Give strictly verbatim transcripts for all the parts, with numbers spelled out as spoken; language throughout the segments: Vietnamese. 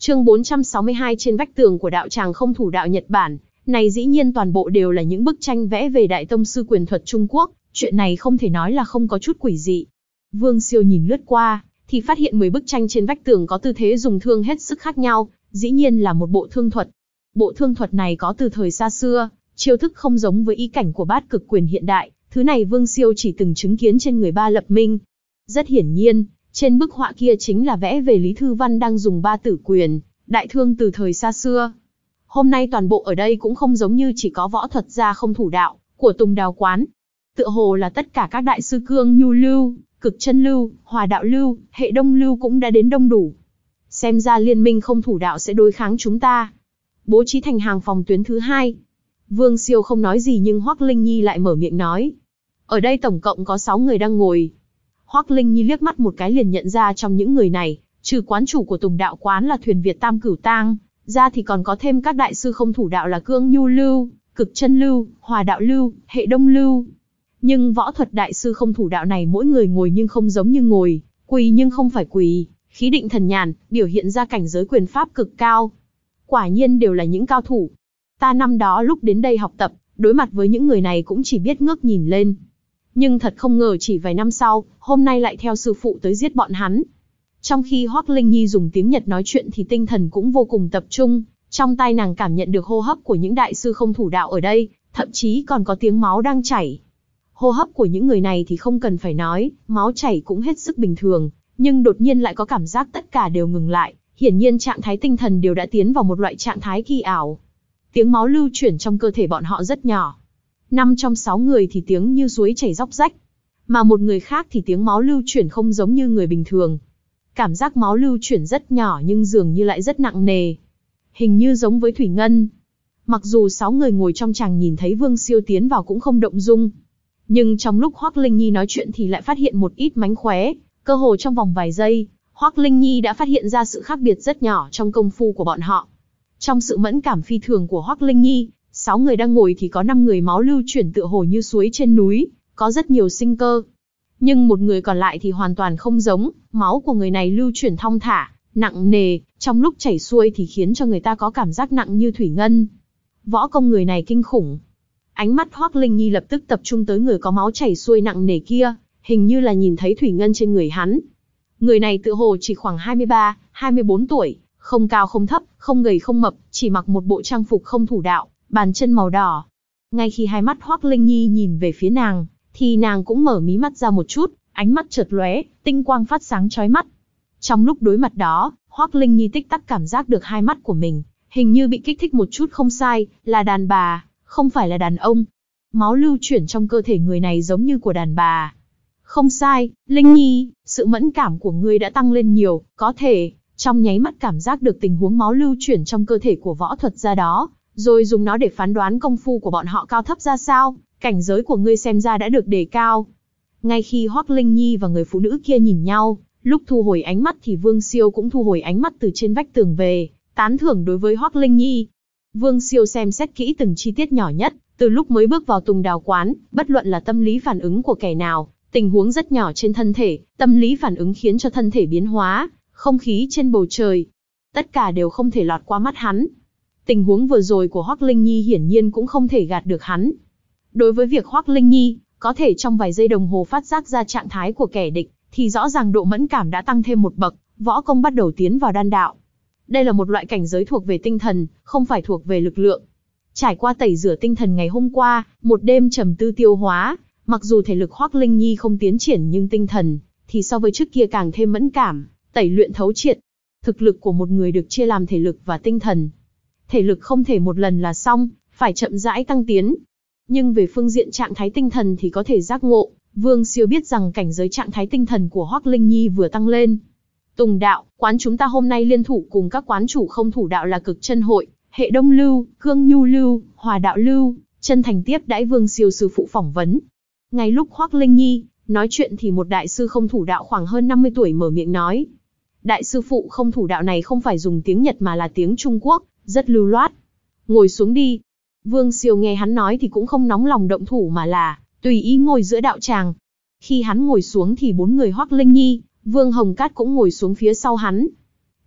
Chương bốn trăm sáu mươi hai trên vách tường của đạo tràng không thủ đạo Nhật Bản, này dĩ nhiên toàn bộ đều là những bức tranh vẽ về đại tông sư quyền thuật Trung Quốc, chuyện này không thể nói là không có chút quỷ dị. Vương Siêu nhìn lướt qua, thì phát hiện mười bức tranh trên vách tường có tư thế dùng thương hết sức khác nhau, dĩ nhiên là một bộ thương thuật. Bộ thương thuật này có từ thời xa xưa, chiêu thức không giống với ý cảnh của bát cực quyền hiện đại, thứ này Vương Siêu chỉ từng chứng kiến trên người Ba Lập Minh. Rất hiển nhiên, trên bức họa kia chính là vẽ về Lý Thư Văn đang dùng ba tử quyền, đại thương từ thời xa xưa. Hôm nay toàn bộ ở đây cũng không giống như chỉ có võ thuật gia không thủ đạo của Tùng Đào Quán. Tựa hồ là tất cả các đại sư Cương Nhu Lưu, Cực Chân Lưu, Hòa Đạo Lưu, Hệ Đông Lưu cũng đã đến đông đủ. Xem ra liên minh không thủ đạo sẽ đối kháng chúng ta. Bố trí thành hàng phòng tuyến thứ hai. Vương Siêu không nói gì nhưng Hoắc Linh Nhi lại mở miệng nói. Ở đây tổng cộng có sáu người đang ngồi. Hoắc Linh Nhi liếc mắt một cái liền nhận ra trong những người này, trừ quán chủ của Tùng Đạo Quán là Thuyền Việt Tam Cửu Tang, ra thì còn có thêm các đại sư không thủ đạo là Cương Nhu Lưu, Cực Chân Lưu, Hòa Đạo Lưu, Hệ Đông Lưu. Nhưng võ thuật đại sư không thủ đạo này mỗi người ngồi nhưng không giống như ngồi, quỳ nhưng không phải quỳ, khí định thần nhàn, biểu hiện ra cảnh giới quyền pháp cực cao. Quả nhiên đều là những cao thủ. Ta năm đó lúc đến đây học tập, đối mặt với những người này cũng chỉ biết ngước nhìn lên. Nhưng thật không ngờ chỉ vài năm sau, hôm nay lại theo sư phụ tới giết bọn hắn. Trong khi Hoắc Linh Nhi dùng tiếng Nhật nói chuyện thì tinh thần cũng vô cùng tập trung, trong tai nàng cảm nhận được hô hấp của những đại sư không thủ đạo ở đây, thậm chí còn có tiếng máu đang chảy. Hô hấp của những người này thì không cần phải nói, máu chảy cũng hết sức bình thường, nhưng đột nhiên lại có cảm giác tất cả đều ngừng lại, hiển nhiên trạng thái tinh thần đều đã tiến vào một loại trạng thái kỳ ảo. Tiếng máu lưu chuyển trong cơ thể bọn họ rất nhỏ. Năm trong sáu người thì tiếng như suối chảy róc rách, mà một người khác thì tiếng máu lưu chuyển không giống như người bình thường. Cảm giác máu lưu chuyển rất nhỏ nhưng dường như lại rất nặng nề, hình như giống với thủy ngân. Mặc dù sáu người ngồi trong tràng nhìn thấy Vương Siêu tiến vào cũng không động dung, nhưng trong lúc Hoắc Linh Nhi nói chuyện thì lại phát hiện một ít mánh khóe, cơ hồ trong vòng vài giây, Hoắc Linh Nhi đã phát hiện ra sự khác biệt rất nhỏ trong công phu của bọn họ. Trong sự mẫn cảm phi thường của Hoắc Linh Nhi, sáu người đang ngồi thì có năm người máu lưu chuyển tựa hồ như suối trên núi, có rất nhiều sinh cơ. Nhưng một người còn lại thì hoàn toàn không giống, máu của người này lưu chuyển thong thả, nặng nề, trong lúc chảy xuôi thì khiến cho người ta có cảm giác nặng như thủy ngân. Võ công người này kinh khủng. Ánh mắt Hoắc Linh Nhi lập tức tập trung tới người có máu chảy xuôi nặng nề kia, hình như là nhìn thấy thủy ngân trên người hắn. Người này tựa hồ chỉ khoảng hai mươi ba, hai mươi bốn tuổi, không cao không thấp, không gầy không mập, chỉ mặc một bộ trang phục không thủ đạo, bàn chân màu đỏ. Ngay khi hai mắt Hoắc Linh Nhi nhìn về phía nàng, thì nàng cũng mở mí mắt ra một chút, ánh mắt chợt lóe, tinh quang phát sáng chói mắt. Trong lúc đối mặt đó, Hoắc Linh Nhi tích tắc cảm giác được hai mắt của mình, hình như bị kích thích một chút không sai, là đàn bà, không phải là đàn ông. Máu lưu chuyển trong cơ thể người này giống như của đàn bà. Không sai, Linh Nhi, sự mẫn cảm của ngươi đã tăng lên nhiều, có thể, trong nháy mắt cảm giác được tình huống máu lưu chuyển trong cơ thể của võ thuật gia đó, rồi dùng nó để phán đoán công phu của bọn họ cao thấp ra sao, cảnh giới của ngươi xem ra đã được đề cao. Ngay khi Hoắc Linh Nhi và người phụ nữ kia nhìn nhau, lúc thu hồi ánh mắt thì Vương Siêu cũng thu hồi ánh mắt từ trên vách tường về, tán thưởng đối với Hoắc Linh Nhi. Vương Siêu xem xét kỹ từng chi tiết nhỏ nhất, từ lúc mới bước vào Tùng Đào Quán, bất luận là tâm lý phản ứng của kẻ nào, tình huống rất nhỏ trên thân thể, tâm lý phản ứng khiến cho thân thể biến hóa, không khí trên bầu trời, tất cả đều không thể lọt qua mắt hắn. Tình huống vừa rồi của Hoắc Linh Nhi hiển nhiên cũng không thể gạt được hắn. Đối với việc Hoắc Linh Nhi có thể trong vài giây đồng hồ phát giác ra trạng thái của kẻ địch, thì rõ ràng độ mẫn cảm đã tăng thêm một bậc, võ công bắt đầu tiến vào đan đạo. Đây là một loại cảnh giới thuộc về tinh thần, không phải thuộc về lực lượng. Trải qua tẩy rửa tinh thần ngày hôm qua, một đêm trầm tư tiêu hóa, mặc dù thể lực Hoắc Linh Nhi không tiến triển nhưng tinh thần thì so với trước kia càng thêm mẫn cảm, tẩy luyện thấu triệt. Thực lực của một người được chia làm thể lực và tinh thần. Thể lực không thể một lần là xong, phải chậm rãi tăng tiến. Nhưng về phương diện trạng thái tinh thần thì có thể giác ngộ, Vương Siêu biết rằng cảnh giới trạng thái tinh thần của Hoắc Linh Nhi vừa tăng lên. Tùng đạo, quán chúng ta hôm nay liên thủ cùng các quán chủ không thủ đạo là Cực Chân Hội, Hệ Đông Lưu, Cương Nhu Lưu, Hòa Đạo Lưu, chân thành tiếp đãi Vương Siêu sư phụ phỏng vấn. Ngay lúc Hoắc Linh Nhi nói chuyện thì một đại sư không thủ đạo khoảng hơn năm mươi tuổi mở miệng nói. Đại sư phụ không thủ đạo này không phải dùng tiếng Nhật mà là tiếng Trung Quốc, rất lưu loát. Ngồi xuống đi. Vương Siêu nghe hắn nói thì cũng không nóng lòng động thủ mà là tùy ý ngồi giữa đạo tràng. Khi hắn ngồi xuống thì bốn người Hoắc Linh Nhi, Vương Hồng Cát cũng ngồi xuống phía sau hắn.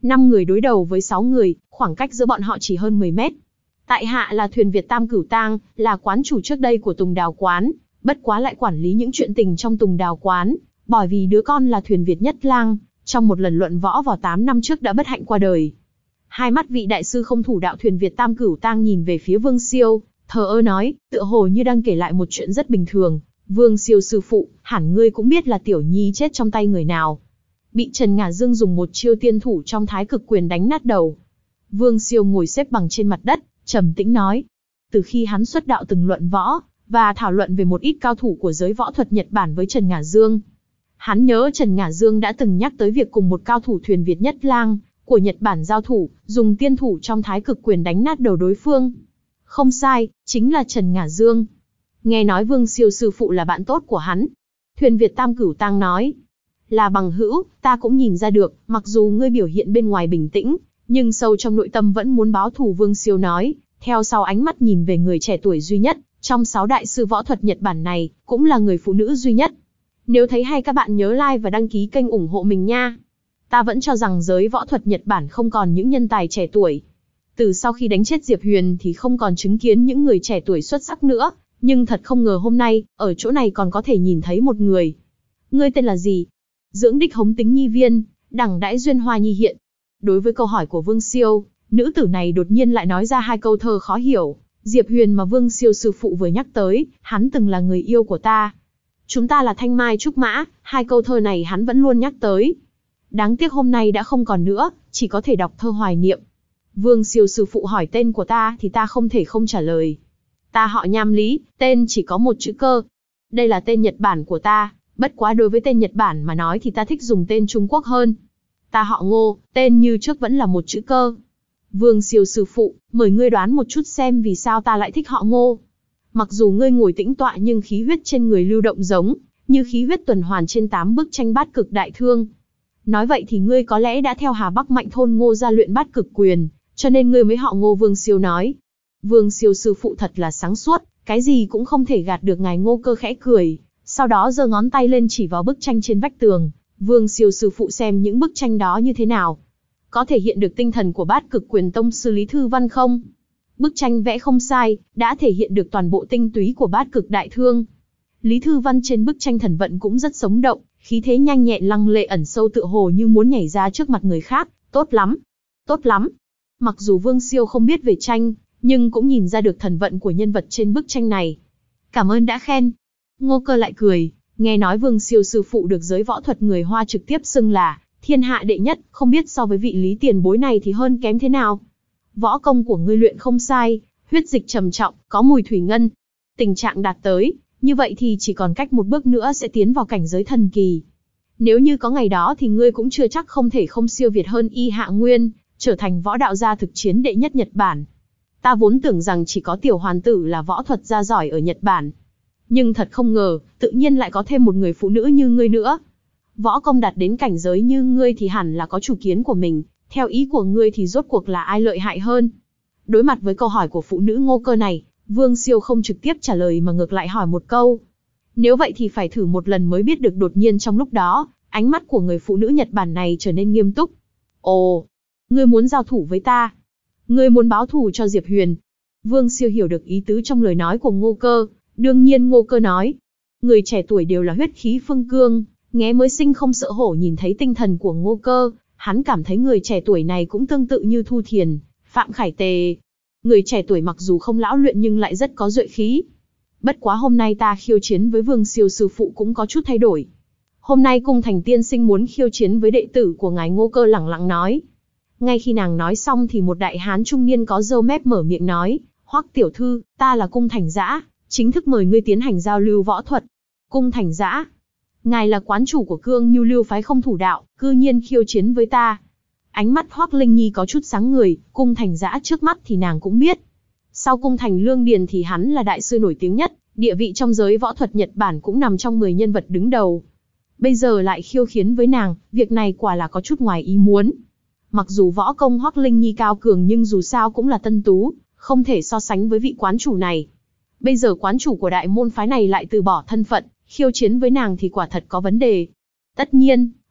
Năm người đối đầu với sáu người, khoảng cách giữa bọn họ chỉ hơn mười mét. Tại hạ là thuyền Việt Tam Cửu Tang, là quán chủ trước đây của Tùng Đào Quán, bất quá lại quản lý những chuyện tình trong Tùng Đào Quán, bởi vì đứa con là thuyền Việt Nhất Lang, trong một lần luận võ vào tám năm trước đã bất hạnh qua đời. Hai mắt vị đại sư không thủ đạo thuyền Việt Tam Cửu Tang nhìn về phía Vương Siêu, thờ ơ nói, tựa hồ như đang kể lại một chuyện rất bình thường. Vương Siêu sư phụ, hẳn ngươi cũng biết là Tiểu Nhi chết trong tay người nào. Bị Trần Ngả Dương dùng một chiêu tiên thủ trong Thái Cực Quyền đánh nát đầu. Vương Siêu ngồi xếp bằng trên mặt đất, trầm tĩnh nói. Từ khi hắn xuất đạo từng luận võ, và thảo luận về một ít cao thủ của giới võ thuật Nhật Bản với Trần Ngả Dương. Hắn nhớ Trần Ngả Dương đã từng nhắc tới việc cùng một cao thủ thuyền Việt Nhất Lang của Nhật Bản giao thủ, dùng tiên thủ trong Thái Cực Quyền đánh nát đầu đối phương. Không sai, chính là Trần Ngả Dương. Nghe nói Vương Siêu sư phụ là bạn tốt của hắn. Thuyền Việt Tam Cửu Tang nói. Là bằng hữu, ta cũng nhìn ra được, mặc dù ngươi biểu hiện bên ngoài bình tĩnh, nhưng sâu trong nội tâm vẫn muốn báo thù. Vương Siêu nói, theo sau ánh mắt nhìn về người trẻ tuổi duy nhất, trong sáu đại sư võ thuật Nhật Bản này, cũng là người phụ nữ duy nhất. Nếu thấy hay các bạn nhớ like và đăng ký kênh ủng hộ mình nha. Ta vẫn cho rằng giới võ thuật Nhật Bản không còn những nhân tài trẻ tuổi. Từ sau khi đánh chết Diệp Huyền thì không còn chứng kiến những người trẻ tuổi xuất sắc nữa, nhưng thật không ngờ hôm nay, ở chỗ này còn có thể nhìn thấy một người. Ngươi tên là gì? Dưỡng đích hống tính nhi viên, đẳng đãi duyên hoa nhi hiện. Đối với câu hỏi của Vương Siêu, nữ tử này đột nhiên lại nói ra hai câu thơ khó hiểu. Diệp Huyền mà Vương Siêu sư phụ vừa nhắc tới, hắn từng là người yêu của ta. Chúng ta là thanh mai trúc mã, hai câu thơ này hắn vẫn luôn nhắc tới. Đáng tiếc hôm nay đã không còn nữa, chỉ có thể đọc thơ hoài niệm. Vương Siêu sư phụ hỏi tên của ta thì ta không thể không trả lời. Ta họ Nham Lý, tên chỉ có một chữ Cơ. Đây là tên Nhật Bản của ta, bất quá đối với tên Nhật Bản mà nói thì ta thích dùng tên Trung Quốc hơn. Ta họ Ngô, tên như trước vẫn là một chữ Cơ. Vương Siêu sư phụ, mời ngươi đoán một chút xem vì sao ta lại thích họ Ngô. Mặc dù ngươi ngồi tĩnh tọa nhưng khí huyết trên người lưu động giống như khí huyết tuần hoàn trên tám bức tranh Bát Cực Đại Thương. Nói vậy thì ngươi có lẽ đã theo Hà Bắc Mạnh Thôn Ngô ra luyện Bát Cực Quyền, cho nên ngươi mới họ Ngô. Vương Siêu nói. Vương Siêu sư phụ thật là sáng suốt, cái gì cũng không thể gạt được ngài Ngô. Cơ khẽ cười, sau đó giơ ngón tay lên chỉ vào bức tranh trên vách tường. Vương Siêu sư phụ xem những bức tranh đó như thế nào? Có thể hiện được tinh thần của Bát Cực Quyền tông sư Lý Thư Văn không? Bức tranh vẽ không sai, đã thể hiện được toàn bộ tinh túy của Bát Cực Đại Thương. Lý Thư Văn trên bức tranh thần vận cũng rất sống động, khí thế nhanh nhẹn lăng lệ ẩn sâu tựa hồ như muốn nhảy ra trước mặt người khác. Tốt lắm, tốt lắm. Mặc dù Vương Siêu không biết về tranh, nhưng cũng nhìn ra được thần vận của nhân vật trên bức tranh này. Cảm ơn đã khen. Ngô Cơ lại cười, nghe nói Vương Siêu sư phụ được giới võ thuật người Hoa trực tiếp xưng là thiên hạ đệ nhất, không biết so với vị Lý tiền bối này thì hơn kém thế nào. Võ công của ngươi luyện không sai, huyết dịch trầm trọng, có mùi thủy ngân. Tình trạng đạt tới, như vậy thì chỉ còn cách một bước nữa sẽ tiến vào cảnh giới thần kỳ. Nếu như có ngày đó thì ngươi cũng chưa chắc không thể không siêu việt hơn Y Hạ Nguyên, trở thành võ đạo gia thực chiến đệ nhất Nhật Bản. Ta vốn tưởng rằng chỉ có tiểu hoàn tử là võ thuật gia giỏi ở Nhật Bản. Nhưng thật không ngờ, tự nhiên lại có thêm một người phụ nữ như ngươi nữa. Võ công đạt đến cảnh giới như ngươi thì hẳn là có chủ kiến của mình. Theo ý của ngươi thì rốt cuộc là ai lợi hại hơn? Đối mặt với câu hỏi của phụ nữ Ngô Cơ này, Vương Siêu không trực tiếp trả lời mà ngược lại hỏi một câu. Nếu vậy thì phải thử một lần mới biết được. Đột nhiên trong lúc đó, ánh mắt của người phụ nữ Nhật Bản này trở nên nghiêm túc. Ồ, ngươi muốn giao thủ với ta? Ngươi muốn báo thù cho Diệp Huyền? Vương Siêu hiểu được ý tứ trong lời nói của Ngô Cơ. Đương nhiên Ngô Cơ nói, người trẻ tuổi đều là huyết khí phương cương, nghe mới sinh không sợ hổ. Nhìn thấy tinh thần của Ngô Cơ, hắn cảm thấy người trẻ tuổi này cũng tương tự như Thu Thiền, Phạm Khải Tề. Người trẻ tuổi mặc dù không lão luyện nhưng lại rất có duệ khí. Bất quá hôm nay ta khiêu chiến với Vương Siêu sư phụ cũng có chút thay đổi. Hôm nay Cung Thành tiên sinh muốn khiêu chiến với đệ tử của ngài. Ngô Cơ lẳng lặng nói. Ngay khi nàng nói xong thì một đại hán trung niên có râu mép mở miệng nói, Hoắc tiểu thư, ta là Cung Thành Dã, chính thức mời ngươi tiến hành giao lưu võ thuật. Cung Thành Dã, ngài là quán chủ của Cương Nhu Lưu phái không thủ đạo, cư nhiên khiêu chiến với ta. Ánh mắt Hoắc Linh Nhi có chút sáng người, Cung Thành Dã trước mắt thì nàng cũng biết. Sau Cung Thành Lương Điền thì hắn là đại sư nổi tiếng nhất, địa vị trong giới võ thuật Nhật Bản cũng nằm trong mười nhân vật đứng đầu. Bây giờ lại khiêu chiến với nàng, việc này quả là có chút ngoài ý muốn. Mặc dù võ công Hoắc Linh Nhi cao cường nhưng dù sao cũng là tân tú, không thể so sánh với vị quán chủ này. Bây giờ quán chủ của đại môn phái này lại từ bỏ thân phận, khiêu chiến với nàng thì quả thật có vấn đề. Tất nhiên,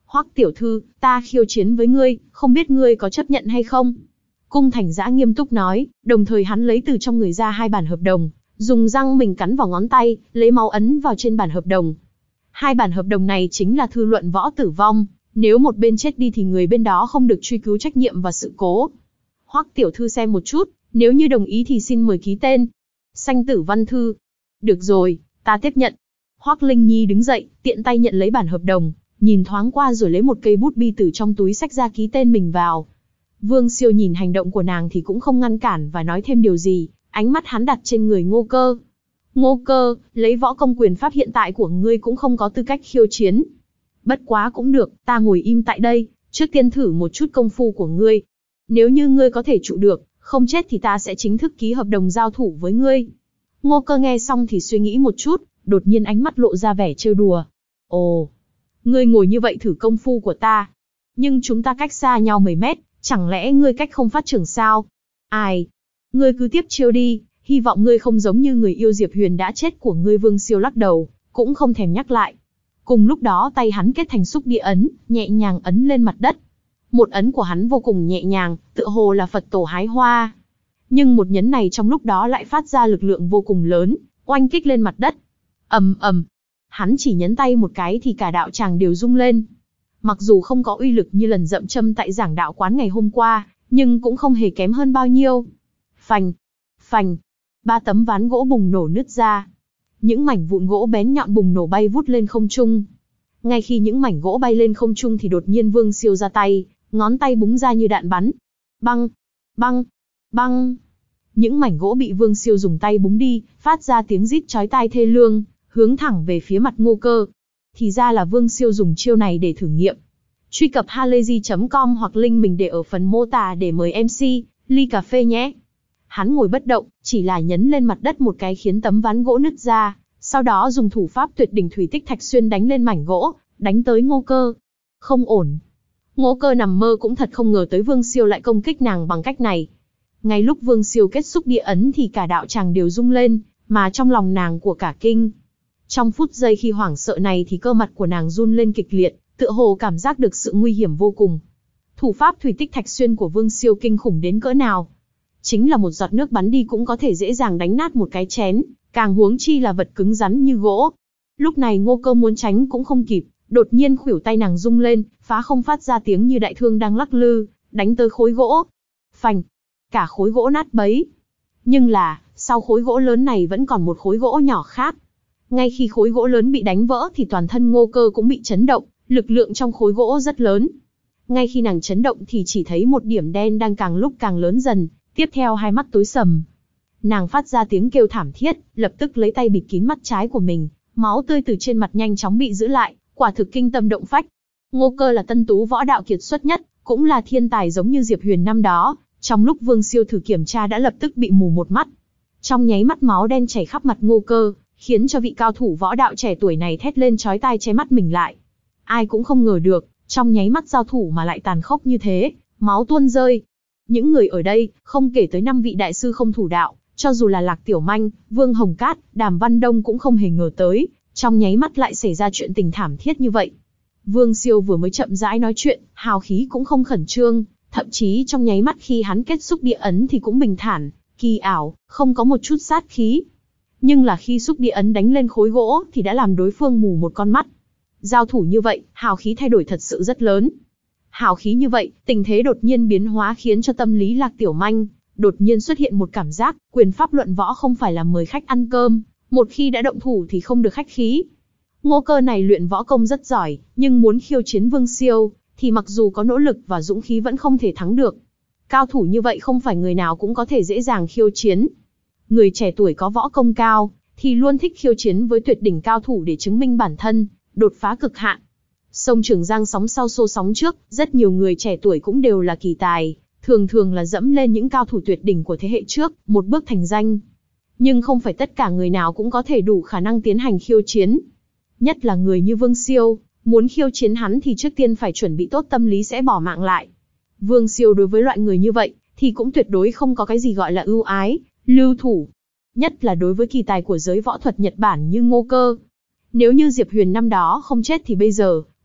Hoắc tiểu thư, ta khiêu chiến với ngươi, không biết ngươi có chấp nhận hay không? Cung Thành Dã nghiêm túc nói, đồng thời hắn lấy từ trong người ra hai bản hợp đồng, dùng răng mình cắn vào ngón tay, lấy máu ấn vào trên bản hợp đồng. Hai bản hợp đồng này chính là thư luận võ tử vong, nếu một bên chết đi thì người bên đó không được truy cứu trách nhiệm và sự cố. Hoắc tiểu thư xem một chút, nếu như đồng ý thì xin mời ký tên. Sanh tử văn thư. Được rồi, ta tiếp nhận. Hoắc Linh Nhi đứng dậy, tiện tay nhận lấy bản hợp đồng, nhìn thoáng qua rồi lấy một cây bút bi từ trong túi xách ra ký tên mình vào. Vương Siêu nhìn hành động của nàng thì cũng không ngăn cản và nói thêm điều gì, ánh mắt hắn đặt trên người Ngô Cơ. Ngô Cơ, lấy võ công quyền pháp hiện tại của ngươi cũng không có tư cách khiêu chiến. Bất quá cũng được, ta ngồi im tại đây, trước tiên thử một chút công phu của ngươi. Nếu như ngươi có thể trụ được, không chết thì ta sẽ chính thức ký hợp đồng giao thủ với ngươi. Ngô Cơ nghe xong thì suy nghĩ một chút, đột nhiên ánh mắt lộ ra vẻ trêu đùa. Ồ, ngươi ngồi như vậy thử công phu của ta. Nhưng chúng ta cách xa nhau mười mét, chẳng lẽ ngươi cách không phát trưởng sao? Ai? Ngươi cứ tiếp chiêu đi, hy vọng ngươi không giống như người yêu Diệp Huyền đã chết của ngươi. Vương Siêu lắc đầu, cũng không thèm nhắc lại. Cùng lúc đó tay hắn kết thành xúc địa ấn, nhẹ nhàng ấn lên mặt đất. Một ấn của hắn vô cùng nhẹ nhàng, tựa hồ là Phật tổ hái hoa. Nhưng một nhấn này trong lúc đó lại phát ra lực lượng vô cùng lớn, oanh kích lên mặt đất. Ầm ầm. Hắn chỉ nhấn tay một cái thì cả đạo tràng đều rung lên. Mặc dù không có uy lực như lần dậm châm tại giảng đạo quán ngày hôm qua, nhưng cũng không hề kém hơn bao nhiêu. Phành, phành, ba tấm ván gỗ bùng nổ nứt ra. Những mảnh vụn gỗ bén nhọn bùng nổ bay vút lên không trung. Ngay khi những mảnh gỗ bay lên không trung thì đột nhiên Vương Siêu ra tay, ngón tay búng ra như đạn bắn. Băng, băng, băng. Những mảnh gỗ bị Vương Siêu dùng tay búng đi, phát ra tiếng rít chói tai thê lương, hướng thẳng về phía mặt Ngô Cơ. Thì ra là Vương Siêu dùng chiêu này để thử nghiệm. Truy cập halayzi chấm com hoặc link mình để ở phần mô tả để mời em xê, ly cà phê nhé. Hắn ngồi bất động, chỉ là nhấn lên mặt đất một cái khiến tấm ván gỗ nứt ra, sau đó dùng thủ pháp tuyệt đỉnh thủy tích thạch xuyên đánh lên mảnh gỗ, đánh tới Ngô Cơ. Không ổn. Ngô Cơ nằm mơ cũng thật không ngờ tới Vương Siêu lại công kích nàng bằng cách này. Ngay lúc Vương Siêu kết xúc địa ấn thì cả đạo tràng đều rung lên, mà trong lòng nàng của cả kinh. Trong phút giây khi hoảng sợ này thì cơ mặt của nàng run lên kịch liệt, tựa hồ cảm giác được sự nguy hiểm vô cùng. Thủ pháp thủy tích thạch xuyên của Vương Siêu kinh khủng đến cỡ nào? Chính là một giọt nước bắn đi cũng có thể dễ dàng đánh nát một cái chén, càng huống chi là vật cứng rắn như gỗ. Lúc này Ngô Cơ muốn tránh cũng không kịp, đột nhiên khuỷu tay nàng rung lên, phá không phát ra tiếng như đại thương đang lắc lư, đánh tới khối gỗ. Phành, cả khối gỗ nát bấy. Nhưng là, sau khối gỗ lớn này vẫn còn một khối gỗ nhỏ khác. Ngay khi khối gỗ lớn bị đánh vỡ thì toàn thân Ngô Cơ cũng bị chấn động, lực lượng trong khối gỗ rất lớn. Ngay khi nàng chấn động thì chỉ thấy một điểm đen đang càng lúc càng lớn dần, tiếp theo hai mắt tối sầm. Nàng phát ra tiếng kêu thảm thiết, lập tức lấy tay bịt kín mắt trái của mình, máu tươi từ trên mặt nhanh chóng bị giữ lại, quả thực kinh tâm động phách. Ngô Cơ là tân tú võ đạo kiệt xuất nhất, cũng là thiên tài giống như Diệp Huyền năm đó, trong lúc Vương Siêu thử kiểm tra đã lập tức bị mù một mắt. Trong nháy mắt máu đen chảy khắp mặt Ngô Cơ, khiến cho vị cao thủ võ đạo trẻ tuổi này thét lên chói tai che mắt mình lại. Ai cũng không ngờ được, trong nháy mắt giao thủ mà lại tàn khốc như thế, máu tuôn rơi. Những người ở đây, không kể tới năm vị đại sư không thủ đạo, cho dù là Lạc Tiểu Manh, Vương Hồng Cát, Đàm Văn Đông cũng không hề ngờ tới, trong nháy mắt lại xảy ra chuyện tình thảm thiết như vậy. Vương Siêu vừa mới chậm rãi nói chuyện, hào khí cũng không khẩn trương, thậm chí trong nháy mắt khi hắn kết xúc địa ấn thì cũng bình thản, kỳ ảo, không có một chút sát khí. Nhưng là khi xúc địa ấn đánh lên khối gỗ thì đã làm đối phương mù một con mắt. Giao thủ như vậy, hào khí thay đổi thật sự rất lớn. Hào khí như vậy, tình thế đột nhiên biến hóa khiến cho tâm lý Lạc Tiểu Manh đột nhiên xuất hiện một cảm giác, quyền pháp luận võ không phải là mời khách ăn cơm, một khi đã động thủ thì không được khách khí. Ngô Cơ này luyện võ công rất giỏi, nhưng muốn khiêu chiến Vương Siêu, thì mặc dù có nỗ lực và dũng khí vẫn không thể thắng được. Cao thủ như vậy không phải người nào cũng có thể dễ dàng khiêu chiến. Người trẻ tuổi có võ công cao, thì luôn thích khiêu chiến với tuyệt đỉnh cao thủ để chứng minh bản thân, đột phá cực hạn. Sông Trường Giang sóng sau xô sóng trước, rất nhiều người trẻ tuổi cũng đều là kỳ tài, thường thường là dẫm lên những cao thủ tuyệt đỉnh của thế hệ trước, một bước thành danh. Nhưng không phải tất cả người nào cũng có thể đủ khả năng tiến hành khiêu chiến. Nhất là người như Vương Siêu, muốn khiêu chiến hắn thì trước tiên phải chuẩn bị tốt tâm lý sẽ bỏ mạng lại. Vương Siêu đối với loại người như vậy, thì cũng tuyệt đối không có cái gì gọi là ưu ái, lưu thủ. Nhất là đối với kỳ tài của giới võ thuật Nhật Bản như Ngô Cơ. Nếu như Diệp Huyền năm đó không chết thì bây giờ,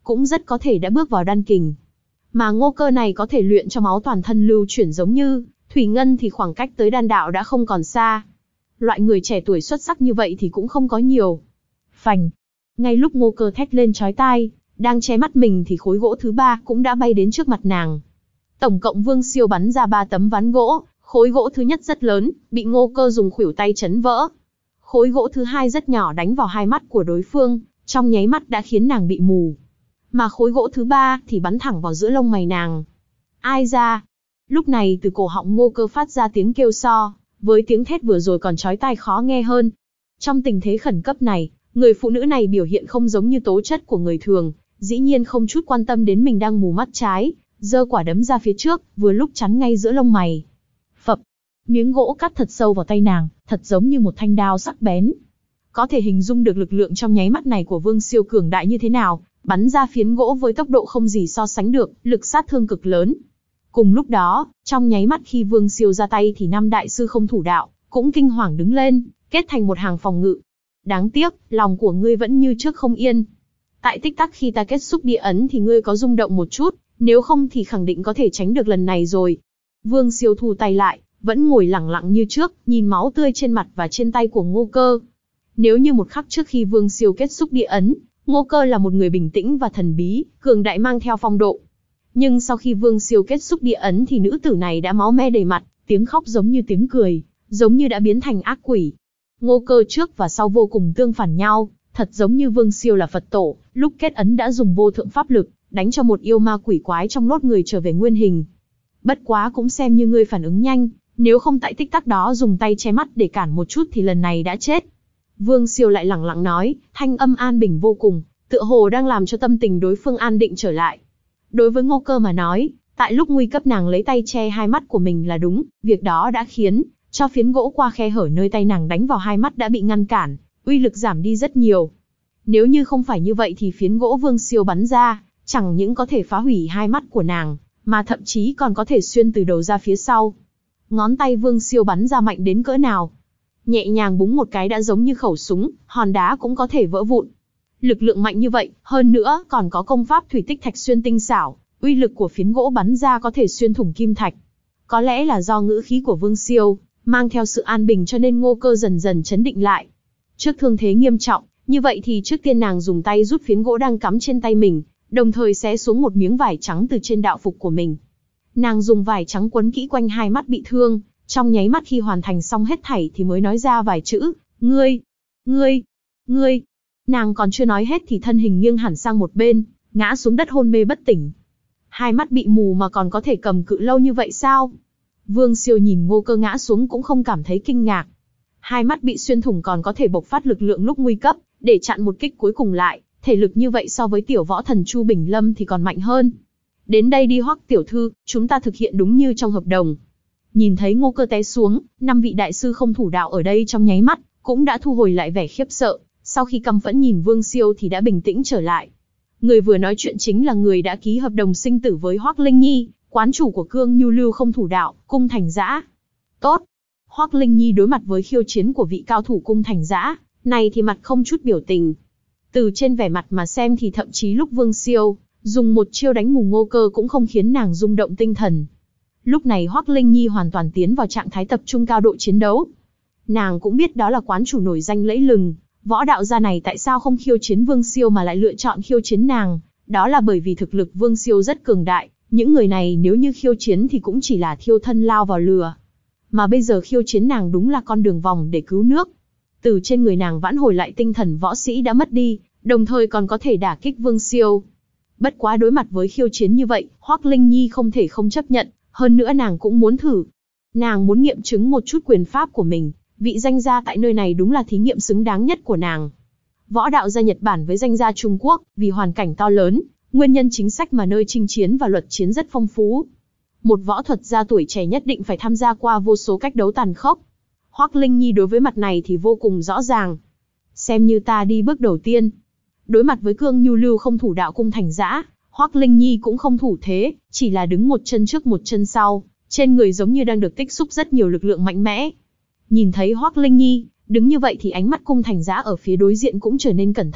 cũng rất có thể đã bước vào đan kình. Mà Ngô Cơ này có thể luyện cho máu toàn thân lưu chuyển giống như thủy ngân thì khoảng cách tới đan đạo đã không còn xa. Loại người trẻ tuổi xuất sắc như vậy thì cũng không có nhiều. Phành! Ngay lúc Ngô Cơ thét lên chói tai, đang che mắt mình thì khối gỗ thứ ba cũng đã bay đến trước mặt nàng. Tổng cộng Vương Siêu bắn ra ba tấm ván gỗ, khối gỗ thứ nhất rất lớn, bị Ngô Cơ dùng khuỷu tay chấn vỡ. Khối gỗ thứ hai rất nhỏ đánh vào hai mắt của đối phương, trong nháy mắt đã khiến nàng bị mù. Mà khối gỗ thứ ba thì bắn thẳng vào giữa lông mày nàng. Ai ra? Lúc này từ cổ họng Ngô Cơ phát ra tiếng kêu so, với tiếng thét vừa rồi còn chói tai khó nghe hơn. Trong tình thế khẩn cấp này, người phụ nữ này biểu hiện không giống như tố chất của người thường, dĩ nhiên không chút quan tâm đến mình đang mù mắt trái, giơ quả đấm ra phía trước, vừa lúc chắn ngay giữa lông mày. Phập, miếng gỗ cắt thật sâu vào tay nàng, thật giống như một thanh đao sắc bén. Có thể hình dung được lực lượng trong nháy mắt này của Vương Siêu cường đại như thế nào, bắn ra phiến gỗ với tốc độ không gì so sánh được, lực sát thương cực lớn. Cùng lúc đó, trong nháy mắt khi Vương Siêu ra tay thì năm đại sư không thủ đạo, cũng kinh hoàng đứng lên, kết thành một hàng phòng ngự. Đáng tiếc, lòng của ngươi vẫn như trước không yên. Tại tích tắc khi ta kết xúc địa ấn thì ngươi có rung động một chút, nếu không thì khẳng định có thể tránh được lần này rồi. Vương Siêu thu tay lại, vẫn ngồi lẳng lặng như trước, nhìn máu tươi trên mặt và trên tay của Ngô Cơ. Nếu như một khắc trước khi Vương Siêu kết xúc địa ấn, Ngô Cơ là một người bình tĩnh và thần bí, cường đại mang theo phong độ. Nhưng sau khi Vương Siêu kết xúc địa ấn thì nữ tử này đã máu me đầy mặt, tiếng khóc giống như tiếng cười, giống như đã biến thành ác quỷ. Ngô Cơ trước và sau vô cùng tương phản nhau, thật giống như Vương Siêu là Phật tổ, lúc kết ấn đã dùng vô thượng pháp lực, đánh cho một yêu ma quỷ quái trong lốt người trở về nguyên hình. Bất quá cũng xem như ngươi phản ứng nhanh, nếu không tại tích tắc đó dùng tay che mắt để cản một chút thì lần này đã chết. Vương Siêu lại lẳng lặng nói, thanh âm an bình vô cùng, tựa hồ đang làm cho tâm tình đối phương an định trở lại. Đối với Ngô Cơ mà nói, tại lúc nguy cấp nàng lấy tay che hai mắt của mình là đúng, việc đó đã khiến cho phiến gỗ qua khe hở nơi tay nàng đánh vào hai mắt đã bị ngăn cản, uy lực giảm đi rất nhiều. Nếu như không phải như vậy thì phiến gỗ Vương Siêu bắn ra, chẳng những có thể phá hủy hai mắt của nàng, mà thậm chí còn có thể xuyên từ đầu ra phía sau. Ngón tay Vương Siêu bắn ra mạnh đến cỡ nào? Nhẹ nhàng búng một cái đã giống như khẩu súng, hòn đá cũng có thể vỡ vụn. Lực lượng mạnh như vậy, hơn nữa còn có công pháp thủy tích thạch xuyên tinh xảo, uy lực của phiến gỗ bắn ra có thể xuyên thủng kim thạch. Có lẽ là do ngữ khí của Vương Siêu mang theo sự an bình cho nên Ngô Cơ dần dần chấn định lại. Trước thương thế nghiêm trọng, như vậy thì trước tiên nàng dùng tay rút phiến gỗ đang cắm trên tay mình, đồng thời xé xuống một miếng vải trắng từ trên đạo phục của mình. Nàng dùng vải trắng quấn kỹ quanh hai mắt bị thương, trong nháy mắt khi hoàn thành xong hết thảy thì mới nói ra vài chữ, ngươi, ngươi, ngươi. Nàng còn chưa nói hết thì thân hình nghiêng hẳn sang một bên, ngã xuống đất hôn mê bất tỉnh. Hai mắt bị mù mà còn có thể cầm cự lâu như vậy sao? Vương Siêu nhìn Ngô Cơ ngã xuống cũng không cảm thấy kinh ngạc. Hai mắt bị xuyên thủng còn có thể bộc phát lực lượng lúc nguy cấp, để chặn một kích cuối cùng lại, thể lực như vậy so với tiểu võ thần Chu Bình Lâm thì còn mạnh hơn. Đến đây đi Hoắc tiểu thư, chúng ta thực hiện đúng như trong hợp đồng. Nhìn thấy Ngô Cơ té xuống, năm vị đại sư không thủ đạo ở đây trong nháy mắt, cũng đã thu hồi lại vẻ khiếp sợ, sau khi căm phẫn nhìn Vương Siêu thì đã bình tĩnh trở lại. Người vừa nói chuyện chính là người đã ký hợp đồng sinh tử với Hoắc Linh Nhi, quán chủ của Cương Nhu Lưu không thủ đạo, Cung Thành Dã. Tốt. Hoắc Linh Nhi đối mặt với khiêu chiến của vị cao thủ Cung Thành Dã, này thì mặt không chút biểu tình. Từ trên vẻ mặt mà xem thì thậm chí lúc Vương Siêu dùng một chiêu đánh mù Ngô Cơ cũng không khiến nàng rung động tinh thần. Lúc này Hoắc Linh Nhi hoàn toàn tiến vào trạng thái tập trung cao độ chiến đấu. Nàng cũng biết đó là quán chủ nổi danh lẫy lừng, võ đạo gia này tại sao không khiêu chiến Vương Siêu mà lại lựa chọn khiêu chiến nàng, đó là bởi vì thực lực Vương Siêu rất cường đại, những người này nếu như khiêu chiến thì cũng chỉ là thiêu thân lao vào lửa. Mà bây giờ khiêu chiến nàng đúng là con đường vòng để cứu nước. Từ trên người nàng vãn hồi lại tinh thần võ sĩ đã mất đi, đồng thời còn có thể đả kích Vương Siêu. Bất quá đối mặt với khiêu chiến như vậy, Hoắc Linh Nhi không thể không chấp nhận, hơn nữa nàng cũng muốn thử. Nàng muốn nghiệm chứng một chút quyền pháp của mình, vị danh gia tại nơi này đúng là thí nghiệm xứng đáng nhất của nàng. Võ đạo gia Nhật Bản với danh gia Trung Quốc, vì hoàn cảnh to lớn, nguyên nhân chính sách mà nơi chinh chiến và luật chiến rất phong phú. Một võ thuật gia tuổi trẻ nhất định phải tham gia qua vô số cách đấu tàn khốc. Hoắc Linh Nhi đối với mặt này thì vô cùng rõ ràng. Xem như ta đi bước đầu tiên. Đối mặt với Cương Nhu Lưu không thủ đạo Cung Thành Dã, Hoắc Linh Nhi cũng không thủ thế, chỉ là đứng một chân trước một chân sau, trên người giống như đang được tích xúc rất nhiều lực lượng mạnh mẽ. Nhìn thấy Hoắc Linh Nhi đứng như vậy thì ánh mắt Cung Thành Dã ở phía đối diện cũng trở nên cẩn thận,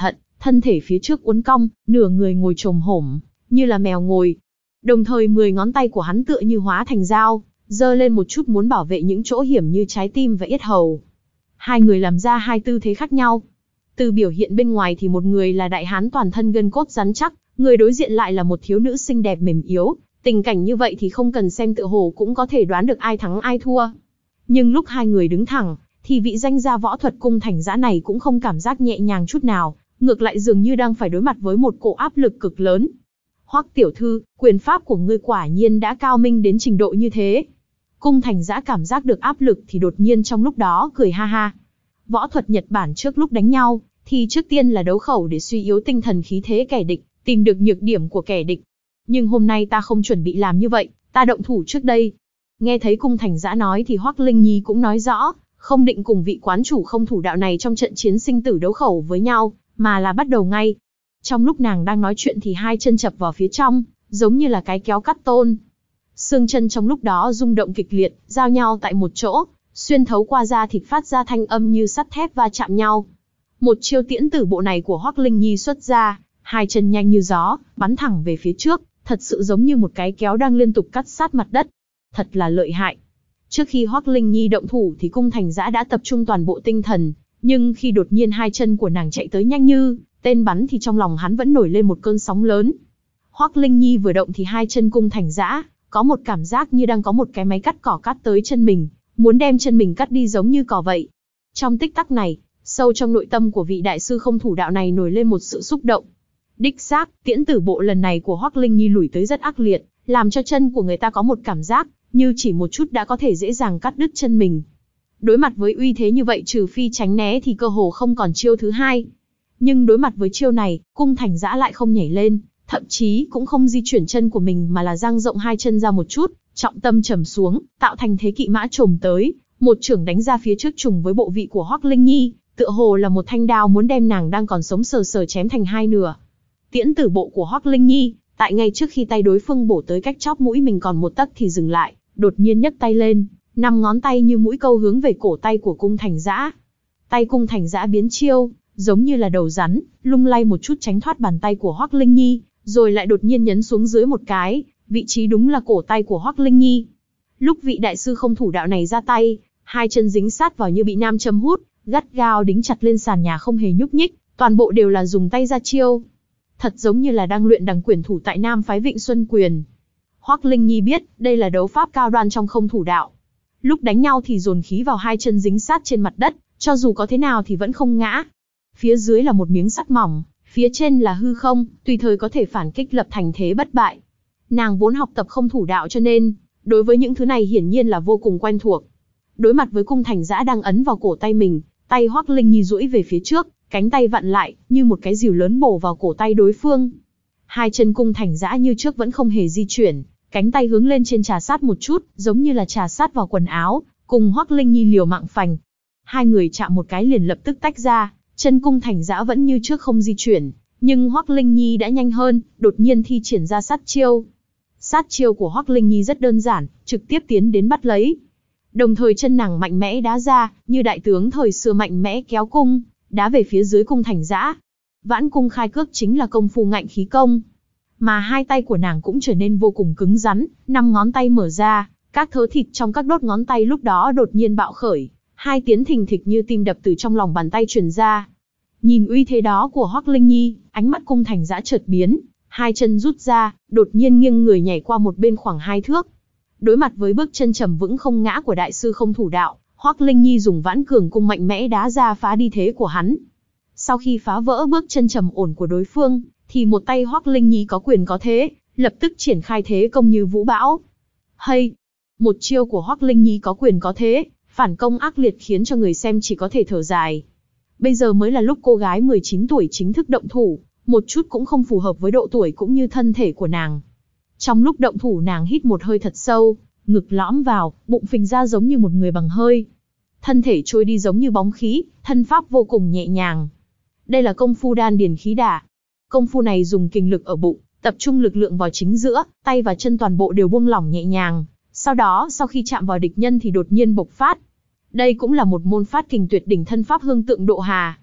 thân thể phía trước uốn cong, nửa người ngồi chồm hổm, như là mèo ngồi. Đồng thời mười ngón tay của hắn tựa như hóa thành dao, giơ lên một chút muốn bảo vệ những chỗ hiểm như trái tim và yết hầu. Hai người làm ra hai tư thế khác nhau. Từ biểu hiện bên ngoài thì một người là đại hán toàn thân gân cốt rắn chắc, người đối diện lại là một thiếu nữ xinh đẹp mềm yếu. Tình cảnh như vậy thì không cần xem tựa hồ cũng có thể đoán được ai thắng ai thua. Nhưng lúc hai người đứng thẳng, thì vị danh gia võ thuật Cung Thành Dã này cũng không cảm giác nhẹ nhàng chút nào, ngược lại dường như đang phải đối mặt với một cỗ áp lực cực lớn. Hoắc tiểu thư, quyền pháp của ngươi quả nhiên đã cao minh đến trình độ như thế. Cung Thành Dã cảm giác được áp lực thì đột nhiên trong lúc đó cười ha ha. Võ thuật Nhật Bản trước lúc đánh nhau, thì trước tiên là đấu khẩu để suy yếu tinh thần khí thế kẻ địch, tìm được nhược điểm của kẻ địch. Nhưng hôm nay ta không chuẩn bị làm như vậy, ta động thủ trước đây. Nghe thấy Cung Thành Dã nói thì Hoắc Linh Nhi cũng nói rõ, không định cùng vị quán chủ không thủ đạo này trong trận chiến sinh tử đấu khẩu với nhau, mà là bắt đầu ngay. Trong lúc nàng đang nói chuyện thì hai chân chập vào phía trong, giống như là cái kéo cắt tôn. Xương chân trong lúc đó rung động kịch liệt, giao nhau tại một chỗ, xuyên thấu qua da thịt phát ra thanh âm như sắt thép va chạm nhau. Một chiêu tiễn tử bộ này của Hoắc Linh Nhi xuất ra, hai chân nhanh như gió, bắn thẳng về phía trước, thật sự giống như một cái kéo đang liên tục cắt sát mặt đất. Thật là lợi hại. Trước khi Hoắc Linh Nhi động thủ thì Cung Thành Dã đã tập trung toàn bộ tinh thần, nhưng khi đột nhiên hai chân của nàng chạy tới nhanh như tên bắn thì trong lòng hắn vẫn nổi lên một cơn sóng lớn. Hoắc Linh Nhi vừa động thì hai chân Cung Thành Dã có một cảm giác như đang có một cái máy cắt cỏ cắt tới chân mình, muốn đem chân mình cắt đi giống như cỏ vậy. Trong tích tắc này, sâu trong nội tâm của vị đại sư không thủ đạo này nổi lên một sự xúc động. Đích xác, tiễn tử bộ lần này của Hoắc Linh Nhi lủi tới rất ác liệt, làm cho chân của người ta có một cảm giác như chỉ một chút đã có thể dễ dàng cắt đứt chân mình. Đối mặt với uy thế như vậy trừ phi tránh né thì cơ hồ không còn chiêu thứ hai. Nhưng đối mặt với chiêu này, Cung Thành Dã lại không nhảy lên, thậm chí cũng không di chuyển chân của mình mà là dang rộng hai chân ra một chút, trọng tâm trầm xuống, tạo thành thế kỵ mã trồm tới, một chưởng đánh ra phía trước trùng với bộ vị của Hoắc Linh Nhi, tựa hồ là một thanh đao muốn đem nàng đang còn sống sờ sờ chém thành hai nửa. Tiễn tử bộ của Hoắc Linh Nhi, tại ngay trước khi tay đối phương bổ tới cách chóp mũi mình còn một tấc thì dừng lại, đột nhiên nhấc tay lên, năm ngón tay như mũi câu hướng về cổ tay của Cung Thành Dã. Tay Cung Thành Dã biến chiêu, giống như là đầu rắn, lung lay một chút tránh thoát bàn tay của Hoắc Linh Nhi, rồi lại đột nhiên nhấn xuống dưới một cái, vị trí đúng là cổ tay của Hoắc Linh Nhi. Lúc vị đại sư không thủ đạo này ra tay, hai chân dính sát vào như bị nam châm hút, gắt gao đính chặt lên sàn nhà không hề nhúc nhích, toàn bộ đều là dùng tay ra chiêu. Thật giống như là đang luyện đằng quyền thủ tại Nam phái Vịnh Xuân Quyền. Hoắc Linh Nhi biết, đây là đấu pháp cao đoan trong không thủ đạo. Lúc đánh nhau thì dồn khí vào hai chân dính sát trên mặt đất, cho dù có thế nào thì vẫn không ngã. Phía dưới là một miếng sắt mỏng, phía trên là hư không, tùy thời có thể phản kích lập thành thế bất bại. Nàng vốn học tập không thủ đạo cho nên, đối với những thứ này hiển nhiên là vô cùng quen thuộc. Đối mặt với Cung Thành Dã đang ấn vào cổ tay mình, tay Hoắc Linh Nhi duỗi về phía trước, cánh tay vặn lại, như một cái rìu lớn bổ vào cổ tay đối phương. Hai chân Cung Thành Dã như trước vẫn không hề di chuyển, cánh tay hướng lên trên trà sát một chút, giống như là trà sát vào quần áo, cùng Hoắc Linh Nhi liều mạng phành. Hai người chạm một cái liền lập tức tách ra, chân Cung Thành Dã vẫn như trước không di chuyển, nhưng Hoắc Linh Nhi đã nhanh hơn, đột nhiên thi triển ra sát chiêu. Sát chiêu của Hoắc Linh Nhi rất đơn giản, trực tiếp tiến đến bắt lấy. Đồng thời chân nàng mạnh mẽ đá ra, như đại tướng thời xưa mạnh mẽ kéo cung, đá về phía dưới Cung Thành Dã. Vãn cung khai cước chính là công phu ngạnh khí công, mà hai tay của nàng cũng trở nên vô cùng cứng rắn, năm ngón tay mở ra, các thớ thịt trong các đốt ngón tay lúc đó đột nhiên bạo khởi, hai tiếng thình thịch như tim đập từ trong lòng bàn tay truyền ra. Nhìn uy thế đó của Hoắc Linh Nhi, ánh mắt Cung Thành Dã chợt biến, hai chân rút ra, đột nhiên nghiêng người nhảy qua một bên khoảng hai thước. Đối mặt với bước chân trầm vững không ngã của đại sư không thủ đạo, Hoắc Linh Nhi dùng Vãn Cường cung mạnh mẽ đá ra phá đi thế của hắn. Sau khi phá vỡ bước chân trầm ổn của đối phương, thì một tay Hoắc Linh Nhi có quyền có thế, lập tức triển khai thế công như vũ bão. Hay, một chiêu của Hoắc Linh Nhi có quyền có thế, phản công ác liệt khiến cho người xem chỉ có thể thở dài. Bây giờ mới là lúc cô gái mười chín tuổi chính thức động thủ, một chút cũng không phù hợp với độ tuổi cũng như thân thể của nàng. Trong lúc động thủ nàng hít một hơi thật sâu, ngực lõm vào, bụng phình ra giống như một người bằng hơi. Thân thể trôi đi giống như bóng khí, thân pháp vô cùng nhẹ nhàng. Đây là công phu đan điền khí đả. Công phu này dùng kình lực ở bụng, tập trung lực lượng vào chính giữa, tay và chân toàn bộ đều buông lỏng nhẹ nhàng. Sau đó, sau khi chạm vào địch nhân thì đột nhiên bộc phát. Đây cũng là một môn phát kình tuyệt đỉnh thân pháp hương tượng độ hà.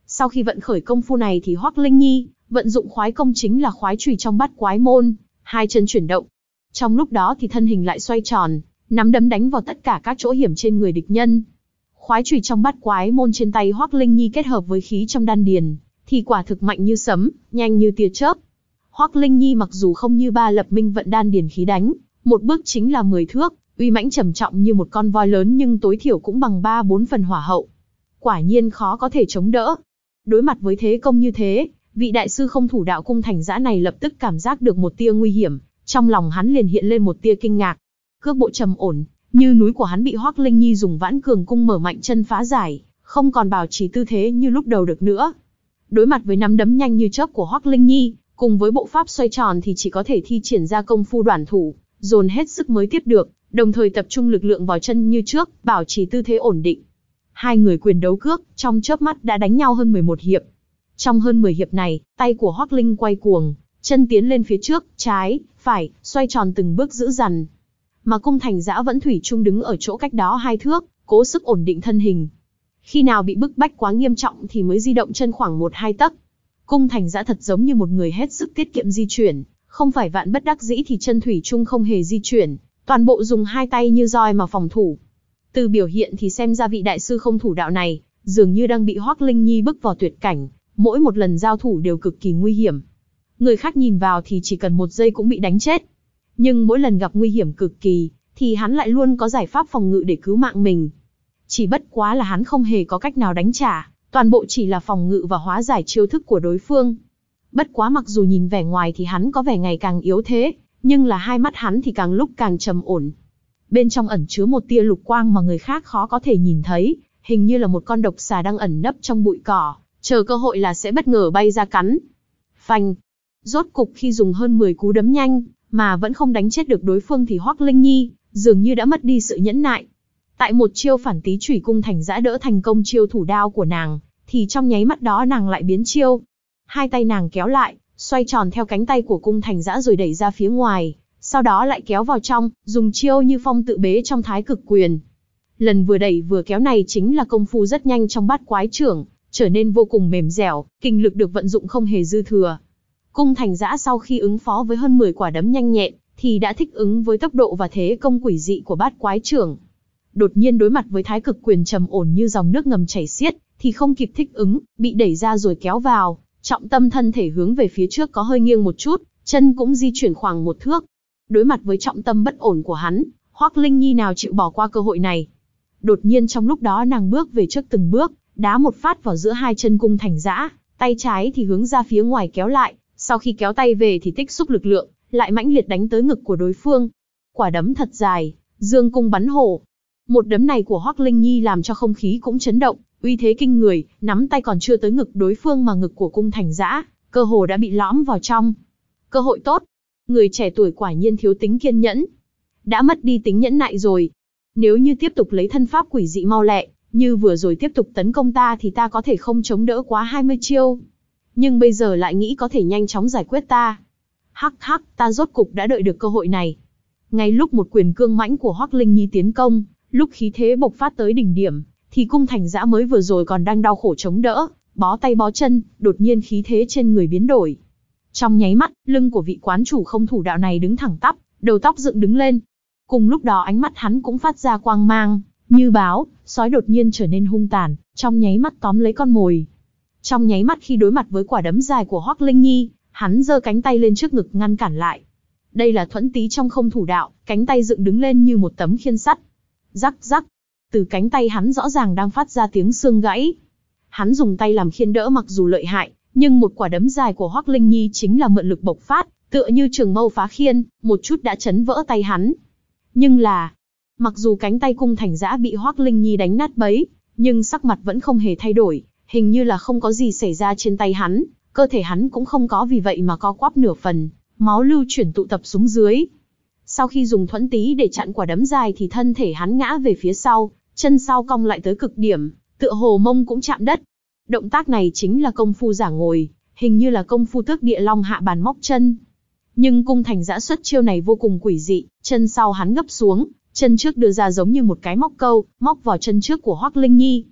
Sau khi vận khởi công phu này thì Hoắc Linh Nhi vận dụng khoái công chính là khoái chùy trong bát quái môn, hai chân chuyển động. Trong lúc đó thì thân hình lại xoay tròn, nắm đấm đánh vào tất cả các chỗ hiểm trên người địch nhân. Khoái chùy trong bát quái môn trên tay Hoắc Linh Nhi kết hợp với khí trong đan điền, thì quả thực mạnh như sấm, nhanh như tia chớp. Hoắc Linh Nhi mặc dù không như Ba Lập Minh vận đan điền khí đánh, một bước chính là mười thước, uy mãnh trầm trọng như một con voi lớn, nhưng tối thiểu cũng bằng ba bốn phần hỏa hậu. Quả nhiên khó có thể chống đỡ. Đối mặt với thế công như thế, vị đại sư không thủ đạo Cung Thành Dã này lập tức cảm giác được một tia nguy hiểm, trong lòng hắn liền hiện lên một tia kinh ngạc. Cước bộ trầm ổn, như núi của hắn bị Hoắc Linh Nhi dùng Vãn Cường cung mở mạnh chân phá giải, không còn bảo trì tư thế như lúc đầu được nữa. Đối mặt với nắm đấm nhanh như chớp của Hoắc Linh Nhi, cùng với bộ pháp xoay tròn thì chỉ có thể thi triển ra công phu đoản thủ, dồn hết sức mới tiếp được, đồng thời tập trung lực lượng vào chân như trước, bảo trì tư thế ổn định. Hai người quyền đấu cước, trong chớp mắt đã đánh nhau hơn mười một hiệp. Trong hơn mười hiệp này, tay của Hoắc Linh quay cuồng, chân tiến lên phía trước, trái, phải, xoay tròn từng bước dữ dằn. Mà Cung Thành Dã vẫn thủy chung đứng ở chỗ cách đó hai thước, cố sức ổn định thân hình. Khi nào bị bức bách quá nghiêm trọng thì mới di động chân khoảng một hai tấc. Cung Thành Dã thật giống như một người hết sức tiết kiệm di chuyển, không phải vạn bất đắc dĩ thì chân thủy chung không hề di chuyển, toàn bộ dùng hai tay như roi mà phòng thủ. Từ biểu hiện thì xem ra vị đại sư không thủ đạo này, dường như đang bị Hoắc Linh Nhi bức vào tuyệt cảnh, mỗi một lần giao thủ đều cực kỳ nguy hiểm. Người khác nhìn vào thì chỉ cần một giây cũng bị đánh chết. Nhưng mỗi lần gặp nguy hiểm cực kỳ, thì hắn lại luôn có giải pháp phòng ngự để cứu mạng mình. Chỉ bất quá là hắn không hề có cách nào đánh trả, toàn bộ chỉ là phòng ngự và hóa giải chiêu thức của đối phương. Bất quá mặc dù nhìn vẻ ngoài thì hắn có vẻ ngày càng yếu thế, nhưng là hai mắt hắn thì càng lúc càng trầm ổn. Bên trong ẩn chứa một tia lục quang mà người khác khó có thể nhìn thấy, hình như là một con độc xà đang ẩn nấp trong bụi cỏ, chờ cơ hội là sẽ bất ngờ bay ra cắn. Phanh! Rốt cục khi dùng hơn mười cú đấm nhanh, mà vẫn không đánh chết được đối phương thì Hoắc Linh Nhi dường như đã mất đi sự nhẫn nại. Tại một chiêu phản tí chủy, Cung Thành Dã đỡ thành công chiêu thủ đao của nàng, thì trong nháy mắt đó nàng lại biến chiêu. Hai tay nàng kéo lại, xoay tròn theo cánh tay của Cung Thành Dã rồi đẩy ra phía ngoài, sau đó lại kéo vào trong, dùng chiêu như phong tự bế trong Thái Cực Quyền. Lần vừa đẩy vừa kéo này chính là công phu rất nhanh trong bát quái trưởng, trở nên vô cùng mềm dẻo, kinh lực được vận dụng không hề dư thừa. Cung Thành Dã sau khi ứng phó với hơn mười quả đấm nhanh nhẹn, thì đã thích ứng với tốc độ và thế công quỷ dị của bát quái trưởng. Đột nhiên đối mặt với Thái Cực Quyền trầm ổn như dòng nước ngầm chảy xiết, thì không kịp thích ứng, bị đẩy ra rồi kéo vào, trọng tâm thân thể hướng về phía trước có hơi nghiêng một chút, chân cũng di chuyển khoảng một thước. Đối mặt với trọng tâm bất ổn của hắn, Hoắc Linh Nhi nào chịu bỏ qua cơ hội này. Đột nhiên trong lúc đó nàng bước về trước từng bước, đá một phát vào giữa hai chân Cung Thành Dã, tay trái thì hướng ra phía ngoài kéo lại, sau khi kéo tay về thì tích xúc lực lượng, lại mãnh liệt đánh tới ngực của đối phương. Quả đấm thật dài, dương cung bắn hổ. Một đấm này của Hoắc Linh Nhi làm cho không khí cũng chấn động, uy thế kinh người, nắm tay còn chưa tới ngực đối phương mà ngực của Cung Thành Dã cơ hồ đã bị lõm vào trong. Cơ hội tốt. Người trẻ tuổi quả nhiên thiếu tính kiên nhẫn. Đã mất đi tính nhẫn nại rồi. Nếu như tiếp tục lấy thân pháp quỷ dị mau lẹ, như vừa rồi tiếp tục tấn công ta thì ta có thể không chống đỡ quá hai mươi chiêu. Nhưng bây giờ lại nghĩ có thể nhanh chóng giải quyết ta. Hắc hắc, ta rốt cục đã đợi được cơ hội này. Ngay lúc một quyền cương mãnh của Hoắc Linh Nhi tiến công, lúc khí thế bộc phát tới đỉnh điểm, thì Cung Thành Dã mới vừa rồi còn đang đau khổ chống đỡ, bó tay bó chân, đột nhiên khí thế trên người biến đổi. Trong nháy mắt, lưng của vị quán chủ không thủ đạo này đứng thẳng tắp, đầu tóc dựng đứng lên. Cùng lúc đó ánh mắt hắn cũng phát ra quang mang, như báo, sói đột nhiên trở nên hung tàn, trong nháy mắt tóm lấy con mồi. Trong nháy mắt khi đối mặt với quả đấm dài của Hoắc Linh Nhi, hắn giơ cánh tay lên trước ngực ngăn cản lại. Đây là thuẫn tí trong không thủ đạo, cánh tay dựng đứng lên như một tấm khiên sắt. Rắc rắc, từ cánh tay hắn rõ ràng đang phát ra tiếng xương gãy. Hắn dùng tay làm khiên đỡ mặc dù lợi hại, nhưng một quả đấm dài của Hoắc Linh Nhi chính là mượn lực bộc phát, tựa như trường mâu phá khiên, một chút đã chấn vỡ tay hắn. Nhưng là, mặc dù cánh tay Cung Thành Dã bị Hoắc Linh Nhi đánh nát bấy, nhưng sắc mặt vẫn không hề thay đổi, hình như là không có gì xảy ra trên tay hắn, cơ thể hắn cũng không có vì vậy mà co quắp nửa phần, máu lưu chuyển tụ tập xuống dưới. Sau khi dùng thuẫn tí để chặn quả đấm dài thì thân thể hắn ngã về phía sau, chân sau cong lại tới cực điểm, tựa hồ mông cũng chạm đất. Động tác này chính là công phu giả ngồi, hình như là công phu Tước Địa Long hạ bàn móc chân. Nhưng Cung Thành Dã xuất chiêu này vô cùng quỷ dị, chân sau hắn gấp xuống, chân trước đưa ra giống như một cái móc câu, móc vào chân trước của Hoắc Linh Nhi.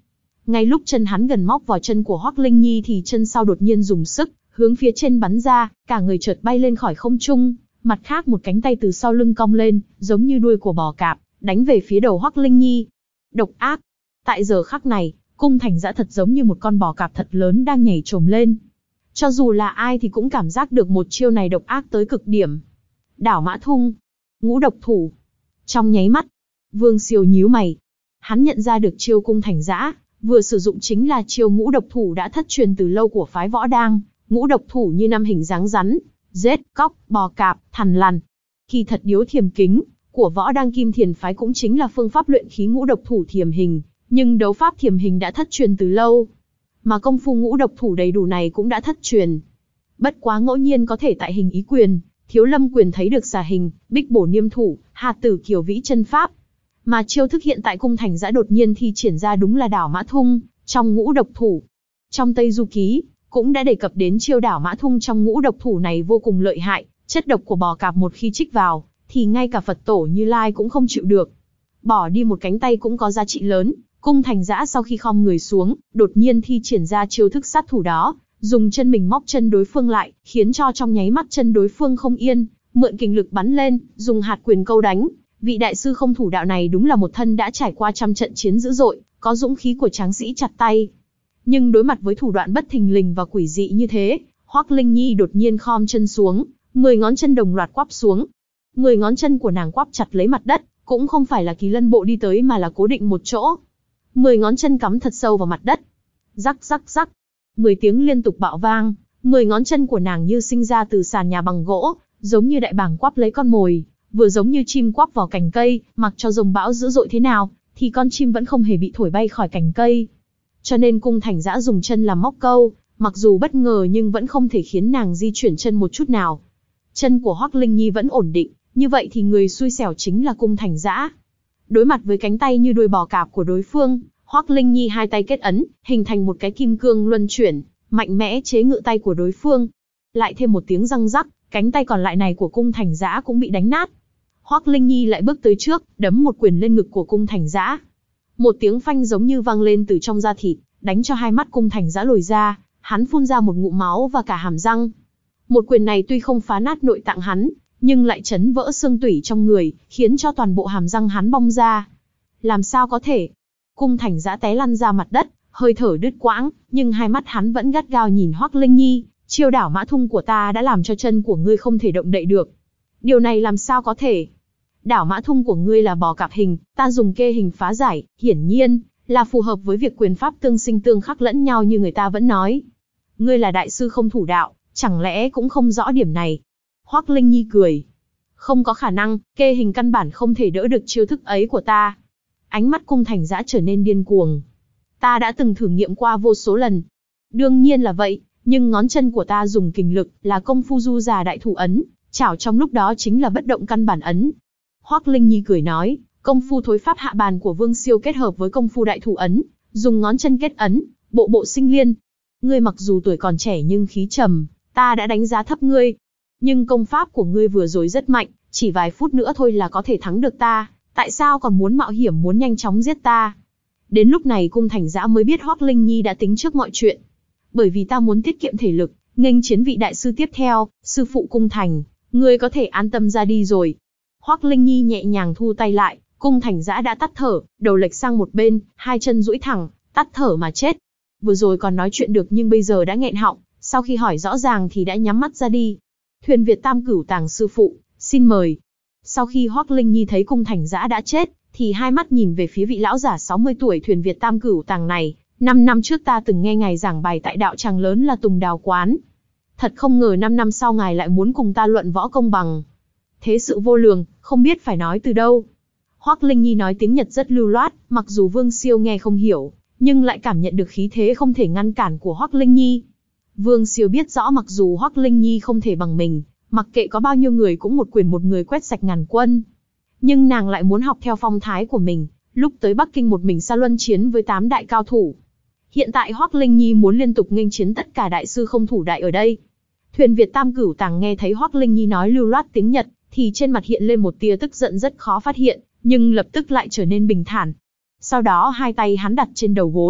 Ngay lúc chân hắn gần móc vào chân của Hoắc Linh Nhi thì chân sau đột nhiên dùng sức, hướng phía trên bắn ra, cả người chợt bay lên khỏi không trung, mặt khác một cánh tay từ sau lưng cong lên, giống như đuôi của bò cạp, đánh về phía đầu Hoắc Linh Nhi. Độc ác. Tại giờ khắc này, Cung Thành Dã thật giống như một con bò cạp thật lớn đang nhảy trồm lên. Cho dù là ai thì cũng cảm giác được một chiêu này độc ác tới cực điểm. Đảo Mã Thung, ngũ độc thủ. Trong nháy mắt, Vương Siêu nhíu mày. Hắn nhận ra được chiêu Cung Thành Dã vừa sử dụng chính là chiêu ngũ độc thủ đã thất truyền từ lâu của phái Võ Đang. Ngũ độc thủ như năm hình dáng rắn, rết, cóc, bò cạp, thằn lằn. Kỳ thật điếu thiềm kính của Võ Đang Kim Thiền phái cũng chính là phương pháp luyện khí ngũ độc thủ thiềm hình, nhưng đấu pháp thiềm hình đã thất truyền từ lâu, mà công phu ngũ độc thủ đầy đủ này cũng đã thất truyền. Bất quá ngẫu nhiên có thể tại hình ý quyền, Thiếu Lâm quyền thấy được xà hình, bích bổ niêm thủ, hà tử kiều vĩ chân pháp. Mà chiêu thức hiện tại Cung Thành Dã đột nhiên thi triển ra đúng là đảo Mã Thung, trong ngũ độc thủ. Trong Tây Du Ký, cũng đã đề cập đến chiêu đảo Mã Thung trong ngũ độc thủ này vô cùng lợi hại, chất độc của bò cạp một khi trích vào, thì ngay cả Phật tổ Như Lai cũng không chịu được. Bỏ đi một cánh tay cũng có giá trị lớn, Cung Thành Dã sau khi khom người xuống, đột nhiên thi triển ra chiêu thức sát thủ đó, dùng chân mình móc chân đối phương lại, khiến cho trong nháy mắt chân đối phương không yên, mượn kình lực bắn lên, dùng hạt quyền câu đánh. Vị đại sư không thủ đạo này đúng là một thân đã trải qua trăm trận chiến dữ dội, có dũng khí của tráng sĩ chặt tay. Nhưng đối mặt với thủ đoạn bất thình lình và quỷ dị như thế, Hoắc Linh Nhi đột nhiên khom chân xuống, mười ngón chân đồng loạt quắp xuống. Mười ngón chân của nàng quắp chặt lấy mặt đất, cũng không phải là kỳ lân bộ đi tới mà là cố định một chỗ. Mười ngón chân cắm thật sâu vào mặt đất. Rắc rắc rắc. Mười tiếng liên tục bạo vang, mười ngón chân của nàng như sinh ra từ sàn nhà bằng gỗ, giống như đại bàng quắp lấy con mồi, vừa giống như chim quắp vào cành cây, mặc cho dòng bão dữ dội thế nào, thì con chim vẫn không hề bị thổi bay khỏi cành cây. Cho nên Cung Thành Dã dùng chân làm móc câu, mặc dù bất ngờ nhưng vẫn không thể khiến nàng di chuyển chân một chút nào. Chân của Hoắc Linh Nhi vẫn ổn định, như vậy thì người xui xẻo chính là Cung Thành Dã. Đối mặt với cánh tay như đuôi bò cạp của đối phương, Hoắc Linh Nhi hai tay kết ấn, hình thành một cái kim cương luân chuyển, mạnh mẽ chế ngự tay của đối phương. Lại thêm một tiếng răng rắc, cánh tay còn lại này của Cung Thành Dã cũng bị đánh nát. Hoắc Linh Nhi lại bước tới trước, đấm một quyền lên ngực của Cung Thành Dã. Một tiếng phanh giống như vang lên từ trong da thịt, đánh cho hai mắt Cung Thành Dã lồi ra, hắn phun ra một ngụm máu và cả hàm răng. Một quyền này tuy không phá nát nội tạng hắn, nhưng lại chấn vỡ xương tủy trong người, khiến cho toàn bộ hàm răng hắn bong ra. Làm sao có thể? Cung Thành Dã té lăn ra mặt đất, hơi thở đứt quãng, nhưng hai mắt hắn vẫn gắt gao nhìn Hoắc Linh Nhi. Chiêu đảo Mã Thung của ta đã làm cho chân của ngươi không thể động đậy được. Điều này làm sao có thể? Đảo Mã Thung của ngươi là bò cạp hình, ta dùng kê hình phá giải, hiển nhiên là phù hợp với việc quyền pháp tương sinh tương khắc lẫn nhau như người ta vẫn nói. Ngươi là đại sư không thủ đạo, chẳng lẽ cũng không rõ điểm này? Hoắc Linh Nhi cười. Không có khả năng, kê hình căn bản không thể đỡ được chiêu thức ấy của ta. Ánh mắt Cung Thành Dã trở nên điên cuồng. Ta đã từng thử nghiệm qua vô số lần. Đương nhiên là vậy, nhưng ngón chân của ta dùng kình lực, là công phu du già đại thủ ấn, chảo trong lúc đó chính là bất động căn bản ấn. Hoắc Linh Nhi cười nói, công phu thối pháp hạ bàn của Vương Siêu kết hợp với công phu đại thủ ấn, dùng ngón chân kết ấn, bộ bộ sinh liên. Ngươi mặc dù tuổi còn trẻ nhưng khí trầm, ta đã đánh giá thấp ngươi. Nhưng công pháp của ngươi vừa rồi rất mạnh, chỉ vài phút nữa thôi là có thể thắng được ta, tại sao còn muốn mạo hiểm muốn nhanh chóng giết ta? Đến lúc này Cung Thành Dã mới biết Hoắc Linh Nhi đã tính trước mọi chuyện. Bởi vì ta muốn tiết kiệm thể lực, nghênh chiến vị đại sư tiếp theo, sư phụ Cung Thành, ngươi có thể an tâm ra đi rồi. Hoắc Linh Nhi nhẹ nhàng thu tay lại, Cung Thành Dã đã tắt thở, đầu lệch sang một bên, hai chân duỗi thẳng, tắt thở mà chết. Vừa rồi còn nói chuyện được nhưng bây giờ đã nghẹn họng, sau khi hỏi rõ ràng thì đã nhắm mắt ra đi. Thuyền Việt Tam Cửu Tàng sư phụ, xin mời. Sau khi Hoắc Linh Nhi thấy Cung Thành Dã đã chết, thì hai mắt nhìn về phía vị lão giả sáu mươi tuổi Thuyền Việt Tam Cửu Tàng này. Năm năm trước ta từng nghe ngài giảng bài tại đạo tràng lớn là Tùng Đào Quán. Thật không ngờ năm năm sau ngài lại muốn cùng ta luận võ công bằng. Thế sự vô lường, không biết phải nói từ đâu. Hoắc Linh Nhi nói tiếng Nhật rất lưu loát, mặc dù Vương Siêu nghe không hiểu, nhưng lại cảm nhận được khí thế không thể ngăn cản của Hoắc Linh Nhi. Vương Siêu biết rõ mặc dù Hoắc Linh Nhi không thể bằng mình, mặc kệ có bao nhiêu người cũng một quyền một người quét sạch ngàn quân. Nhưng nàng lại muốn học theo phong thái của mình, lúc tới Bắc Kinh một mình xa luân chiến với tám đại cao thủ. Hiện tại Hoắc Linh Nhi muốn liên tục nghênh chiến tất cả đại sư không thủ đại ở đây. Thuyền Việt Tam Cửu Tàng nghe thấy Hoắc Linh Nhi nói lưu loát tiếng Nhật, thì trên mặt hiện lên một tia tức giận rất khó phát hiện, nhưng lập tức lại trở nên bình thản. Sau đó hai tay hắn đặt trên đầu gối,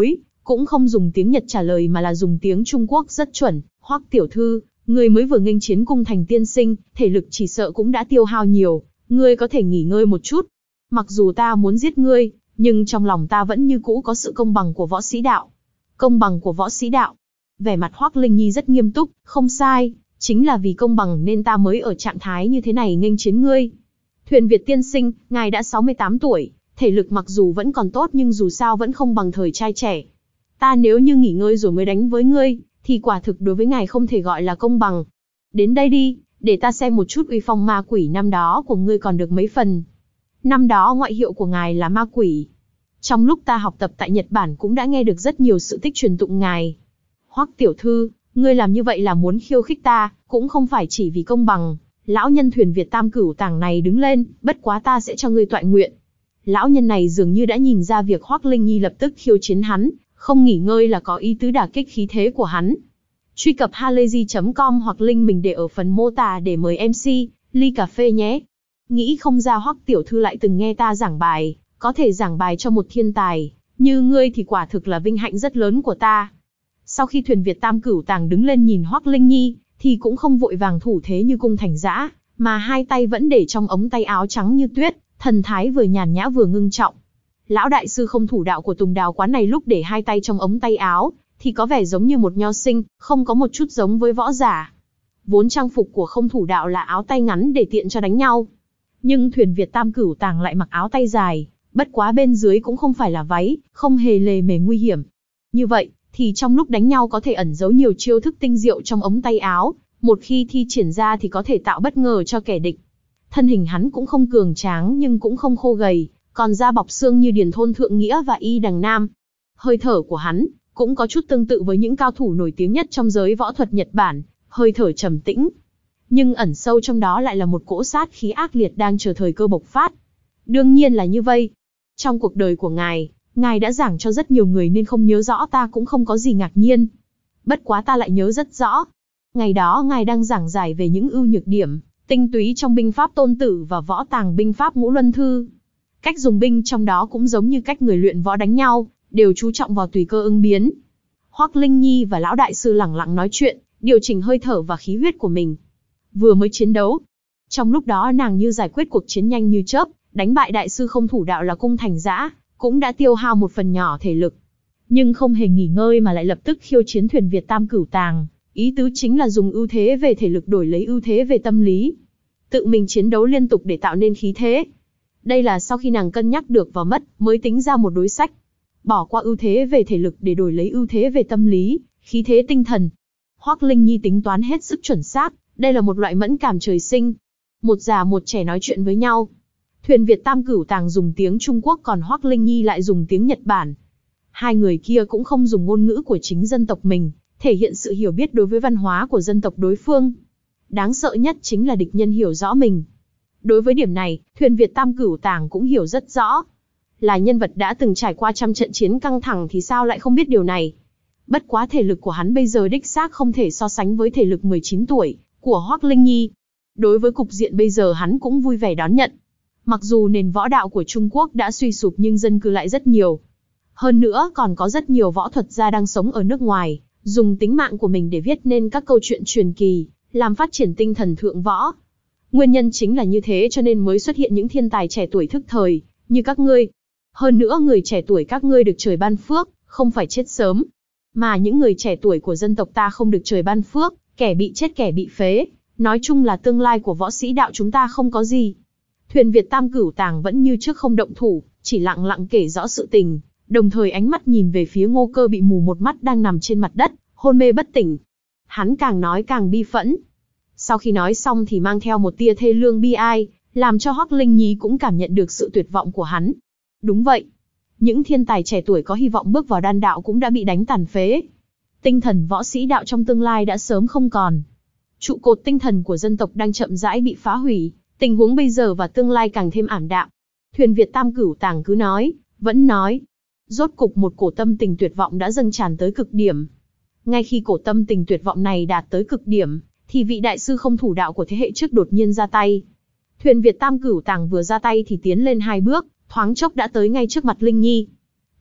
cũng không dùng tiếng Nhật trả lời mà là dùng tiếng Trung Quốc rất chuẩn. Hoắc tiểu thư, ngươi mới vừa nghênh chiến cung thành tiên sinh, thể lực chỉ sợ cũng đã tiêu hao nhiều, ngươi có thể nghỉ ngơi một chút. Mặc dù ta muốn giết ngươi, nhưng trong lòng ta vẫn như cũ có sự công bằng của võ sĩ đạo. Công bằng của võ sĩ đạo. Vẻ mặt Hoắc Linh Nhi rất nghiêm túc, không sai, chính là vì công bằng nên ta mới ở trạng thái như thế này nghênh chiến ngươi. Thuyền Việt tiên sinh, ngài đã sáu mươi tám tuổi, thể lực mặc dù vẫn còn tốt nhưng dù sao vẫn không bằng thời trai trẻ. Ta nếu như nghỉ ngơi rồi mới đánh với ngươi, thì quả thực đối với ngài không thể gọi là công bằng. Đến đây đi, để ta xem một chút uy phong ma quỷ năm đó của ngươi còn được mấy phần. Năm đó ngoại hiệu của ngài là ma quỷ. Trong lúc ta học tập tại Nhật Bản cũng đã nghe được rất nhiều sự tích truyền tụng ngài. Hoắc tiểu thư, ngươi làm như vậy là muốn khiêu khích ta, cũng không phải chỉ vì công bằng. Lão nhân Thuyền Việt Tam Cửu Tàng này đứng lên, bất quá ta sẽ cho ngươi toại nguyện. Lão nhân này dường như đã nhìn ra việc Hoắc Linh Nhi lập tức khiêu chiến hắn, không nghỉ ngơi là có ý tứ đả kích khí thế của hắn. Truy cập halayzi chấm com hoặc link mình để ở phần mô tả để mời em xê, ly cà phê nhé. Nghĩ không ra Hoắc tiểu thư lại từng nghe ta giảng bài, có thể giảng bài cho một thiên tài như ngươi thì quả thực là vinh hạnh rất lớn của ta. Sau khi Thuyền Việt Tam Cửu Tàng đứng lên nhìn Hoắc Linh Nhi, thì cũng không vội vàng thủ thế như cung thành dã, mà hai tay vẫn để trong ống tay áo trắng như tuyết, thần thái vừa nhàn nhã vừa ngưng trọng. Lão đại sư không thủ đạo của Tùng Đào quán này lúc để hai tay trong ống tay áo, thì có vẻ giống như một nho sinh, không có một chút giống với võ giả. Vốn trang phục của không thủ đạo là áo tay ngắn để tiện cho đánh nhau. Nhưng Thuyền Việt Tam Cửu Tàng lại mặc áo tay dài, bất quá bên dưới cũng không phải là váy, không hề lề mề nguy hiểm. Như vậy, thì trong lúc đánh nhau có thể ẩn giấu nhiều chiêu thức tinh diệu trong ống tay áo, một khi thi triển ra thì có thể tạo bất ngờ cho kẻ địch. Thân hình hắn cũng không cường tráng nhưng cũng không khô gầy, còn da bọc xương như Điền Thôn Thượng Nghĩa và Y Đằng Nam. Hơi thở của hắn cũng có chút tương tự với những cao thủ nổi tiếng nhất trong giới võ thuật Nhật Bản, hơi thở trầm tĩnh. Nhưng ẩn sâu trong đó lại là một cỗ sát khí ác liệt đang chờ thời cơ bộc phát. Đương nhiên là như vậy. Trong cuộc đời của ngài, ngài đã giảng cho rất nhiều người nên không nhớ rõ ta cũng không có gì ngạc nhiên. Bất quá ta lại nhớ rất rõ. Ngày đó ngài đang giảng giải về những ưu nhược điểm, tinh túy trong binh pháp Tôn Tử và võ tàng binh pháp Ngũ Luân Thư. Cách dùng binh trong đó cũng giống như cách người luyện võ đánh nhau, đều chú trọng vào tùy cơ ứng biến. Hoắc Linh Nhi và lão đại sư lẳng lặng nói chuyện, điều chỉnh hơi thở và khí huyết của mình. Vừa mới chiến đấu, trong lúc đó nàng như giải quyết cuộc chiến nhanh như chớp, đánh bại đại sư không thủ đạo là cung thành dã, cũng đã tiêu hao một phần nhỏ thể lực. Nhưng không hề nghỉ ngơi mà lại lập tức khiêu chiến Thuyền Việt Tam Cửu Tàng, ý tứ chính là dùng ưu thế về thể lực đổi lấy ưu thế về tâm lý. Tự mình chiến đấu liên tục để tạo nên khí thế. Đây là sau khi nàng cân nhắc được và mất, mới tính ra một đối sách. Bỏ qua ưu thế về thể lực để đổi lấy ưu thế về tâm lý, khí thế tinh thần. Hoắc Linh Nhi tính toán hết sức chuẩn xác, đây là một loại mẫn cảm trời sinh. Một già một trẻ nói chuyện với nhau. Thuyền Việt Tam Cửu Tàng dùng tiếng Trung Quốc còn Hoắc Linh Nhi lại dùng tiếng Nhật Bản. Hai người kia cũng không dùng ngôn ngữ của chính dân tộc mình, thể hiện sự hiểu biết đối với văn hóa của dân tộc đối phương. Đáng sợ nhất chính là địch nhân hiểu rõ mình. Đối với điểm này, Thuyền Việt Tam Cửu Tàng cũng hiểu rất rõ. Là nhân vật đã từng trải qua trăm trận chiến căng thẳng thì sao lại không biết điều này. Bất quá thể lực của hắn bây giờ đích xác không thể so sánh với thể lực mười chín tuổi của Hoắc Linh Nhi. Đối với cục diện bây giờ hắn cũng vui vẻ đón nhận. Mặc dù nền võ đạo của Trung Quốc đã suy sụp nhưng dân cư lại rất nhiều. Hơn nữa còn có rất nhiều võ thuật gia đang sống ở nước ngoài, dùng tính mạng của mình để viết nên các câu chuyện truyền kỳ, làm phát triển tinh thần thượng võ. Nguyên nhân chính là như thế cho nên mới xuất hiện những thiên tài trẻ tuổi thức thời, như các ngươi. Hơn nữa người trẻ tuổi các ngươi được trời ban phước, không phải chết sớm. Mà những người trẻ tuổi của dân tộc ta không được trời ban phước, kẻ bị chết kẻ bị phế. Nói chung là tương lai của võ sĩ đạo chúng ta không có gì. Thuyền Việt Tam Cửu Tàng vẫn như trước không động thủ, chỉ lặng lặng kể rõ sự tình, đồng thời ánh mắt nhìn về phía Ngô Cơ bị mù một mắt đang nằm trên mặt đất, hôn mê bất tỉnh. Hắn càng nói càng bi phẫn. Sau khi nói xong thì mang theo một tia thê lương bi ai, làm cho Hoắc Linh Nhi cũng cảm nhận được sự tuyệt vọng của hắn. Đúng vậy. Những thiên tài trẻ tuổi có hy vọng bước vào đan đạo cũng đã bị đánh tàn phế. Tinh thần võ sĩ đạo trong tương lai đã sớm không còn. Trụ cột tinh thần của dân tộc đang chậm rãi bị phá hủy, tình huống bây giờ và tương lai càng thêm ảm đạm. Thuyền Việt Tam Cửu Tàng cứ nói, vẫn nói. Rốt cục một cổ tâm tình tuyệt vọng đã dâng tràn tới cực điểm. Ngay khi cổ tâm tình tuyệt vọng này đạt tới cực điểm, thì vị đại sư không thủ đạo của thế hệ trước đột nhiên ra tay. Thuyền Việt Tam Cửu Tàng vừa ra tay thì tiến lên hai bước, thoáng chốc đã tới ngay trước mặt Linh Nhi.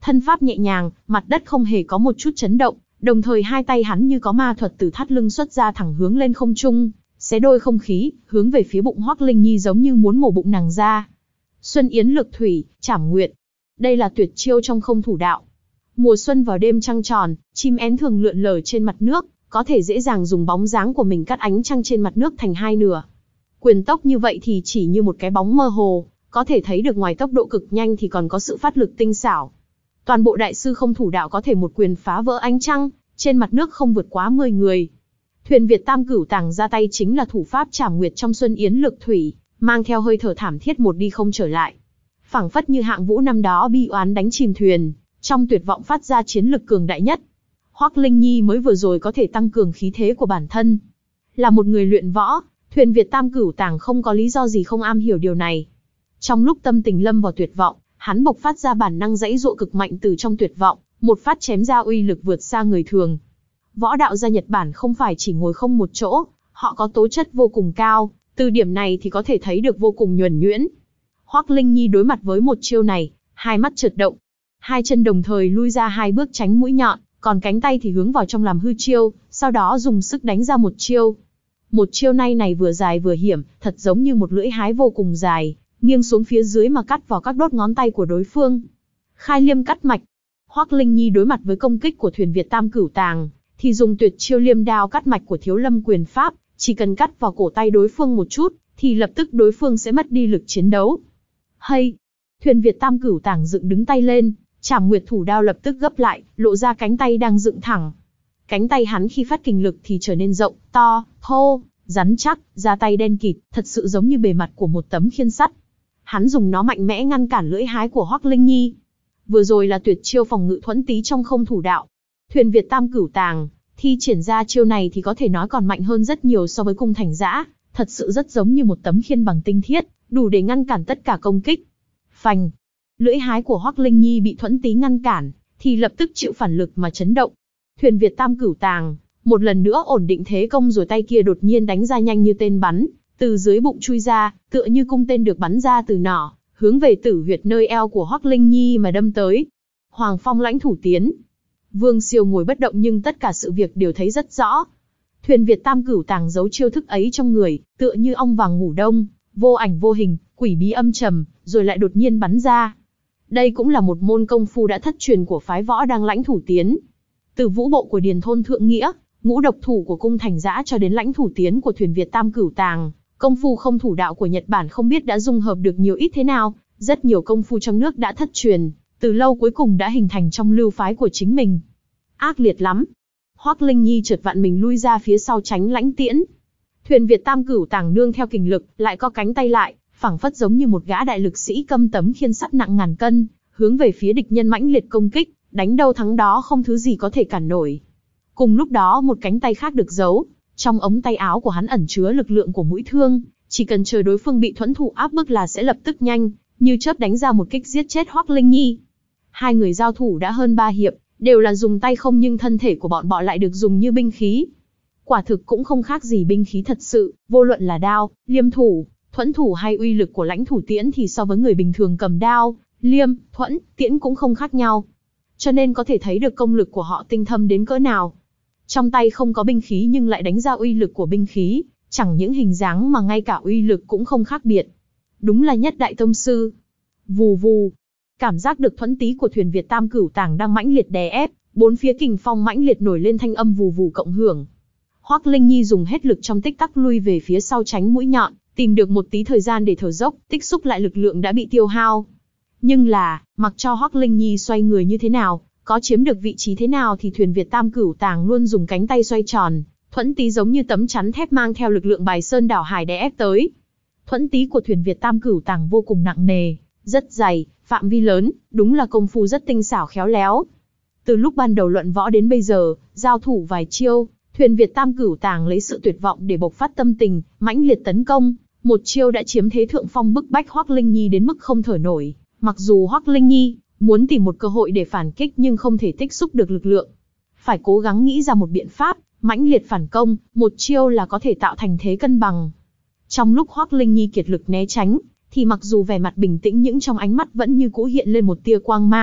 Thân pháp nhẹ nhàng, mặt đất không hề có một chút chấn động, đồng thời hai tay hắn như có ma thuật từ thắt lưng xuất ra thẳng hướng lên không trung, xé đôi không khí, hướng về phía bụng Hoắc Linh Nhi giống như muốn mổ bụng nàng ra. Xuân Yến Lực Thủy, Trảm Nguyệt. Đây là tuyệt chiêu trong không thủ đạo. Mùa xuân vào đêm trăng tròn, chim én thường lượn lờ trên mặt nước, có thể dễ dàng dùng bóng dáng của mình cắt ánh trăng trên mặt nước thành hai nửa. Quyền tốc như vậy thì chỉ như một cái bóng mơ hồ, có thể thấy được ngoài tốc độ cực nhanh thì còn có sự phát lực tinh xảo. Toàn bộ đại sư không thủ đạo có thể một quyền phá vỡ ánh trăng, trên mặt nước không vượt quá mười người. Thuyền Việt Tam Cửu Tàng ra tay chính là thủ pháp Trảm Nguyệt trong Xuân Yến Lực Thủy, mang theo hơi thở thảm thiết một đi không trở lại. Phảng phất như Hạng Vũ năm đó bi oán đánh chìm thuyền, trong tuyệt vọng phát ra chiến lực cường đại nhất. Hoắc Linh Nhi mới vừa rồi có thể tăng cường khí thế của bản thân. Là một người luyện võ, Thuyền Việt Tam Cửu Tàng không có lý do gì không am hiểu điều này. Trong lúc tâm tình lâm vào tuyệt vọng, hắn bộc phát ra bản năng giãy giụa cực mạnh từ trong tuyệt vọng, một phát chém ra uy lực vượt xa người thường. Võ đạo gia Nhật Bản không phải chỉ ngồi không một chỗ, họ có tố chất vô cùng cao, từ điểm này thì có thể thấy được vô cùng nhuần nhuyễn. Hoắc Linh Nhi đối mặt với một chiêu này, hai mắt chợt động, hai chân đồng thời lui ra hai bước tránh mũi nhọn, còn cánh tay thì hướng vào trong làm hư chiêu, sau đó dùng sức đánh ra một chiêu. Một chiêu này này vừa dài vừa hiểm, thật giống như một lưỡi hái vô cùng dài, nghiêng xuống phía dưới mà cắt vào các đốt ngón tay của đối phương. Khai Liêm Cắt Mạch. Hoắc Linh Nhi đối mặt với công kích của Thuyền Việt Tam Cửu Tàng, thì dùng tuyệt chiêu Liêm Đao Cắt Mạch của Thiếu Lâm quyền pháp, chỉ cần cắt vào cổ tay đối phương một chút, thì lập tức đối phương sẽ mất đi lực chiến đấu. Hay! Thuyền Việt Tam Cửu Tàng dựng đứng tay lên, Trảm Nguyệt thủ đao lập tức gấp lại, lộ ra cánh tay đang dựng thẳng. Cánh tay hắn khi phát kình lực thì trở nên rộng, to, thô, rắn chắc, da tay đen kịt, thật sự giống như bề mặt của một tấm khiên sắt. Hắn dùng nó mạnh mẽ ngăn cản lưỡi hái của Hoắc Linh Nhi. Vừa rồi là tuyệt chiêu phòng ngự thuẫn tí trong không thủ đạo. Thuyền Việt Tam Cửu Tàng thi triển ra chiêu này thì có thể nói còn mạnh hơn rất nhiều so với Cung Thành Dã, thật sự rất giống như một tấm khiên bằng tinh thiết, đủ để ngăn cản tất cả công kích. Phành! Lưỡi hái của Hoắc Linh Nhi bị thuẫn tí ngăn cản, thì lập tức chịu phản lực mà chấn động. Thuyền Việt Tam Cửu Tàng một lần nữa ổn định thế công rồi tay kia đột nhiên đánh ra nhanh như tên bắn, từ dưới bụng chui ra, tựa như cung tên được bắn ra từ nỏ, hướng về tử huyệt nơi eo của Hoắc Linh Nhi mà đâm tới. Hoàng Phong Lãnh Thủ Tiến. Vương Siêu ngồi bất động nhưng tất cả sự việc đều thấy rất rõ. Thuyền Việt Tam Cửu Tàng giấu chiêu thức ấy trong người, tựa như ong vàng ngủ đông, vô ảnh vô hình, quỷ bí âm trầm, rồi lại đột nhiên bắn ra. Đây cũng là một môn công phu đã thất truyền của phái võ đang Lãnh Thủ Tiến. Từ vũ bộ của Điền Thôn Thượng Nghĩa, ngũ độc thủ của Cung Thành Dã cho đến Lãnh Thủ Tiến của Thuyền Việt Tam Cửu Tàng, công phu không thủ đạo của Nhật Bản không biết đã dung hợp được nhiều ít thế nào, rất nhiều công phu trong nước đã thất truyền, từ lâu cuối cùng đã hình thành trong lưu phái của chính mình. Ác liệt lắm. Hoắc Linh Nhi chợt vặn mình lui ra phía sau tránh lãnh tiễn. Thuyền Việt Tam Cửu Tàng nương theo kình lực, lại co cánh tay lại, phảng phất giống như một gã đại lực sĩ câm tấm khiên sắt nặng ngàn cân, hướng về phía địch nhân mãnh liệt công kích, đánh đâu thắng đó không thứ gì có thể cản nổi. Cùng lúc đó một cánh tay khác được giấu, trong ống tay áo của hắn ẩn chứa lực lượng của mũi thương, chỉ cần chờ đối phương bị thuẫn thủ áp bức là sẽ lập tức nhanh, như chớp đánh ra một kích giết chết Hoắc Linh Nhi. Hai người giao thủ đã hơn ba hiệp, đều là dùng tay không nhưng thân thể của bọn bọ lại được dùng như binh khí. Quả thực cũng không khác gì binh khí thật sự, vô luận là đao, liêm thủ, thuẫn thủ hay uy lực của Lãnh Thủ Tiễn thì so với người bình thường cầm đao, liêm, thuẫn, tiễn cũng không khác nhau. Cho nên có thể thấy được công lực của họ tinh thâm đến cỡ nào. Trong tay không có binh khí nhưng lại đánh ra uy lực của binh khí, chẳng những hình dáng mà ngay cả uy lực cũng không khác biệt. Đúng là nhất đại tông sư. Vù vù. Cảm giác được thuẫn tí của Thuyền Việt Tam Cửu Tàng đang mãnh liệt đè ép, bốn phía kình phong mãnh liệt nổi lên thanh âm vù vù cộng hưởng. Hoắc Linh Nhi dùng hết lực trong tích tắc lui về phía sau tránh mũi nhọn, tìm được một tí thời gian để thở dốc, tích xúc lại lực lượng đã bị tiêu hao. Nhưng là, mặc cho Hoắc Linh Nhi xoay người như thế nào, có chiếm được vị trí thế nào thì Thuyền Việt Tam Cửu Tàng luôn dùng cánh tay xoay tròn, thuẫn tí giống như tấm chắn thép mang theo lực lượng bài sơn đảo hải đè ép tới. Thuẫn tí của Thuyền Việt Tam Cửu Tàng vô cùng nặng nề, rất dày, phạm vi lớn, đúng là công phu rất tinh xảo khéo léo. Từ lúc ban đầu luận võ đến bây giờ, giao thủ vài chiêu, Thuyền Việt Tam Cửu Tàng lấy sự tuyệt vọng để bộc phát tâm tình, mãnh liệt tấn công, một chiêu đã chiếm thế thượng phong bức bách Hoắc Linh Nhi đến mức không thở nổi. Mặc dù Hoắc Linh Nhi muốn tìm một cơ hội để phản kích nhưng không thể tích xúc được lực lượng. Phải cố gắng nghĩ ra một biện pháp, mãnh liệt phản công, một chiêu là có thể tạo thành thế cân bằng. Trong lúc Hoắc Linh Nhi kiệt lực né tránh, thì mặc dù vẻ mặt bình tĩnh nhưng trong ánh mắt vẫn như cũ hiện lên một tia quang mang,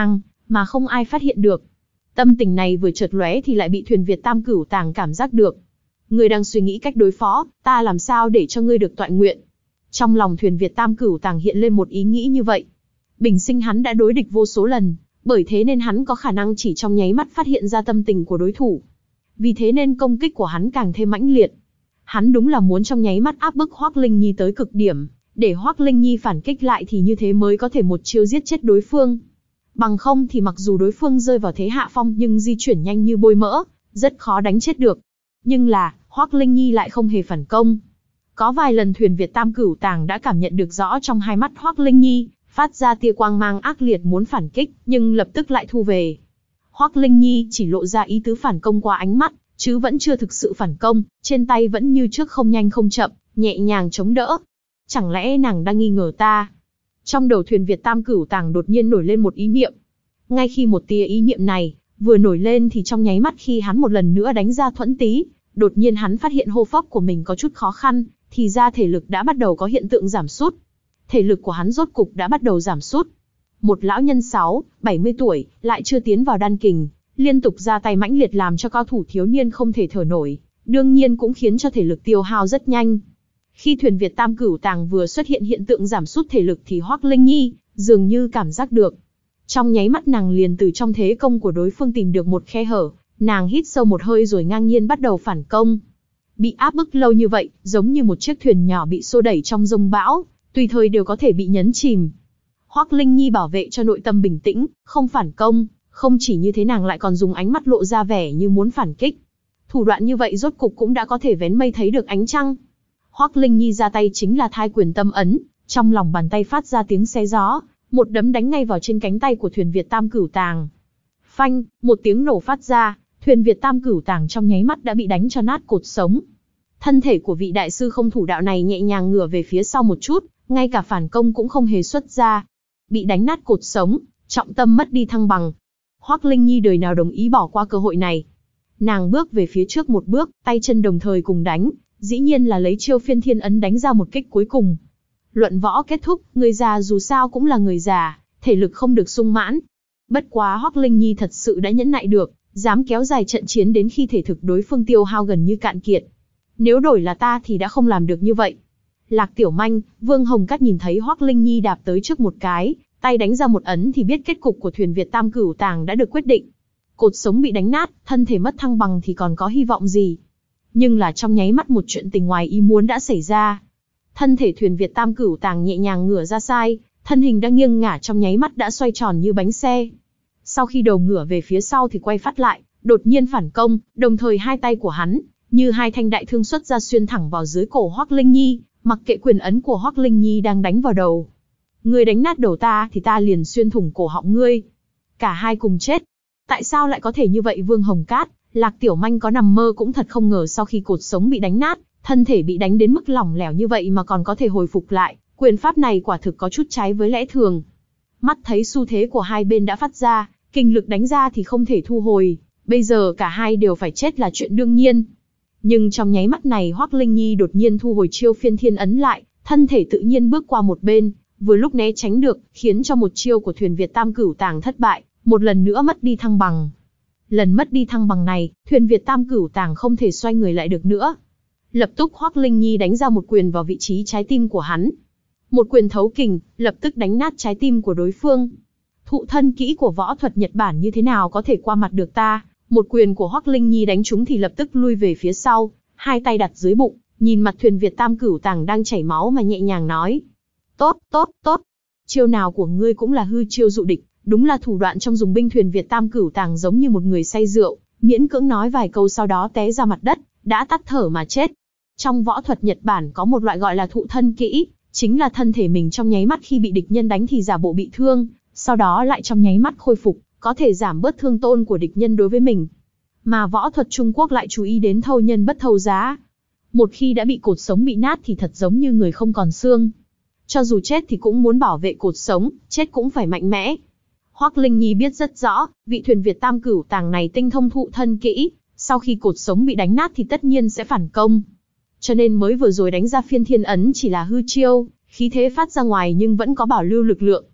mà không ai phát hiện được. Tâm tình này vừa chợt lóe thì lại bị thuyền Việt Tam Cửu Tàng cảm giác được. Ngươi đang suy nghĩ cách đối phó, ta làm sao để cho ngươi được toại nguyện? Trong lòng thuyền Việt Tam Cửu Tàng hiện lên một ý nghĩ như vậy. Bình sinh hắn đã đối địch vô số lần, bởi thế nên hắn có khả năng chỉ trong nháy mắt phát hiện ra tâm tình của đối thủ. Vì thế nên công kích của hắn càng thêm mãnh liệt. Hắn đúng là muốn trong nháy mắt áp bức Hoắc Linh Nhi tới cực điểm, để Hoắc Linh Nhi phản kích lại thì như thế mới có thể một chiêu giết chết đối phương. Bằng không thì mặc dù đối phương rơi vào thế hạ phong nhưng di chuyển nhanh như bôi mỡ, rất khó đánh chết được. Nhưng là, Hoắc Linh Nhi lại không hề phản công. Có vài lần thuyền Việt Tam Cửu Tàng đã cảm nhận được rõ trong hai mắt Hoắc Linh Nhi phát ra tia quang mang ác liệt muốn phản kích, nhưng lập tức lại thu về. Hoắc Linh Nhi chỉ lộ ra ý tứ phản công qua ánh mắt, chứ vẫn chưa thực sự phản công, trên tay vẫn như trước không nhanh không chậm, nhẹ nhàng chống đỡ. Chẳng lẽ nàng đang nghi ngờ ta? Trong đầu thuyền Việt Tam Cửu Tàng đột nhiên nổi lên một ý niệm. Ngay khi một tia ý niệm này vừa nổi lên thì trong nháy mắt khi hắn một lần nữa đánh ra thuẫn tí, đột nhiên hắn phát hiện hô hấp của mình có chút khó khăn, thì ra thể lực đã bắt đầu có hiện tượng giảm sút. Thể lực của hắn rốt cục đã bắt đầu giảm sút. Một lão nhân sáu, bảy mươi tuổi, lại chưa tiến vào đan kình, liên tục ra tay mãnh liệt làm cho cao thủ thiếu niên không thể thở nổi, đương nhiên cũng khiến cho thể lực tiêu hao rất nhanh. Khi thuyền Việt Tam Cửu Tàng vừa xuất hiện hiện tượng giảm sút thể lực thì Hoắc Linh Nhi dường như cảm giác được. Trong nháy mắt nàng liền từ trong thế công của đối phương tìm được một khe hở, nàng hít sâu một hơi rồi ngang nhiên bắt đầu phản công. Bị áp bức lâu như vậy, giống như một chiếc thuyền nhỏ bị xô đẩy trong dông bão, tùy thời đều có thể bị nhấn chìm. Hoắc Linh Nhi bảo vệ cho nội tâm bình tĩnh, không phản công, không chỉ như thế nàng lại còn dùng ánh mắt lộ ra vẻ như muốn phản kích. Thủ đoạn như vậy rốt cục cũng đã có thể vén mây thấy được ánh trăng. Hoắc Linh Nhi ra tay chính là thai quyền tâm ấn, trong lòng bàn tay phát ra tiếng xé gió, một đấm đánh ngay vào trên cánh tay của thuyền Việt Tam Cửu Tàng. Phanh, một tiếng nổ phát ra, thuyền Việt Tam Cửu Tàng trong nháy mắt đã bị đánh cho nát cột sống. Thân thể của vị đại sư không thủ đạo này nhẹ nhàng ngửa về phía sau một chút, ngay cả phản công cũng không hề xuất ra. Bị đánh nát cột sống, trọng tâm mất đi thăng bằng. Hoắc Linh Nhi đời nào đồng ý bỏ qua cơ hội này. Nàng bước về phía trước một bước, tay chân đồng thời cùng đánh, dĩ nhiên là lấy chiêu phiên thiên ấn đánh ra một kích cuối cùng. Luận võ kết thúc, người già dù sao cũng là người già, thể lực không được sung mãn. Bất quá Hoắc Linh Nhi thật sự đã nhẫn nại được, dám kéo dài trận chiến đến khi thể thực đối phương tiêu hao gần như cạn kiệt. Nếu đổi là ta thì đã không làm được như vậy. Lạc Tiểu Manh, Vương Hồng Cát nhìn thấy Hoắc Linh Nhi đạp tới trước một cái, tay đánh ra một ấn thì biết kết cục của thuyền Việt Tam Cửu Tàng đã được quyết định. Cột sống bị đánh nát, thân thể mất thăng bằng thì còn có hy vọng gì? Nhưng là trong nháy mắt một chuyện tình ngoài ý muốn đã xảy ra. Thân thể thuyền Việt Tam Cửu Tàng nhẹ nhàng ngửa ra sai, thân hình đang nghiêng ngả trong nháy mắt đã xoay tròn như bánh xe. Sau khi đầu ngửa về phía sau thì quay phát lại, đột nhiên phản công, đồng thời hai tay của hắn như hai thanh đại thương xuất ra xuyên thẳng vào dưới cổ Hoắc Linh Nhi, mặc kệ quyền ấn của Hoắc Linh Nhi đang đánh vào đầu. Ngươi đánh nát đầu ta thì ta liền xuyên thủng cổ họng ngươi. Cả hai cùng chết. Tại sao lại có thể như vậy? Vương Hồng Cát, Lạc Tiểu Manh có nằm mơ cũng thật không ngờ sau khi cột sống bị đánh nát, thân thể bị đánh đến mức lỏng lẻo như vậy mà còn có thể hồi phục lại, quyền pháp này quả thực có chút trái với lẽ thường. Mắt thấy xu thế của hai bên đã phát ra, kinh lực đánh ra thì không thể thu hồi, bây giờ cả hai đều phải chết là chuyện đương nhiên. Nhưng trong nháy mắt này Hoắc Linh Nhi đột nhiên thu hồi chiêu phiên thiên ấn lại, thân thể tự nhiên bước qua một bên, vừa lúc né tránh được, khiến cho một chiêu của thuyền Việt Tam Cửu Tàng thất bại, một lần nữa mất đi thăng bằng. Lần mất đi thăng bằng này, thuyền Việt Tam Cửu Tàng không thể xoay người lại được nữa. Lập tức Hoắc Linh Nhi đánh ra một quyền vào vị trí trái tim của hắn. Một quyền thấu kình, lập tức đánh nát trái tim của đối phương. Thụ thân kỹ của võ thuật Nhật Bản như thế nào có thể qua mặt được ta? Một quyền của Hoắc Linh Nhi đánh trúng thì lập tức lui về phía sau, hai tay đặt dưới bụng, nhìn mặt thuyền Việt Tam Cửu Tàng đang chảy máu mà nhẹ nhàng nói. Tốt, tốt, tốt. Chiêu nào của ngươi cũng là hư chiêu dụ địch, đúng là thủ đoạn trong dùng binh. Thuyền Việt Tam Cửu Tàng giống như một người say rượu, miễn cưỡng nói vài câu sau đó té ra mặt đất, đã tắt thở mà chết. Trong võ thuật Nhật Bản có một loại gọi là thụ thân kỹ, chính là thân thể mình trong nháy mắt khi bị địch nhân đánh thì giả bộ bị thương, sau đó lại trong nháy mắt khôi phục, có thể giảm bớt thương tổn của địch nhân đối với mình. Mà võ thuật Trung Quốc lại chú ý đến thâu nhân bất thâu giá. Một khi đã bị cột sống bị nát thì thật giống như người không còn xương. Cho dù chết thì cũng muốn bảo vệ cột sống, chết cũng phải mạnh mẽ. Hoắc Linh Nhi biết rất rõ, vị thuyền Việt Tam Cửu Tàng này tinh thông thụ thân kỹ, sau khi cột sống bị đánh nát thì tất nhiên sẽ phản công. Cho nên mới vừa rồi đánh ra phiên thiên ấn chỉ là hư chiêu, khí thế phát ra ngoài nhưng vẫn có bảo lưu lực lượng.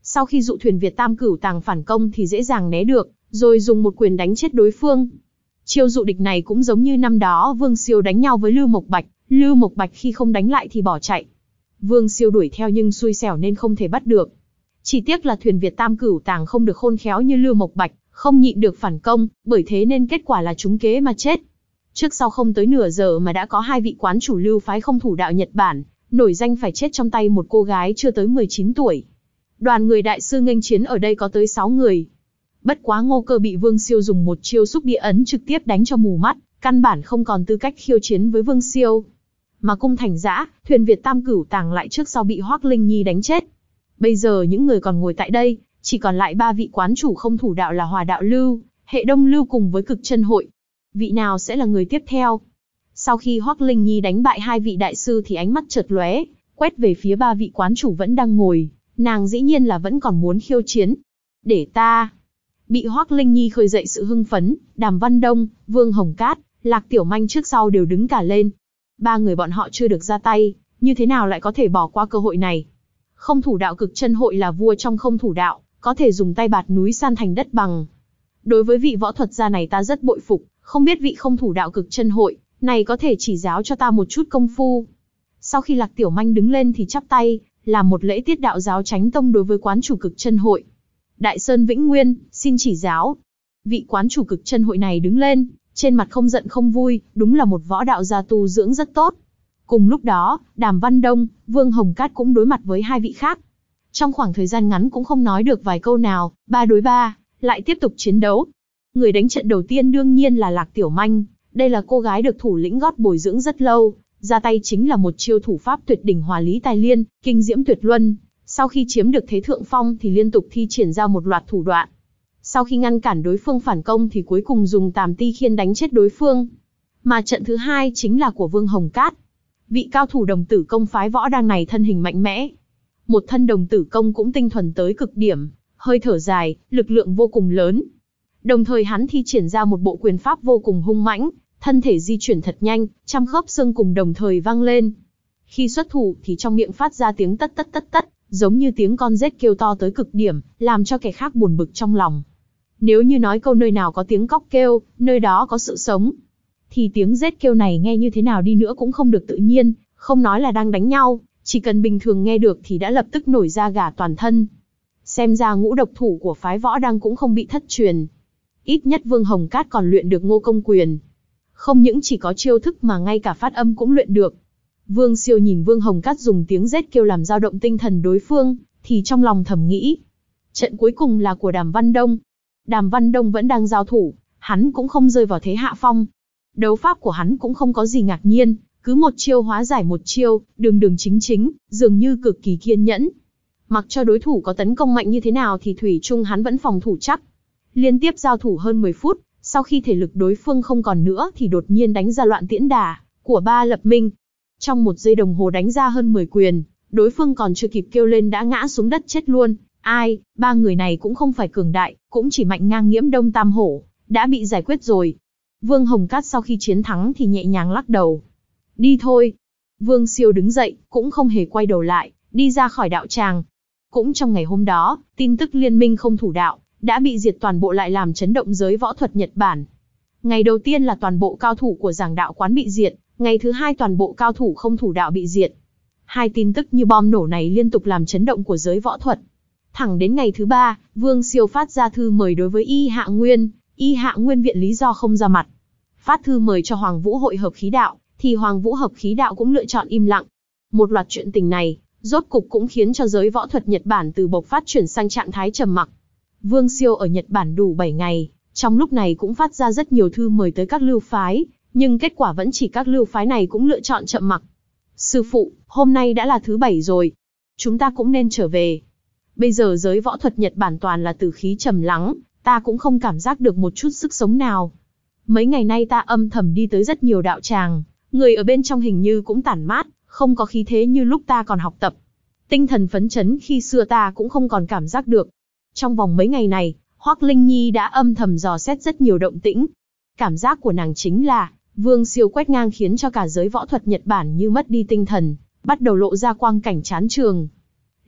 Sau khi dụ thuyền Việt Tam Cửu Tàng phản công thì dễ dàng né được, rồi dùng một quyền đánh chết đối phương. Chiêu dụ địch này cũng giống như năm đó Vương Siêu đánh nhau với Lưu Mộc Bạch, Lưu Mộc Bạch khi không đánh lại thì bỏ chạy. Vương Siêu đuổi theo nhưng xui xẻo nên không thể bắt được. Chỉ tiếc là thuyền Việt Tam Cửu Tàng không được khôn khéo như Lưu Mộc Bạch, không nhịn được phản công, bởi thế nên kết quả là trúng kế mà chết. Trước sau không tới nửa giờ mà đã có hai vị quán chủ lưu phái không thủ đạo Nhật Bản, nổi danh phải chết trong tay một cô gái chưa tới mười chín tuổi. Đoàn người đại sư nghênh chiến ở đây có tới sáu người. Bất quá Ngô Cơ bị Vương Siêu dùng một chiêu xúc địa ấn trực tiếp đánh cho mù mắt, căn bản không còn tư cách khiêu chiến với Vương Siêu. Mà cung Thành Dã, thuyền Việt Tam Cửu Tàng lại trước sau bị Hoắc Linh Nhi đánh chết. Bây giờ những người còn ngồi tại đây, chỉ còn lại ba vị quán chủ không thủ đạo là Hòa Đạo Lưu, Hệ Đông Lưu cùng với Cực Chân Hội. Vị nào sẽ là người tiếp theo? Sau khi Hoắc Linh Nhi đánh bại hai vị đại sư thì ánh mắt chợt lóe, quét về phía ba vị quán chủ vẫn đang ngồi, nàng dĩ nhiên là vẫn còn muốn khiêu chiến. Để ta. Bị Hoắc Linh Nhi khơi dậy sự hưng phấn, Đàm Văn Đông, Vương Hồng Cát, Lạc Tiểu Manh trước sau đều đứng cả lên. Ba người bọn họ chưa được ra tay, như thế nào lại có thể bỏ qua cơ hội này? Không thủ đạo Cực Chân Hội là vua trong không thủ đạo, có thể dùng tay bạt núi san thành đất bằng. Đối với vị võ thuật gia này ta rất bội phục, không biết vị không thủ đạo Cực Chân Hội này có thể chỉ giáo cho ta một chút công phu. Sau khi Lạc Tiểu Manh đứng lên thì chắp tay, làm một lễ tiết đạo giáo Chánh Tông đối với quán chủ Cực Chân Hội. Đại Sơn Vĩnh Nguyên, xin chỉ giáo. Vị quán chủ Cực Chân Hội này đứng lên, trên mặt không giận không vui, đúng là một võ đạo gia tu dưỡng rất tốt. Cùng lúc đó, Đàm Văn Đông, Vương Hồng Cát cũng đối mặt với hai vị khác. Trong khoảng thời gian ngắn cũng không nói được vài câu nào, ba đối ba, lại tiếp tục chiến đấu. Người đánh trận đầu tiên đương nhiên là Lạc Tiểu Manh, đây là cô gái được thủ lĩnh gót bồi dưỡng rất lâu, ra tay chính là một chiêu thủ pháp tuyệt đỉnh Hòa Lý Tài Liên, kinh diễm tuyệt luân. Sau khi chiếm được thế thượng phong thì liên tục thi triển ra một loạt thủ đoạn. Sau khi ngăn cản đối phương phản công thì cuối cùng dùng Tàm Ti Khiên đánh chết đối phương. Mà trận thứ hai chính là của Vương Hồng Cát. Vị cao thủ Đồng Tử Công phái võ đang này thân hình mạnh mẽ. Một thân Đồng Tử Công cũng tinh thuần tới cực điểm, hơi thở dài, lực lượng vô cùng lớn. Đồng thời hắn thi triển ra một bộ quyền pháp vô cùng hung mãnh, thân thể di chuyển thật nhanh, trăm khớp xương cùng đồng thời vang lên. Khi xuất thủ thì trong miệng phát ra tiếng tất tất tất tất, giống như tiếng con rết kêu to tới cực điểm, làm cho kẻ khác buồn bực trong lòng. Nếu như nói câu nơi nào có tiếng cóc kêu, nơi đó có sự sống, thì tiếng rết kêu này nghe như thế nào đi nữa cũng không được tự nhiên, không nói là đang đánh nhau, chỉ cần bình thường nghe được thì đã lập tức nổi da gà toàn thân. Xem ra ngũ độc thủ của phái võ đang cũng không bị thất truyền. Ít nhất Vương Hồng Cát còn luyện được Ngô Công Quyền. Không những chỉ có chiêu thức mà ngay cả phát âm cũng luyện được. Vương Siêu nhìn Vương Hồng Cát dùng tiếng rết kêu làm dao động tinh thần đối phương, thì trong lòng thầm nghĩ. Trận cuối cùng là của Đàm Văn Đông. Đàm Văn Đông vẫn đang giao thủ, hắn cũng không rơi vào thế hạ phong. Đấu pháp của hắn cũng không có gì ngạc nhiên, cứ một chiêu hóa giải một chiêu, đường đường chính chính, dường như cực kỳ kiên nhẫn. Mặc cho đối thủ có tấn công mạnh như thế nào thì thủy chung hắn vẫn phòng thủ chắc. Liên tiếp giao thủ hơn mười phút, sau khi thể lực đối phương không còn nữa thì đột nhiên đánh ra loạn tiễn đả của Ba Lập Minh. Trong một giây đồng hồ đánh ra hơn mười quyền, đối phương còn chưa kịp kêu lên đã ngã xuống đất chết luôn. Ai, ba người này cũng không phải cường đại, cũng chỉ mạnh ngang Nghiễm Đông Tam Hổ, đã bị giải quyết rồi. Vương Hồng Cát sau khi chiến thắng thì nhẹ nhàng lắc đầu. Đi thôi. Vương Siêu đứng dậy, cũng không hề quay đầu lại, đi ra khỏi đạo tràng. Cũng trong ngày hôm đó, tin tức liên minh không thủ đạo đã bị diệt toàn bộ lại làm chấn động giới võ thuật Nhật Bản. Ngày đầu tiên là toàn bộ cao thủ của Giảng Đạo Quán bị diệt, ngày thứ hai toàn bộ cao thủ không thủ đạo bị diệt. Hai tin tức như bom nổ này liên tục làm chấn động của giới võ thuật. Thẳng đến ngày thứ ba, Vương Siêu phát ra thư mời đối với Y Hạ Nguyên, Y Hạ Nguyên viện lý do không ra mặt. Phát thư mời cho Hoàng Vũ hội hợp khí đạo, thì Hoàng Vũ hợp khí đạo cũng lựa chọn im lặng. Một loạt chuyện tình này, rốt cục cũng khiến cho giới võ thuật Nhật Bản từ bộc phát chuyển sang trạng thái trầm mặc. Vương Siêu ở Nhật Bản đủ bảy ngày, trong lúc này cũng phát ra rất nhiều thư mời tới các lưu phái, nhưng kết quả vẫn chỉ các lưu phái này cũng lựa chọn chậm mặc. Sư phụ, hôm nay đã là thứ bảy rồi, chúng ta cũng nên trở về. Bây giờ giới võ thuật Nhật Bản toàn là tử khí trầm lắng, ta cũng không cảm giác được một chút sức sống nào. Mấy ngày nay ta âm thầm đi tới rất nhiều đạo tràng, người ở bên trong hình như cũng tản mát, không có khí thế như lúc ta còn học tập. Tinh thần phấn chấn khi xưa ta cũng không còn cảm giác được. Trong vòng mấy ngày này, Hoắc Linh Nhi đã âm thầm dò xét rất nhiều động tĩnh. Cảm giác của nàng chính là, Vương Siêu quét ngang khiến cho cả giới võ thuật Nhật Bản như mất đi tinh thần, bắt đầu lộ ra quang cảnh chán trường.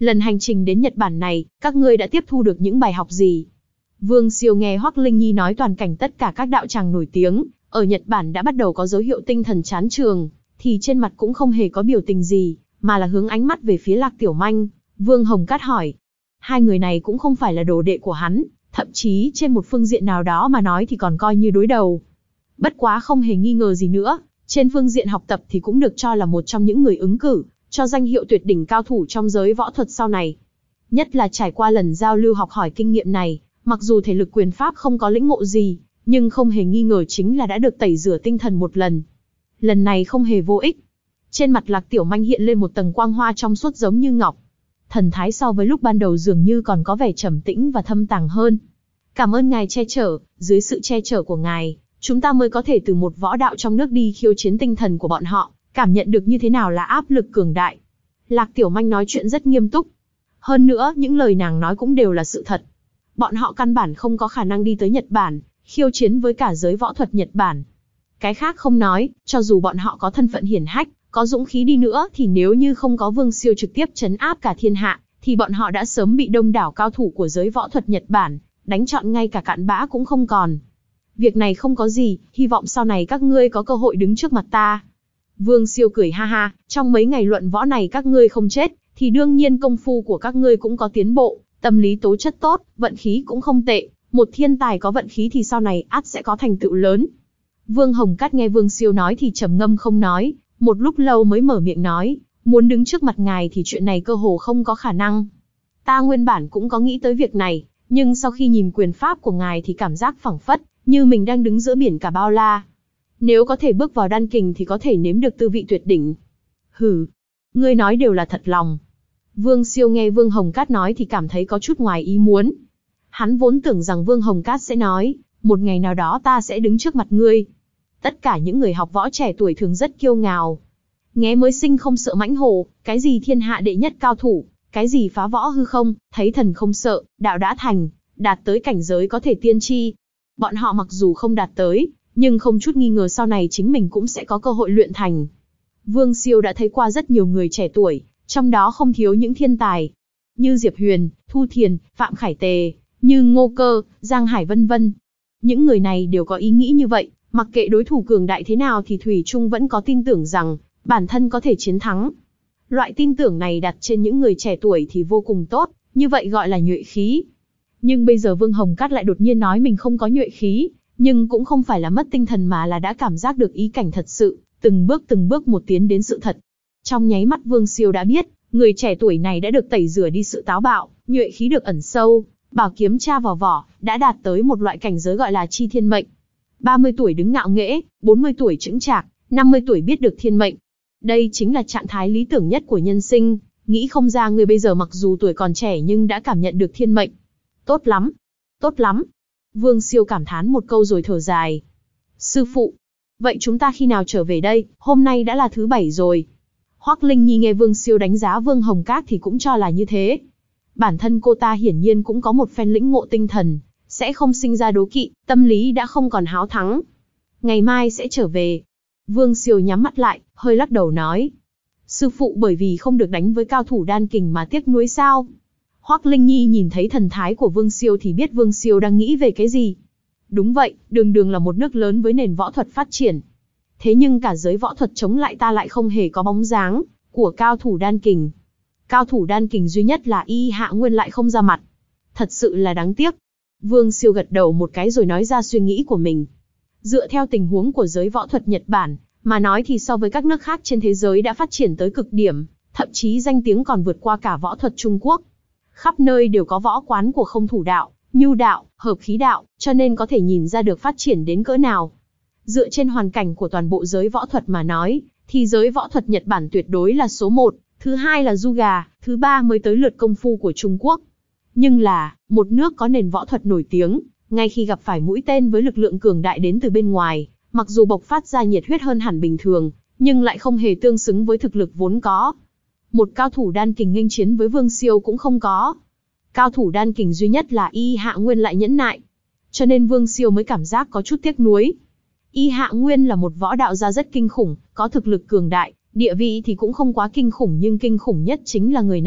Lần hành trình đến Nhật Bản này, các ngươi đã tiếp thu được những bài học gì? Vương Siêu nghe Hoắc Linh Nhi nói toàn cảnh tất cả các đạo tràng nổi tiếng, ở Nhật Bản đã bắt đầu có dấu hiệu tinh thần chán trường, thì trên mặt cũng không hề có biểu tình gì, mà là hướng ánh mắt về phía Lạc Tiểu Manh. Vương Hồng Cát hỏi, hai người này cũng không phải là đồ đệ của hắn, thậm chí trên một phương diện nào đó mà nói thì còn coi như đối đầu. Bất quá không hề nghi ngờ gì nữa, trên phương diện học tập thì cũng được cho là một trong những người ứng cử cho danh hiệu tuyệt đỉnh cao thủ trong giới võ thuật sau này. Nhất là trải qua lần giao lưu học hỏi kinh nghiệm này, mặc dù thể lực quyền pháp không có lĩnh ngộ gì, nhưng không hề nghi ngờ chính là đã được tẩy rửa tinh thần một lần. Lần này không hề vô ích. Trên mặt Lạc Tiểu Manh hiện lên một tầng quang hoa trong suốt giống như ngọc. Thần thái so với lúc ban đầu dường như còn có vẻ trầm tĩnh và thâm tàng hơn. Cảm ơn ngài che chở, dưới sự che chở của ngài, chúng ta mới có thể từ một võ đạo trong nước đi khiêu chiến tinh thần của bọn họ, cảm nhận được như thế nào là áp lực cường đại. Lạc Tiểu Manh nói chuyện rất nghiêm túc. Hơn nữa, những lời nàng nói cũng đều là sự thật. Bọn họ căn bản không có khả năng đi tới Nhật Bản, khiêu chiến với cả giới võ thuật Nhật Bản. Cái khác không nói, cho dù bọn họ có thân phận hiển hách, có dũng khí đi nữa thì nếu như không có Vương Siêu trực tiếp trấn áp cả thiên hạ, thì bọn họ đã sớm bị đông đảo cao thủ của giới võ thuật Nhật Bản đánh trọn ngay cả cặn bã cũng không còn. Việc này không có gì, hy vọng sau này các ngươi có cơ hội đứng trước mặt ta. Vương Siêu cười ha ha, trong mấy ngày luận võ này các ngươi không chết, thì đương nhiên công phu của các ngươi cũng có tiến bộ, tâm lý tố chất tốt, vận khí cũng không tệ, một thiên tài có vận khí thì sau này ắt sẽ có thành tựu lớn. Vương Hồng Cát nghe Vương Siêu nói thì trầm ngâm không nói, một lúc lâu mới mở miệng nói, muốn đứng trước mặt ngài thì chuyện này cơ hồ không có khả năng. Ta nguyên bản cũng có nghĩ tới việc này, nhưng sau khi nhìn quyền pháp của ngài thì cảm giác phảng phất như mình đang đứng giữa biển cả bao la. Nếu có thể bước vào đan kình thì có thể nếm được tư vị tuyệt đỉnh. Hừ, ngươi nói đều là thật lòng. Vương Siêu nghe Vương Hồng Cát nói thì cảm thấy có chút ngoài ý muốn. Hắn vốn tưởng rằng Vương Hồng Cát sẽ nói, một ngày nào đó ta sẽ đứng trước mặt ngươi. Tất cả những người học võ trẻ tuổi thường rất kiêu ngạo. Nghé mới sinh không sợ mãnh hổ, cái gì thiên hạ đệ nhất cao thủ, cái gì phá võ hư không, thấy thần không sợ, đạo đã thành, đạt tới cảnh giới có thể tiên tri. Bọn họ mặc dù không đạt tới, nhưng không chút nghi ngờ sau này chính mình cũng sẽ có cơ hội luyện thành. Vương Siêu đã thấy qua rất nhiều người trẻ tuổi, trong đó không thiếu những thiên tài, như Diệp Huyền, Thu Thiền, Phạm Khải Tề, như Ngô Cơ, Giang Hải vân vân. Những người này đều có ý nghĩ như vậy, mặc kệ đối thủ cường đại thế nào thì thủy chung vẫn có tin tưởng rằng bản thân có thể chiến thắng. Loại tin tưởng này đặt trên những người trẻ tuổi thì vô cùng tốt, như vậy gọi là nhuệ khí. Nhưng bây giờ Vương Hồng Cát lại đột nhiên nói mình không có nhuệ khí, nhưng cũng không phải là mất tinh thần mà là đã cảm giác được ý cảnh thật sự, từng bước từng bước một tiến đến sự thật. Trong nháy mắt Vương Siêu đã biết, người trẻ tuổi này đã được tẩy rửa đi sự táo bạo, nhuệ khí được ẩn sâu, bảo kiếm tra vào vỏ, đã đạt tới một loại cảnh giới gọi là chi thiên mệnh. ba mươi tuổi đứng ngạo nghễ, bốn mươi tuổi chững chạc, năm mươi tuổi biết được thiên mệnh. Đây chính là trạng thái lý tưởng nhất của nhân sinh, nghĩ không ra người bây giờ mặc dù tuổi còn trẻ nhưng đã cảm nhận được thiên mệnh. Tốt lắm, tốt lắm. Vương Siêu cảm thán một câu rồi thở dài. Sư phụ, vậy chúng ta khi nào trở về đây, hôm nay đã là thứ bảy rồi. Hoắc Linh Nhi nghe Vương Siêu đánh giá Vương Hồng Cát thì cũng cho là như thế. Bản thân cô ta hiển nhiên cũng có một phen lĩnh ngộ tinh thần, sẽ không sinh ra đố kỵ, tâm lý đã không còn háo thắng. Ngày mai sẽ trở về. Vương Siêu nhắm mắt lại, hơi lắc đầu nói. Sư phụ bởi vì không được đánh với cao thủ đan kình mà tiếc nuối sao? Hoắc Linh Nhi nhìn thấy thần thái của Vương Siêu thì biết Vương Siêu đang nghĩ về cái gì. Đúng vậy, đường đường là một nước lớn với nền võ thuật phát triển. Thế nhưng cả giới võ thuật chống lại ta lại không hề có bóng dáng của cao thủ đan kình. Cao thủ đan kình duy nhất là Y Hạ Nguyên lại không ra mặt. Thật sự là đáng tiếc. Vương Siêu gật đầu một cái rồi nói ra suy nghĩ của mình. Dựa theo tình huống của giới võ thuật Nhật Bản, mà nói thì so với các nước khác trên thế giới đã phát triển tới cực điểm, thậm chí danh tiếng còn vượt qua cả võ thuật Trung Quốc. Khắp nơi đều có võ quán của không thủ đạo, nhu đạo, hợp khí đạo, cho nên có thể nhìn ra được phát triển đến cỡ nào. Dựa trên hoàn cảnh của toàn bộ giới võ thuật mà nói, thì giới võ thuật Nhật Bản tuyệt đối là số một, thứ hai là Juga, thứ ba mới tới lượt công phu của Trung Quốc. Nhưng là, một nước có nền võ thuật nổi tiếng, ngay khi gặp phải mũi tên với lực lượng cường đại đến từ bên ngoài, mặc dù bộc phát ra nhiệt huyết hơn hẳn bình thường, nhưng lại không hề tương xứng với thực lực vốn có. Một cao thủ đan kình nghênh chiến với Vương Siêu cũng không có. Cao thủ đan kình duy nhất là Y Hạ Nguyên lại nhẫn nại. Cho nên Vương Siêu mới cảm giác có chút tiếc nuối. Y Hạ Nguyên là một võ đạo gia rất kinh khủng, có thực lực cường đại, địa vị thì cũng không quá kinh khủng nhưng kinh khủng nhất chính là người này,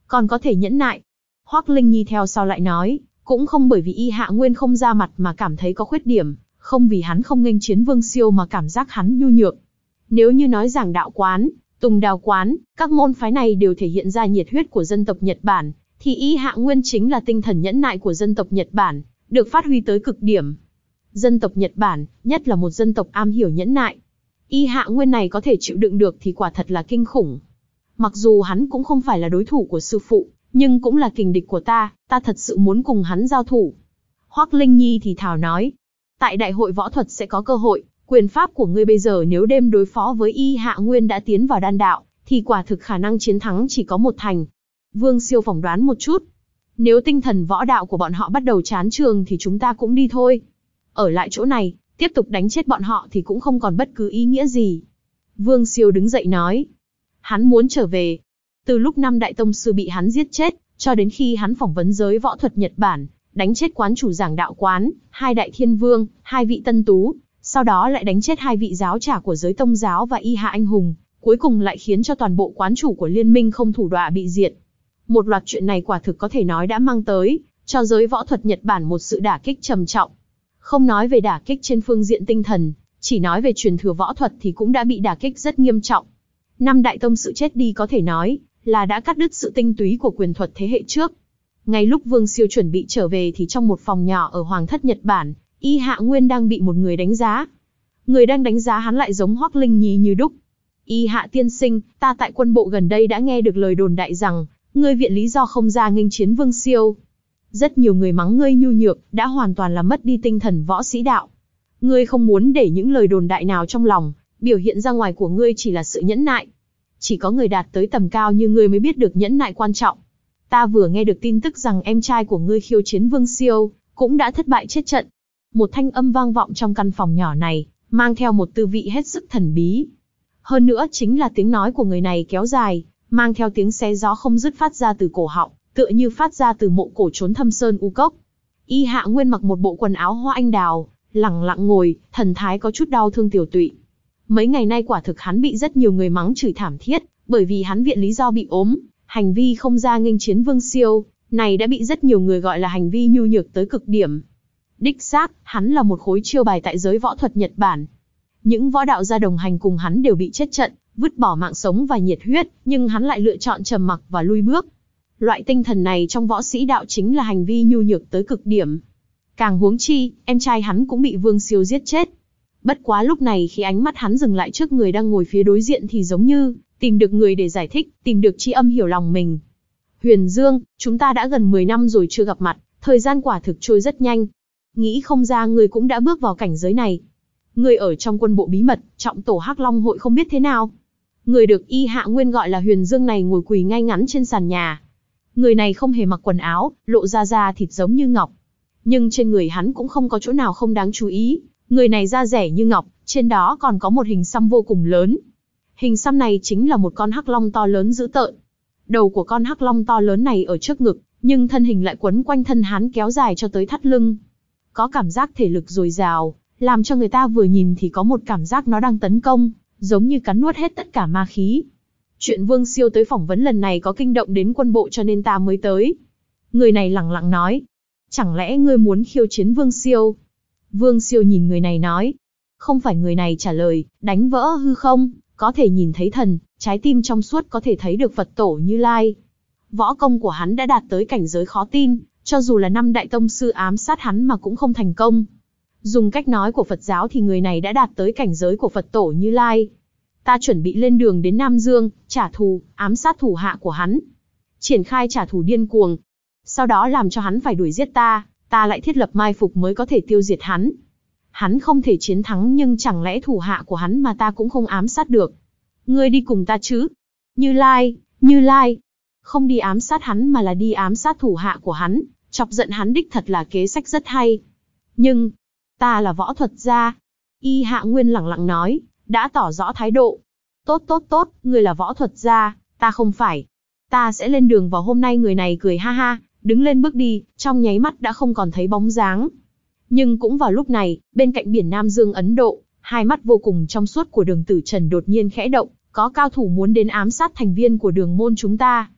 còn có thể nhẫn nại. Hoắc Linh Nhi theo sau lại nói, cũng không bởi vì Y Hạ Nguyên không ra mặt mà cảm thấy có khuyết điểm, không vì hắn không nghênh chiến Vương Siêu mà cảm giác hắn nhu nhược. Nếu như nói Giảng Đạo Quán, Tùng Đào Quán, các môn phái này đều thể hiện ra nhiệt huyết của dân tộc Nhật Bản, thì Y Hạ Nguyên chính là tinh thần nhẫn nại của dân tộc Nhật Bản, được phát huy tới cực điểm. Dân tộc Nhật Bản, nhất là một dân tộc am hiểu nhẫn nại. Y Hạ Nguyên này có thể chịu đựng được thì quả thật là kinh khủng. Mặc dù hắn cũng không phải là đối thủ của sư phụ, nhưng cũng là kình địch của ta, ta thật sự muốn cùng hắn giao thủ. Hoắc Linh Nhi thì thào nói, tại đại hội võ thuật sẽ có cơ hội, quyền pháp của ngươi bây giờ nếu đêm đối phó với Y Hạ Nguyên đã tiến vào đan đạo, thì quả thực khả năng chiến thắng chỉ có một thành. Vương Siêu phỏng đoán một chút. Nếu tinh thần võ đạo của bọn họ bắt đầu chán trường thì chúng ta cũng đi thôi. Ở lại chỗ này, tiếp tục đánh chết bọn họ thì cũng không còn bất cứ ý nghĩa gì. Vương Siêu đứng dậy nói. Hắn muốn trở về. Từ lúc năm đại tông sư bị hắn giết chết, cho đến khi hắn phỏng vấn giới võ thuật Nhật Bản, đánh chết quán chủ Giảng Đạo Quán, hai đại thiên vương, hai vị tân tú, sau đó lại đánh chết hai vị giáo trả của giới tông giáo và Y Hạ anh hùng, cuối cùng lại khiến cho toàn bộ quán chủ của liên minh không thủ đọa bị diệt. Một loạt chuyện này quả thực có thể nói đã mang tới cho giới võ thuật Nhật Bản một sự đả kích trầm trọng. Không nói về đả kích trên phương diện tinh thần, chỉ nói về truyền thừa võ thuật thì cũng đã bị đả kích rất nghiêm trọng. Năm đại tông sự chết đi có thể nói là đã cắt đứt sự tinh túy của quyền thuật thế hệ trước. Ngay lúc Vương Siêu chuẩn bị trở về thì trong một phòng nhỏ ở Hoàng thất Nhật Bản, Y Hạ Nguyên đang bị một người đánh giá. Người đang đánh giá hắn lại giống Hoắc Linh Nhi như đúc. Y Hạ tiên sinh, ta tại quân bộ gần đây đã nghe được lời đồn đại rằng, ngươi viện lý do không ra nghênh chiến Vương Siêu. Rất nhiều người mắng ngươi nhu nhược, đã hoàn toàn là mất đi tinh thần võ sĩ đạo. Ngươi không muốn để những lời đồn đại nào trong lòng, biểu hiện ra ngoài của ngươi chỉ là sự nhẫn nại. Chỉ có người đạt tới tầm cao như ngươi mới biết được nhẫn nại quan trọng. Ta vừa nghe được tin tức rằng em trai của ngươi khiêu chiến Vương Siêu, cũng đã thất bại chết trận. Một thanh âm vang vọng trong căn phòng nhỏ này, mang theo một tư vị hết sức thần bí. Hơn nữa chính là tiếng nói của người này kéo dài, mang theo tiếng xé gió không dứt phát ra từ cổ họng, tựa như phát ra từ mộ cổ trốn thâm sơn u cốc. Y Hạ Nguyên mặc một bộ quần áo hoa anh đào, lẳng lặng ngồi, thần thái có chút đau thương tiểu tụy. Mấy ngày nay quả thực hắn bị rất nhiều người mắng chửi thảm thiết, bởi vì hắn viện lý do bị ốm, hành vi không ra nghênh chiến Vương Siêu, này đã bị rất nhiều người gọi là hành vi nhu nhược tới cực điểm. Đích xác, hắn là một khối chiêu bài tại giới võ thuật Nhật Bản. Những võ đạo gia đồng hành cùng hắn đều bị chết trận, vứt bỏ mạng sống và nhiệt huyết, nhưng hắn lại lựa chọn trầm mặc và lui bước. Loại tinh thần này trong võ sĩ đạo chính là hành vi nhu nhược tới cực điểm. Càng huống chi, em trai hắn cũng bị Vương Siêu giết chết. Bất quá lúc này khi ánh mắt hắn dừng lại trước người đang ngồi phía đối diện thì giống như tìm được người để giải thích, tìm được tri âm hiểu lòng mình. Huyền Dương, chúng ta đã gần mười năm rồi chưa gặp mặt, thời gian quả thực trôi rất nhanh. Nghĩ không ra ngươi cũng đã bước vào cảnh giới này. Ngươi ở trong quân bộ bí mật, trọng tổ Hắc Long hội không biết thế nào. Người được Y Hạ Nguyên gọi là Huyền Dương này ngồi quỳ ngay ngắn trên sàn nhà. Người này không hề mặc quần áo, lộ ra da thịt giống như ngọc. Nhưng trên người hắn cũng không có chỗ nào không đáng chú ý. Người này da rẻ như ngọc, trên đó còn có một hình xăm vô cùng lớn. Hình xăm này chính là một con hắc long to lớn dữ tợn. Đầu của con hắc long to lớn này ở trước ngực, nhưng thân hình lại quấn quanh thân hắn kéo dài cho tới thắt lưng. Có cảm giác thể lực dồi dào, làm cho người ta vừa nhìn thì có một cảm giác nó đang tấn công, giống như cắn nuốt hết tất cả ma khí. Chuyện Vương Siêu tới phỏng vấn lần này có kinh động đến quân bộ cho nên ta mới tới. Người này lẳng lặng nói. Chẳng lẽ ngươi muốn khiêu chiến Vương Siêu? Vương Siêu nhìn người này nói. Không phải người này trả lời, đánh vỡ hư không, có thể nhìn thấy thần, trái tim trong suốt có thể thấy được Phật tổ Như Lai. Võ công của hắn đã đạt tới cảnh giới khó tin, cho dù là năm đại tông sư ám sát hắn mà cũng không thành công. Dùng cách nói của Phật giáo thì người này đã đạt tới cảnh giới của Phật tổ Như Lai. Ta chuẩn bị lên đường đến Nam Dương, trả thù, ám sát thủ hạ của hắn. Triển khai trả thù điên cuồng. Sau đó làm cho hắn phải đuổi giết ta, ta lại thiết lập mai phục mới có thể tiêu diệt hắn. Hắn không thể chiến thắng nhưng chẳng lẽ thủ hạ của hắn mà ta cũng không ám sát được. Ngươi đi cùng ta chứ? Như Lai, Như Lai. Không đi ám sát hắn mà là đi ám sát thủ hạ của hắn, chọc giận hắn đích thật là kế sách rất hay. Nhưng, ta là võ thuật gia. Y Hạ Nguyên lẳng lặng nói, đã tỏ rõ thái độ. Tốt tốt tốt, ngươi là võ thuật gia, ta không phải. Ta sẽ lên đường vào hôm nay. Người này cười ha ha, đứng lên bước đi, trong nháy mắt đã không còn thấy bóng dáng. Nhưng cũng vào lúc này, bên cạnh biển Nam Dương Ấn Độ, hai mắt vô cùng trong suốt của Đường Tử Trần đột nhiên khẽ động, có cao thủ muốn đến ám sát thành viên của đường môn chúng ta.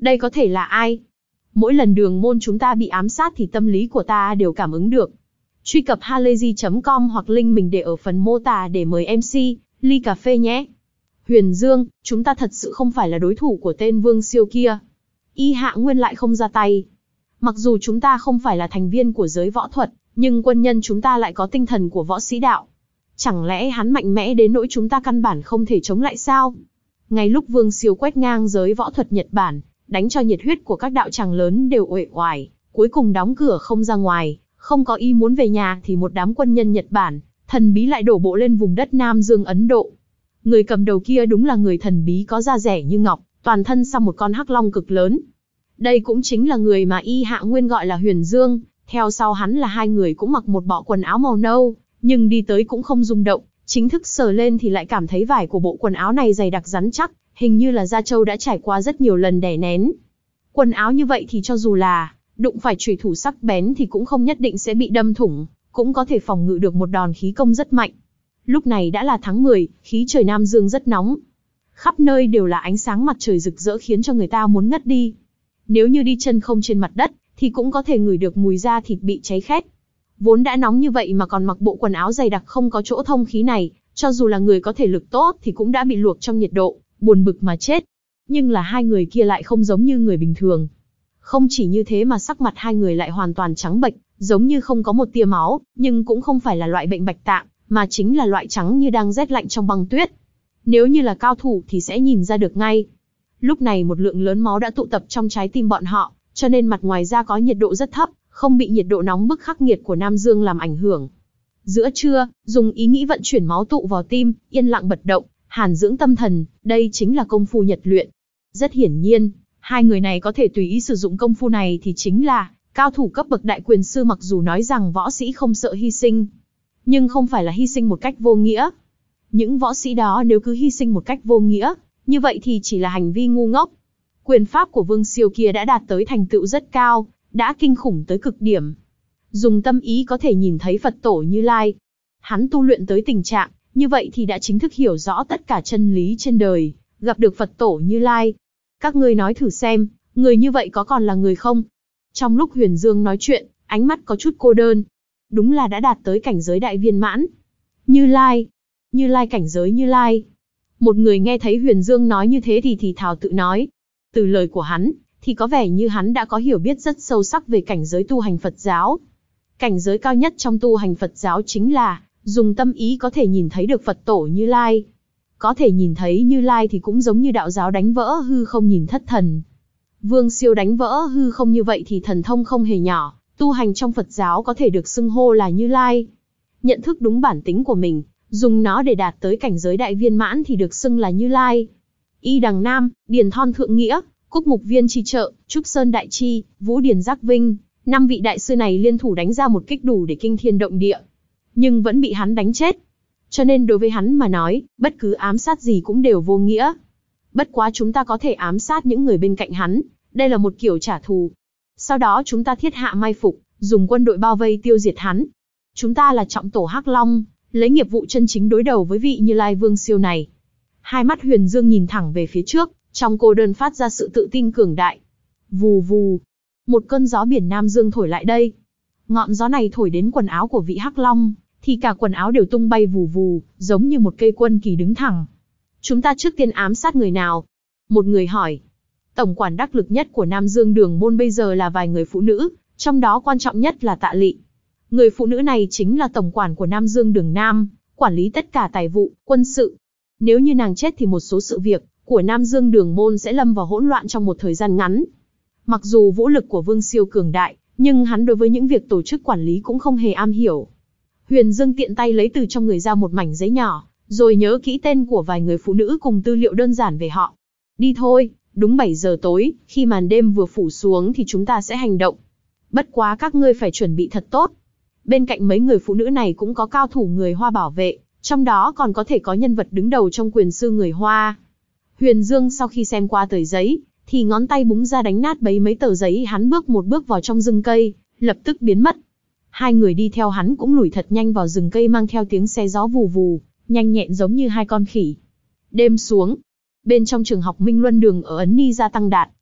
Đây có thể là ai? Mỗi lần đường môn chúng ta bị ám sát thì tâm lý của ta đều cảm ứng được. Truy cập halayzi chấm com hoặc link mình để ở phần mô tả để mời em xê, ly cà phê nhé. Huyền Dương, chúng ta thật sự không phải là đối thủ của tên Vương Siêu kia. Y Hạ Nguyên lại không ra tay. Mặc dù chúng ta không phải là thành viên của giới võ thuật, nhưng quân nhân chúng ta lại có tinh thần của võ sĩ đạo. Chẳng lẽ hắn mạnh mẽ đến nỗi chúng ta căn bản không thể chống lại sao? Ngay lúc Vương Siêu quét ngang giới võ thuật Nhật Bản, đánh cho nhiệt huyết của các đạo tràng lớn đều uể oải, cuối cùng đóng cửa không ra ngoài, không có ý muốn về nhà thì một đám quân nhân Nhật Bản, thần bí lại đổ bộ lên vùng đất Nam Dương Ấn Độ. Người cầm đầu kia đúng là người thần bí có da rẻ như ngọc, toàn thân xăm một con hắc long cực lớn. Đây cũng chính là người mà Y Hạ Nguyên gọi là Huyền Dương, theo sau hắn là hai người cũng mặc một bộ quần áo màu nâu, nhưng đi tới cũng không rung động, chính thức sờ lên thì lại cảm thấy vải của bộ quần áo này dày đặc rắn chắc, hình như là da trâu đã trải qua rất nhiều lần đè nén. Quần áo như vậy thì cho dù là đụng phải chùy thủ sắc bén thì cũng không nhất định sẽ bị đâm thủng, cũng có thể phòng ngự được một đòn khí công rất mạnh. Lúc này đã là tháng mười, khí trời Nam Dương rất nóng. Khắp nơi đều là ánh sáng mặt trời rực rỡ khiến cho người ta muốn ngất đi. Nếu như đi chân không trên mặt đất, thì cũng có thể ngửi được mùi da thịt bị cháy khét. Vốn đã nóng như vậy mà còn mặc bộ quần áo dày đặc không có chỗ thông khí này, cho dù là người có thể lực tốt thì cũng đã bị luộc trong nhiệt độ, buồn bực mà chết. Nhưng là hai người kia lại không giống như người bình thường. Không chỉ như thế mà sắc mặt hai người lại hoàn toàn trắng bệch, giống như không có một tia máu, nhưng cũng không phải là loại bệnh bạch tạng, mà chính là loại trắng như đang rét lạnh trong băng tuyết. Nếu như là cao thủ thì sẽ nhìn ra được ngay. Lúc này một lượng lớn máu đã tụ tập trong trái tim bọn họ, cho nên mặt ngoài da có nhiệt độ rất thấp, không bị nhiệt độ nóng bức khắc nghiệt của Nam Dương làm ảnh hưởng. Giữa trưa, dùng ý nghĩ vận chuyển máu tụ vào tim, yên lặng bật động, hàn dưỡng tâm thần, đây chính là công phu nhật luyện. Rất hiển nhiên, hai người này có thể tùy ý sử dụng công phu này thì chính là cao thủ cấp bậc đại quyền sư, mặc dù nói rằng võ sĩ không sợ hy sinh, nhưng không phải là hy sinh một cách vô nghĩa. Những võ sĩ đó nếu cứ hy sinh một cách vô nghĩa, như vậy thì chỉ là hành vi ngu ngốc. Quyền pháp của Vương Siêu kia đã đạt tới thành tựu rất cao, đã kinh khủng tới cực điểm. Dùng tâm ý có thể nhìn thấy Phật tổ Như Lai. Hắn tu luyện tới tình trạng, như vậy thì đã chính thức hiểu rõ tất cả chân lý trên đời, gặp được Phật tổ Như Lai. Các ngươi nói thử xem, người như vậy có còn là người không? Trong lúc Huyền Dương nói chuyện, ánh mắt có chút cô đơn. Đúng là đã đạt tới cảnh giới đại viên mãn. Như Lai, Như Lai cảnh giới Như Lai. Một người nghe thấy Huyền Dương nói như thế thì thì thào tự nói. Từ lời của hắn, thì có vẻ như hắn đã có hiểu biết rất sâu sắc về cảnh giới tu hành Phật giáo. Cảnh giới cao nhất trong tu hành Phật giáo chính là dùng tâm ý có thể nhìn thấy được Phật tổ Như Lai. Có thể nhìn thấy Như Lai thì cũng giống như đạo giáo đánh vỡ hư không nhìn thất thần. Vương Siêu đánh vỡ hư không như vậy thì thần thông không hề nhỏ, tu hành trong Phật giáo có thể được xưng hô là Như Lai. Nhận thức đúng bản tính của mình, dùng nó để đạt tới cảnh giới đại viên mãn thì được xưng là Như Lai. Y Đằng Nam, Điền Thon Thượng Nghĩa, Cúc Mục Viên Chi Trợ, Trúc Sơn Đại Chi, Vũ Điền Giác Vinh, năm vị đại sư này liên thủ đánh ra một kích đủ để kinh thiên động địa, nhưng vẫn bị hắn đánh chết. Cho nên đối với hắn mà nói, bất cứ ám sát gì cũng đều vô nghĩa. Bất quá chúng ta có thể ám sát những người bên cạnh hắn, đây là một kiểu trả thù. Sau đó chúng ta thiết hạ mai phục, dùng quân đội bao vây tiêu diệt hắn. Chúng ta là trọng tổ Hắc Long, lấy nghiệp vụ chân chính đối đầu với vị Như Lai Vương Siêu này. Hai mắt Huyền Dương nhìn thẳng về phía trước, trong cô đơn phát ra sự tự tin cường đại. Vù vù, một cơn gió biển Nam Dương thổi lại đây. Ngọn gió này thổi đến quần áo của vị Hắc Long, thì cả quần áo đều tung bay vù vù, giống như một cây quân kỳ đứng thẳng. Chúng ta trước tiên ám sát người nào? Một người hỏi. Tổng quản đắc lực nhất của Nam Dương Đường môn bây giờ là vài người phụ nữ, trong đó quan trọng nhất là Tạ Lị. Người phụ nữ này chính là tổng quản của Nam Dương Đường Nam, quản lý tất cả tài vụ, quân sự. Nếu như nàng chết thì một số sự việc của Nam Dương Đường môn sẽ lâm vào hỗn loạn trong một thời gian ngắn. Mặc dù vũ lực của Vương Siêu cường đại, nhưng hắn đối với những việc tổ chức quản lý cũng không hề am hiểu. Huyền Dương tiện tay lấy từ trong người ra một mảnh giấy nhỏ, rồi nhớ kỹ tên của vài người phụ nữ cùng tư liệu đơn giản về họ. Đi thôi, đúng bảy giờ tối, khi màn đêm vừa phủ xuống thì chúng ta sẽ hành động. Bất quá các ngươi phải chuẩn bị thật tốt. Bên cạnh mấy người phụ nữ này cũng có cao thủ người Hoa bảo vệ, trong đó còn có thể có nhân vật đứng đầu trong quyền sư người Hoa. Huyền Dương sau khi xem qua tờ giấy, thì ngón tay búng ra đánh nát bấy mấy tờ giấy, hắn bước một bước vào trong rừng cây, lập tức biến mất. Hai người đi theo hắn cũng lủi thật nhanh vào rừng cây mang theo tiếng xe gió vù vù, nhanh nhẹn giống như hai con khỉ. Đêm xuống, bên trong trường học Minh Luân Đường ở Ấn Ni Gia Tăng Đạt,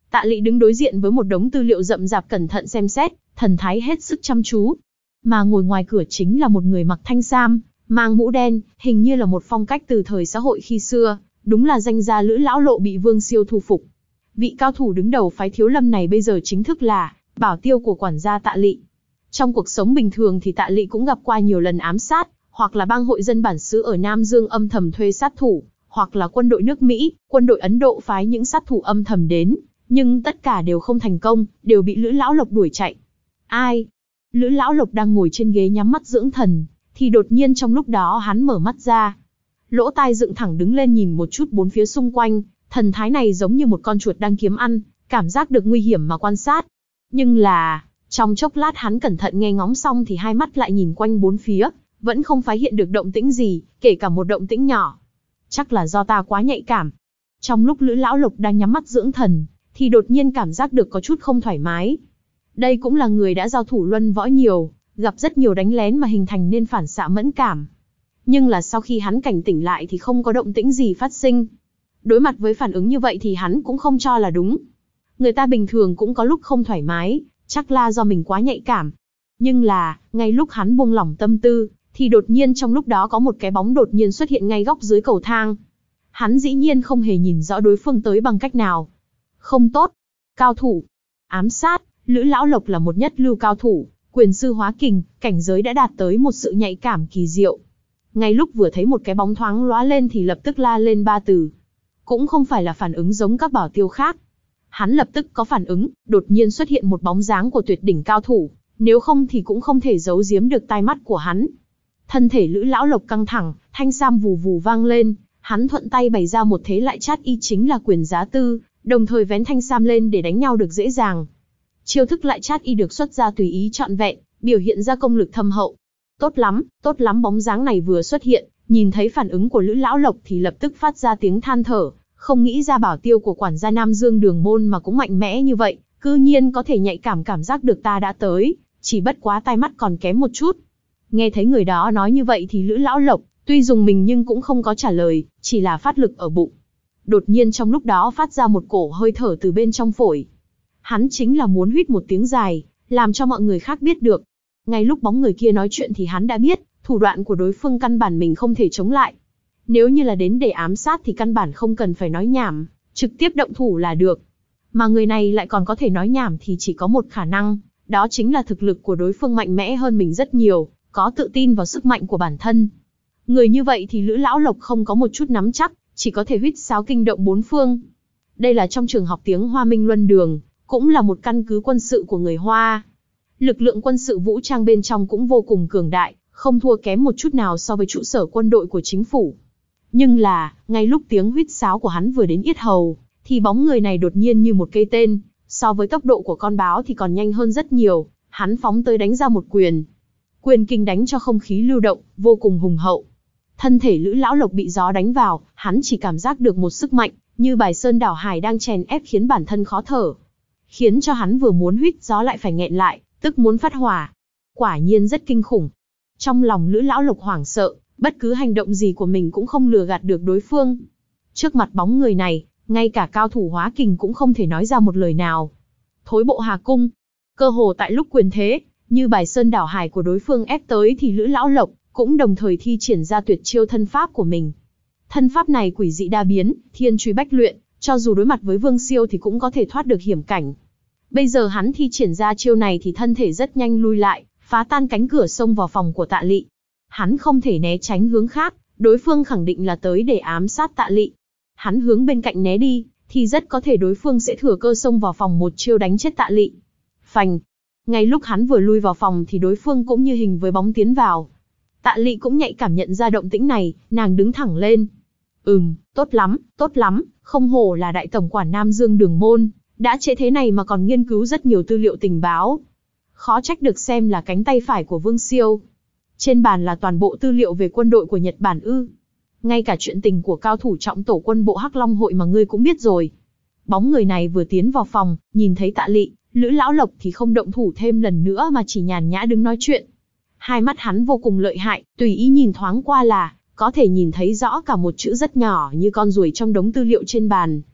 Tạ Lị đứng đối diện với một đống tư liệu rậm rạp cẩn thận xem xét, thần thái hết sức chăm chú. Mà ngồi ngoài cửa chính là một người mặc thanh sam, mang mũ đen, hình như là một phong cách từ thời xã hội khi xưa, đúng là danh gia Lữ Lão Lộ bị Vương Siêu thu phục. Vị cao thủ đứng đầu phái Thiếu Lâm này bây giờ chính thức là bảo tiêu của quản gia Tạ Lị. Trong cuộc sống bình thường thì Tạ Lị cũng gặp qua nhiều lần ám sát, hoặc là bang hội dân bản xứ ở Nam Dương âm thầm thuê sát thủ, hoặc là quân đội nước Mỹ, quân đội Ấn Độ phái những sát thủ âm thầm đến, nhưng tất cả đều không thành công, đều bị Lữ Lão Lộc đuổi chạy. Ai? Lữ Lão Lộc đang ngồi trên ghế nhắm mắt dưỡng thần, thì đột nhiên trong lúc đó hắn mở mắt ra. Lỗ tai dựng thẳng đứng lên nhìn một chút bốn phía xung quanh, thần thái này giống như một con chuột đang kiếm ăn, cảm giác được nguy hiểm mà quan sát. Nhưng là, trong chốc lát hắn cẩn thận nghe ngóng xong thì hai mắt lại nhìn quanh bốn phía, vẫn không phát hiện được động tĩnh gì, kể cả một động tĩnh nhỏ. Chắc là do ta quá nhạy cảm. Trong lúc Lữ Lão Lộc đang nhắm mắt dưỡng thần, thì đột nhiên cảm giác được có chút không thoải mái. Đây cũng là người đã giao thủ luân võ nhiều, gặp rất nhiều đánh lén mà hình thành nên phản xạ mẫn cảm. Nhưng là sau khi hắn cảnh tỉnh lại thì không có động tĩnh gì phát sinh. Đối mặt với phản ứng như vậy thì hắn cũng không cho là đúng. Người ta bình thường cũng có lúc không thoải mái, chắc là do mình quá nhạy cảm. Nhưng là, ngay lúc hắn buông lỏng tâm tư, thì đột nhiên trong lúc đó có một cái bóng đột nhiên xuất hiện ngay góc dưới cầu thang. Hắn dĩ nhiên không hề nhìn rõ đối phương tới bằng cách nào. Không tốt. Cao thủ. Ám sát. Lữ Lão Lộc là một nhất lưu cao thủ, quyền sư hóa kình, cảnh giới đã đạt tới một sự nhạy cảm kỳ diệu. Ngay lúc vừa thấy một cái bóng thoáng lóa lên thì lập tức la lên ba từ. Cũng không phải là phản ứng giống các bảo tiêu khác. Hắn lập tức có phản ứng, đột nhiên xuất hiện một bóng dáng của tuyệt đỉnh cao thủ, nếu không thì cũng không thể giấu giếm được tai mắt của hắn. Thân thể Lữ Lão Lộc căng thẳng, thanh sam vù vù vang lên, hắn thuận tay bày ra một thế lại chát y chính là quyền giá tư, đồng thời vén thanh sam lên để đánh nhau được dễ dàng. Chiêu thức lại chát y được xuất ra tùy ý trọn vẹn, biểu hiện ra công lực thâm hậu. Tốt lắm, tốt lắm, bóng dáng này vừa xuất hiện, nhìn thấy phản ứng của Lữ Lão Lộc thì lập tức phát ra tiếng than thở, không nghĩ ra bảo tiêu của quản gia Nam Dương Đường Môn mà cũng mạnh mẽ như vậy, cư nhiên có thể nhạy cảm cảm giác được ta đã tới, chỉ bất quá tai mắt còn kém một chút. Nghe thấy người đó nói như vậy thì Lữ Lão Lộc, tuy dùng mình nhưng cũng không có trả lời, chỉ là phát lực ở bụng. Đột nhiên trong lúc đó phát ra một cổ hơi thở từ bên trong phổi. Hắn chính là muốn huýt một tiếng dài, làm cho mọi người khác biết được. Ngay lúc bóng người kia nói chuyện thì hắn đã biết, thủ đoạn của đối phương căn bản mình không thể chống lại. Nếu như là đến để ám sát thì căn bản không cần phải nói nhảm, trực tiếp động thủ là được. Mà người này lại còn có thể nói nhảm thì chỉ có một khả năng, đó chính là thực lực của đối phương mạnh mẽ hơn mình rất nhiều, có tự tin vào sức mạnh của bản thân. Người như vậy thì Lữ Lão Lộc không có một chút nắm chắc, chỉ có thể huýt sáo kinh động bốn phương. Đây là trong trường học tiếng Hoa Minh Luân Đường, cũng là một căn cứ quân sự của người Hoa. Lực lượng quân sự vũ trang bên trong cũng vô cùng cường đại, không thua kém một chút nào so với trụ sở quân đội của chính phủ. Nhưng là, ngay lúc tiếng huýt sáo của hắn vừa đến yết hầu, thì bóng người này đột nhiên như một cây tên, so với tốc độ của con báo thì còn nhanh hơn rất nhiều, hắn phóng tới đánh ra một quyền. Quyền kinh đánh cho không khí lưu động, vô cùng hùng hậu. Thân thể Lữ Lão Lộc bị gió đánh vào, hắn chỉ cảm giác được một sức mạnh, như bài sơn đảo hải đang chèn ép khiến bản thân khó thở. Khiến cho hắn vừa muốn huýt gió lại phải nghẹn lại, tức muốn phát hỏa. Quả nhiên rất kinh khủng. Trong lòng Lữ Lão Lộc hoảng sợ, bất cứ hành động gì của mình cũng không lừa gạt được đối phương. Trước mặt bóng người này, ngay cả cao thủ hóa kình cũng không thể nói ra một lời nào. Thối bộ Hà Cung. Cơ hồ tại lúc quyền thế, như bài sơn đảo hải của đối phương ép tới thì Lữ Lão Lộc cũng đồng thời thi triển ra tuyệt chiêu thân pháp của mình. Thân pháp này quỷ dị đa biến, thiên truy bách luyện, cho dù đối mặt với Vương Siêu thì cũng có thể thoát được hiểm cảnh. Bây giờ hắn thi triển ra chiêu này thì thân thể rất nhanh lui lại, phá tan cánh cửa xông vào phòng của Tạ Lị. Hắn không thể né tránh hướng khác, đối phương khẳng định là tới để ám sát Tạ Lị. Hắn hướng bên cạnh né đi, thì rất có thể đối phương sẽ thừa cơ xông vào phòng một chiêu đánh chết Tạ Lị. Phành! Ngay lúc hắn vừa lui vào phòng thì đối phương cũng như hình với bóng tiến vào. Tạ Lị cũng nhạy cảm nhận ra động tĩnh này, nàng đứng thẳng lên. Ừm, tốt lắm, tốt lắm, không hổ là đại tổng quản Nam Dương Đường Môn, đã trễ thế này mà còn nghiên cứu rất nhiều tư liệu tình báo. Khó trách được xem là cánh tay phải của Vương Siêu. Trên bàn là toàn bộ tư liệu về quân đội của Nhật Bản ư. Ngay cả chuyện tình của cao thủ trọng tổ quân bộ Hắc Long hội mà ngươi cũng biết rồi. Bóng người này vừa tiến vào phòng, nhìn thấy Tạ Lị, Lữ Lão Lộc thì không động thủ thêm lần nữa mà chỉ nhàn nhã đứng nói chuyện. Hai mắt hắn vô cùng lợi hại, tùy ý nhìn thoáng qua là có thể nhìn thấy rõ cả một chữ rất nhỏ như con ruồi trong đống tư liệu trên bàn.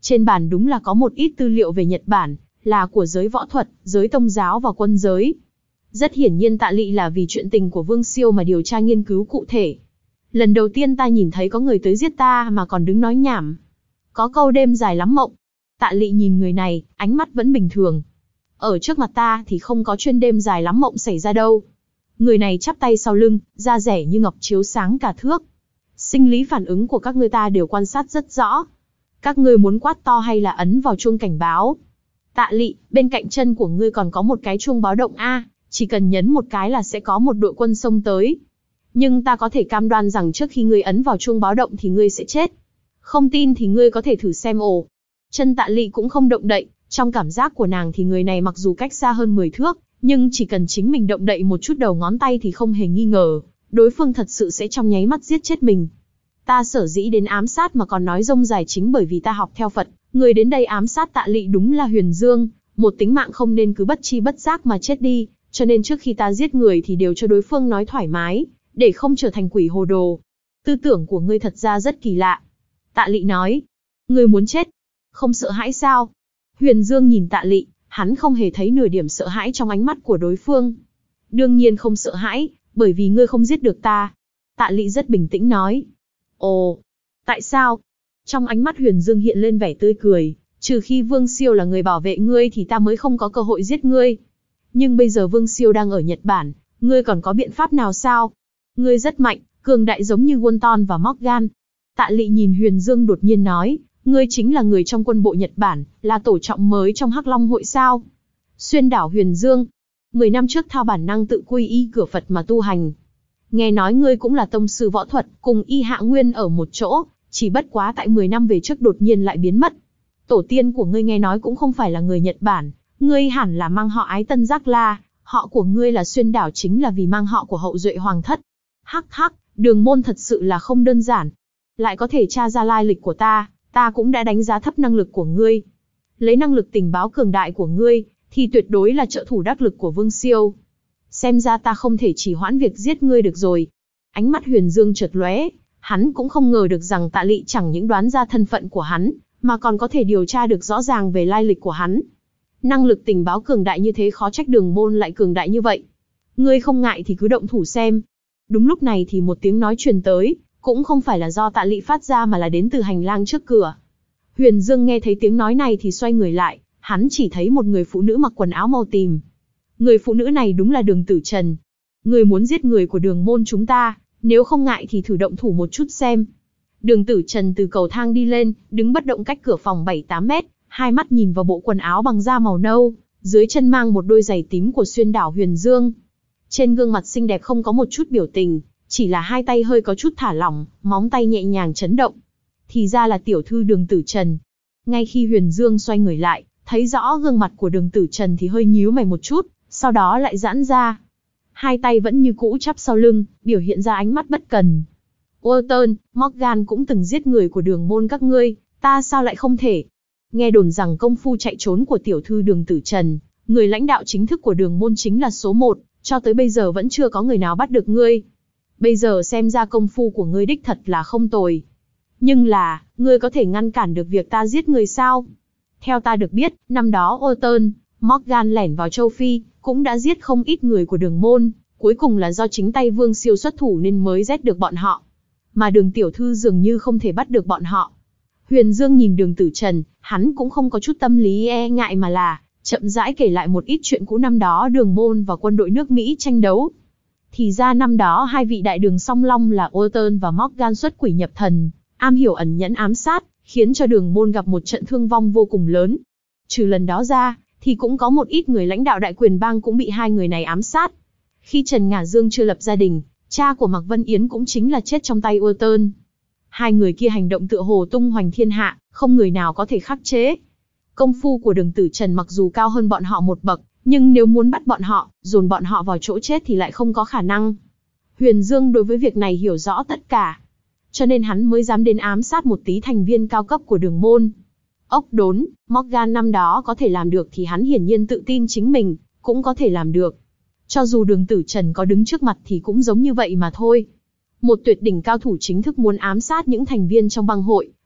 Trên bàn đúng là có một ít tư liệu về Nhật Bản, là của giới võ thuật, giới tôn giáo và quân giới. Rất hiển nhiên Tạ Lị là vì chuyện tình của Vương Siêu mà điều tra nghiên cứu cụ thể. Lần đầu tiên ta nhìn thấy có người tới giết ta mà còn đứng nói nhảm. Có câu đêm dài lắm mộng. Tạ Lị nhìn người này, ánh mắt vẫn bình thường. Ở trước mặt ta thì không có chuyên đêm dài lắm mộng xảy ra đâu. Người này chắp tay sau lưng, da rẻ như ngọc chiếu sáng cả thước. Sinh lý phản ứng của các ngươi ta đều quan sát rất rõ. Các ngươi muốn quát to hay là ấn vào chuông cảnh báo? Tạ Lị, bên cạnh chân của ngươi còn có một cái chuông báo động A, chỉ cần nhấn một cái là sẽ có một đội quân xông tới. Nhưng ta có thể cam đoan rằng trước khi ngươi ấn vào chuông báo động thì ngươi sẽ chết. Không tin thì ngươi có thể thử xem ồ. Chân Tạ Lị cũng không động đậy, trong cảm giác của nàng thì người này mặc dù cách xa hơn mười thước, nhưng chỉ cần chính mình động đậy một chút đầu ngón tay thì không hề nghi ngờ, đối phương thật sự sẽ trong nháy mắt giết chết mình. Ta sở dĩ đến ám sát mà còn nói rông dài chính bởi vì ta học theo Phật, người đến đây ám sát Tạ Lị đúng là Huyền Dương, một tính mạng không nên cứ bất chi bất giác mà chết đi, cho nên trước khi ta giết người thì đều cho đối phương nói thoải mái, để không trở thành quỷ hồ đồ. Tư tưởng của ngươi thật ra rất kỳ lạ. Tạ Lị nói, ngươi muốn chết, không sợ hãi sao? Huyền Dương nhìn Tạ Lị, hắn không hề thấy nửa điểm sợ hãi trong ánh mắt của đối phương. Đương nhiên không sợ hãi, bởi vì ngươi không giết được ta. Tạ Lị rất bình tĩnh nói. Ồ, tại sao? Trong ánh mắt Huyền Dương hiện lên vẻ tươi cười, trừ khi Vương Siêu là người bảo vệ ngươi thì ta mới không có cơ hội giết ngươi. Nhưng bây giờ Vương Siêu đang ở Nhật Bản, ngươi còn có biện pháp nào sao? Ngươi rất mạnh, cường đại giống như Wonton và Morgan. Tạ Lị nhìn Huyền Dương đột nhiên nói, ngươi chính là người trong quân bộ Nhật Bản, là tổ trọng mới trong Hắc Long hội sao? Xuyên đảo Huyền Dương. Mười năm trước thao bản năng tự quy y cửa Phật mà tu hành. Nghe nói ngươi cũng là tông sư võ thuật, cùng Y Hạ Nguyên ở một chỗ, chỉ bất quá tại mười năm về trước đột nhiên lại biến mất. Tổ tiên của ngươi nghe nói cũng không phải là người Nhật Bản, ngươi hẳn là mang họ Ái Tân Giác La, họ của ngươi là xuyên đảo chính là vì mang họ của hậu duệ hoàng thất. Hắc hắc, Đường Môn thật sự là không đơn giản. Lại có thể tra ra lai lịch của ta, ta cũng đã đánh giá thấp năng lực của ngươi. Lấy năng lực tình báo cường đại của ngươi, thì tuyệt đối là trợ thủ đắc lực của Vương Siêu. Xem ra ta không thể chỉ hoãn việc giết ngươi được rồi. Ánh mắt Huyền Dương chợt lóe, hắn cũng không ngờ được rằng Tạ Lị chẳng những đoán ra thân phận của hắn, mà còn có thể điều tra được rõ ràng về lai lịch của hắn. Năng lực tình báo cường đại như thế khó trách Đường Môn lại cường đại như vậy. Ngươi không ngại thì cứ động thủ xem. Đúng lúc này thì một tiếng nói truyền tới, cũng không phải là do Tạ Lị phát ra mà là đến từ hành lang trước cửa. Huyền Dương nghe thấy tiếng nói này thì xoay người lại, hắn chỉ thấy một người phụ nữ mặc quần áo màu tím. Người phụ nữ này đúng là Đường Tử Trần. Người muốn giết người của Đường Môn chúng ta, nếu không ngại thì thử động thủ một chút xem. Đường Tử Trần từ cầu thang đi lên, đứng bất động cách cửa phòng bảy tám mét, hai mắt nhìn vào bộ quần áo bằng da màu nâu, dưới chân mang một đôi giày tím của xuyên đảo Huyền Dương. Trên gương mặt xinh đẹp không có một chút biểu tình, chỉ là hai tay hơi có chút thả lỏng, móng tay nhẹ nhàng chấn động. Thì ra là tiểu thư Đường Tử Trần. Ngay khi Huyền Dương xoay người lại, thấy rõ gương mặt của Đường Tử Trần thì hơi nhíu mày một chút, sau đó lại giãn ra. Hai tay vẫn như cũ chắp sau lưng, biểu hiện ra ánh mắt bất cần. Walton, Morgan cũng từng giết người của Đường Môn các ngươi, ta sao lại không thể? Nghe đồn rằng công phu chạy trốn của tiểu thư Đường Tử Trần, người lãnh đạo chính thức của Đường Môn chính là số một, cho tới bây giờ vẫn chưa có người nào bắt được ngươi. Bây giờ xem ra công phu của ngươi đích thật là không tồi. Nhưng là, ngươi có thể ngăn cản được việc ta giết người sao? Theo ta được biết, năm đó Walton, Morgan lẻn vào châu Phi, cũng đã giết không ít người của Đường Môn, cuối cùng là do chính tay Vương Siêu xuất thủ nên mới giết được bọn họ. Mà Đường tiểu thư dường như không thể bắt được bọn họ. Huyền Dương nhìn Đường Tử Trần, hắn cũng không có chút tâm lý e ngại mà là chậm rãi kể lại một ít chuyện cũ năm đó Đường Môn và quân đội nước Mỹ tranh đấu. Thì ra năm đó hai vị đại đường song long là Walton và Morgan xuất quỷ nhập thần, am hiểu ẩn nhẫn ám sát, khiến cho Đường Môn gặp một trận thương vong vô cùng lớn. Trừ lần đó ra, thì cũng có một ít người lãnh đạo đại quyền bang cũng bị hai người này ám sát. Khi Trần Ngả Dương chưa lập gia đình, cha của Mạc Vân Yến cũng chính là chết trong tay Walton. Hai người kia hành động tựa hồ tung hoành thiên hạ, không người nào có thể khắc chế. Công phu của Đường Tử Trần mặc dù cao hơn bọn họ một bậc, nhưng nếu muốn bắt bọn họ, dồn bọn họ vào chỗ chết thì lại không có khả năng. Huyền Dương đối với việc này hiểu rõ tất cả, cho nên hắn mới dám đến ám sát một tí thành viên cao cấp của Đường Môn. Ốc đốn, Morgan năm đó có thể làm được thì hắn hiển nhiên tự tin chính mình, cũng có thể làm được. Cho dù Đường Tử Trần có đứng trước mặt thì cũng giống như vậy mà thôi. Một tuyệt đỉnh cao thủ chính thức muốn ám sát những thành viên trong bang hội,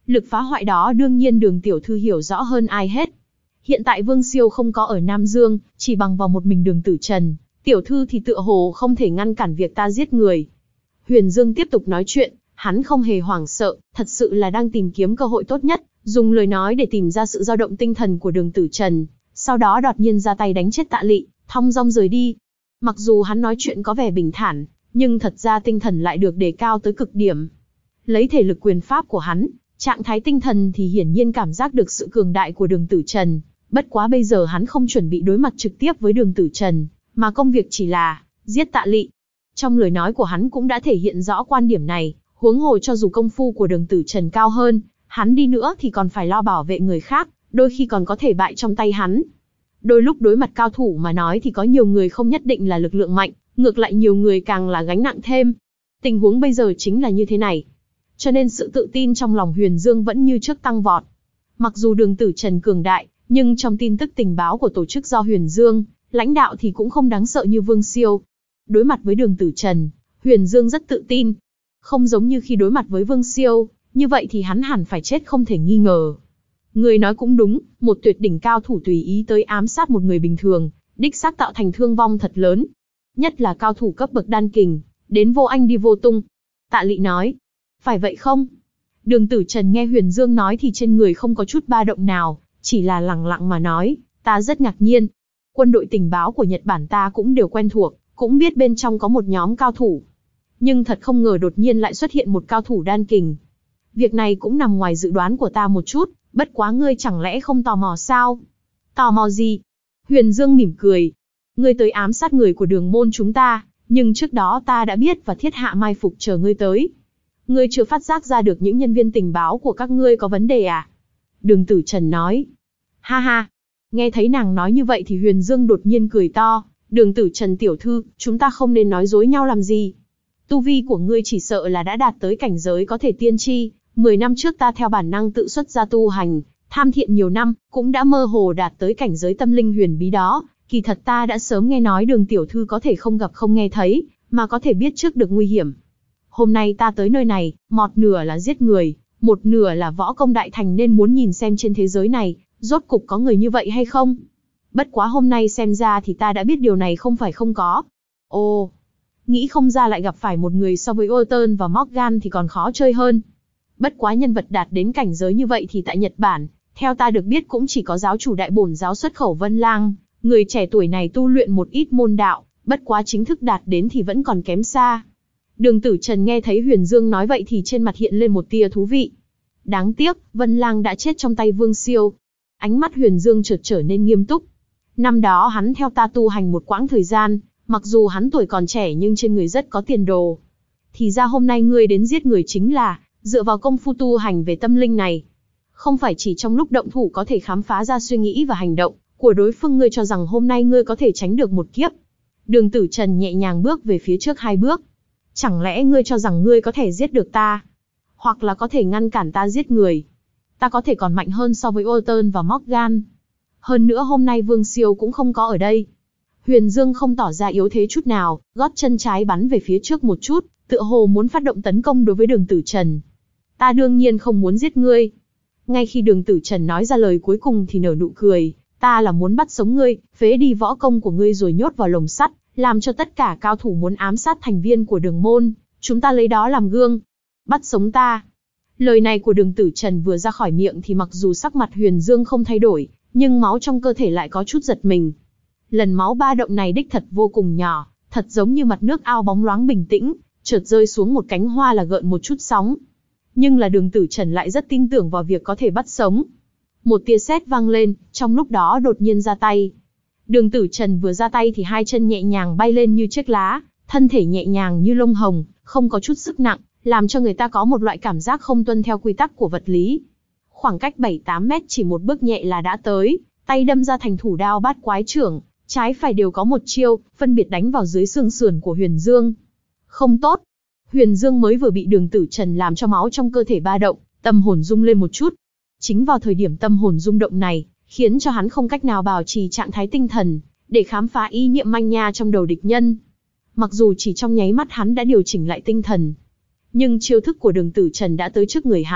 Lực phá hoại đó đương nhiên Đường tiểu thư hiểu rõ hơn ai hết. Hiện tại Vương Siêu không có ở Nam Dương, chỉ bằng vào một mình Đường Tử Trần, tiểu thư thì tựa hồ không thể ngăn cản việc ta giết người. Huyền Dương tiếp tục nói chuyện, hắn không hề hoảng sợ, thật sự là đang tìm kiếm cơ hội tốt nhất, dùng lời nói để tìm ra sự dao động tinh thần của Đường Tử Trần, sau đó đột nhiên ra tay đánh chết Tạ Lị, thong dong rời đi. Mặc dù hắn nói chuyện có vẻ bình thản, nhưng thật ra tinh thần lại được đề cao tới cực điểm. Lấy thể lực quyền pháp của hắn, trạng thái tinh thần thì hiển nhiên cảm giác được sự cường đại của Đường Tử Trần. Bất quá bây giờ hắn không chuẩn bị đối mặt trực tiếp với Đường Tử Trần, mà công việc chỉ là giết Tạ Lị. Trong lời nói của hắn cũng đã thể hiện rõ quan điểm này, huống hồ cho dù công phu của Đường Tử Trần cao hơn, hắn đi nữa thì còn phải lo bảo vệ người khác, đôi khi còn có thể bại trong tay hắn. Đôi lúc đối mặt cao thủ mà nói thì có nhiều người không nhất định là lực lượng mạnh, ngược lại nhiều người càng là gánh nặng thêm. Tình huống bây giờ chính là như thế này. Cho nên sự tự tin trong lòng Huyền Dương vẫn như trước tăng vọt. Mặc dù Đường Tử Trần cường đại, nhưng trong tin tức tình báo của tổ chức do Huyền Dương lãnh đạo thì cũng không đáng sợ như Vương Siêu. Đối mặt với Đường Tử Trần, Huyền Dương rất tự tin. Không giống như khi đối mặt với Vương Siêu, như vậy thì hắn hẳn phải chết không thể nghi ngờ. Người nói cũng đúng, một tuyệt đỉnh cao thủ tùy ý tới ám sát một người bình thường, đích xác tạo thành thương vong thật lớn. Nhất là cao thủ cấp bậc đan kình, đến vô anh đi vô tung. Tạ Lị nói, phải vậy không? Đường Tử Trần nghe Huyền Dương nói thì trên người không có chút ba động nào, chỉ là lẳng lặng mà nói, ta rất ngạc nhiên. Quân đội tình báo của Nhật Bản ta cũng đều quen thuộc, cũng biết bên trong có một nhóm cao thủ. Nhưng thật không ngờ đột nhiên lại xuất hiện một cao thủ đan kình. Việc này cũng nằm ngoài dự đoán của ta một chút, bất quá ngươi chẳng lẽ không tò mò sao? Tò mò gì? Huyền Dương mỉm cười. Ngươi tới ám sát người của Đường môn chúng ta, nhưng trước đó ta đã biết và thiết hạ mai phục chờ ngươi tới. Ngươi chưa phát giác ra được những nhân viên tình báo của các ngươi có vấn đề à? Đường Tử Trần nói. Ha ha. Nghe thấy nàng nói như vậy thì Huyền Dương đột nhiên cười to. Đường Tử Trần tiểu thư, chúng ta không nên nói dối nhau làm gì. Tu vi của ngươi chỉ sợ là đã đạt tới cảnh giới có thể tiên tri. Mười năm trước ta theo bản năng tự xuất ra tu hành, tham thiện nhiều năm, cũng đã mơ hồ đạt tới cảnh giới tâm linh huyền bí đó. Kỳ thật ta đã sớm nghe nói Đường tiểu thư có thể không gặp không nghe thấy, mà có thể biết trước được nguy hiểm. Hôm nay ta tới nơi này, một nửa là giết người, một nửa là võ công đại thành nên muốn nhìn xem trên thế giới này, rốt cục có người như vậy hay không. Bất quá hôm nay xem ra thì ta đã biết điều này không phải không có. Ồ, nghĩ không ra lại gặp phải một người so với Walton và Morgan thì còn khó chơi hơn. Bất quá nhân vật đạt đến cảnh giới như vậy thì tại Nhật Bản, theo ta được biết cũng chỉ có giáo chủ đại bổn giáo xuất khẩu Vân Lang, người trẻ tuổi này tu luyện một ít môn đạo, bất quá chính thức đạt đến thì vẫn còn kém xa. Đường Tử Trần nghe thấy Huyền Dương nói vậy thì trên mặt hiện lên một tia thú vị. Đáng tiếc, Vân Lang đã chết trong tay Vương Siêu. Ánh mắt Huyền Dương chợt trở nên nghiêm túc. Năm đó hắn theo ta tu hành một quãng thời gian, mặc dù hắn tuổi còn trẻ nhưng trên người rất có tiền đồ. Thì ra hôm nay ngươi đến giết người chính là dựa vào công phu tu hành về tâm linh này. Không phải chỉ trong lúc động thủ có thể khám phá ra suy nghĩ và hành động của đối phương, ngươi cho rằng hôm nay ngươi có thể tránh được một kiếp. Đường Tử Trần nhẹ nhàng bước về phía trước hai bước. Chẳng lẽ ngươi cho rằng ngươi có thể giết được ta? Hoặc là có thể ngăn cản ta giết người? Ta có thể còn mạnh hơn so với Walton và Morgan. Hơn nữa hôm nay Vương Siêu cũng không có ở đây. Huyền Dương không tỏ ra yếu thế chút nào, gót chân trái bắn về phía trước một chút, tựa hồ muốn phát động tấn công đối với Đường Tử Trần. Ta đương nhiên không muốn giết ngươi. Ngay khi Đường Tử Trần nói ra lời cuối cùng thì nở nụ cười. Ta là muốn bắt sống ngươi, phế đi võ công của ngươi rồi nhốt vào lồng sắt, làm cho tất cả cao thủ muốn ám sát thành viên của Đường môn, chúng ta lấy đó làm gương. Bắt sống ta. Lời này của Đường Tử Trần vừa ra khỏi miệng thì mặc dù sắc mặt Huyền Dương không thay đổi, nhưng máu trong cơ thể lại có chút giật mình. Lần máu ba động này đích thật vô cùng nhỏ, thật giống như mặt nước ao bóng loáng bình tĩnh, chợt rơi xuống một cánh hoa là gợn một chút sóng. Nhưng là Đường Tử Trần lại rất tin tưởng vào việc có thể bắt sống. Một tia sét vang lên, trong lúc đó đột nhiên ra tay. Đường Tử Trần vừa ra tay thì hai chân nhẹ nhàng bay lên như chiếc lá, thân thể nhẹ nhàng như lông hồng, không có chút sức nặng, làm cho người ta có một loại cảm giác không tuân theo quy tắc của vật lý. Khoảng cách bảy tám mét chỉ một bước nhẹ là đã tới, tay đâm ra thành thủ đao bát quái trưởng, trái phải đều có một chiêu, phân biệt đánh vào dưới xương sườn của Huyền Dương. Không tốt. Huyền Dương mới vừa bị Đường Tử Trần làm cho máu trong cơ thể ba động, tâm hồn rung lên một chút. Chính vào thời điểm tâm hồn rung động này, khiến cho hắn không cách nào bảo trì trạng thái tinh thần, để khám phá ý niệm manh nha trong đầu địch nhân. Mặc dù chỉ trong nháy mắt hắn đã điều chỉnh lại tinh thần, nhưng chiêu thức của Đường Tử Trần đã tới trước người hắn,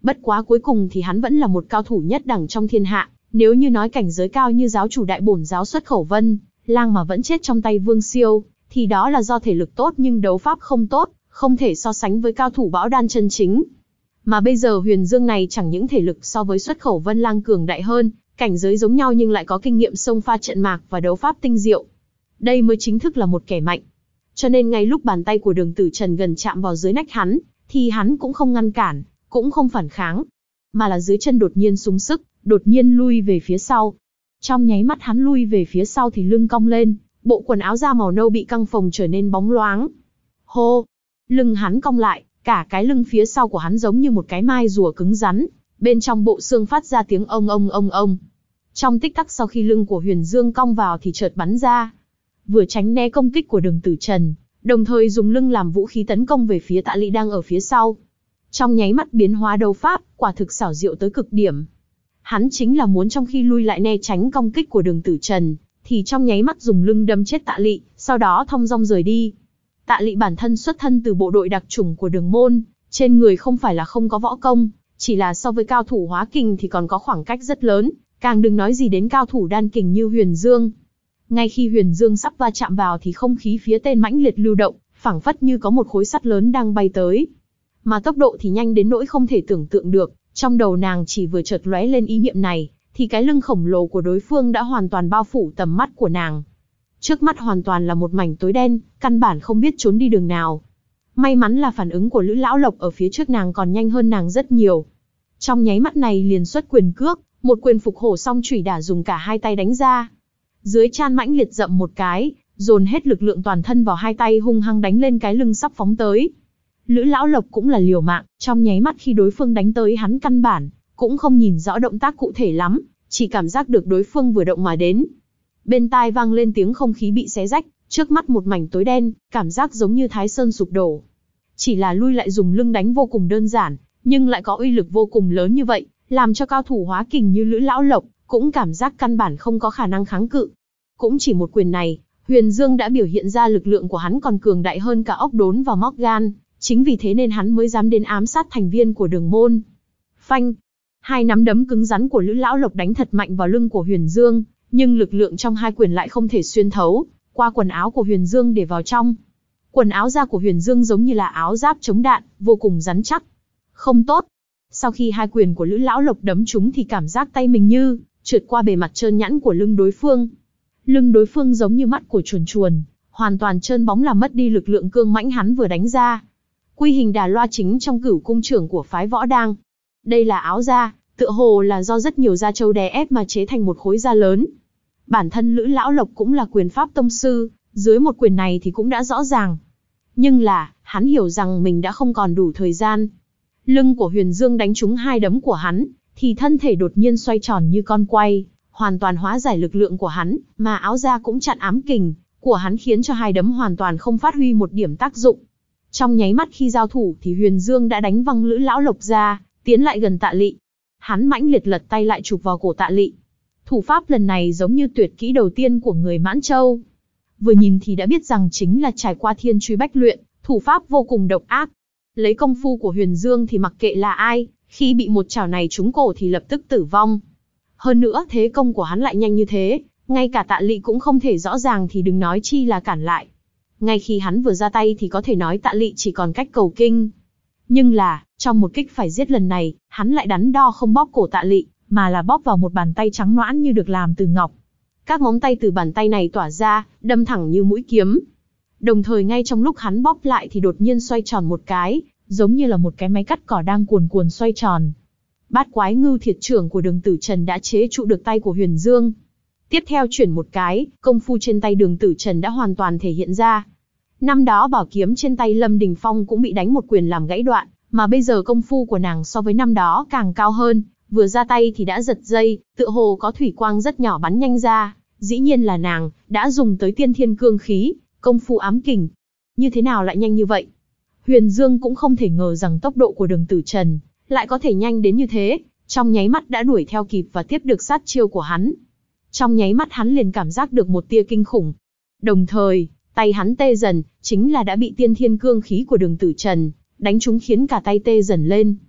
Bất quá cuối cùng thì hắn vẫn là một cao thủ nhất đẳng trong thiên hạ, nếu như nói cảnh giới cao như giáo chủ đại bổn giáo Xuất Khẩu Vân Lang mà vẫn chết trong tay Vương Siêu, thì đó là do thể lực tốt nhưng đấu pháp không tốt, không thể so sánh với cao thủ bão đan chân chính. Mà bây giờ Huyền Dương này chẳng những thể lực so với Xuất Khẩu Vân Lang cường đại hơn, cảnh giới giống nhau nhưng lại có kinh nghiệm xông pha trận mạc và đấu pháp tinh diệu. Đây mới chính thức là một kẻ mạnh. Cho nên ngay lúc bàn tay của Đường Tử Trần gần chạm vào dưới nách hắn, thì hắn cũng không ngăn cản, cũng không phản kháng, mà là dưới chân đột nhiên sung sức, đột nhiên lui về phía sau. Trong nháy mắt hắn lui về phía sau thì lưng cong lên, bộ quần áo da màu nâu bị căng phồng trở nên bóng loáng. Hô! Lưng hắn cong lại, cả cái lưng phía sau của hắn giống như một cái mai rùa cứng rắn, bên trong bộ xương phát ra tiếng ông ông ông ông. Trong tích tắc sau khi lưng của Huyền Dương cong vào thì chợt bắn ra, vừa tránh né công kích của Đường Tử Trần, đồng thời dùng lưng làm vũ khí tấn công về phía Tạ Lị đang ở phía sau. Trong nháy mắt biến hóa đấu pháp, quả thực xảo diệu tới cực điểm. Hắn chính là muốn trong khi lui lại né tránh công kích của Đường Tử Trần, thì trong nháy mắt dùng lưng đâm chết Tạ Lị, sau đó thong dong rời đi. Tạ Lị bản thân xuất thân từ bộ đội đặc chủng của Đường môn, trên người không phải là không có võ công, chỉ là so với cao thủ hóa kình thì còn có khoảng cách rất lớn, càng đừng nói gì đến cao thủ đan kình như Huyền Dương. Ngay khi Huyền Dương sắp va chạm vào thì không khí phía tên mãnh liệt lưu động, phảng phất như có một khối sắt lớn đang bay tới. Mà tốc độ thì nhanh đến nỗi không thể tưởng tượng được, trong đầu nàng chỉ vừa chợt lóe lên ý niệm này, thì cái lưng khổng lồ của đối phương đã hoàn toàn bao phủ tầm mắt của nàng. Trước mắt hoàn toàn là một mảnh tối đen, căn bản không biết trốn đi đường nào. May mắn là phản ứng của Lữ Lão Lộc ở phía trước nàng còn nhanh hơn nàng rất nhiều. Trong nháy mắt này liền xuất quyền cước, một quyền phục hổ song chủy đả dùng cả hai tay đánh ra. Dưới chan mãnh liệt dậm một cái, dồn hết lực lượng toàn thân vào hai tay hung hăng đánh lên cái lưng sắp phóng tới. Lữ Lão Lộc cũng là liều mạng, trong nháy mắt khi đối phương đánh tới hắn căn bản cũng không nhìn rõ động tác cụ thể lắm, chỉ cảm giác được đối phương vừa động mà đến. Bên tai vang lên tiếng không khí bị xé rách, trước mắt một mảnh tối đen, cảm giác giống như Thái Sơn sụp đổ. Chỉ là lui lại dùng lưng đánh vô cùng đơn giản, nhưng lại có uy lực vô cùng lớn như vậy, làm cho cao thủ hóa kình như Lữ Lão Lộc cũng cảm giác căn bản không có khả năng kháng cự. Cũng chỉ một quyền này, Huyền Dương đã biểu hiện ra lực lượng của hắn còn cường đại hơn cả ốc đốn và Morgan, chính vì thế nên hắn mới dám đến ám sát thành viên của Đường môn. Phanh! Hai nắm đấm cứng rắn của Lữ Lão Lộc đánh thật mạnh vào lưng của Huyền Dương, nhưng lực lượng trong hai quyền lại không thể xuyên thấu qua quần áo của Huyền Dương để vào trong. Quần áo da của Huyền Dương giống như là áo giáp chống đạn, vô cùng rắn chắc. Không tốt! Sau khi hai quyền của Lữ Lão Lộc đấm trúng thì cảm giác tay mình như trượt qua bề mặt trơn nhẵn của lưng đối phương. Lưng đối phương giống như mắt của chuồn chuồn, hoàn toàn trơn bóng làm mất đi lực lượng cương mãnh hắn vừa đánh ra. Quy hình đà loa chính trong cửu cung trưởng của phái Võ Đang. Đây là áo da, tựa hồ là do rất nhiều da trâu đè ép mà chế thành một khối da lớn. Bản thân Lữ Lão Lộc cũng là quyền pháp tông sư, dưới một quyền này thì cũng đã rõ ràng. Nhưng là, hắn hiểu rằng mình đã không còn đủ thời gian. Lưng của Huyền Dương đánh trúng hai đấm của hắn, thì thân thể đột nhiên xoay tròn như con quay, hoàn toàn hóa giải lực lượng của hắn, mà áo da cũng chặn ám kình của hắn khiến cho hai đấm hoàn toàn không phát huy một điểm tác dụng. Trong nháy mắt khi giao thủ thì Huyền Dương đã đánh văng Lữ Lão Lộc ra, tiến lại gần Tạ Lị. Hắn mãnh liệt lật tay lại chụp vào cổ Tạ Lị. Thủ pháp lần này giống như tuyệt kỹ đầu tiên của người Mãn Châu. Vừa nhìn thì đã biết rằng chính là trải qua thiên truy bách luyện, thủ pháp vô cùng độc ác. Lấy công phu của Huyền Dương thì mặc kệ là ai, khi bị một chảo này trúng cổ thì lập tức tử vong. Hơn nữa thế công của hắn lại nhanh như thế, ngay cả Tạ Lị cũng không thể rõ ràng thì đừng nói chi là cản lại. Ngay khi hắn vừa ra tay thì có thể nói Tạ Lị chỉ còn cách cầu kinh. Nhưng là, trong một kích phải giết lần này, hắn lại đắn đo không bóp cổ Tạ Lị, mà là bóp vào một bàn tay trắng nõn như được làm từ ngọc. Các móng tay từ bàn tay này tỏa ra, đâm thẳng như mũi kiếm. Đồng thời ngay trong lúc hắn bóp lại thì đột nhiên xoay tròn một cái, giống như là một cái máy cắt cỏ đang cuồn cuồn xoay tròn. Bát Quái Ngưu Thiệt trưởng của Đường Tử Trần đã chế trụ được tay của Huyền Dương. Tiếp theo chuyển một cái, công phu trên tay Đường Tử Trần đã hoàn toàn thể hiện ra. Năm đó bảo kiếm trên tay Lâm Đình Phong cũng bị đánh một quyền làm gãy đoạn, mà bây giờ công phu của nàng so với năm đó càng cao hơn, vừa ra tay thì đã giật dây, tựa hồ có thủy quang rất nhỏ bắn nhanh ra, dĩ nhiên là nàng đã dùng tới tiên thiên cương khí, công phu ám kình. Như thế nào lại nhanh như vậy? Huyền Dương cũng không thể ngờ rằng tốc độ của Đường Tử Trần lại có thể nhanh đến như thế, trong nháy mắt đã đuổi theo kịp và tiếp được sát chiêu của hắn. Trong nháy mắt hắn liền cảm giác được một tia kinh khủng. Đồng thời, tay hắn tê dần, chính là đã bị tiên thiên cương khí của Đường Tử Trần đánh trúng khiến cả tay tê dần lên.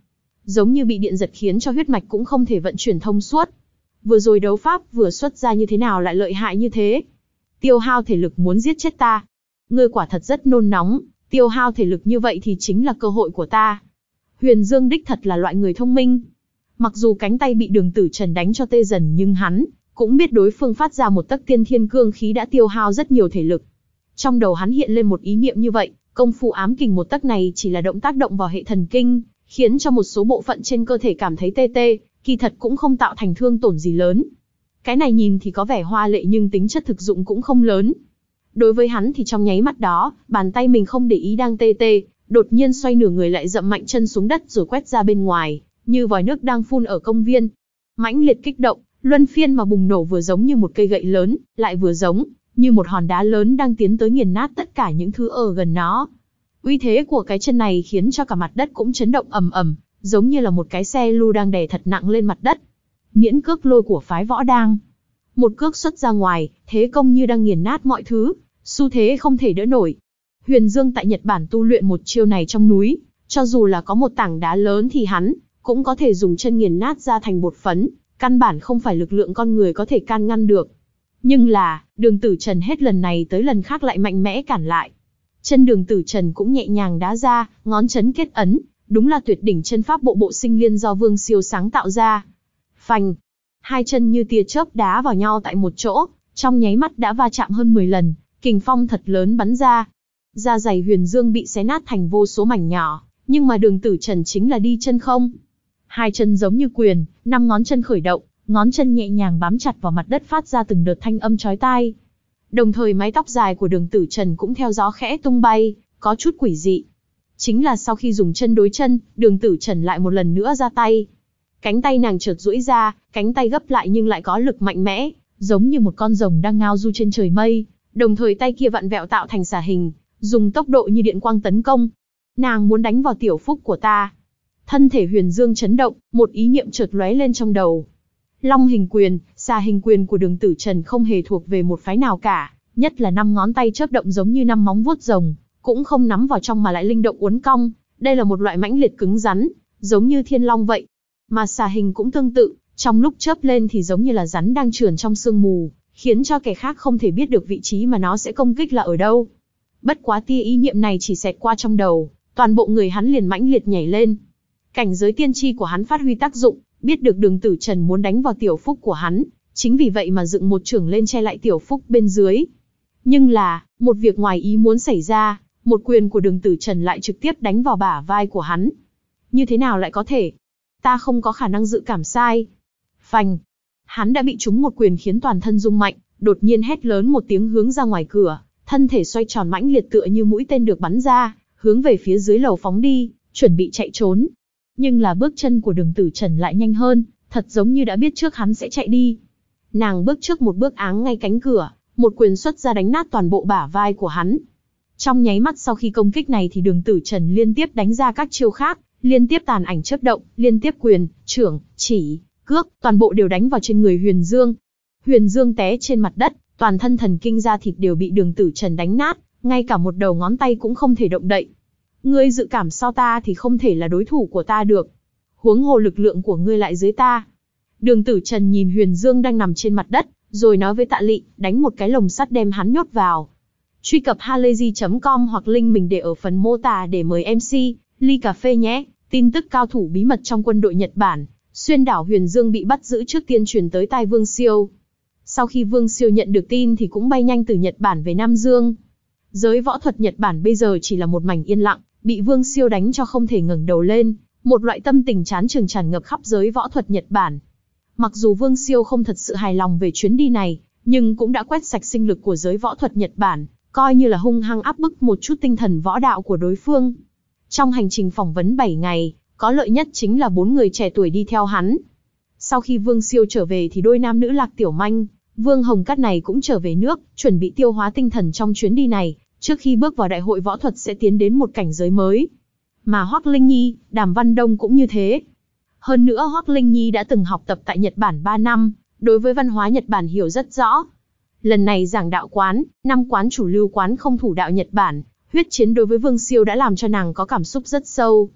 giống như bị điện giật khiến cho huyết mạch cũng không thể vận chuyển thông suốt. Vừa rồi đấu pháp vừa xuất ra như thế nào lại lợi hại như thế? Tiêu hao thể lực muốn giết chết ta. Ngươi quả thật rất nôn nóng, tiêu hao thể lực như vậy thì chính là cơ hội của ta. Huyền Dương đích thật là loại người thông minh. Mặc dù cánh tay bị Đường Tử Trần đánh cho tê dần nhưng hắn cũng biết đối phương phát ra một tấc tiên thiên cương khí đã tiêu hao rất nhiều thể lực. Trong đầu hắn hiện lên một ý niệm như vậy, công phu ám kình một tấc này chỉ là động tác động vào hệ thần kinh, khiến cho một số bộ phận trên cơ thể cảm thấy tê tê, kỳ thật cũng không tạo thành thương tổn gì lớn. Cái này nhìn thì có vẻ hoa lệ nhưng tính chất thực dụng cũng không lớn. Đối với hắn thì trong nháy mắt đó, bàn tay mình không để ý đang tê tê, đột nhiên xoay nửa người lại dậm mạnh chân xuống đất rồi quét ra bên ngoài, như vòi nước đang phun ở công viên. Mãnh liệt kích động, luân phiên mà bùng nổ vừa giống như một cây gậy lớn, lại vừa giống như một hòn đá lớn đang tiến tới nghiền nát tất cả những thứ ở gần nó. Uy thế của cái chân này khiến cho cả mặt đất cũng chấn động ầm ầm, giống như là một cái xe lu đang đè thật nặng lên mặt đất. Miễn cước lôi của phái Võ Đang. Một cước xuất ra ngoài, thế công như đang nghiền nát mọi thứ, xu thế không thể đỡ nổi. Huyền Dương tại Nhật Bản tu luyện một chiêu này trong núi, cho dù là có một tảng đá lớn thì hắn cũng có thể dùng chân nghiền nát ra thành bột phấn, căn bản không phải lực lượng con người có thể can ngăn được. Nhưng là, Đường Tử Trần hết lần này tới lần khác lại mạnh mẽ cản lại. Chân Đường Tử Trần cũng nhẹ nhàng đá ra, ngón chấn kết ấn, đúng là tuyệt đỉnh chân pháp bộ bộ sinh liên do Vương Siêu sáng tạo ra. Phanh! Hai chân như tia chớp đá vào nhau tại một chỗ, trong nháy mắt đã va chạm hơn mười lần, kình phong thật lớn bắn ra. Da dày Huyền Dương bị xé nát thành vô số mảnh nhỏ, nhưng mà Đường Tử Trần chính là đi chân không. Hai chân giống như quyền, năm ngón chân khởi động, ngón chân nhẹ nhàng bám chặt vào mặt đất phát ra từng đợt thanh âm chói tai. Đồng thời mái tóc dài của Đường Tử Trần cũng theo gió khẽ tung bay, có chút quỷ dị. Chính là sau khi dùng chân đối chân, Đường Tử Trần lại một lần nữa ra tay. Cánh tay nàng chợt duỗi ra, cánh tay gấp lại nhưng lại có lực mạnh mẽ, giống như một con rồng đang ngao du trên trời mây, đồng thời tay kia vặn vẹo tạo thành xà hình, dùng tốc độ như điện quang tấn công. Nàng muốn đánh vào tiểu phúc của ta. Thân thể Huyền Dương chấn động, một ý niệm chợt lóe lên trong đầu. Long hình quyền, xà hình quyền của Đường Tử Trần không hề thuộc về một phái nào cả, nhất là năm ngón tay chớp động giống như năm móng vuốt rồng, cũng không nắm vào trong mà lại linh động uốn cong, đây là một loại mãnh liệt cứng rắn, giống như thiên long vậy. Mà xà hình cũng tương tự, trong lúc chớp lên thì giống như là rắn đang trườn trong sương mù, khiến cho kẻ khác không thể biết được vị trí mà nó sẽ công kích là ở đâu. Bất quá tia ý niệm này chỉ xẹt qua trong đầu, toàn bộ người hắn liền mãnh liệt nhảy lên. Cảnh giới tiên tri của hắn phát huy tác dụng, biết được Đường Tử Trần muốn đánh vào tiểu phúc của hắn, chính vì vậy mà dựng một chưởng lên che lại tiểu phúc bên dưới. Nhưng là, một việc ngoài ý muốn xảy ra, một quyền của Đường Tử Trần lại trực tiếp đánh vào bả vai của hắn. Như thế nào lại có thể? Ta không có khả năng dự cảm sai. Phanh! Hắn đã bị trúng một quyền khiến toàn thân rung mạnh, đột nhiên hét lớn một tiếng hướng ra ngoài cửa, thân thể xoay tròn mãnh liệt tựa như mũi tên được bắn ra, hướng về phía dưới lầu phóng đi, chuẩn bị chạy trốn. Nhưng là bước chân của Đường Tử Trần lại nhanh hơn, thật giống như đã biết trước hắn sẽ chạy đi. Nàng bước trước một bước áng ngay cánh cửa, một quyền xuất ra đánh nát toàn bộ bả vai của hắn. Trong nháy mắt sau khi công kích này thì Đường Tử Trần liên tiếp đánh ra các chiêu khác, liên tiếp tàn ảnh chớp động, liên tiếp quyền, chưởng, chỉ, cước, toàn bộ đều đánh vào trên người Huyền Dương. Huyền Dương té trên mặt đất, toàn thân thần kinh da thịt đều bị Đường Tử Trần đánh nát, ngay cả một đầu ngón tay cũng không thể động đậy. Ngươi dự cảm sau ta thì không thể là đối thủ của ta được. Huống hồ lực lượng của ngươi lại dưới ta. Đường Tử Trần nhìn Huyền Dương đang nằm trên mặt đất, rồi nói với Tạ Lị, đánh một cái lồng sắt đem hắn nhốt vào. Truy cập halayzi chấm com hoặc link mình để ở phần mô tả để mời em xê, ly cà phê nhé. Tin tức cao thủ bí mật trong quân đội Nhật Bản, xuyên đảo Huyền Dương bị bắt giữ trước tiên truyền tới tai Vương Siêu. Sau khi Vương Siêu nhận được tin thì cũng bay nhanh từ Nhật Bản về Nam Dương. Giới võ thuật Nhật Bản bây giờ chỉ là một mảnh yên lặng, bị Vương Siêu đánh cho không thể ngẩng đầu lên, một loại tâm tình chán chường tràn ngập khắp giới võ thuật Nhật Bản. Mặc dù Vương Siêu không thật sự hài lòng về chuyến đi này, nhưng cũng đã quét sạch sinh lực của giới võ thuật Nhật Bản, coi như là hung hăng áp bức một chút tinh thần võ đạo của đối phương. Trong hành trình phỏng vấn bảy ngày, có lợi nhất chính là bốn người trẻ tuổi đi theo hắn. Sau khi Vương Siêu trở về thì đôi nam nữ Lạc Tiểu Manh, Vương Hồng Cát này cũng trở về nước, chuẩn bị tiêu hóa tinh thần trong chuyến đi này, trước khi bước vào đại hội võ thuật sẽ tiến đến một cảnh giới mới. Mà Hoắc Linh Nhi, Đàm Văn Đông cũng như thế. Hơn nữa Hoắc Linh Nhi đã từng học tập tại Nhật Bản ba năm, đối với văn hóa Nhật Bản hiểu rất rõ. Lần này giảng đạo quán, năm quán chủ lưu quán không thủ đạo Nhật Bản, huyết chiến đối với Vương Siêu đã làm cho nàng có cảm xúc rất sâu.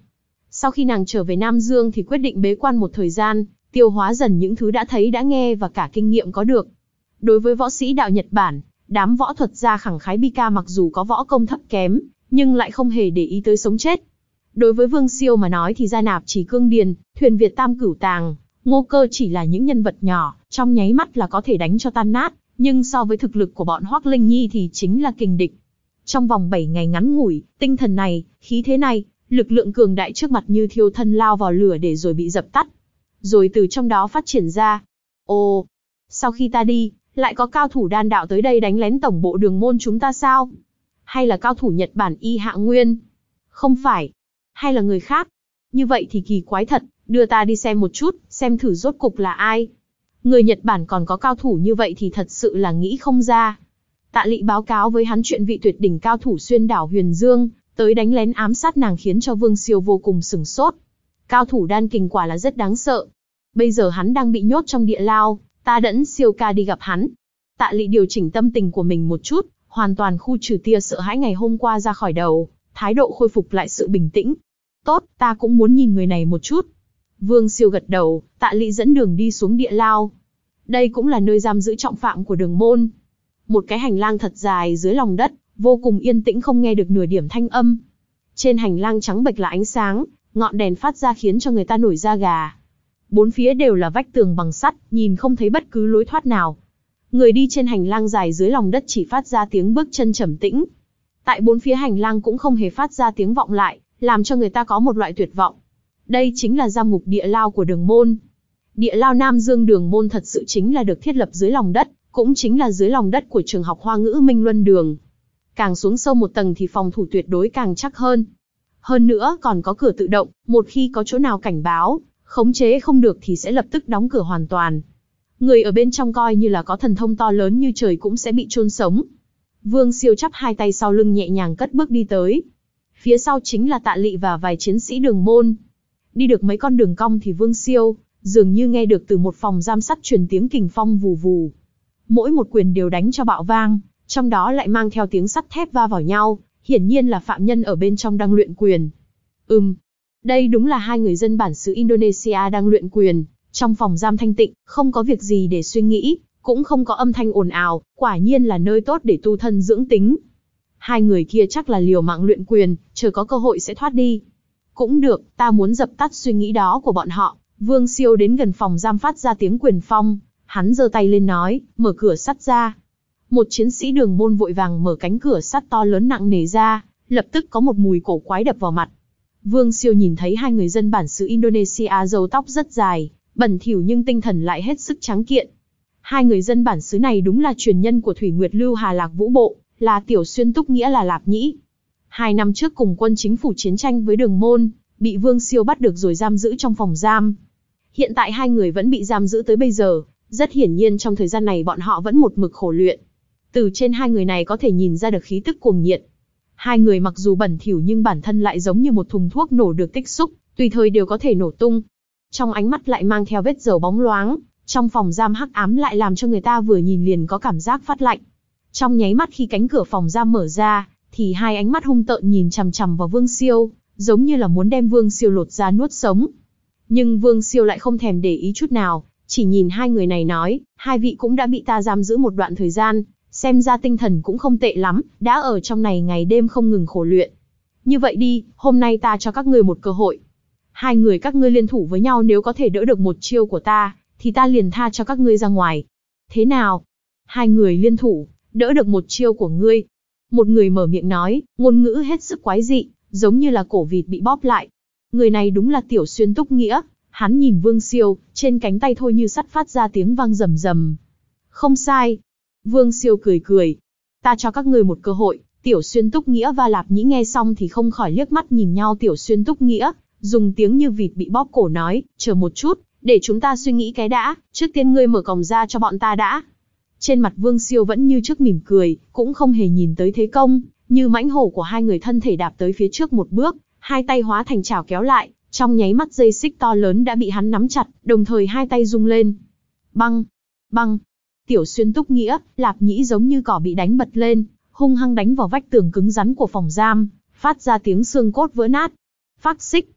Sau khi nàng trở về Nam Dương thì quyết định bế quan một thời gian, tiêu hóa dần những thứ đã thấy đã nghe và cả kinh nghiệm có được. Đối với võ sĩ đạo Nhật Bản, đám võ thuật gia khẳng khái Bika mặc dù có võ công thấp kém, nhưng lại không hề để ý tới sống chết. Đối với Vương Siêu mà nói thì Gia Nạp Chỉ Cương Điền, Thuyền Việt Tam Cửu Tàng, Ngô Cơ chỉ là những nhân vật nhỏ, trong nháy mắt là có thể đánh cho tan nát, nhưng so với thực lực của bọn Hoắc Linh Nhi thì chính là kình địch. Trong vòng bảy ngày ngắn ngủi, tinh thần này, khí thế này, lực lượng cường đại trước mặt như thiêu thân lao vào lửa để rồi bị dập tắt. Rồi từ trong đó phát triển ra. Ồ, sau khi ta đi, lại có cao thủ đan đạo tới đây đánh lén tổng bộ Đường Môn chúng ta sao? Hay là cao thủ Nhật Bản Y Hạ Nguyên? Không phải. Hay là người khác? Như vậy thì kỳ quái thật, đưa ta đi xem một chút, xem thử rốt cục là ai. Người Nhật Bản còn có cao thủ như vậy thì thật sự là nghĩ không ra. Tạ Lị báo cáo với hắn chuyện vị tuyệt đỉnh cao thủ xuyên đảo Huyền Dương, tới đánh lén ám sát nàng khiến cho Vương Siêu vô cùng sửng sốt. Cao thủ đan kình quả là rất đáng sợ. Bây giờ hắn đang bị nhốt trong địa lao, ta dẫn Siêu ca đi gặp hắn. Tạ Lị điều chỉnh tâm tình của mình một chút, hoàn toàn khu trừ tia sợ hãi ngày hôm qua ra khỏi đầu, thái độ khôi phục lại sự bình tĩnh. Tốt, ta cũng muốn nhìn người này một chút. Vương Siêu gật đầu, Tạ Lị dẫn đường đi xuống địa lao. Đây cũng là nơi giam giữ trọng phạm của Đường Môn. Một cái hành lang thật dài dưới lòng đất, vô cùng yên tĩnh không nghe được nửa điểm thanh âm. Trên hành lang trắng bệch là ánh sáng, ngọn đèn phát ra khiến cho người ta nổi da gà. Bốn phía đều là vách tường bằng sắt, nhìn không thấy bất cứ lối thoát nào. Người đi trên hành lang dài dưới lòng đất chỉ phát ra tiếng bước chân trầm tĩnh. Tại bốn phía hành lang cũng không hề phát ra tiếng vọng lại, làm cho người ta có một loại tuyệt vọng. Đây chính là giam ngục địa lao của Đường Môn. Địa lao Nam Dương Đường Môn thật sự chính là được thiết lập dưới lòng đất, cũng chính là dưới lòng đất của trường học Hoa ngữ Minh Luân Đường. Càng xuống sâu một tầng thì phòng thủ tuyệt đối càng chắc hơn. Hơn nữa còn có cửa tự động, một khi có chỗ nào cảnh báo, khống chế không được thì sẽ lập tức đóng cửa hoàn toàn. Người ở bên trong coi như là có thần thông to lớn như trời cũng sẽ bị chôn sống. Vương Siêu chắp hai tay sau lưng nhẹ nhàng cất bước đi tới. Phía sau chính là Tạ Lị và vài chiến sĩ Đường Môn. Đi được mấy con đường cong thì Vương Siêu dường như nghe được từ một phòng giam sắt truyền tiếng kình phong vù vù. Mỗi một quyền đều đánh cho bạo vang, trong đó lại mang theo tiếng sắt thép va vào nhau, hiển nhiên là phạm nhân ở bên trong đang luyện quyền. Ừm, đây đúng là hai người dân bản xứ Indonesia đang luyện quyền, trong phòng giam thanh tịnh, không có việc gì để suy nghĩ, cũng không có âm thanh ồn ào, quả nhiên là nơi tốt để tu thân dưỡng tính. Hai người kia chắc là liều mạng luyện quyền, chờ có cơ hội sẽ thoát đi. Cũng được, ta muốn dập tắt suy nghĩ đó của bọn họ. Vương Siêu đến gần phòng giam phát ra tiếng quyền phong, hắn giơ tay lên nói, mở cửa sắt ra. Một chiến sĩ Đường Môn vội vàng mở cánh cửa sắt to lớn nặng nề ra, lập tức có một mùi cổ quái đập vào mặt. Vương Siêu nhìn thấy hai người dân bản xứ Indonesia râu tóc rất dài, bẩn thỉu nhưng tinh thần lại hết sức tráng kiện. Hai người dân bản xứ này đúng là truyền nhân của Thủy Nguyệt Lưu Hà Lạc Vũ Bộ, là Tiểu Xuyên Túc nghĩa là Lạp Nhĩ. Hai năm trước cùng quân chính phủ chiến tranh với Đường Môn, bị Vương Siêu bắt được rồi giam giữ trong phòng giam. Hiện tại hai người vẫn bị giam giữ tới bây giờ, rất hiển nhiên trong thời gian này bọn họ vẫn một mực khổ luyện. Từ trên hai người này có thể nhìn ra được khí tức cuồng nhiệt. Hai người mặc dù bẩn thỉu nhưng bản thân lại giống như một thùng thuốc nổ được tích xúc, tùy thời đều có thể nổ tung. Trong ánh mắt lại mang theo vết dầu bóng loáng, trong phòng giam hắc ám lại làm cho người ta vừa nhìn liền có cảm giác phát lạnh. Trong nháy mắt khi cánh cửa phòng giam mở ra, thì hai ánh mắt hung tợn nhìn chằm chằm vào Vương Siêu, giống như là muốn đem Vương Siêu lột ra nuốt sống. Nhưng Vương Siêu lại không thèm để ý chút nào, chỉ nhìn hai người này nói, hai vị cũng đã bị ta giam giữ một đoạn thời gian, xem ra tinh thần cũng không tệ lắm, đã ở trong này ngày đêm không ngừng khổ luyện. Như vậy đi, hôm nay ta cho các ngươi một cơ hội. Hai người các ngươi liên thủ với nhau, nếu có thể đỡ được một chiêu của ta, thì ta liền tha cho các ngươi ra ngoài. Thế nào? Hai người liên thủ, đỡ được một chiêu của ngươi. Một người mở miệng nói, ngôn ngữ hết sức quái dị, giống như là cổ vịt bị bóp lại. Người này đúng là Tiểu Xuyên Túc nghĩa, hắn nhìn Vương Siêu, trên cánh tay thôi như sắt phát ra tiếng vang rầm rầm. Không sai. Vương Siêu cười cười. Ta cho các ngươi một cơ hội. Tiểu Xuyên Túc nghĩa và Lạp Nhĩ nghe xong thì không khỏi liếc mắt nhìn nhau. Tiểu Xuyên Túc nghĩa dùng tiếng như vịt bị bóp cổ nói, chờ một chút, để chúng ta suy nghĩ cái đã, trước tiên ngươi mở còng ra cho bọn ta đã. Trên mặt Vương Siêu vẫn như trước mỉm cười, cũng không hề nhìn tới thế công, như mãnh hổ của hai người thân thể đạp tới phía trước một bước, hai tay hóa thành chảo kéo lại, trong nháy mắt dây xích to lớn đã bị hắn nắm chặt, đồng thời hai tay rung lên. Băng, băng. Tiểu Xuyên Túc nghĩa, Lạp Nhĩ giống như cỏ bị đánh bật lên, hung hăng đánh vào vách tường cứng rắn của phòng giam, phát ra tiếng xương cốt vỡ nát. Phác xích.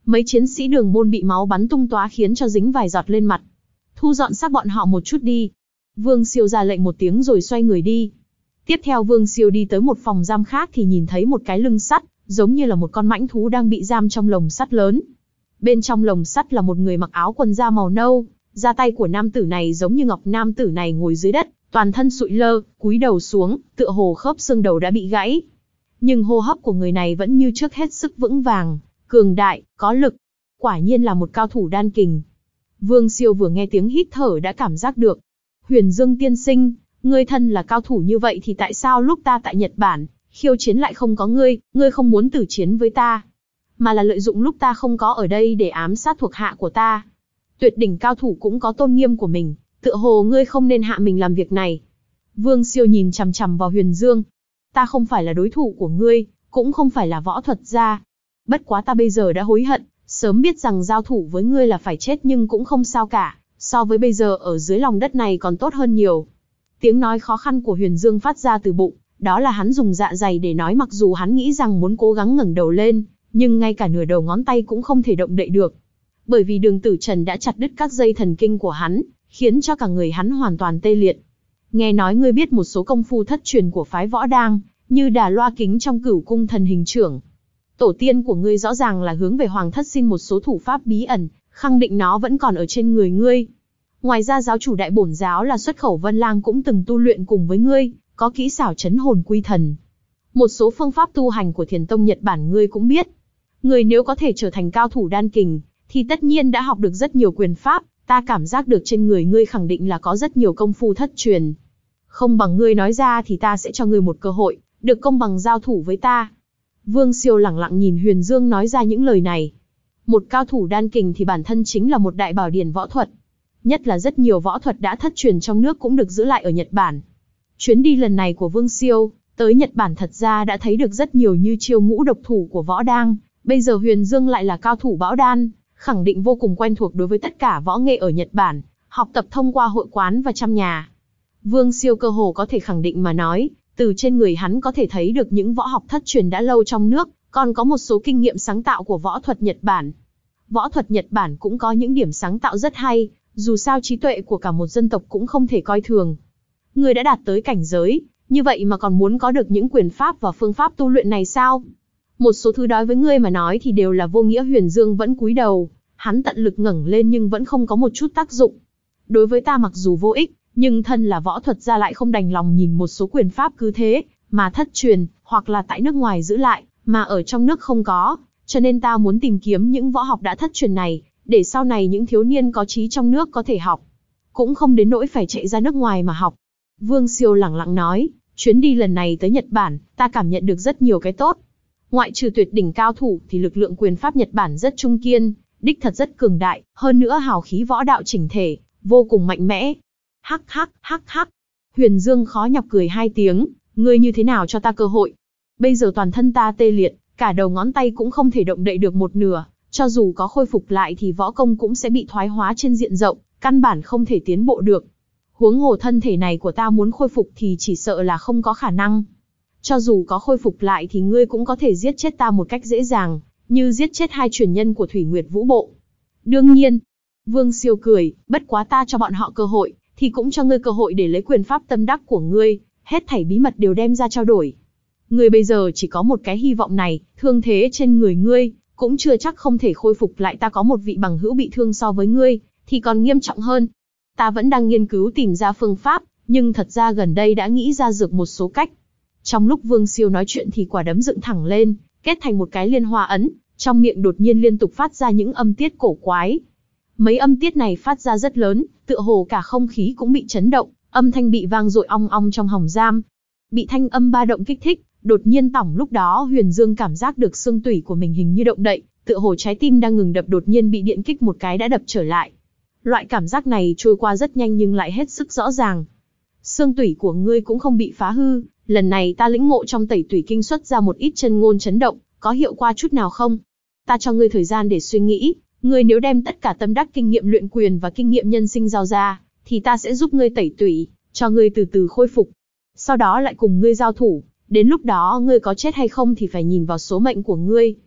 Mấy chiến sĩ đường môn bị máu bắn tung tóa khiến cho dính vài giọt lên mặt. Thu dọn xác bọn họ một chút đi. Vương Siêu ra lệnh một tiếng rồi xoay người đi. Tiếp theo Vương Siêu đi tới một phòng giam khác thì nhìn thấy một cái lưng sắt, giống như là một con mãnh thú đang bị giam trong lồng sắt lớn. Bên trong lồng sắt là một người mặc áo quần da màu nâu, da tay của nam tử này giống như ngọc. Nam tử này ngồi dưới đất, toàn thân sụi lơ, cúi đầu xuống, tựa hồ khớp xương đầu đã bị gãy. Nhưng hô hấp của người này vẫn như trước hết sức vững vàng, cường đại, có lực. Quả nhiên là một cao thủ đan kình. Vương Siêu vừa nghe tiếng hít thở đã cảm giác được. Huyền Dương tiên sinh, ngươi thân là cao thủ như vậy thì tại sao lúc ta tại Nhật Bản, khiêu chiến lại không có ngươi, ngươi không muốn tử chiến với ta, mà là lợi dụng lúc ta không có ở đây để ám sát thuộc hạ của ta. Tuyệt đỉnh cao thủ cũng có tôn nghiêm của mình, tựa hồ ngươi không nên hạ mình làm việc này. Vương Siêu nhìn chằm chằm vào Huyền Dương. Ta không phải là đối thủ của ngươi, cũng không phải là võ thuật gia. Bất quá ta bây giờ đã hối hận, sớm biết rằng giao thủ với ngươi là phải chết nhưng cũng không sao cả, so với bây giờ ở dưới lòng đất này còn tốt hơn nhiều. Tiếng nói khó khăn của Huyền Dương phát ra từ bụng, đó là hắn dùng dạ dày để nói, mặc dù hắn nghĩ rằng muốn cố gắng ngẩng đầu lên, nhưng ngay cả nửa đầu ngón tay cũng không thể động đậy được. Bởi vì Đường Tử Trần đã chặt đứt các dây thần kinh của hắn, khiến cho cả người hắn hoàn toàn tê liệt. Nghe nói ngươi biết một số công phu thất truyền của phái Võ Đang, như đà loa kính trong Cửu Cung Thần Hình Trưởng. Tổ tiên của ngươi rõ ràng là hướng về Hoàng thất xin một số thủ pháp bí ẩn, khẳng định nó vẫn còn ở trên người ngươi. Ngoài ra giáo chủ đại bổn giáo là Xuất Khẩu Vân Lang cũng từng tu luyện cùng với ngươi, có kỹ xảo chấn hồn quy thần. Một số phương pháp tu hành của Thiền Tông Nhật Bản ngươi cũng biết. Ngươi nếu có thể trở thành cao thủ đan kình, thì tất nhiên đã học được rất nhiều quyền pháp, ta cảm giác được trên người ngươi khẳng định là có rất nhiều công phu thất truyền. Không bằng ngươi nói ra thì ta sẽ cho ngươi một cơ hội, được công bằng giao thủ với ta. Vương Siêu lẳng lặng nhìn Huyền Dương nói ra những lời này. Một cao thủ đan kình thì bản thân chính là một đại bảo điển võ thuật. Nhất là rất nhiều võ thuật đã thất truyền trong nước cũng được giữ lại ở Nhật Bản. Chuyến đi lần này của Vương Siêu tới Nhật Bản thật ra đã thấy được rất nhiều như chiêu ngũ độc thủ của Võ Đang. Bây giờ Huyền Dương lại là cao thủ Bảo Đan, khẳng định vô cùng quen thuộc đối với tất cả võ nghệ ở Nhật Bản, học tập thông qua hội quán và trăm nhà. Vương Siêu cơ hồ có thể khẳng định mà nói, từ trên người hắn có thể thấy được những võ học thất truyền đã lâu trong nước, còn có một số kinh nghiệm sáng tạo của võ thuật Nhật Bản. Võ thuật Nhật Bản cũng có những điểm sáng tạo rất hay, dù sao trí tuệ của cả một dân tộc cũng không thể coi thường. Ngươi đã đạt tới cảnh giới, như vậy mà còn muốn có được những quyền pháp và phương pháp tu luyện này sao? Một số thứ đối với ngươi mà nói thì đều là vô nghĩa. Huyền Dương vẫn cúi đầu, hắn tận lực ngẩng lên nhưng vẫn không có một chút tác dụng. Đối với ta mặc dù vô ích, nhưng thân là võ thuật gia lại không đành lòng nhìn một số quyền pháp cứ thế mà thất truyền, hoặc là tại nước ngoài giữ lại, mà ở trong nước không có, cho nên ta muốn tìm kiếm những võ học đã thất truyền này, để sau này những thiếu niên có trí trong nước có thể học, cũng không đến nỗi phải chạy ra nước ngoài mà học. Vương Siêu lẳng lặng nói, chuyến đi lần này tới Nhật Bản, ta cảm nhận được rất nhiều cái tốt. Ngoại trừ tuyệt đỉnh cao thủ thì lực lượng quyền pháp Nhật Bản rất trung kiên, đích thật rất cường đại, hơn nữa hào khí võ đạo chỉnh thể, vô cùng mạnh mẽ. Hắc hắc, hắc hắc. Huyền Dương khó nhọc cười hai tiếng, ngươi như thế nào cho ta cơ hội? Bây giờ toàn thân ta tê liệt, cả đầu ngón tay cũng không thể động đậy được một nửa, cho dù có khôi phục lại thì võ công cũng sẽ bị thoái hóa trên diện rộng, căn bản không thể tiến bộ được. Huống hồ thân thể này của ta muốn khôi phục thì chỉ sợ là không có khả năng. Cho dù có khôi phục lại thì ngươi cũng có thể giết chết ta một cách dễ dàng, như giết chết hai truyền nhân của Thủy Nguyệt Vũ Bộ. Đương nhiên. Vương Siêu cười, bất quá ta cho bọn họ cơ hội, thì cũng cho ngươi cơ hội để lấy quyền pháp tâm đắc của ngươi, hết thảy bí mật đều đem ra trao đổi. Ngươi bây giờ chỉ có một cái hy vọng này, thương thế trên người ngươi, cũng chưa chắc không thể khôi phục lại. Ta có một vị bằng hữu bị thương so với ngươi, thì còn nghiêm trọng hơn. Ta vẫn đang nghiên cứu tìm ra phương pháp, nhưng thật ra gần đây đã nghĩ ra được một số cách. Trong lúc Vương Siêu nói chuyện thì quả đấm dựng thẳng lên, kết thành một cái liên hoa ấn, trong miệng đột nhiên liên tục phát ra những âm tiết cổ quái. Mấy âm tiết này phát ra rất lớn, tựa hồ cả không khí cũng bị chấn động, âm thanh bị vang dội ong ong trong hòng giam. Bị thanh âm ba động kích thích, đột nhiên tổng lúc đó Huyền Dương cảm giác được xương tủy của mình hình như động đậy, tựa hồ trái tim đang ngừng đập đột nhiên bị điện kích một cái đã đập trở lại. Loại cảm giác này trôi qua rất nhanh nhưng lại hết sức rõ ràng. Xương tủy của ngươi cũng không bị phá hư, lần này ta lĩnh ngộ trong Tẩy Tủy Kinh xuất ra một ít chân ngôn chấn động, có hiệu quả chút nào không? Ta cho ngươi thời gian để suy nghĩ, ngươi nếu đem tất cả tâm đắc kinh nghiệm luyện quyền và kinh nghiệm nhân sinh giao ra, thì ta sẽ giúp ngươi tẩy tủy, cho ngươi từ từ khôi phục. Sau đó lại cùng ngươi giao thủ, đến lúc đó ngươi có chết hay không thì phải nhìn vào số mệnh của ngươi.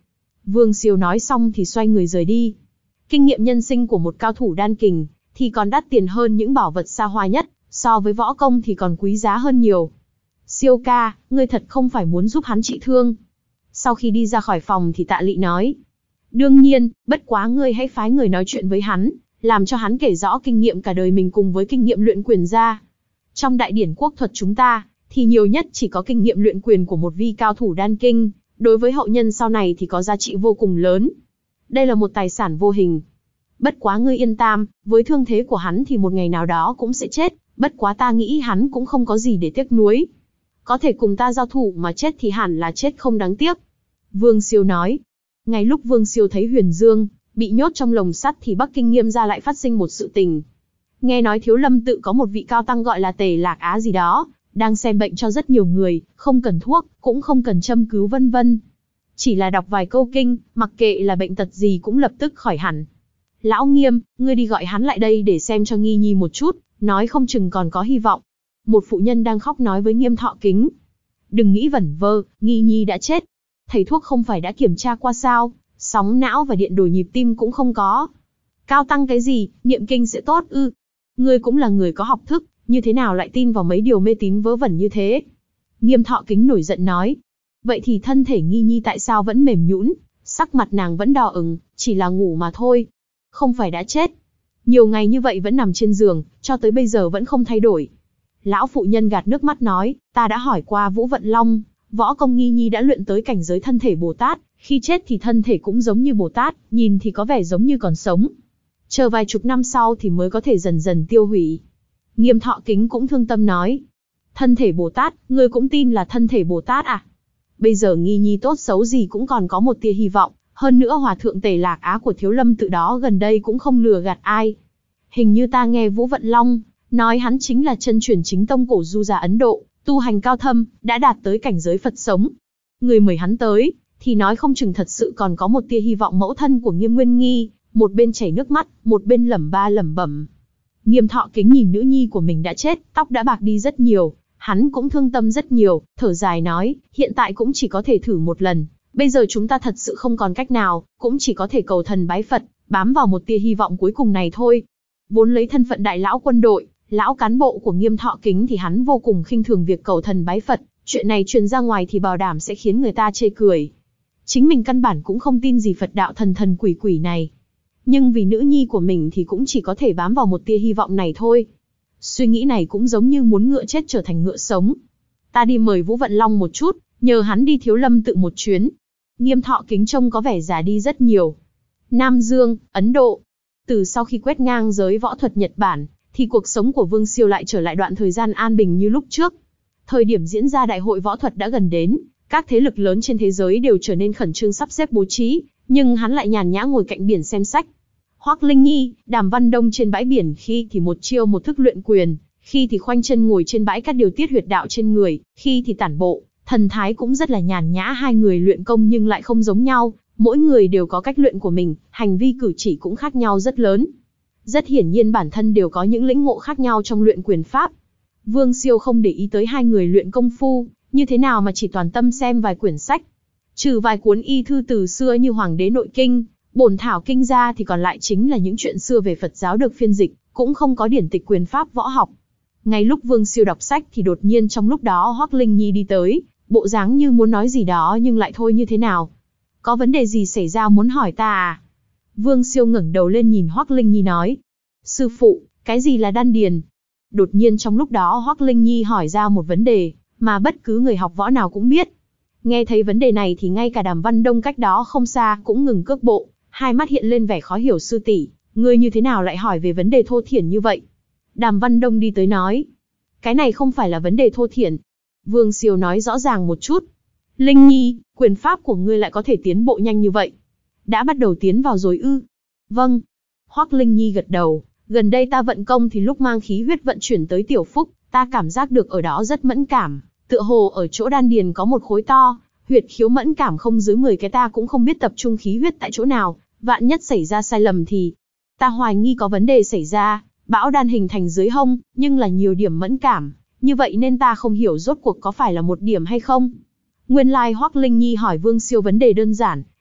Vương Siêu nói xong thì xoay người rời đi. Kinh nghiệm nhân sinh của một cao thủ đan kình thì còn đắt tiền hơn những bảo vật xa hoa nhất, so với võ công thì còn quý giá hơn nhiều. Siêu ca, ngươi thật không phải muốn giúp hắn trị thương? Sau khi đi ra khỏi phòng thì Tạ Lị nói. Đương nhiên, bất quá ngươi hãy phái người nói chuyện với hắn, làm cho hắn kể rõ kinh nghiệm cả đời mình cùng với kinh nghiệm luyện quyền ra. Trong đại điển quốc thuật chúng ta, thì nhiều nhất chỉ có kinh nghiệm luyện quyền của một vi cao thủ đan kinh, đối với hậu nhân sau này thì có giá trị vô cùng lớn. Đây là một tài sản vô hình. Bất quá ngươi yên tâm, với thương thế của hắn thì một ngày nào đó cũng sẽ chết, bất quá ta nghĩ hắn cũng không có gì để tiếc nuối. Có thể cùng ta giao thủ mà chết thì hẳn là chết không đáng tiếc. Vương Siêu nói. Ngay lúc Vương Siêu thấy Huyền Dương bị nhốt trong lồng sắt thì Bắc Kinh Nghiêm gia lại phát sinh một sự tình. Nghe nói Thiếu Lâm tự có một vị cao tăng gọi là Tề Lạc Á gì đó, đang xem bệnh cho rất nhiều người, không cần thuốc, cũng không cần châm cứu vân vân. Chỉ là đọc vài câu kinh, mặc kệ là bệnh tật gì cũng lập tức khỏi hẳn. Lão Nghiêm, ngươi đi gọi hắn lại đây để xem cho Nghi Nhi một chút, nói không chừng còn có hy vọng. Một phụ nhân đang khóc nói với Nghiêm Thọ Kính. Đừng nghĩ vẩn vơ, Nghi Nhi đã chết. Thầy thuốc không phải đã kiểm tra qua sao, sóng não và điện đổi nhịp tim cũng không có. Cao tăng cái gì, niệm kinh sẽ tốt ư? Ngươi cũng là người có học thức, như thế nào lại tin vào mấy điều mê tín vớ vẩn như thế? Nghiêm Thọ Kính nổi giận nói. Vậy thì thân thể Nghi Nhi tại sao vẫn mềm nhũn, sắc mặt nàng vẫn đỏ ửng, chỉ là ngủ mà thôi. Không phải đã chết. Nhiều ngày như vậy vẫn nằm trên giường, cho tới bây giờ vẫn không thay đổi. Lão phụ nhân gạt nước mắt nói, ta đã hỏi qua Vũ Vận Long, võ công Nghi Nhi đã luyện tới cảnh giới thân thể Bồ Tát, khi chết thì thân thể cũng giống như Bồ Tát, nhìn thì có vẻ giống như còn sống. Chờ vài chục năm sau thì mới có thể dần dần tiêu hủy. Nghiêm Thọ Kính cũng thương tâm nói, thân thể Bồ Tát, ngươi cũng tin là thân thể Bồ Tát à? Bây giờ Nghi Nhi tốt xấu gì cũng còn có một tia hy vọng, hơn nữa hòa thượng Tề Lạc Á của Thiếu Lâm tự đó gần đây cũng không lừa gạt ai. Hình như ta nghe Vũ Vận Long nói hắn chính là chân truyền chính tông cổ du gia Ấn Độ, tu hành cao thâm, đã đạt tới cảnh giới Phật sống. Người mời hắn tới, thì nói không chừng thật sự còn có một tia hy vọng. Mẫu thân của Nghiêm Nguyên Nghi, một bên chảy nước mắt, một bên lẩm ba lẩm bẩm. Nghiêm Thọ Kính nhìn nữ nhi của mình đã chết, tóc đã bạc đi rất nhiều, hắn cũng thương tâm rất nhiều, thở dài nói, hiện tại cũng chỉ có thể thử một lần. Bây giờ chúng ta thật sự không còn cách nào, cũng chỉ có thể cầu thần bái Phật, bám vào một tia hy vọng cuối cùng này thôi. Vốn lấy thân phận đại lão quân đội, lão cán bộ của Nghiêm Thọ Kính thì hắn vô cùng khinh thường việc cầu thần bái Phật, chuyện này truyền ra ngoài thì bảo đảm sẽ khiến người ta chê cười. Chính mình căn bản cũng không tin gì Phật đạo thần thần quỷ quỷ này. Nhưng vì nữ nhi của mình thì cũng chỉ có thể bám vào một tia hy vọng này thôi. Suy nghĩ này cũng giống như muốn ngựa chết trở thành ngựa sống. Ta đi mời Vũ Vận Long một chút, nhờ hắn đi Thiếu Lâm tự một chuyến. Nghiêm Thọ Kính trông có vẻ già đi rất nhiều. Nam Dương, Ấn Độ. Từ sau khi quét ngang giới võ thuật Nhật Bản, thì cuộc sống của Vương Siêu lại trở lại đoạn thời gian an bình như lúc trước. Thời điểm diễn ra đại hội võ thuật đã gần đến, các thế lực lớn trên thế giới đều trở nên khẩn trương sắp xếp bố trí, nhưng hắn lại nhàn nhã ngồi cạnh biển xem sách. Hoắc Linh Nhi, Đàm Văn Đông trên bãi biển khi thì một chiêu một thức luyện quyền, khi thì khoanh chân ngồi trên bãi cát điều tiết huyệt đạo trên người, khi thì tản bộ, thần thái cũng rất là nhàn nhã. Hai người luyện công nhưng lại không giống nhau, mỗi người đều có cách luyện của mình, hành vi cử chỉ cũng khác nhau rất lớn. Rất hiển nhiên bản thân đều có những lĩnh ngộ khác nhau trong luyện quyền pháp. Vương Siêu không để ý tới hai người luyện công phu như thế nào mà chỉ toàn tâm xem vài quyển sách. Trừ vài cuốn y thư từ xưa như Hoàng đế nội kinh, Bổn thảo kinh ra thì còn lại chính là những chuyện xưa về Phật giáo được phiên dịch, cũng không có điển tịch quyền pháp võ học. Ngay lúc Vương Siêu đọc sách thì đột nhiên trong lúc đó Hoắc Linh Nhi đi tới, bộ dáng như muốn nói gì đó nhưng lại thôi như thế nào. Có vấn đề gì xảy ra muốn hỏi ta à? Vương Siêu ngẩng đầu lên nhìn Hoắc Linh Nhi nói. Sư phụ, cái gì là đan điền? Đột nhiên trong lúc đó Hoắc Linh Nhi hỏi ra một vấn đề mà bất cứ người học võ nào cũng biết. Nghe thấy vấn đề này thì ngay cả Đàm Văn Đông cách đó không xa cũng ngừng cước bộ, hai mắt hiện lên vẻ khó hiểu. Sư tỷ, ngươi như thế nào lại hỏi về vấn đề thô thiển như vậy? Đàm Văn Đông đi tới nói. Cái này không phải là vấn đề thô thiển. Vương Siêu nói rõ ràng một chút. Linh Nhi, quyền pháp của ngươi lại có thể tiến bộ nhanh như vậy. Đã bắt đầu tiến vào rồi ư? Vâng. Hoắc Linh Nhi gật đầu. Gần đây ta vận công thì lúc mang khí huyết vận chuyển tới tiểu phúc, ta cảm giác được ở đó rất mẫn cảm. Tựa hồ ở chỗ đan điền có một khối to, huyệt khiếu mẫn cảm không dưới mười cái, ta cũng không biết tập trung khí huyết tại chỗ nào. Vạn nhất xảy ra sai lầm thì... Ta hoài nghi có vấn đề xảy ra, bão đan hình thành dưới hông, nhưng là nhiều điểm mẫn cảm. Như vậy nên ta không hiểu rốt cuộc có phải là một điểm hay không. Nguyên lai Hoắc Linh Nhi hỏi Vương Siêu vấn đề đơn giản,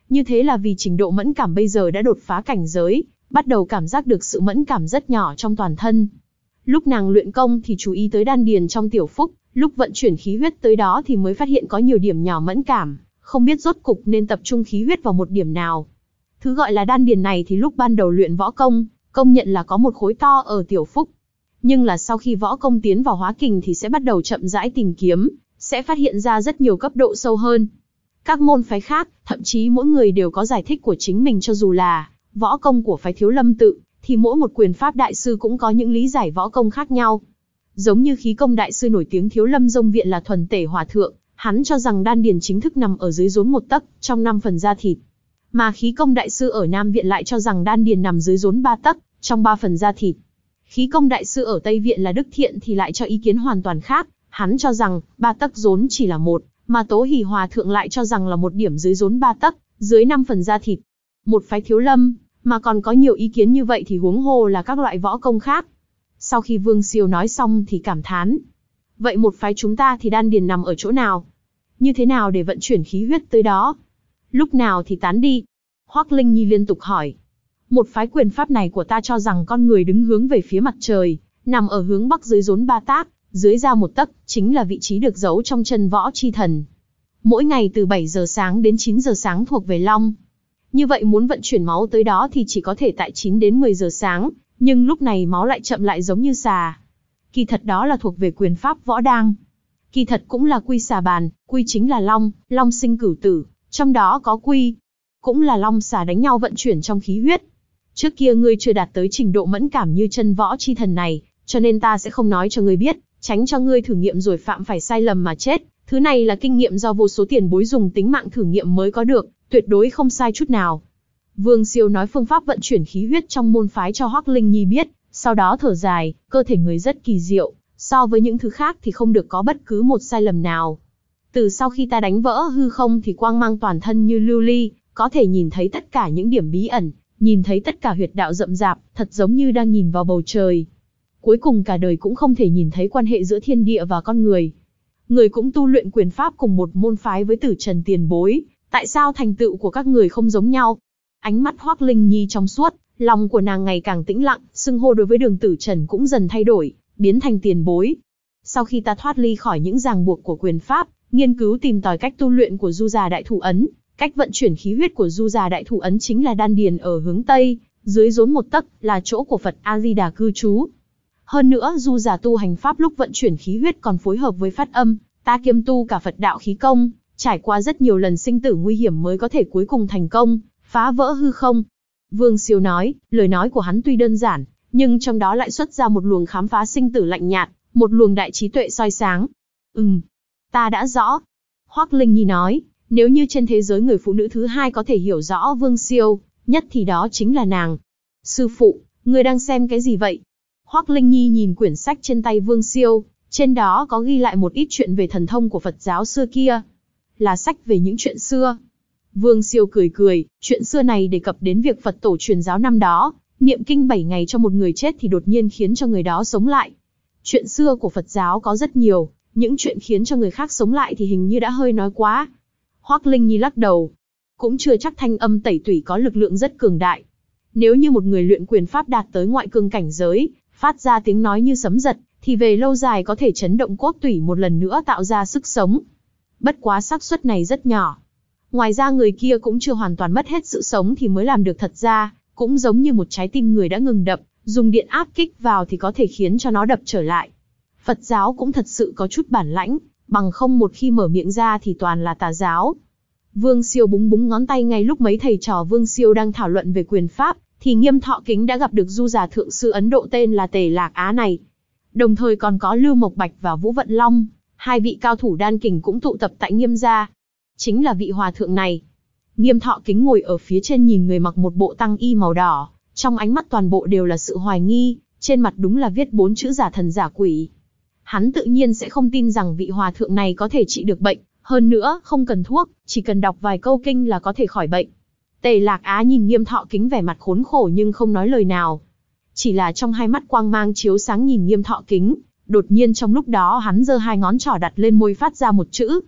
Như thế là vì trình độ mẫn cảm bây giờ đã đột phá cảnh giới, bắt đầu cảm giác được sự mẫn cảm rất nhỏ trong toàn thân. Lúc nàng luyện công thì chú ý tới đan điền trong tiểu phúc, lúc vận chuyển khí huyết tới đó thì mới phát hiện có nhiều điểm nhỏ mẫn cảm, không biết rốt cục nên tập trung khí huyết vào một điểm nào. Thứ gọi là đan điền này thì lúc ban đầu luyện võ công, công nhận là có một khối to ở tiểu phúc. Nhưng là sau khi võ công tiến vào hóa kình thì sẽ bắt đầu chậm rãi tìm kiếm, sẽ phát hiện ra rất nhiều cấp độ sâu hơn. Các môn phái khác, thậm chí mỗi người đều có giải thích của chính mình, cho dù là võ công của phái Thiếu Lâm tự, thì mỗi một quyền pháp đại sư cũng có những lý giải võ công khác nhau. Giống như khí công đại sư nổi tiếng Thiếu Lâm Dông Viện là Thuần Tể Hòa Thượng, hắn cho rằng đan điền chính thức nằm ở dưới rốn một tấc, trong năm phần da thịt. Mà khí công đại sư ở Nam Viện lại cho rằng đan điền nằm dưới rốn ba tấc, trong ba phần da thịt. Khí công đại sư ở Tây Viện là Đức Thiện thì lại cho ý kiến hoàn toàn khác, hắn cho rằng ba tấc rốn chỉ là một, mà Tố Hỷ Hòa Thượng lại cho rằng là một điểm dưới rốn ba tấc, dưới năm phần da thịt. Một phái Thiếu Lâm, mà còn có nhiều ý kiến như vậy thì huống hồ là các loại võ công khác. Sau khi Vương Siêu nói xong thì cảm thán. Vậy một phái chúng ta thì đan điền nằm ở chỗ nào? Như thế nào để vận chuyển khí huyết tới đó? Lúc nào thì tán đi? Hoắc Linh Nhi liên tục hỏi. Một phái quyền pháp này của ta cho rằng con người đứng hướng về phía mặt trời, nằm ở hướng bắc dưới rốn ba tác, dưới ra một tấc, chính là vị trí được giấu trong chân võ chi thần. Mỗi ngày từ bảy giờ sáng đến chín giờ sáng thuộc về Long. Như vậy muốn vận chuyển máu tới đó thì chỉ có thể tại chín đến mười giờ sáng, nhưng lúc này máu lại chậm lại giống như xà. Kỳ thật đó là thuộc về quyền pháp võ đang. Kỳ thật cũng là quy xà bàn, quy chính là long, long sinh cửu tử, trong đó có quy. Cũng là long xà đánh nhau vận chuyển trong khí huyết. Trước kia ngươi chưa đạt tới trình độ mẫn cảm như chân võ chi thần này, cho nên ta sẽ không nói cho ngươi biết, tránh cho ngươi thử nghiệm rồi phạm phải sai lầm mà chết. Thứ này là kinh nghiệm do vô số tiền bối dùng tính mạng thử nghiệm mới có được, tuyệt đối không sai chút nào. Vương Siêu nói phương pháp vận chuyển khí huyết trong môn phái cho Hoắc Linh Nhi biết, sau đó thở dài, cơ thể người rất kỳ diệu, so với những thứ khác thì không được có bất cứ một sai lầm nào. Từ sau khi ta đánh vỡ hư không thì quang mang toàn thân như lưu ly, có thể nhìn thấy tất cả những điểm bí ẩn, nhìn thấy tất cả huyệt đạo rậm rạp, thật giống như đang nhìn vào bầu trời. Cuối cùng cả đời cũng không thể nhìn thấy quan hệ giữa thiên địa và con người. Người cũng tu luyện quyền pháp cùng một môn phái với Tử Trần tiền bối, tại sao thành tựu của các người không giống nhau? Ánh mắt Hoắc Linh Nhi trong suốt, lòng của nàng ngày càng tĩnh lặng, xưng hô đối với Đường Tử Trần cũng dần thay đổi, biến thành tiền bối. Sau khi ta thoát ly khỏi những ràng buộc của quyền pháp, nghiên cứu tìm tòi cách tu luyện của Du Già Đại Thủ Ấn, cách vận chuyển khí huyết của Du Già Đại Thủ Ấn chính là đan điền ở hướng tây, dưới rốn một tấc là chỗ của Phật A Di Đà cư trú. Hơn nữa, Du Già tu hành pháp lúc vận chuyển khí huyết còn phối hợp với phát âm, ta kiêm tu cả Phật đạo khí công, trải qua rất nhiều lần sinh tử nguy hiểm mới có thể cuối cùng thành công, phá vỡ hư không. Vương Siêu nói, lời nói của hắn tuy đơn giản, nhưng trong đó lại xuất ra một luồng khám phá sinh tử lạnh nhạt, một luồng đại trí tuệ soi sáng. Ừm, ta đã rõ. Hoắc Linh Nhi nói, nếu như trên thế giới người phụ nữ thứ hai có thể hiểu rõ Vương Siêu, nhất thì đó chính là nàng. Sư phụ, người đang xem cái gì vậy? Hoắc Linh Nhi nhìn quyển sách trên tay Vương Siêu, trên đó có ghi lại một ít chuyện về thần thông của Phật giáo xưa kia. Là sách về những chuyện xưa. Vương Siêu cười cười, chuyện xưa này đề cập đến việc Phật tổ truyền giáo năm đó, niệm kinh bảy ngày cho một người chết thì đột nhiên khiến cho người đó sống lại. Chuyện xưa của Phật giáo có rất nhiều, những chuyện khiến cho người khác sống lại thì hình như đã hơi nói quá. Hoắc Linh Nhi lắc đầu. Cũng chưa chắc thanh âm tẩy tủy có lực lượng rất cường đại. Nếu như một người luyện quyền pháp đạt tới ngoại cương cảnh giới, phát ra tiếng nói như sấm giật, thì về lâu dài có thể chấn động cốt tủy một lần nữa tạo ra sức sống. Bất quá xác suất này rất nhỏ. Ngoài ra người kia cũng chưa hoàn toàn mất hết sự sống thì mới làm được thật ra, cũng giống như một trái tim người đã ngừng đập, dùng điện áp kích vào thì có thể khiến cho nó đập trở lại. Phật giáo cũng thật sự có chút bản lãnh, bằng không một khi mở miệng ra thì toàn là tà giáo. Vương Siêu búng búng ngón tay ngay lúc mấy thầy trò Vương Siêu đang thảo luận về quyền pháp, thì Nghiêm Thọ Kính đã gặp được Du Già Thượng Sư Ấn Độ tên là Tề Lạc Á này. Đồng thời còn có Lưu Mộc Bạch và Vũ Vận Long, hai vị cao thủ đan kình cũng tụ tập tại Nghiêm gia. Chính là vị hòa thượng này. Nghiêm Thọ Kính ngồi ở phía trên nhìn người mặc một bộ tăng y màu đỏ, trong ánh mắt toàn bộ đều là sự hoài nghi, trên mặt đúng là viết bốn chữ giả thần giả quỷ. Hắn tự nhiên sẽ không tin rằng vị hòa thượng này có thể trị được bệnh, hơn nữa không cần thuốc, chỉ cần đọc vài câu kinh là có thể khỏi bệnh. Tề Lạc Á nhìn Nghiêm Thọ Kính vẻ mặt khốn khổ nhưng không nói lời nào. Chỉ là trong hai mắt quang mang chiếu sáng nhìn Nghiêm Thọ Kính, đột nhiên trong lúc đó hắn giơ hai ngón trỏ đặt lên môi phát ra một chữ.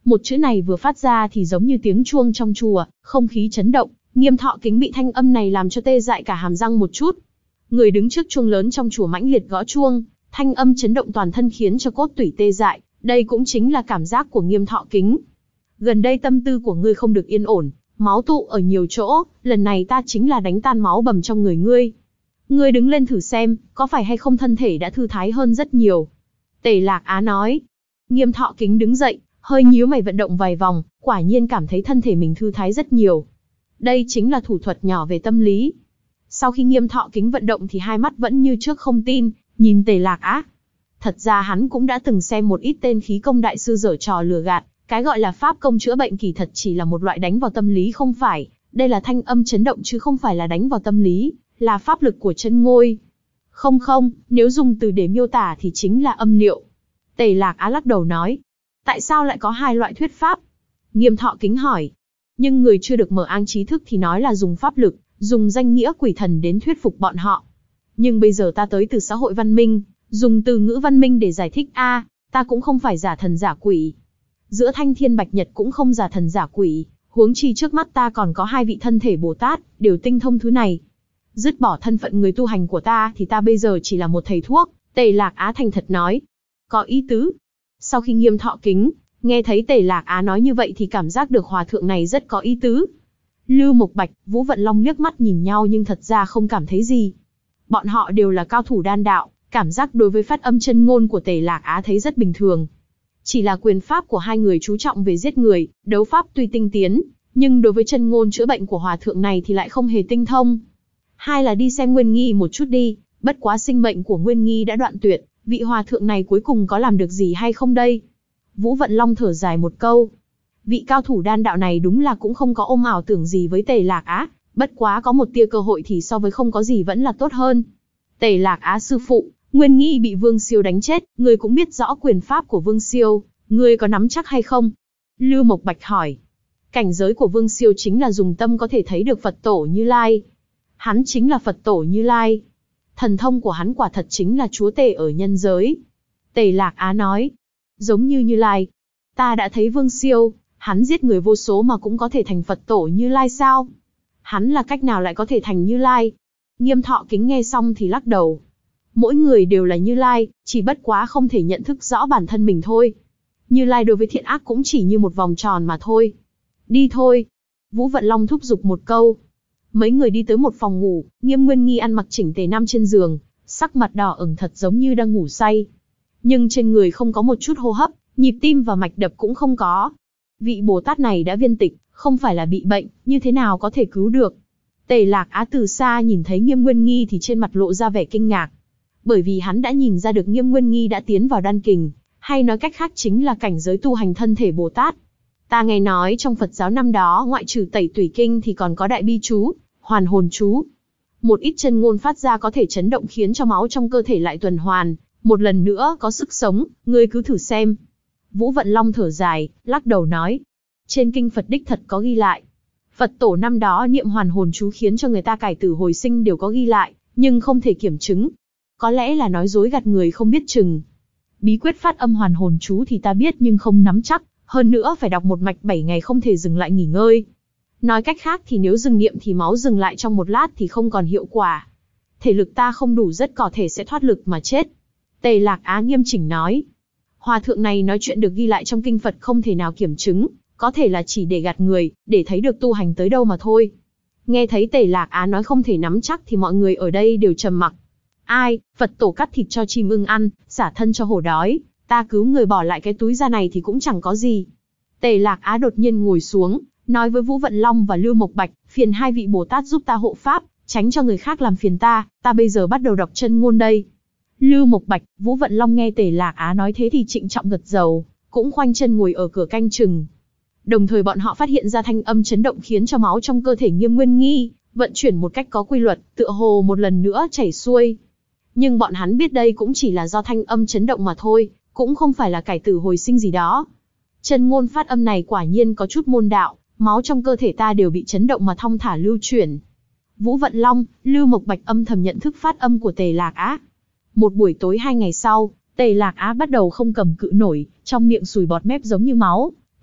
Một chữ này vừa phát ra thì giống như tiếng chuông trong chùa, không khí chấn động, Nghiêm Thọ Kính bị thanh âm này làm cho tê dại cả hàm răng một chút. Người đứng trước chuông lớn trong chùa mãnh liệt gõ chuông, thanh âm chấn động toàn thân khiến cho cốt tủy tê dại, đây cũng chính là cảm giác của Nghiêm Thọ Kính. Gần đây tâm tư của ngươi không được yên ổn, máu tụ ở nhiều chỗ, lần này ta chính là đánh tan máu bầm trong người ngươi. Ngươi đứng lên thử xem, có phải hay không thân thể đã thư thái hơn rất nhiều. Tề Lạc Á nói. Nghiêm Thọ Kính đứng dậy, hơi nhíu mày vận động vài vòng, quả nhiên cảm thấy thân thể mình thư thái rất nhiều. Đây chính là thủ thuật nhỏ về tâm lý. Sau khi Nghiêm Thọ Kính vận động thì hai mắt vẫn như trước không tin, nhìn Tề Lạc Á. Thật ra hắn cũng đã từng xem một ít tên khí công đại sư giở trò lừa gạt, cái gọi là pháp công chữa bệnh kỳ thật chỉ là một loại đánh vào tâm lý không phải, đây là thanh âm chấn động chứ không phải là đánh vào tâm lý, là pháp lực của chân ngôi. Không không, nếu dùng từ để miêu tả thì chính là âm liệu. Tề Lạc Á lắc đầu nói. Tại sao lại có hai loại thuyết pháp? Nghiêm Thọ Kính hỏi. Nhưng người chưa được mở áng trí thức thì nói là dùng pháp lực, dùng danh nghĩa quỷ thần đến thuyết phục bọn họ. Nhưng bây giờ ta tới từ xã hội văn minh, dùng từ ngữ văn minh để giải thích a, à, ta cũng không phải giả thần giả quỷ. Giữa Thanh Thiên Bạch Nhật cũng không giả thần giả quỷ, huống chi trước mắt ta còn có hai vị thân thể Bồ Tát, đều tinh thông thứ này. Dứt bỏ thân phận người tu hành của ta thì ta bây giờ chỉ là một thầy thuốc, Tề Lạc Á thành thật nói. Có ý tứ. Sau khi Nghiêm Thọ Kính nghe thấy Tề Lạc Á nói như vậy thì cảm giác được hòa thượng này rất có ý tứ. Lưu Mộc Bạch, Vũ Vận Long liếc mắt nhìn nhau nhưng thật ra không cảm thấy gì. Bọn họ đều là cao thủ đan đạo, cảm giác đối với phát âm chân ngôn của Tề Lạc Á thấy rất bình thường. Chỉ là quyền pháp của hai người chú trọng về giết người, đấu pháp tuy tinh tiến, nhưng đối với chân ngôn chữa bệnh của hòa thượng này thì lại không hề tinh thông. Hai là đi xem Nguyên Nghi một chút đi, bất quá sinh mệnh của Nguyên Nghi đã đoạn tuyệt, vị hòa thượng này cuối cùng có làm được gì hay không đây? Vũ Vận Long thở dài một câu. Vị cao thủ đan đạo này đúng là cũng không có ôm ảo tưởng gì với Tề Lạc Á, bất quá có một tia cơ hội thì so với không có gì vẫn là tốt hơn. Tề Lạc Á sư phụ, Nguyên Nghi bị Vương Siêu đánh chết, ngươi cũng biết rõ quyền pháp của Vương Siêu, ngươi có nắm chắc hay không? Lưu Mộc Bạch hỏi. Cảnh giới của Vương Siêu chính là dùng tâm có thể thấy được Phật Tổ Như Lai. Hắn chính là Phật Tổ Như Lai. Thần thông của hắn quả thật chính là chúa tể ở nhân giới. Tề Lạc Á nói. Giống như Như Lai. Ta đã thấy Vương Siêu, hắn giết người vô số mà cũng có thể thành Phật Tổ Như Lai sao? Hắn là cách nào lại có thể thành Như Lai? Nghiêm Thọ Kính nghe xong thì lắc đầu. Mỗi người đều là Như Lai, chỉ bất quá không thể nhận thức rõ bản thân mình thôi. Như Lai đối với thiện ác cũng chỉ như một vòng tròn mà thôi. Đi thôi. Vũ Vận Long thúc giục một câu. Mấy người đi tới một phòng ngủ, Nghiêm Nguyên Nghi ăn mặc chỉnh tề nằm trên giường, sắc mặt đỏ ửng thật giống như đang ngủ say. Nhưng trên người không có một chút hô hấp, nhịp tim và mạch đập cũng không có. Vị Bồ Tát này đã viên tịch, không phải là bị bệnh, như thế nào có thể cứu được? Tề Lạc Á từ xa nhìn thấy Nghiêm Nguyên Nghi thì trên mặt lộ ra vẻ kinh ngạc. Bởi vì hắn đã nhìn ra được Nghiêm Nguyên Nghi đã tiến vào đan kình, hay nói cách khác chính là cảnh giới tu hành thân thể Bồ Tát. Ta nghe nói trong Phật giáo năm đó ngoại trừ tẩy tủy kinh thì còn có đại bi chú, hoàn hồn chú. Một ít chân ngôn phát ra có thể chấn động khiến cho máu trong cơ thể lại tuần hoàn, một lần nữa có sức sống, ngươi cứ thử xem. Vũ Vận Long thở dài, lắc đầu nói. Trên kinh Phật đích thật có ghi lại. Phật tổ năm đó niệm hoàn hồn chú khiến cho người ta cải tử hồi sinh đều có ghi lại, nhưng không thể kiểm chứng. Có lẽ là nói dối gạt người không biết chừng. Bí quyết phát âm hoàn hồn chú thì ta biết nhưng không nắm chắc, hơn nữa phải đọc một mạch bảy ngày không thể dừng lại nghỉ ngơi. Nói cách khác thì nếu dừng niệm thì máu dừng lại trong một lát thì không còn hiệu quả. Thể lực ta không đủ rất có thể sẽ thoát lực mà chết. Tề Lạc Á nghiêm chỉnh nói. Hòa thượng này nói chuyện được ghi lại trong kinh Phật không thể nào kiểm chứng, có thể là chỉ để gạt người, để thấy được tu hành tới đâu mà thôi. Nghe thấy Tề Lạc Á nói không thể nắm chắc thì mọi người ở đây đều trầm mặc. Ai, Phật tổ cắt thịt cho chim ưng ăn, xả thân cho hổ đói, ta cứu người bỏ lại cái túi da này thì cũng chẳng có gì. Tề Lạc Á đột nhiên ngồi xuống, nói với Vũ Vận Long và Lưu Mộc Bạch, phiền hai vị Bồ Tát giúp ta hộ pháp, tránh cho người khác làm phiền ta, ta bây giờ bắt đầu đọc chân ngôn đây. Lưu Mộc Bạch, Vũ Vận Long nghe Tề Lạc Á nói thế thì trịnh trọng gật đầu, cũng khoanh chân ngồi ở cửa canh chừng. Đồng thời bọn họ phát hiện ra thanh âm chấn động khiến cho máu trong cơ thể Nghiêm Nguyên Nghi vận chuyển một cách có quy luật, tựa hồ một lần nữa chảy xuôi. Nhưng bọn hắn biết đây cũng chỉ là do thanh âm chấn động mà thôi, cũng không phải là cải tử hồi sinh gì đó. Chân ngôn phát âm này quả nhiên có chút môn đạo, máu trong cơ thể ta đều bị chấn động mà thong thả lưu chuyển. Vũ Vận Long, Lưu Mộc Bạch âm thầm nhận thức phát âm của Tề Lạc Á. Một buổi tối hai ngày sau, Tề Lạc Á bắt đầu không cầm cự nổi, trong miệng sùi bọt mép giống như máu,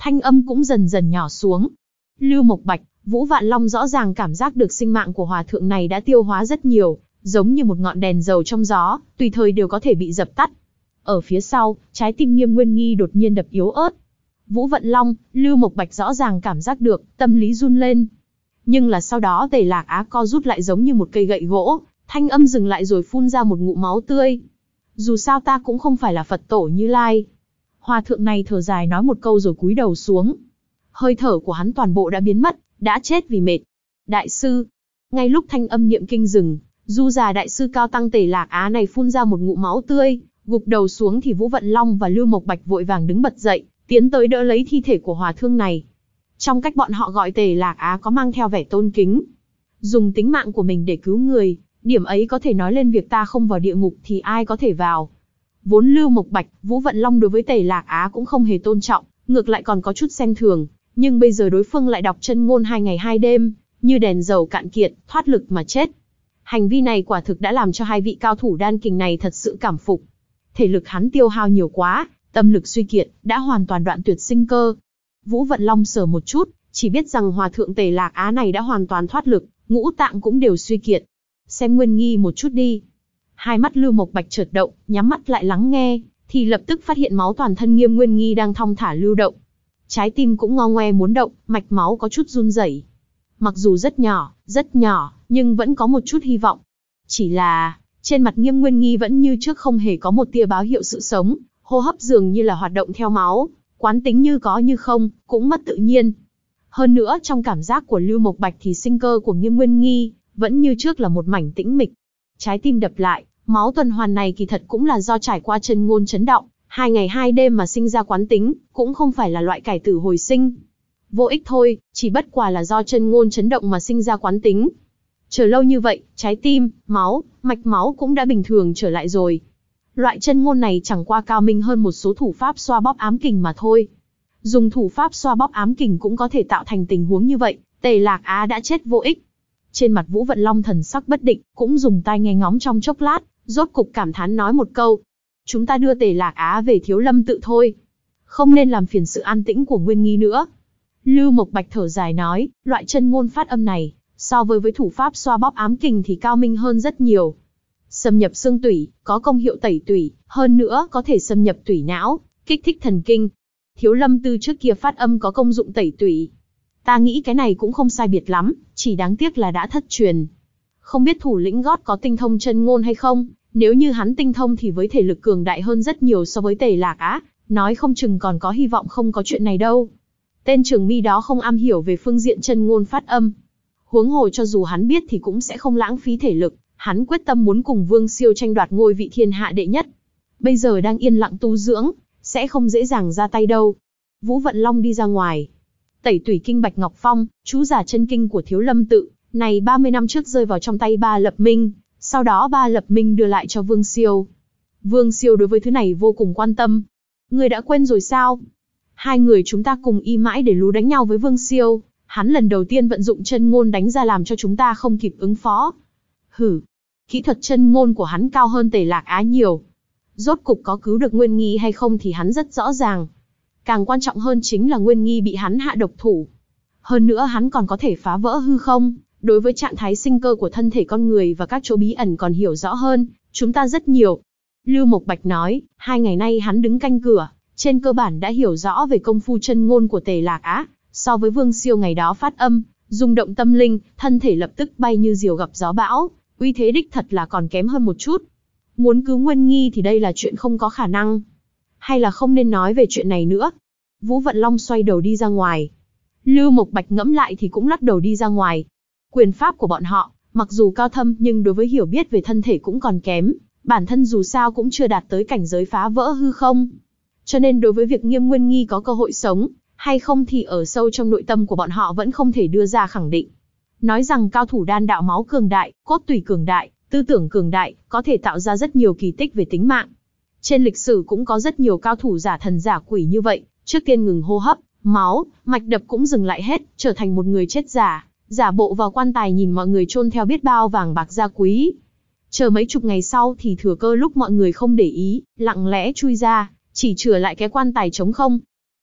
thanh âm cũng dần dần nhỏ xuống. Lưu Mộc Bạch, Vũ Vạn Long rõ ràng cảm giác được sinh mạng của hòa thượng này đã tiêu hóa rất nhiều, giống như một ngọn đèn dầu trong gió, tùy thời đều có thể bị dập tắt. Ở phía sau, trái tim Nghiêm Nguyên Nghi đột nhiên đập yếu ớt. Vũ Vận Long, Lưu Mộc Bạch rõ ràng cảm giác được, tâm lý run lên. Nhưng là sau đó Tề Lạc Á co rút lại giống như một cây gậy gỗ, thanh âm dừng lại rồi phun ra một ngụm máu tươi. Dù sao ta cũng không phải là Phật tổ Như Lai. Hòa thượng này thở dài nói một câu rồi cúi đầu xuống. Hơi thở của hắn toàn bộ đã biến mất, đã chết vì mệt. Đại sư, ngay lúc thanh âm niệm kinh dừng, Du già đại sư cao tăng Tề Lạc Á này phun ra một ngụm máu tươi, gục đầu xuống thì Vũ Vận Long và Lưu Mộc Bạch vội vàng đứng bật dậy, tiến tới đỡ lấy thi thể của hòa thượng này. Trong cách bọn họ gọi Tề Lạc Á có mang theo vẻ tôn kính. Dùng tính mạng của mình để cứu người, điểm ấy có thể nói lên việc ta không vào địa ngục thì ai có thể vào. Vốn Lưu Mộc Bạch, Vũ Vận Long đối với Tề Lạc Á cũng không hề tôn trọng, ngược lại còn có chút xem thường, nhưng bây giờ đối phương lại đọc chân ngôn hai ngày hai đêm, như đèn dầu cạn kiệt, thoát lực mà chết. Hành vi này quả thực đã làm cho hai vị cao thủ đan kình này thật sự cảm phục. Thể lực hắn tiêu hao nhiều quá, tâm lực suy kiệt, đã hoàn toàn đoạn tuyệt sinh cơ. Vũ Vận Long sờ một chút, chỉ biết rằng hòa thượng Tề Lạc Á này đã hoàn toàn thoát lực, ngũ tạng cũng đều suy kiệt. Xem Nguyên Nghi một chút đi. Hai mắt Lưu Mộc Bạch chợt động, nhắm mắt lại lắng nghe, thì lập tức phát hiện máu toàn thân Nghiêm Nguyên Nghi đang thong thả lưu động. Trái tim cũng ngo ngoe muốn động, mạch máu có chút run rẩy. Mặc dù rất nhỏ, rất nhỏ, nhưng vẫn có một chút hy vọng. Chỉ là, trên mặt Nghiêm Nguyên Nghi vẫn như trước không hề có một tia báo hiệu sự sống, hô hấp dường như là hoạt động theo máu, quán tính như có như không, cũng mất tự nhiên. Hơn nữa trong cảm giác của Lưu Mộc Bạch thì sinh cơ của Nghiêm Nguyên Nghi vẫn như trước là một mảnh tĩnh mịch. Trái tim đập lại, máu tuần hoàn này kỳ thật cũng là do trải qua chân ngôn chấn động, hai ngày hai đêm mà sinh ra quán tính, cũng không phải là loại cải tử hồi sinh. Vô ích thôi, chỉ bất quả là do chân ngôn chấn động mà sinh ra quán tính. Chờ lâu như vậy, trái tim, máu, mạch máu cũng đã bình thường trở lại rồi. Loại chân ngôn này chẳng qua cao minh hơn một số thủ pháp xoa bóp ám kình mà thôi. Dùng thủ pháp xoa bóp ám kình cũng có thể tạo thành tình huống như vậy, Tề Lạc Á đã chết vô ích. Trên mặt Vũ Vận Long thần sắc bất định, cũng dùng tai nghe ngóng trong chốc lát, rốt cục cảm thán nói một câu. Chúng ta đưa Tề Lạc Á về Thiếu Lâm tự thôi. Không nên làm phiền sự an tĩnh của Nguyên Nghi nữa. Lưu Mộc Bạch thở dài nói, loại chân ngôn phát âm này, so với với thủ pháp xoa bóp ám kình thì cao minh hơn rất nhiều. Xâm nhập xương tủy, có công hiệu tẩy tủy, hơn nữa có thể xâm nhập tủy não, kích thích thần kinh. Thiếu Lâm tư trước kia phát âm có công dụng tẩy tủy. Ta nghĩ cái này cũng không sai biệt lắm, chỉ đáng tiếc là đã thất truyền. Không biết thủ lĩnh gót có tinh thông chân ngôn hay không, nếu như hắn tinh thông thì với thể lực cường đại hơn rất nhiều so với Tề Lạc Á, nói không chừng còn có hy vọng không có chuyện này đâu. Tên Trường Mi đó không am hiểu về phương diện chân ngôn phát âm. Huống hồ cho dù hắn biết thì cũng sẽ không lãng phí thể lực, hắn quyết tâm muốn cùng Vương Siêu tranh đoạt ngôi vị thiên hạ đệ nhất. Bây giờ đang yên lặng tu dưỡng, sẽ không dễ dàng ra tay đâu. Vũ Vận Long đi ra ngoài. Tẩy tủy kinh Bạch Ngọc Phong, chú giả chân kinh của Thiếu Lâm tự, này ba mươi năm trước rơi vào trong tay Ba Lập Minh, sau đó Ba Lập Minh đưa lại cho Vương Siêu. Vương Siêu đối với thứ này vô cùng quan tâm. Người đã quên rồi sao? Hai người chúng ta cùng y mãi để lú đánh nhau với Vương Siêu, hắn lần đầu tiên vận dụng chân ngôn đánh ra làm cho chúng ta không kịp ứng phó. Hử, kỹ thuật chân ngôn của hắn cao hơn Tề Lạc Á nhiều. Rốt cục có cứu được Nguyên Nghi hay không thì hắn rất rõ ràng. Càng quan trọng hơn chính là Nguyên Nghi bị hắn hạ độc thủ. Hơn nữa hắn còn có thể phá vỡ hư không, đối với trạng thái sinh cơ của thân thể con người và các chỗ bí ẩn còn hiểu rõ hơn, chúng ta rất nhiều. Lưu Mộc Bạch nói, hai ngày nay hắn đứng canh cửa, trên cơ bản đã hiểu rõ về công phu chân ngôn của Tề Lạc Á, so với Vương Siêu ngày đó phát âm, rung động tâm linh, thân thể lập tức bay như diều gặp gió bão, uy thế đích thật là còn kém hơn một chút. Muốn cứu Nguyên Nghi thì đây là chuyện không có khả năng. Hay là không nên nói về chuyện này nữa. Vũ Vận Long xoay đầu đi ra ngoài. Lưu Mộc Bạch ngẫm lại thì cũng lắc đầu đi ra ngoài. Quyền pháp của bọn họ, mặc dù cao thâm nhưng đối với hiểu biết về thân thể cũng còn kém, bản thân dù sao cũng chưa đạt tới cảnh giới phá vỡ hư không. Cho nên đối với việc Nghiêm Nguyên Nghi có cơ hội sống, hay không thì ở sâu trong nội tâm của bọn họ vẫn không thể đưa ra khẳng định. Nói rằng cao thủ đan đạo máu cường đại, cốt tủy cường đại, tư tưởng cường đại, có thể tạo ra rất nhiều kỳ tích về tính mạng. Trên lịch sử cũng có rất nhiều cao thủ giả thần giả quỷ như vậy, trước tiên ngừng hô hấp, máu, mạch đập cũng dừng lại hết, trở thành một người chết giả, giả bộ vào quan tài nhìn mọi người chôn theo biết bao vàng bạc gia quý. Chờ mấy chục ngày sau thì thừa cơ lúc mọi người không để ý, lặng lẽ chui ra, chỉ chừa lại cái quan tài trống không.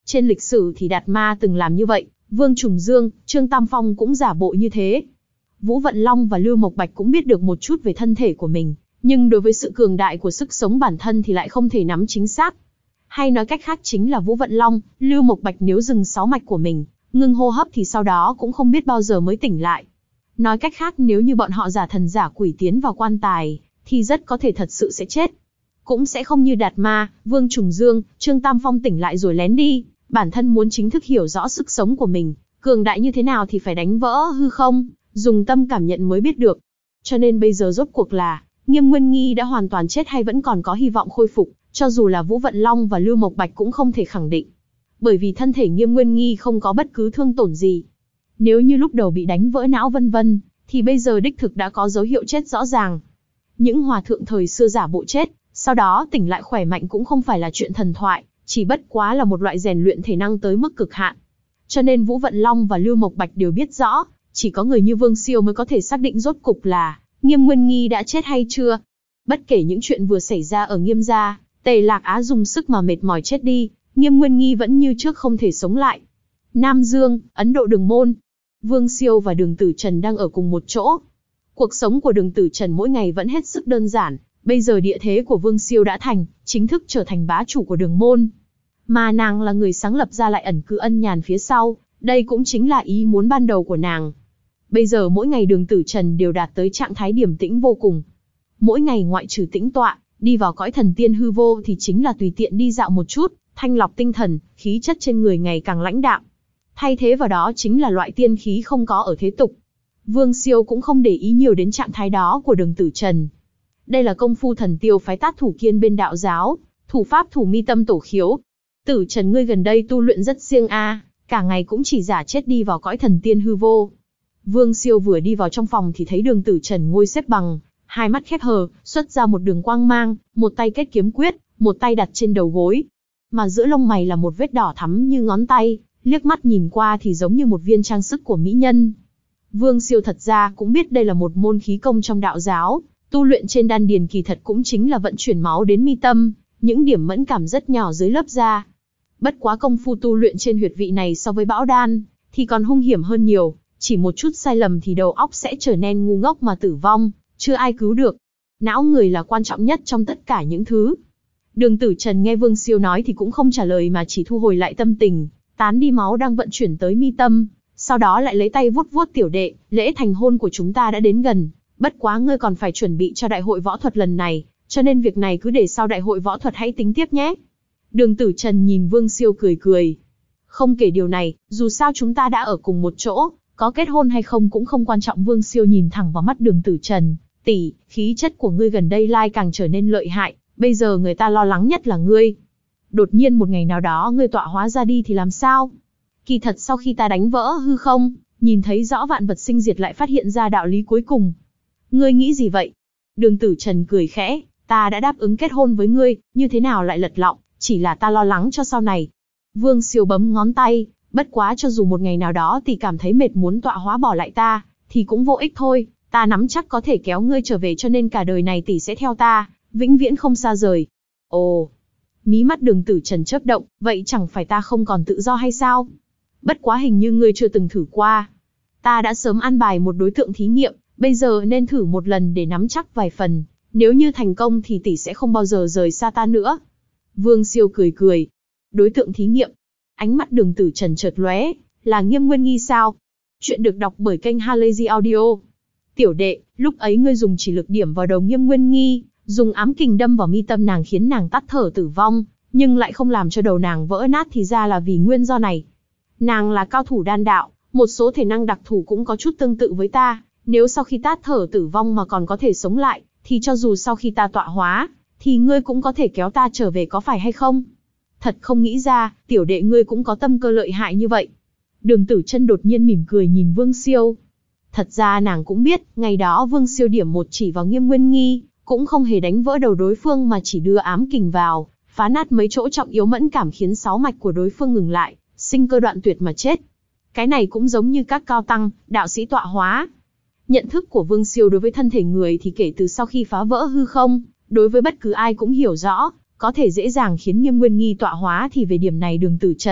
Trên lịch sử thì Đạt Ma từng làm như vậy, Vương Trùng Dương, Trương Tam Phong cũng giả bộ như thế. Vũ Vận Long và Lưu Mộc Bạch cũng biết được một chút về thân thể của mình, nhưng đối với sự cường đại của sức sống bản thân thì lại không thể nắm chính xác. Hay nói cách khác chính là Vũ Vận Long, Lưu Mộc Bạch nếu dừng sáu mạch của mình, ngưng hô hấp thì sau đó cũng không biết bao giờ mới tỉnh lại. Nói cách khác nếu như bọn họ giả thần giả quỷ tiến vào quan tài, thì rất có thể thật sự sẽ chết. Cũng sẽ không như Đạt Ma, Vương Trùng Dương, Trương Tam Phong tỉnh lại rồi lén đi, bản thân muốn chính thức hiểu rõ sức sống của mình, cường đại như thế nào thì phải đánh vỡ hư không, dùng tâm cảm nhận mới biết được. Cho nên bây giờ rốt cuộc là, Nghiêm Nguyên Nghi đã hoàn toàn chết hay vẫn còn có hy vọng khôi phục, cho dù là Vũ Vận Long và Lưu Mộc Bạch cũng không thể khẳng định. Bởi vì thân thể Nghiêm Nguyên Nghi không có bất cứ thương tổn gì. Nếu như lúc đầu bị đánh vỡ não vân vân, thì bây giờ đích thực đã có dấu hiệu chết rõ ràng. Những hòa thượng thời xưa giả bộ chết, sau đó tỉnh lại khỏe mạnh cũng không phải là chuyện thần thoại, chỉ bất quá là một loại rèn luyện thể năng tới mức cực hạn. Cho nên Vũ Vận Long và Lưu Mộc Bạch đều biết rõ, chỉ có người như Vương Siêu mới có thể xác định rốt cục là Nghiêm Nguyên Nghi đã chết hay chưa. Bất kể những chuyện vừa xảy ra ở Nghiêm gia, Tề Lạc Á dùng sức mà mệt mỏi chết đi, Nghiêm Nguyên Nghi vẫn như trước không thể sống lại. Nam Dương, Ấn Độ Đường Môn. Vương Siêu và Đường Tử Trần đang ở cùng một chỗ. Cuộc sống của Đường Tử Trần mỗi ngày vẫn hết sức đơn giản, bây giờ địa thế của Vương Siêu đã thành, chính thức trở thành bá chủ của Đường Môn. Mà nàng là người sáng lập ra lại ẩn cư Ân Nhàn phía sau, đây cũng chính là ý muốn ban đầu của nàng. Bây giờ mỗi ngày Đường Tử Trần đều đạt tới trạng thái điềm tĩnh vô cùng. Mỗi ngày ngoại trừ tĩnh tọa, đi vào cõi thần tiên hư vô thì chính là tùy tiện đi dạo một chút, thanh lọc tinh thần, khí chất trên người ngày càng lãnh đạm. Thay thế vào đó chính là loại tiên khí không có ở thế tục. Vương Siêu cũng không để ý nhiều đến trạng thái đó của Đường Tử Trần. Đây là công phu thần tiêu phái Tát Thủ Kiên bên đạo giáo, thủ pháp thủ mi tâm tổ khiếu. Tử Trần ngươi gần đây tu luyện rất siêng a, cả ngày cũng chỉ giả chết đi vào cõi thần tiên hư vô. Vương Siêu vừa đi vào trong phòng thì thấy Đường Tử Trần ngồi xếp bằng, hai mắt khép hờ, xuất ra một đường quang mang, một tay kết kiếm quyết, một tay đặt trên đầu gối. Mà giữa lông mày là một vết đỏ thắm như ngón tay, liếc mắt nhìn qua thì giống như một viên trang sức của mỹ nhân. Vương Siêu thật ra cũng biết đây là một môn khí công trong đạo giáo, tu luyện trên đan điền kỳ thật cũng chính là vận chuyển máu đến mi tâm, những điểm mẫn cảm rất nhỏ dưới lớp da. Bất quá công phu tu luyện trên huyệt vị này so với bão đan, thì còn hung hiểm hơn nhiều, chỉ một chút sai lầm thì đầu óc sẽ trở nên ngu ngốc mà tử vong, chưa ai cứu được. Não người là quan trọng nhất trong tất cả những thứ. Đường Tử Trần nghe Vương Siêu nói thì cũng không trả lời mà chỉ thu hồi lại tâm tình, tán đi máu đang vận chuyển tới mi tâm, sau đó lại lấy tay vuốt vuốt tiểu đệ, lễ thành hôn của chúng ta đã đến gần, bất quá ngươi còn phải chuẩn bị cho đại hội võ thuật lần này, cho nên việc này cứ để sau đại hội võ thuật hãy tính tiếp nhé. Đường Tử Trần nhìn Vương Siêu cười cười. Không kể điều này, dù sao chúng ta đã ở cùng một chỗ, có kết hôn hay không cũng không quan trọng. Vương Siêu nhìn thẳng vào mắt Đường Tử Trần. Tỷ, khí chất của ngươi gần đây lai càng trở nên lợi hại, bây giờ người ta lo lắng nhất là ngươi. Đột nhiên một ngày nào đó ngươi tọa hóa ra đi thì làm sao? Kỳ thật sau khi ta đánh vỡ hư không, nhìn thấy rõ vạn vật sinh diệt lại phát hiện ra đạo lý cuối cùng. Ngươi nghĩ gì vậy? Đường Tử Trần cười khẽ, ta đã đáp ứng kết hôn với ngươi, như thế nào lại lật lọng, chỉ là ta lo lắng cho sau này. Vương Siêu bấm ngón tay, bất quá cho dù một ngày nào đó tỷ cảm thấy mệt muốn tọa hóa bỏ lại ta, thì cũng vô ích thôi, ta nắm chắc có thể kéo ngươi trở về cho nên cả đời này tỷ sẽ theo ta, vĩnh viễn không xa rời. Ồ, mí mắt Đường Tử Trần chớp động, vậy chẳng phải ta không còn tự do hay sao? Bất quá hình như ngươi chưa từng thử qua. Ta đã sớm an bài một đối tượng thí nghiệm, bây giờ nên thử một lần để nắm chắc vài phần, nếu như thành công thì tỷ sẽ không bao giờ rời xa ta nữa. Vương Siêu cười cười. Đối tượng thí nghiệm? Ánh mắt Đường Tử Trần chợt lóe, là Nghiêm Nguyên Nghi sao? Chuyện được đọc bởi kênh Halazy Audio. Tiểu đệ, lúc ấy ngươi dùng chỉ lực điểm vào đầu Nghiêm Nguyên Nghi, dùng ám kình đâm vào mi tâm nàng khiến nàng tắt thở tử vong, nhưng lại không làm cho đầu nàng vỡ nát thì ra là vì nguyên do này. Nàng là cao thủ đan đạo, một số thể năng đặc thù cũng có chút tương tự với ta, nếu sau khi tát thở tử vong mà còn có thể sống lại, thì cho dù sau khi ta tọa hóa, thì ngươi cũng có thể kéo ta trở về có phải hay không? Thật không nghĩ ra, tiểu đệ ngươi cũng có tâm cơ lợi hại như vậy. Đường Tử Chân đột nhiên mỉm cười nhìn Vương Siêu. Thật ra nàng cũng biết, ngày đó Vương Siêu điểm một chỉ vào Nghiêm Nguyên Nghi, cũng không hề đánh vỡ đầu đối phương mà chỉ đưa ám kình vào, phá nát mấy chỗ trọng yếu mẫn cảm khiến sáu mạch của đối phương ngừng lại, sinh cơ đoạn tuyệt mà chết. Cái này cũng giống như các cao tăng, đạo sĩ tọa hóa. Nhận thức của Vương Siêu đối với thân thể người thì kể từ sau khi phá vỡ hư không, đối với bất cứ ai cũng hiểu rõ, có thể dễ dàng khiến Nghiêm Nguyên Nghi tọa hóa thì về điểm này Đường Tử Trần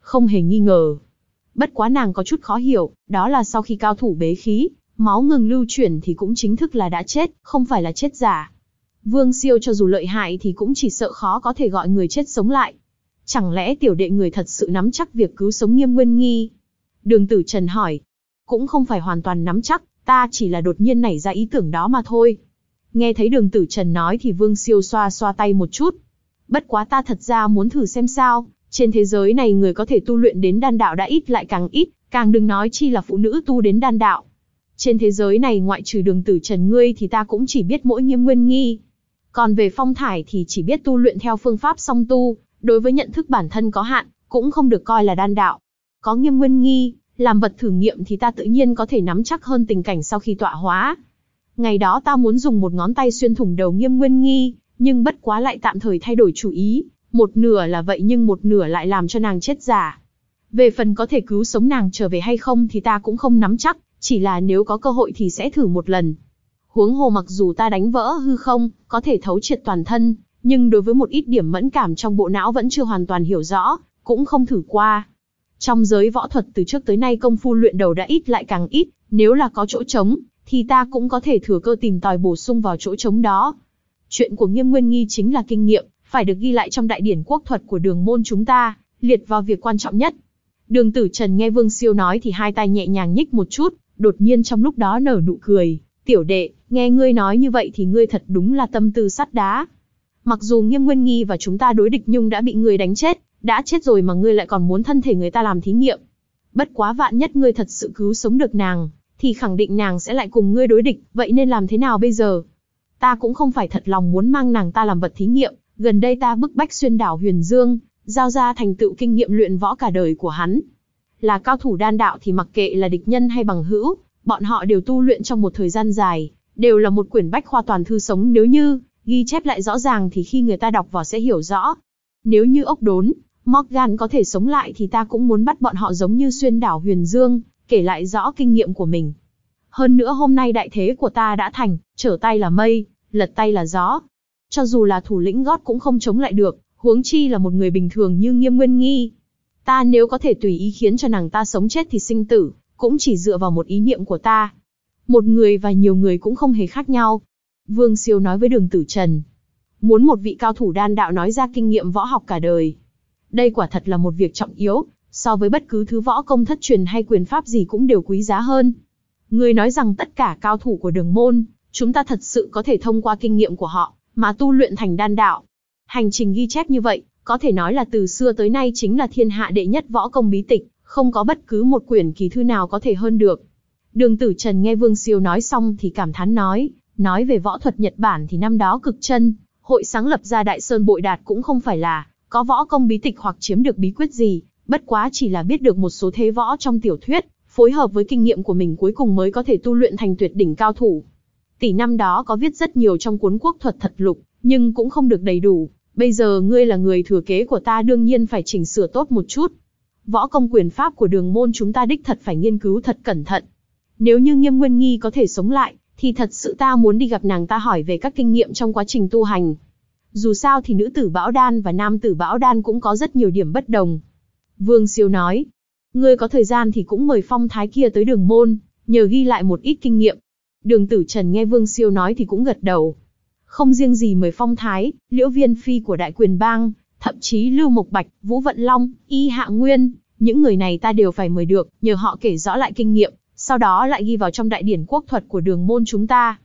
Không hề nghi ngờ. Bất quá nàng có chút khó hiểu, đó là sau khi cao thủ bế khí, máu ngừng lưu chuyển thì cũng chính thức là đã chết, không phải là chết giả. Vương Siêu cho dù lợi hại thì cũng chỉ sợ khó có thể gọi người chết sống lại. Chẳng lẽ tiểu đệ người thật sự nắm chắc việc cứu sống Nghiêm Nguyên Nghi? Đường Tử Trần hỏi. Cũng không phải hoàn toàn nắm chắc, ta chỉ là đột nhiên nảy ra ý tưởng đó mà thôi. Nghe thấy Đường Tử Trần nói thì Vương Siêu xoa xoa tay một chút. Bất quá ta thật ra muốn thử xem sao, trên thế giới này người có thể tu luyện đến đan đạo đã ít lại càng ít, càng đừng nói chi là phụ nữ tu đến đan đạo. Trên thế giới này ngoại trừ Đường Tử Trần ngươi thì ta cũng chỉ biết mỗi Nghiêm Nguyên Nghi. Còn về Phong Thải thì chỉ biết tu luyện theo phương pháp song tu, đối với nhận thức bản thân có hạn, cũng không được coi là đan đạo. Có Nghiêm Nguyên Nghi, làm vật thử nghiệm thì ta tự nhiên có thể nắm chắc hơn tình cảnh sau khi tọa hóa. Ngày đó ta muốn dùng một ngón tay xuyên thủng đầu Nghiêm Nguyên Nghi, nhưng bất quá lại tạm thời thay đổi chủ ý, một nửa là vậy nhưng một nửa lại làm cho nàng chết giả. Về phần có thể cứu sống nàng trở về hay không thì ta cũng không nắm chắc, chỉ là nếu có cơ hội thì sẽ thử một lần. Huống hồ mặc dù ta đánh vỡ hư không, có thể thấu triệt toàn thân, nhưng đối với một ít điểm mẫn cảm trong bộ não vẫn chưa hoàn toàn hiểu rõ, cũng không thử qua. Trong giới võ thuật từ trước tới nay công phu luyện đầu đã ít lại càng ít, nếu là có chỗ trống, thì ta cũng có thể thừa cơ tìm tòi bổ sung vào chỗ trống đó. Chuyện của Nghiêm Nguyên Nghi chính là kinh nghiệm, phải được ghi lại trong đại điển quốc thuật của Đường môn chúng ta, liệt vào việc quan trọng nhất. Đường Tử Trần nghe Vương Siêu nói thì hai tay nhẹ nhàng nhích một chút, đột nhiên trong lúc đó nở nụ cười. Tiểu đệ, nghe ngươi nói như vậy thì ngươi thật đúng là tâm tư sắt đá. Mặc dù Nghiêm Nguyên Nghi và chúng ta đối địch nhưng đã bị ngươi đánh chết, đã chết rồi mà ngươi lại còn muốn thân thể người ta làm thí nghiệm. Bất quá vạn nhất ngươi thật sự cứu sống được nàng, thì khẳng định nàng sẽ lại cùng ngươi đối địch, vậy nên làm thế nào bây giờ? Ta cũng không phải thật lòng muốn mang nàng ta làm vật thí nghiệm, gần đây ta bức bách xuyên đảo Huyền Dương, giao ra thành tựu kinh nghiệm luyện võ cả đời của hắn. Là cao thủ đan đạo thì mặc kệ là địch nhân hay bằng hữu, bọn họ đều tu luyện trong một thời gian dài, đều là một quyển bách khoa toàn thư sống, nếu như ghi chép lại rõ ràng thì khi người ta đọc vào sẽ hiểu rõ. Nếu như ốc đốn, Morgan có thể sống lại thì ta cũng muốn bắt bọn họ giống như xuyên đảo Huyền Dương, kể lại rõ kinh nghiệm của mình. Hơn nữa hôm nay đại thế của ta đã thành, trở tay là mây, lật tay là gió. Cho dù là thủ lĩnh gót cũng không chống lại được, huống chi là một người bình thường như Nghiêm Nguyên Nghi. Ta nếu có thể tùy ý khiến cho nàng ta sống chết thì sinh tử, cũng chỉ dựa vào một ý niệm của ta. Một người và nhiều người cũng không hề khác nhau. Vương Siêu nói với Đường Tử Trần. Muốn một vị cao thủ đan đạo nói ra kinh nghiệm võ học cả đời. Đây quả thật là một việc trọng yếu, so với bất cứ thứ võ công thất truyền hay quyền pháp gì cũng đều quý giá hơn. Ngươi nói rằng tất cả cao thủ của Đường môn, chúng ta thật sự có thể thông qua kinh nghiệm của họ, mà tu luyện thành đan đạo. Hành trình ghi chép như vậy, có thể nói là từ xưa tới nay chính là thiên hạ đệ nhất võ công bí tịch, không có bất cứ một quyển kỳ thư nào có thể hơn được. Đường Tử Trần nghe Vương Siêu nói xong thì cảm thán nói, nói về võ thuật Nhật Bản thì năm đó Cực Chân hội sáng lập ra Đại Sơn Bội Đạt cũng không phải là có võ công bí tịch hoặc chiếm được bí quyết gì, bất quá chỉ là biết được một số thế võ trong tiểu thuyết, phối hợp với kinh nghiệm của mình cuối cùng mới có thể tu luyện thành tuyệt đỉnh cao thủ. Tỷ năm đó có viết rất nhiều trong cuốn Quốc thuật thật lục, nhưng cũng không được đầy đủ. Bây giờ ngươi là người thừa kế của ta đương nhiên phải chỉnh sửa tốt một chút. Võ công quyền pháp của Đường môn chúng ta đích thật phải nghiên cứu thật cẩn thận. Nếu như Nghiêm Nguyên Nghi có thể sống lại, thì thật sự ta muốn đi gặp nàng ta hỏi về các kinh nghiệm trong quá trình tu hành. Dù sao thì nữ tử Bão Đan và nam tử Bão Đan cũng có rất nhiều điểm bất đồng. Vương Siêu nói, ngươi có thời gian thì cũng mời Phong Thái kia tới Đường môn, nhờ ghi lại một ít kinh nghiệm. Đường Tử Trần nghe Vương Siêu nói thì cũng gật đầu. Không riêng gì mời Phong Thái, Liễu Viên Phi của Đại Quyền Bang, thậm chí Lưu Mộc Bạch, Vũ Vận Long, Y Hạ Nguyên, những người này ta đều phải mời được, nhờ họ kể rõ lại kinh nghiệm, sau đó lại ghi vào trong đại điển quốc thuật của Đường môn chúng ta.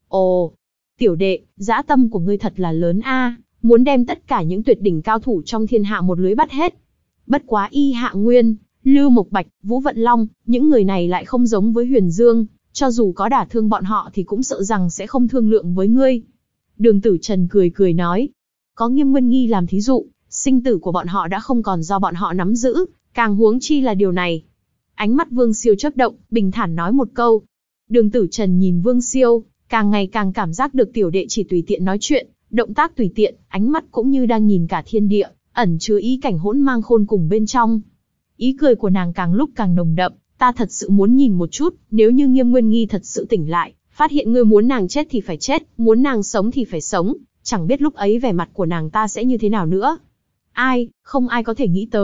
Ồ, tiểu đệ, dã tâm của ngươi thật là lớn a, muốn đem tất cả những tuyệt đỉnh cao thủ trong thiên hạ một lưới bắt hết. Bất quá Y Hạ Nguyên, Lưu Mộc Bạch, Vũ Vận Long, những người này lại không giống với Huyền Dương, cho dù có đả thương bọn họ thì cũng sợ rằng sẽ không thương lượng với ngươi. Đường Tử Trần cười cười nói, có Nghiêm Nguyên Nghi làm thí dụ, sinh tử của bọn họ đã không còn do bọn họ nắm giữ, càng huống chi là điều này. Ánh mắt Vương Siêu chớp động, bình thản nói một câu. Đường Tử Trần nhìn Vương Siêu, càng ngày càng cảm giác được tiểu đệ chỉ tùy tiện nói chuyện, động tác tùy tiện, ánh mắt cũng như đang nhìn cả thiên địa, ẩn chứa ý cảnh hỗn mang khôn cùng bên trong. Ý cười của nàng càng lúc càng nồng đậm, ta thật sự muốn nhìn một chút, nếu như Nghiêm Nguyên Nghi thật sự tỉnh lại, phát hiện ngươi muốn nàng chết thì phải chết, muốn nàng sống thì phải sống, chẳng biết lúc ấy vẻ mặt của nàng ta sẽ như thế nào nữa. Ai, không ai có thể nghĩ tới,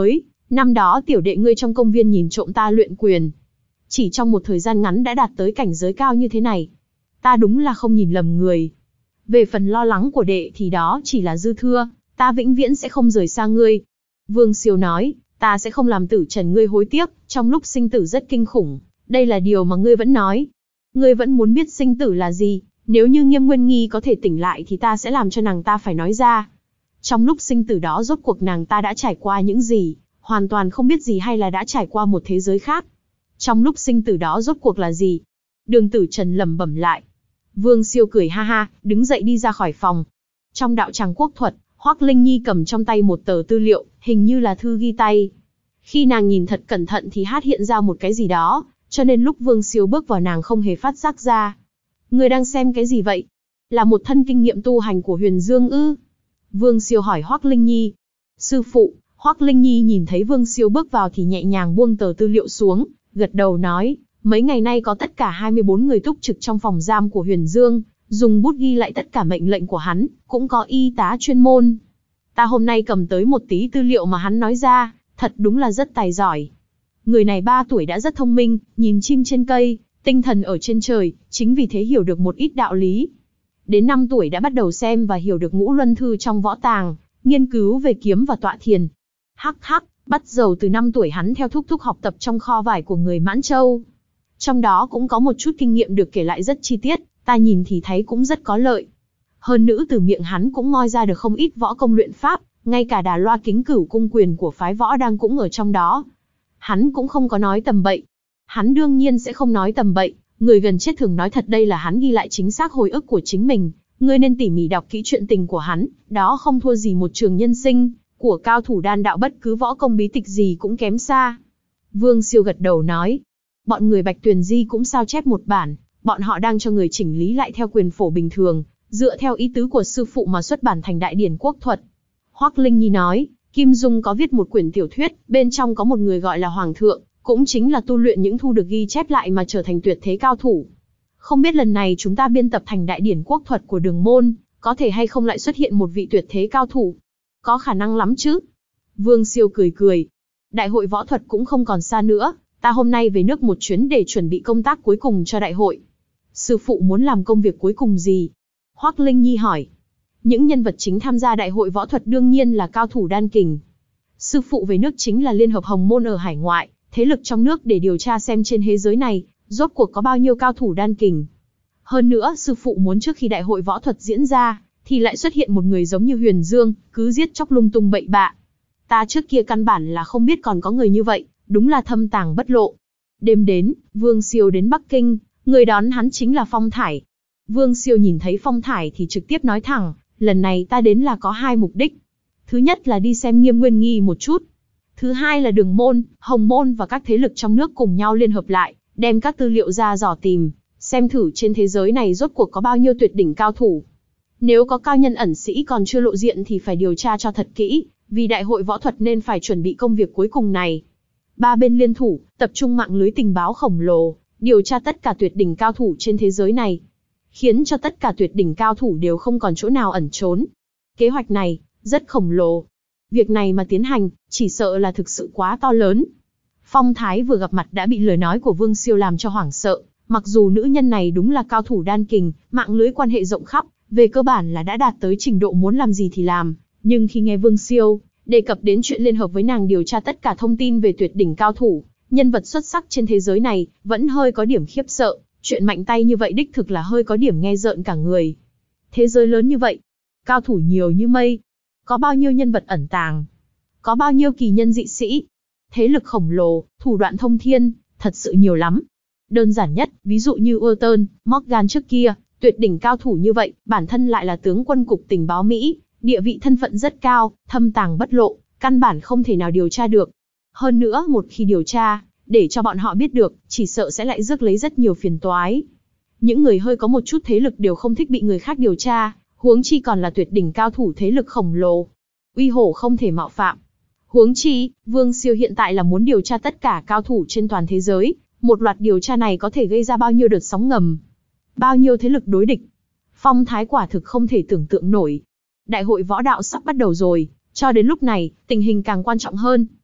Năm đó tiểu đệ ngươi trong công viên nhìn trộm ta luyện quyền. Chỉ trong một thời gian ngắn đã đạt tới cảnh giới cao như thế này. Ta đúng là không nhìn lầm người. Về phần lo lắng của đệ thì đó chỉ là dư thừa, ta vĩnh viễn sẽ không rời xa ngươi. Vương Siêu nói, ta sẽ không làm Tử Trần ngươi hối tiếc, trong lúc sinh tử rất kinh khủng. Đây là điều mà ngươi vẫn nói. Ngươi vẫn muốn biết sinh tử là gì, nếu như Nghiêm Nguyên Nghi có thể tỉnh lại thì ta sẽ làm cho nàng ta phải nói ra. Trong lúc sinh tử đó rốt cuộc nàng ta đã trải qua những gì, hoàn toàn không biết gì hay là đã trải qua một thế giới khác. Trong lúc sinh tử đó rốt cuộc là gì? Đường Tử Trần lẩm bẩm lại. Vương Siêu cười ha ha, đứng dậy đi ra khỏi phòng. Trong đạo tràng quốc thuật, Hoắc Linh Nhi cầm trong tay một tờ tư liệu, hình như là thư ghi tay. Khi nàng nhìn thật cẩn thận thì hát hiện ra một cái gì đó, cho nên lúc Vương Siêu bước vào nàng không hề phát giác ra. Người đang xem cái gì vậy? Là một thân kinh nghiệm tu hành của Huyền Dương ư? Vương Siêu hỏi Hoắc Linh Nhi. Sư phụ. Hoắc Linh Nhi nhìn thấy Vương Siêu bước vào thì nhẹ nhàng buông tờ tư liệu xuống, gật đầu nói, mấy ngày nay có tất cả hai mươi bốn người túc trực trong phòng giam của Huyền Dương, dùng bút ghi lại tất cả mệnh lệnh của hắn, cũng có y tá chuyên môn. Ta hôm nay cầm tới một tí tư liệu mà hắn nói ra, thật đúng là rất tài giỏi. Người này ba tuổi đã rất thông minh, nhìn chim trên cây, tinh thần ở trên trời, chính vì thế hiểu được một ít đạo lý. Đến năm tuổi đã bắt đầu xem và hiểu được ngũ luân thư trong võ tàng, nghiên cứu về kiếm và tọa thiền. Hắc hắc, bắt đầu từ năm tuổi hắn theo thúc thúc học tập trong kho vải của người Mãn Châu. Trong đó cũng có một chút kinh nghiệm được kể lại rất chi tiết, ta nhìn thì thấy cũng rất có lợi. Hơn nữa từ miệng hắn cũng moi ra được không ít võ công luyện pháp, ngay cả đà loa kính cửu cung quyền của phái võ đang cũng ở trong đó. Hắn cũng không có nói tầm bậy. Hắn đương nhiên sẽ không nói tầm bậy, người gần chết thường nói thật, đây là hắn ghi lại chính xác hồi ức của chính mình. Ngươi nên tỉ mỉ đọc kỹ chuyện tình của hắn, đó không thua gì một trường nhân sinh, của cao thủ đan đạo, bất cứ võ công bí tịch gì cũng kém xa. Vương Siêu gật đầu nói, bọn người Bạch Tuyền Di cũng sao chép một bản, bọn họ đang cho người chỉnh lý lại theo quyền phổ bình thường, dựa theo ý tứ của sư phụ mà xuất bản thành đại điển quốc thuật. Hoắc Linh Nhi nói, Kim Dung có viết một quyển tiểu thuyết, bên trong có một người gọi là Hoàng thượng, cũng chính là tu luyện những thu được ghi chép lại mà trở thành tuyệt thế cao thủ. Không biết lần này chúng ta biên tập thành đại điển quốc thuật của Đường môn, có thể hay không lại xuất hiện một vị tuyệt thế cao thủ? Có khả năng lắm chứ? Vương Siêu cười cười. Đại hội võ thuật cũng không còn xa nữa, ta hôm nay về nước một chuyến để chuẩn bị công tác cuối cùng cho đại hội. Sư phụ muốn làm công việc cuối cùng gì? Hoắc Linh Nhi hỏi. Những nhân vật chính tham gia đại hội võ thuật đương nhiên là cao thủ đan kình. Sư phụ về nước chính là liên hợp Hồng Môn ở hải ngoại, thế lực trong nước để điều tra xem trên thế giới này, rốt cuộc có bao nhiêu cao thủ đan kình. Hơn nữa, sư phụ muốn trước khi đại hội võ thuật diễn ra, thì lại xuất hiện một người giống như Huyền Dương, cứ giết chóc lung tung bậy bạ. Ta trước kia căn bản là không biết còn có người như vậy, đúng là thâm tàng bất lộ. Đêm đến, Vương Siêu đến Bắc Kinh, người đón hắn chính là Phong Thải. Vương Siêu nhìn thấy Phong Thải thì trực tiếp nói thẳng, lần này ta đến là có hai mục đích. Thứ nhất là đi xem Nghiêm Nguyên Nghi một chút. Thứ hai là Đường môn, Hồng Môn và các thế lực trong nước cùng nhau liên hợp lại, đem các tư liệu ra dò tìm, xem thử trên thế giới này rốt cuộc có bao nhiêu tuyệt đỉnh cao thủ. Nếu có cao nhân ẩn sĩ còn chưa lộ diện thì phải điều tra cho thật kỹ, vì đại hội võ thuật nên phải chuẩn bị công việc cuối cùng này. Ba bên liên thủ, tập trung mạng lưới tình báo khổng lồ, điều tra tất cả tuyệt đỉnh cao thủ trên thế giới này, khiến cho tất cả tuyệt đỉnh cao thủ đều không còn chỗ nào ẩn trốn. Kế hoạch này rất khổng lồ. Việc này mà tiến hành, chỉ sợ là thực sự quá to lớn. Phong Thái vừa gặp mặt đã bị lời nói của Vương Siêu làm cho hoảng sợ, mặc dù nữ nhân này đúng là cao thủ đan kình, mạng lưới quan hệ rộng khắp, về cơ bản là đã đạt tới trình độ muốn làm gì thì làm, nhưng khi nghe Vương Siêu đề cập đến chuyện liên hợp với nàng điều tra tất cả thông tin về tuyệt đỉnh cao thủ, nhân vật xuất sắc trên thế giới này, vẫn hơi có điểm khiếp sợ, chuyện mạnh tay như vậy đích thực là hơi có điểm nghe rợn cả người. Thế giới lớn như vậy, cao thủ nhiều như mây, có bao nhiêu nhân vật ẩn tàng, có bao nhiêu kỳ nhân dị sĩ, thế lực khổng lồ, thủ đoạn thông thiên, thật sự nhiều lắm. Đơn giản nhất, ví dụ như Urton, Morgan trước kia, tuyệt đỉnh cao thủ như vậy, bản thân lại là tướng quân cục tình báo Mỹ, địa vị thân phận rất cao, thâm tàng bất lộ, căn bản không thể nào điều tra được. Hơn nữa, một khi điều tra, để cho bọn họ biết được, chỉ sợ sẽ lại rước lấy rất nhiều phiền toái. Những người hơi có một chút thế lực đều không thích bị người khác điều tra, huống chi còn là tuyệt đỉnh cao thủ thế lực khổng lồ. Uy hổ không thể mạo phạm. Huống chi, Vương Siêu hiện tại là muốn điều tra tất cả cao thủ trên toàn thế giới, một loạt điều tra này có thể gây ra bao nhiêu đợt sóng ngầm, bao nhiêu thế lực đối địch. Phong Thái quả thực không thể tưởng tượng nổi. Đại hội võ đạo sắp bắt đầu rồi, cho đến lúc này, tình hình càng quan trọng hơn.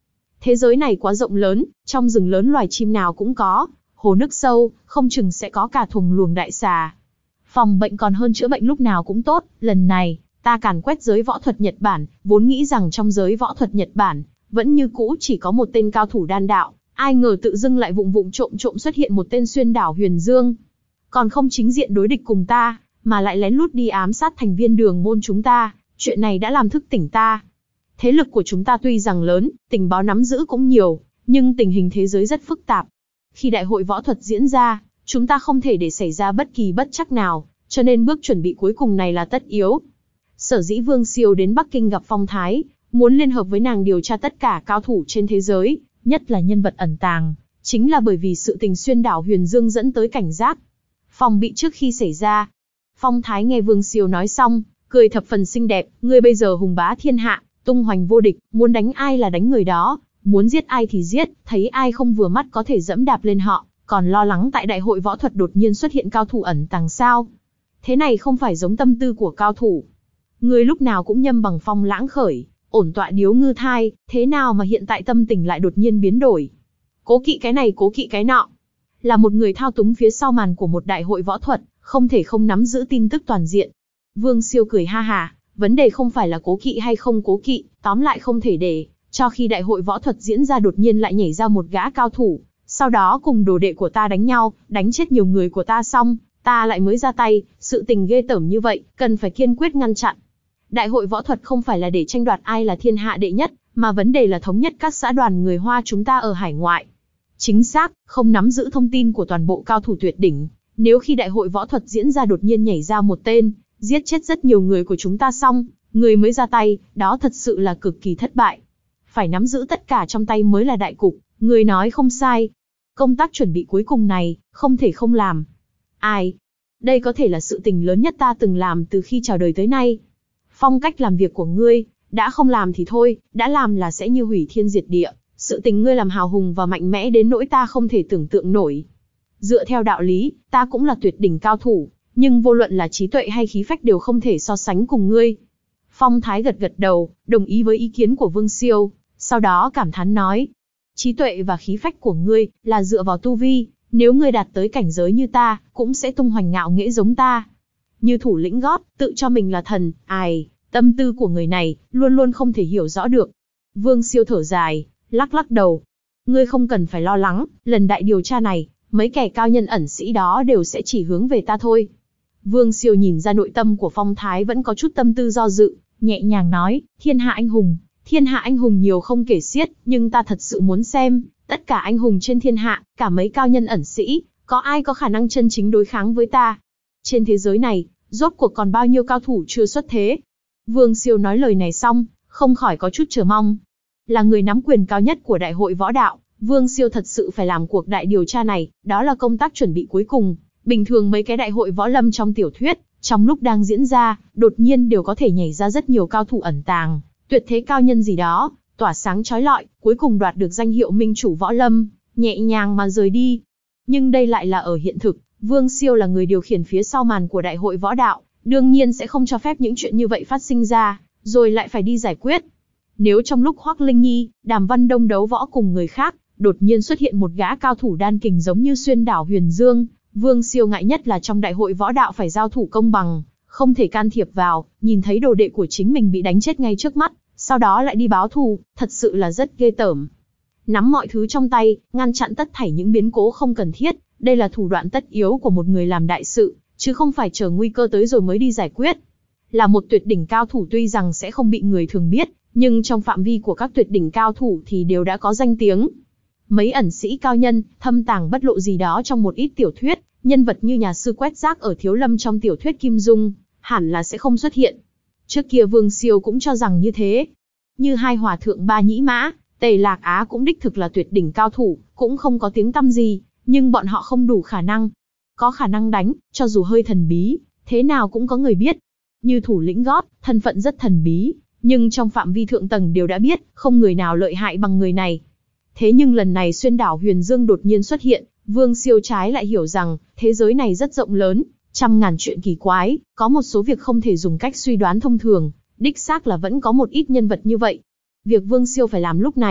Thế giới này quá rộng lớn, trong rừng lớn loài chim nào cũng có, hồ nước sâu, không chừng sẽ có cả thuồng luồng đại xà. Phòng bệnh còn hơn chữa bệnh lúc nào cũng tốt, lần này, ta càn quét giới võ thuật Nhật Bản, vốn nghĩ rằng trong giới võ thuật Nhật Bản, vẫn như cũ chỉ có một tên cao thủ đan đạo, ai ngờ tự dưng lại vụng vụng trộm trộm xuất hiện một tên xuyên đảo Huyền Dương. Còn không chính diện đối địch cùng ta, mà lại lén lút đi ám sát thành viên đường môn chúng ta, chuyện này đã làm thức tỉnh ta. Thế lực của chúng ta tuy rằng lớn, tình báo nắm giữ cũng nhiều, nhưng tình hình thế giới rất phức tạp. Khi đại hội võ thuật diễn ra, chúng ta không thể để xảy ra bất kỳ bất trắc nào, cho nên bước chuẩn bị cuối cùng này là tất yếu. Sở dĩ Vương Siêu đến Bắc Kinh gặp Phong Thái, muốn liên hợp với nàng điều tra tất cả cao thủ trên thế giới, nhất là nhân vật ẩn tàng, chính là bởi vì sự tình xuyên đảo Huyền Dương dẫn tới cảnh giác, phòng bị trước khi xảy ra. Phong Thái nghe Vương Siêu nói xong, cười thập phần xinh đẹp, ngươi bây giờ hùng bá thiên hạ, tung hoành vô địch, muốn đánh ai là đánh người đó, muốn giết ai thì giết, thấy ai không vừa mắt có thể dẫm đạp lên họ, còn lo lắng tại đại hội võ thuật đột nhiên xuất hiện cao thủ ẩn tàng sao? Thế này không phải giống tâm tư của cao thủ. Ngươi lúc nào cũng nhâm bằng phong lãng khởi, ổn tọa điếu ngư thai, thế nào mà hiện tại tâm tình lại đột nhiên biến đổi? Cố kỵ cái này cố kỵ cái nọ. Là một người thao túng phía sau màn của một đại hội võ thuật, không thể không nắm giữ tin tức toàn diện. Vương Siêu cười ha hà, vấn đề không phải là cố kỵ hay không cố kỵ, tóm lại không thể để cho khi đại hội võ thuật diễn ra đột nhiên lại nhảy ra một gã cao thủ, sau đó cùng đồ đệ của ta đánh nhau, đánh chết nhiều người của ta xong, ta lại mới ra tay, sự tình ghê tởm như vậy, cần phải kiên quyết ngăn chặn. Đại hội võ thuật không phải là để tranh đoạt ai là thiên hạ đệ nhất, mà vấn đề là thống nhất các xã đoàn người Hoa chúng ta ở hải ngoại. Chính xác, không nắm giữ thông tin của toàn bộ cao thủ tuyệt đỉnh, nếu khi đại hội võ thuật diễn ra đột nhiên nhảy ra một tên, giết chết rất nhiều người của chúng ta xong, người mới ra tay, đó thật sự là cực kỳ thất bại. Phải nắm giữ tất cả trong tay mới là đại cục, người nói không sai. Công tác chuẩn bị cuối cùng này, không thể không làm. Ai? Đây có thể là sự tình lớn nhất ta từng làm từ khi chào đời tới nay. Phong cách làm việc của ngươi, đã không làm thì thôi, đã làm là sẽ như hủy thiên diệt địa. Sự tình ngươi làm hào hùng và mạnh mẽ đến nỗi ta không thể tưởng tượng nổi. Dựa theo đạo lý, ta cũng là tuyệt đỉnh cao thủ, nhưng vô luận là trí tuệ hay khí phách đều không thể so sánh cùng ngươi. Phong Thái gật gật đầu, đồng ý với ý kiến của Vương Siêu, sau đó cảm thán nói. Trí tuệ và khí phách của ngươi là dựa vào tu vi, nếu ngươi đạt tới cảnh giới như ta, cũng sẽ tung hoành ngạo nghễ giống ta. Như thủ lĩnh gót, tự cho mình là thần, ai, tâm tư của người này, luôn luôn không thể hiểu rõ được. Vương Siêu thở dài, lắc lắc đầu. Ngươi không cần phải lo lắng, lần đại điều tra này, mấy kẻ cao nhân ẩn sĩ đó đều sẽ chỉ hướng về ta thôi. Vương Siêu nhìn ra nội tâm của Phong Thái vẫn có chút tâm tư do dự, nhẹ nhàng nói, thiên hạ anh hùng, thiên hạ anh hùng nhiều không kể xiết, nhưng ta thật sự muốn xem, tất cả anh hùng trên thiên hạ, cả mấy cao nhân ẩn sĩ, có ai có khả năng chân chính đối kháng với ta? Trên thế giới này, rốt cuộc còn bao nhiêu cao thủ chưa xuất thế? Vương Siêu nói lời này xong, không khỏi có chút chờ mong. Là người nắm quyền cao nhất của đại hội võ đạo, Vương Siêu thật sự phải làm cuộc đại điều tra này, đó là công tác chuẩn bị cuối cùng. Bình thường mấy cái đại hội võ lâm trong tiểu thuyết, trong lúc đang diễn ra, đột nhiên đều có thể nhảy ra rất nhiều cao thủ ẩn tàng, tuyệt thế cao nhân gì đó, tỏa sáng chói lọi, cuối cùng đoạt được danh hiệu minh chủ võ lâm, nhẹ nhàng mà rời đi. Nhưng đây lại là ở hiện thực, Vương Siêu là người điều khiển phía sau màn của đại hội võ đạo, đương nhiên sẽ không cho phép những chuyện như vậy phát sinh ra, rồi lại phải đi giải quyết. Nếu trong lúc Hoắc Linh Nhi, Đàm Văn Đông đấu võ cùng người khác, đột nhiên xuất hiện một gã cao thủ đan kình giống như xuyên đảo Huyền Dương, Vương Siêu ngại nhất là trong đại hội võ đạo phải giao thủ công bằng, không thể can thiệp vào, nhìn thấy đồ đệ của chính mình bị đánh chết ngay trước mắt, sau đó lại đi báo thù, thật sự là rất ghê tởm. Nắm mọi thứ trong tay, ngăn chặn tất thảy những biến cố không cần thiết, đây là thủ đoạn tất yếu của một người làm đại sự, chứ không phải chờ nguy cơ tới rồi mới đi giải quyết. Là một tuyệt đỉnh cao thủ tuy rằng sẽ không bị người thường biết, nhưng trong phạm vi của các tuyệt đỉnh cao thủ thì đều đã có danh tiếng. Mấy ẩn sĩ cao nhân, thâm tàng bất lộ gì đó trong một ít tiểu thuyết, nhân vật như nhà sư quét rác ở Thiếu Lâm trong tiểu thuyết Kim Dung, hẳn là sẽ không xuất hiện. Trước kia Vương Siêu cũng cho rằng như thế. Như hai hòa thượng Ba Nhĩ Mã, Tề Lạc Á cũng đích thực là tuyệt đỉnh cao thủ, cũng không có tiếng tăm gì, nhưng bọn họ không đủ khả năng. Có khả năng đánh, cho dù hơi thần bí, thế nào cũng có người biết. Như thủ lĩnh gót, thân phận rất thần bí, nhưng trong phạm vi thượng tầng đều đã biết, không người nào lợi hại bằng người này. Thế nhưng lần này xuyên đảo Huyền Dương đột nhiên xuất hiện, Vương Siêu trái lại hiểu rằng, thế giới này rất rộng lớn, trăm ngàn chuyện kỳ quái, có một số việc không thể dùng cách suy đoán thông thường, đích xác là vẫn có một ít nhân vật như vậy. Việc Vương Siêu phải làm lúc này,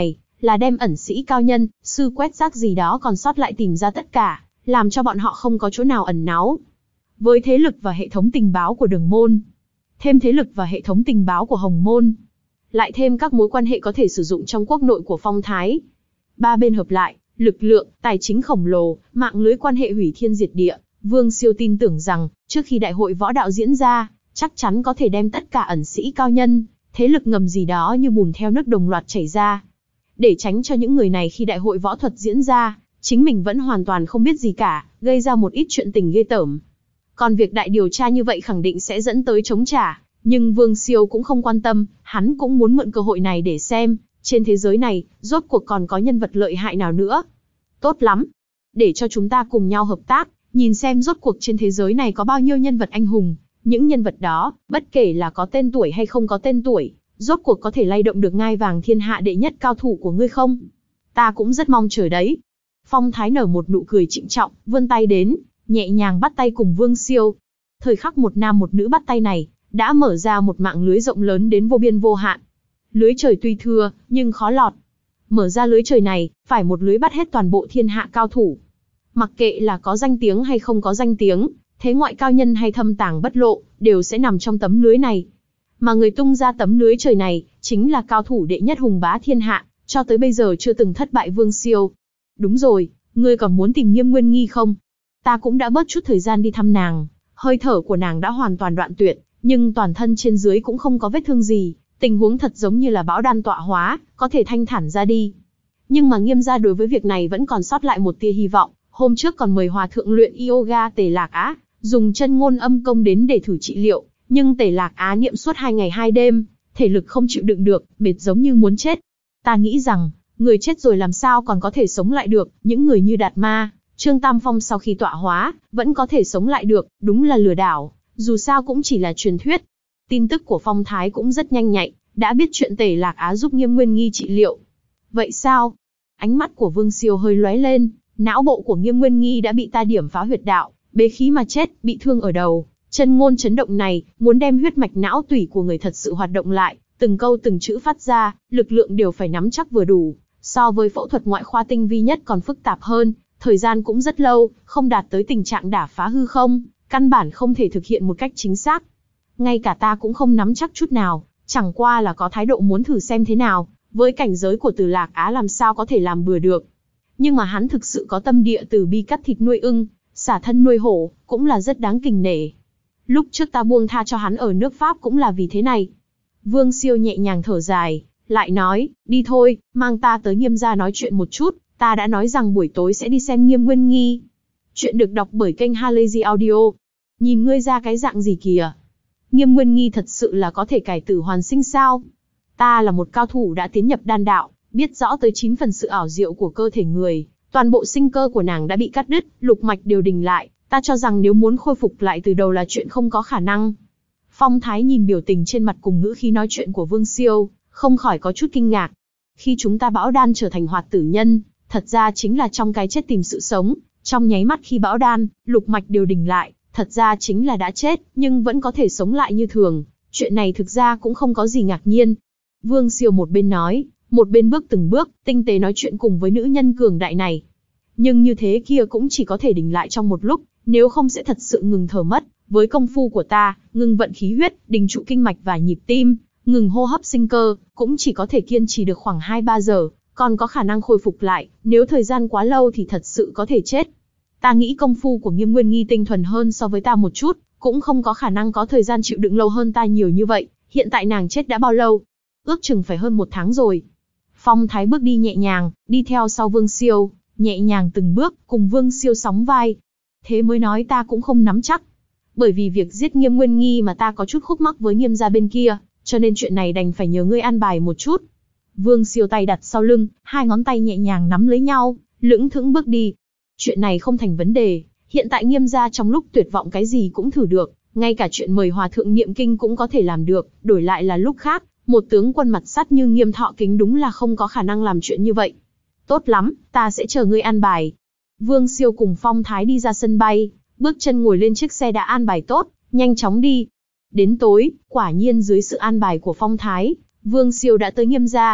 là đem ẩn sĩ cao nhân, sư quét rác gì đó còn sót lại tìm ra tất cả, làm cho bọn họ không có chỗ nào ẩn náu. Với thế lực và hệ thống tình báo của Đường Môn, thêm thế lực và hệ thống tình báo của Hồng Môn, lại thêm các mối quan hệ có thể sử dụng trong quốc nội của Phong Thái, ba bên hợp lại, lực lượng, tài chính khổng lồ, mạng lưới quan hệ hủy thiên diệt địa, Vương Siêu tin tưởng rằng, trước khi đại hội võ đạo diễn ra, chắc chắn có thể đem tất cả ẩn sĩ cao nhân, thế lực ngầm gì đó như bùn theo nước đồng loạt chảy ra. Để tránh cho những người này khi đại hội võ thuật diễn ra, chính mình vẫn hoàn toàn không biết gì cả, gây ra một ít chuyện tình ghê tởm. Còn việc đại điều tra như vậy khẳng định sẽ dẫn tới chống trả, nhưng Vương Siêu cũng không quan tâm, hắn cũng muốn mượn cơ hội này để xem, trên thế giới này, rốt cuộc còn có nhân vật lợi hại nào nữa. Tốt lắm, để cho chúng ta cùng nhau hợp tác, nhìn xem rốt cuộc trên thế giới này có bao nhiêu nhân vật anh hùng, những nhân vật đó, bất kể là có tên tuổi hay không có tên tuổi, rốt cuộc có thể lay động được ngai vàng thiên hạ đệ nhất cao thủ của ngươi không? Ta cũng rất mong chờ đấy. Phong Thái nở một nụ cười trịnh trọng, vươn tay đến, nhẹ nhàng bắt tay cùng Vương Siêu. Thời khắc một nam một nữ bắt tay này, đã mở ra một mạng lưới rộng lớn đến vô biên vô hạn. Lưới trời tuy thưa, nhưng khó lọt. Mở ra lưới trời này, phải một lưới bắt hết toàn bộ thiên hạ cao thủ. Mặc kệ là có danh tiếng hay không có danh tiếng, thế ngoại cao nhân hay thâm tàng bất lộ, đều sẽ nằm trong tấm lưới này. Mà người tung ra tấm lưới trời này, chính là cao thủ đệ nhất hùng bá thiên hạ, cho tới bây giờ chưa từng thất bại Vương Siêu. Đúng rồi, ngươi còn muốn tìm Nghiêm Nguyên Nghi không? Ta cũng đã bớt chút thời gian đi thăm nàng, hơi thở của nàng đã hoàn toàn đoạn tuyệt, nhưng toàn thân trên dưới cũng không có vết thương gì, tình huống thật giống như là bão đan tọa hóa, có thể thanh thản ra đi. Nhưng mà Nghiêm gia đối với việc này vẫn còn sót lại một tia hy vọng, hôm trước còn mời hòa thượng luyện yoga Tề Lạc Á, dùng chân ngôn âm công đến để thử trị liệu, nhưng Tề Lạc Á niệm suốt hai ngày hai đêm, thể lực không chịu đựng được, mệt giống như muốn chết. Ta nghĩ rằng, người chết rồi làm sao còn có thể sống lại được, những người như Đạt Ma, Trương Tam Phong sau khi tọa hóa, vẫn có thể sống lại được, đúng là lừa đảo, dù sao cũng chỉ là truyền thuyết. Tin tức của Phong Thái cũng rất nhanh nhạy, đã biết chuyện Tề Lạc Á giúp Nghiêm Nguyên Nghi trị liệu. Vậy sao? Ánh mắt của Vương Siêu hơi lóe lên, não bộ của Nghiêm Nguyên Nghi đã bị ta điểm phá huyệt đạo, bế khí mà chết, bị thương ở đầu. Chân ngôn chấn động này, muốn đem huyết mạch não tủy của người thật sự hoạt động lại, từng câu từng chữ phát ra, lực lượng đều phải nắm chắc vừa đủ, so với phẫu thuật ngoại khoa tinh vi nhất còn phức tạp hơn, thời gian cũng rất lâu, không đạt tới tình trạng đả phá hư không, căn bản không thể thực hiện một cách chính xác. Ngay cả ta cũng không nắm chắc chút nào, chẳng qua là có thái độ muốn thử xem thế nào, với cảnh giới của Từ Lạc Á làm sao có thể làm bừa được. Nhưng mà hắn thực sự có tâm địa từ bi cắt thịt nuôi ưng, xả thân nuôi hổ, cũng là rất đáng kính nể. Lúc trước ta buông tha cho hắn ở nước Pháp cũng là vì thế này. Vương Siêu nhẹ nhàng thở dài, lại nói, đi thôi, mang ta tới Nghiêm gia nói chuyện một chút, ta đã nói rằng buổi tối sẽ đi xem Nghiêm Nguyên Nghi. Chuyện được đọc bởi kênh Halazy Audio. Nhìn ngươi ra cái dạng gì kìa? Nghiêm Nguyên Nghi thật sự là có thể cải tử hoàn sinh sao? Ta là một cao thủ đã tiến nhập đan đạo, biết rõ tới chín phần sự ảo diệu của cơ thể người, toàn bộ sinh cơ của nàng đã bị cắt đứt, lục mạch đều đình lại, ta cho rằng nếu muốn khôi phục lại từ đầu là chuyện không có khả năng. Phong Thái nhìn biểu tình trên mặt cùng ngữ khí nói chuyện của Vương Siêu, không khỏi có chút kinh ngạc. Khi chúng ta bão đan trở thành hoạt tử nhân, thật ra chính là trong cái chết tìm sự sống, trong nháy mắt khi bão đan, lục mạch đều đình lại, thật ra chính là đã chết, nhưng vẫn có thể sống lại như thường. Chuyện này thực ra cũng không có gì ngạc nhiên. Vương Siêu một bên nói, một bên bước từng bước, tinh tế nói chuyện cùng với nữ nhân cường đại này. Nhưng như thế kia cũng chỉ có thể đình lại trong một lúc, nếu không sẽ thật sự ngừng thở mất. Với công phu của ta, ngừng vận khí huyết, đình trụ kinh mạch và nhịp tim, ngừng hô hấp sinh cơ, cũng chỉ có thể kiên trì được khoảng hai ba giờ, còn có khả năng khôi phục lại, nếu thời gian quá lâu thì thật sự có thể chết. Ta nghĩ công phu của Nghiêm Nguyên Nghi tinh thuần hơn so với ta một chút, cũng không có khả năng có thời gian chịu đựng lâu hơn ta nhiều như vậy. Hiện tại nàng chết đã bao lâu? Ước chừng phải hơn một tháng rồi. Phong Thái bước đi nhẹ nhàng, đi theo sau Vương Siêu, nhẹ nhàng từng bước, cùng Vương Siêu sóng vai. Thế mới nói ta cũng không nắm chắc. Bởi vì việc giết Nghiêm Nguyên Nghi mà ta có chút khúc mắc với Nghiêm gia bên kia, cho nên chuyện này đành phải nhờ ngươi an bài một chút. Vương Siêu tay đặt sau lưng, hai ngón tay nhẹ nhàng nắm lấy nhau, lững thững bước đi. Chuyện này không thành vấn đề, hiện tại Nghiêm gia trong lúc tuyệt vọng cái gì cũng thử được, ngay cả chuyện mời hòa thượng niệm kinh cũng có thể làm được, đổi lại là lúc khác, một tướng quân mặt sắt như Nghiêm Thọ Kính đúng là không có khả năng làm chuyện như vậy. Tốt lắm, ta sẽ chờ ngươi an bài. Vương Siêu cùng Phong Thái đi ra sân bay, bước chân ngồi lên chiếc xe đã an bài tốt, nhanh chóng đi. Đến tối, quả nhiên dưới sự an bài của Phong Thái, Vương Siêu đã tới Nghiêm gia.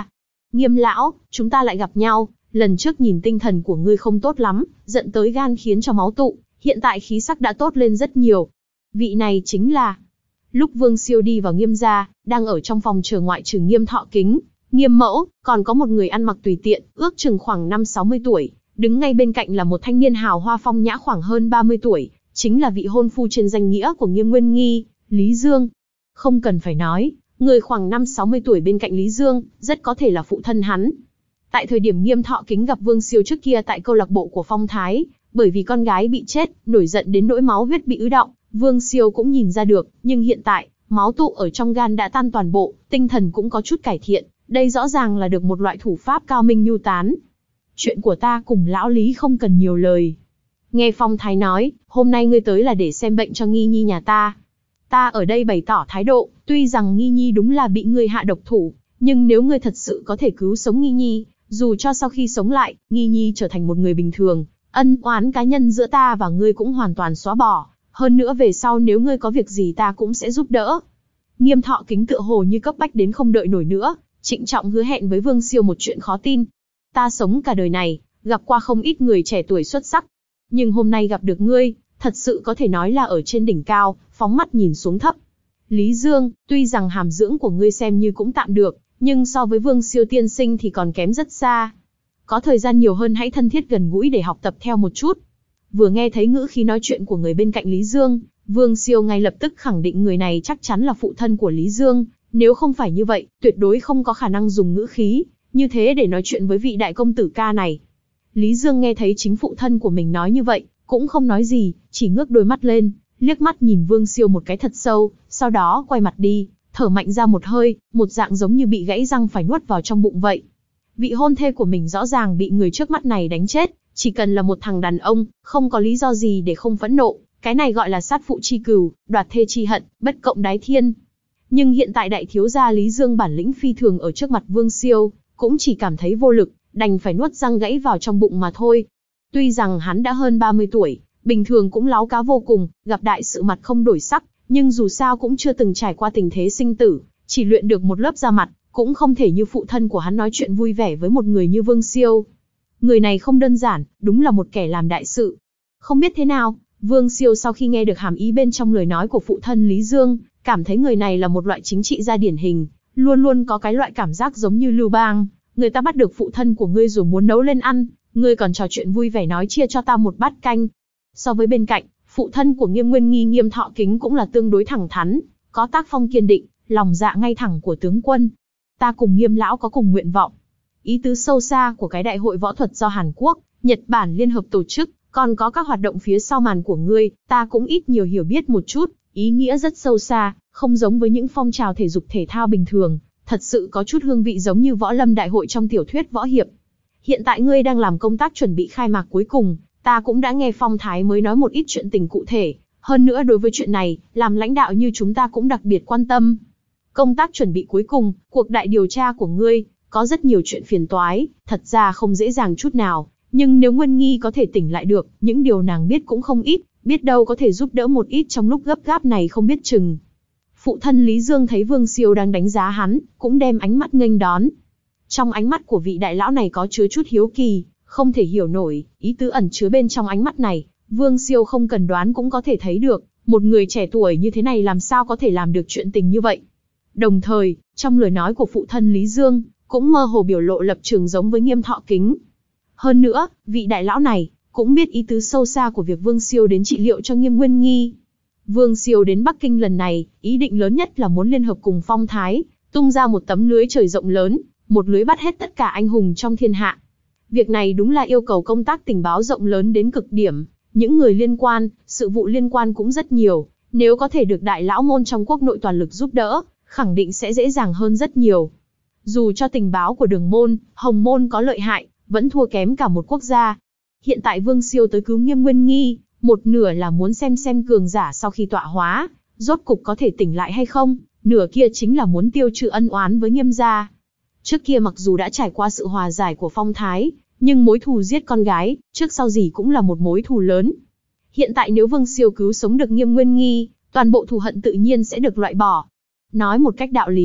Nghiêm lão, chúng ta lại gặp nhau, lần trước nhìn tinh thần của ngươi không tốt lắm, giận tới gan khiến cho máu tụ, hiện tại khí sắc đã tốt lên rất nhiều. Vị này chính là... Lúc Vương Siêu đi vào Nghiêm gia, đang ở trong phòng chờ ngoại trừ Nghiêm Thọ Kính, Nghiêm Mẫu, còn có một người ăn mặc tùy tiện, ước chừng khoảng năm sáu mươi tuổi, đứng ngay bên cạnh là một thanh niên hào hoa phong nhã khoảng hơn ba mươi tuổi, chính là vị hôn phu trên danh nghĩa của Nghiêm Nguyên Nghi, Lý Dương. Không cần phải nói, người khoảng năm sáu mươi tuổi bên cạnh Lý Dương, rất có thể là phụ thân hắn. Tại thời điểm Nghiêm Thọ Kính gặp Vương Siêu trước kia tại câu lạc bộ của Phong Thái, bởi vì con gái bị chết, nổi giận đến nỗi máu huyết bị ứ đọng, Vương Siêu cũng nhìn ra được, nhưng hiện tại, máu tụ ở trong gan đã tan toàn bộ, tinh thần cũng có chút cải thiện, đây rõ ràng là được một loại thủ pháp cao minh nhu tán. Chuyện của ta cùng lão Lý không cần nhiều lời. Nghe Phong Thái nói, hôm nay ngươi tới là để xem bệnh cho Nghi Nhi nhà ta. Ta ở đây bày tỏ thái độ, tuy rằng Nghi Nhi đúng là bị ngươi hạ độc thủ, nhưng nếu ngươi thật sự có thể cứu sống Nghi Nhi, dù cho sau khi sống lại, Nghi Nhi trở thành một người bình thường, ân oán cá nhân giữa ta và ngươi cũng hoàn toàn xóa bỏ. Hơn nữa về sau nếu ngươi có việc gì ta cũng sẽ giúp đỡ. Nghiêm Thọ Kính tựa hồ như cấp bách đến không đợi nổi nữa, trịnh trọng hứa hẹn với Vương Siêu một chuyện khó tin. Ta sống cả đời này, gặp qua không ít người trẻ tuổi xuất sắc. Nhưng hôm nay gặp được ngươi, thật sự có thể nói là ở trên đỉnh cao, phóng mắt nhìn xuống thấp. Lý Dương, tuy rằng hàm dưỡng của ngươi xem như cũng tạm được, nhưng so với Vương Siêu tiên sinh thì còn kém rất xa. Có thời gian nhiều hơn hãy thân thiết gần gũi để học tập theo một chút. Vừa nghe thấy ngữ khí nói chuyện của người bên cạnh Lý Dương, Vương Siêu ngay lập tức khẳng định người này chắc chắn là phụ thân của Lý Dương, nếu không phải như vậy, tuyệt đối không có khả năng dùng ngữ khí như thế để nói chuyện với vị đại công tử ca này. Lý Dương nghe thấy chính phụ thân của mình nói như vậy, cũng không nói gì, chỉ ngước đôi mắt lên, liếc mắt nhìn Vương Siêu một cái thật sâu, sau đó quay mặt đi, thở mạnh ra một hơi, một dạng giống như bị gãy răng phải nuốt vào trong bụng vậy. Vị hôn thê của mình rõ ràng bị người trước mắt này đánh chết, chỉ cần là một thằng đàn ông, không có lý do gì để không phẫn nộ, cái này gọi là sát phụ chi cừu, đoạt thê chi hận, bất cộng đái thiên. Nhưng hiện tại đại thiếu gia Lý Dương bản lĩnh phi thường ở trước mặt Vương Siêu, cũng chỉ cảm thấy vô lực, đành phải nuốt răng gãy vào trong bụng mà thôi. Tuy rằng hắn đã hơn ba mươi tuổi, bình thường cũng láo cá vô cùng, gặp đại sự mặt không đổi sắc, nhưng dù sao cũng chưa từng trải qua tình thế sinh tử, chỉ luyện được một lớp da mặt, cũng không thể như phụ thân của hắn nói chuyện vui vẻ với một người như Vương Siêu. Người này không đơn giản, đúng là một kẻ làm đại sự. Không biết thế nào, Vương Siêu sau khi nghe được hàm ý bên trong lời nói của phụ thân Lý Dương, cảm thấy người này là một loại chính trị gia điển hình, luôn luôn có cái loại cảm giác giống như Lưu Bang, người ta bắt được phụ thân của ngươi rồi muốn nấu lên ăn, ngươi còn trò chuyện vui vẻ nói chia cho ta một bát canh. So với bên cạnh, phụ thân của Nghiêm Nguyên Nghi Nghiêm Thọ Kính cũng là tương đối thẳng thắn, có tác phong kiên định, lòng dạ ngay thẳng của tướng quân. Ta cùng Nghiêm lão có cùng nguyện vọng. Ý tứ sâu xa của cái đại hội võ thuật do Hàn Quốc, Nhật Bản liên hợp tổ chức, còn có các hoạt động phía sau màn của ngươi, ta cũng ít nhiều hiểu biết một chút, ý nghĩa rất sâu xa, không giống với những phong trào thể dục thể thao bình thường, thật sự có chút hương vị giống như võ lâm đại hội trong tiểu thuyết võ hiệp. Hiện tại ngươi đang làm công tác chuẩn bị khai mạc cuối cùng, ta cũng đã nghe Phong Thái mới nói một ít chuyện tình cụ thể, hơn nữa đối với chuyện này, làm lãnh đạo như chúng ta cũng đặc biệt quan tâm. Công tác chuẩn bị cuối cùng, cuộc đại điều tra của ngươi, có rất nhiều chuyện phiền toái, thật ra không dễ dàng chút nào, nhưng nếu Nguyên Nghi có thể tỉnh lại được, những điều nàng biết cũng không ít, biết đâu có thể giúp đỡ một ít trong lúc gấp gáp này không biết chừng. Phụ thân Lý Dương thấy Vương Siêu đang đánh giá hắn, cũng đem ánh mắt nghênh đón. Trong ánh mắt của vị đại lão này có chứa chút hiếu kỳ, không thể hiểu nổi, ý tứ ẩn chứa bên trong ánh mắt này, Vương Siêu không cần đoán cũng có thể thấy được, một người trẻ tuổi như thế này làm sao có thể làm được chuyện tình như vậy. Đồng thời, trong lời nói của phụ thân Lý Dương, cũng mơ hồ biểu lộ lập trường giống với Nghiêm Thọ Kính. Hơn nữa, vị đại lão này, cũng biết ý tứ sâu xa của việc Vương Siêu đến trị liệu cho Nghiêm Nguyên Nghi. Vương Siêu đến Bắc Kinh lần này, ý định lớn nhất là muốn liên hợp cùng Phong Thái, tung ra một tấm lưới trời rộng lớn, một lưới bắt hết tất cả anh hùng trong thiên hạ. Việc này đúng là yêu cầu công tác tình báo rộng lớn đến cực điểm, những người liên quan, sự vụ liên quan cũng rất nhiều, nếu có thể được đại lão môn trong quốc nội toàn lực giúp đỡ, khẳng định sẽ dễ dàng hơn rất nhiều. Dù cho tình báo của Đường môn, Hồng môn có lợi hại, vẫn thua kém cả một quốc gia. Hiện tại Vương Siêu tới cứu Nghiêm Nguyên Nghi, một nửa là muốn xem xem cường giả sau khi tọa hóa, rốt cục có thể tỉnh lại hay không, nửa kia chính là muốn tiêu trừ ân oán với Nghiêm gia. Trước kia mặc dù đã trải qua sự hòa giải của Phong Thái, nhưng mối thù giết con gái, trước sau gì cũng là một mối thù lớn. Hiện tại nếu Vương Siêu cứu sống được Nghiêm Nguyên Nghi, toàn bộ thù hận tự nhiên sẽ được loại bỏ. Nói một cách đạo lý,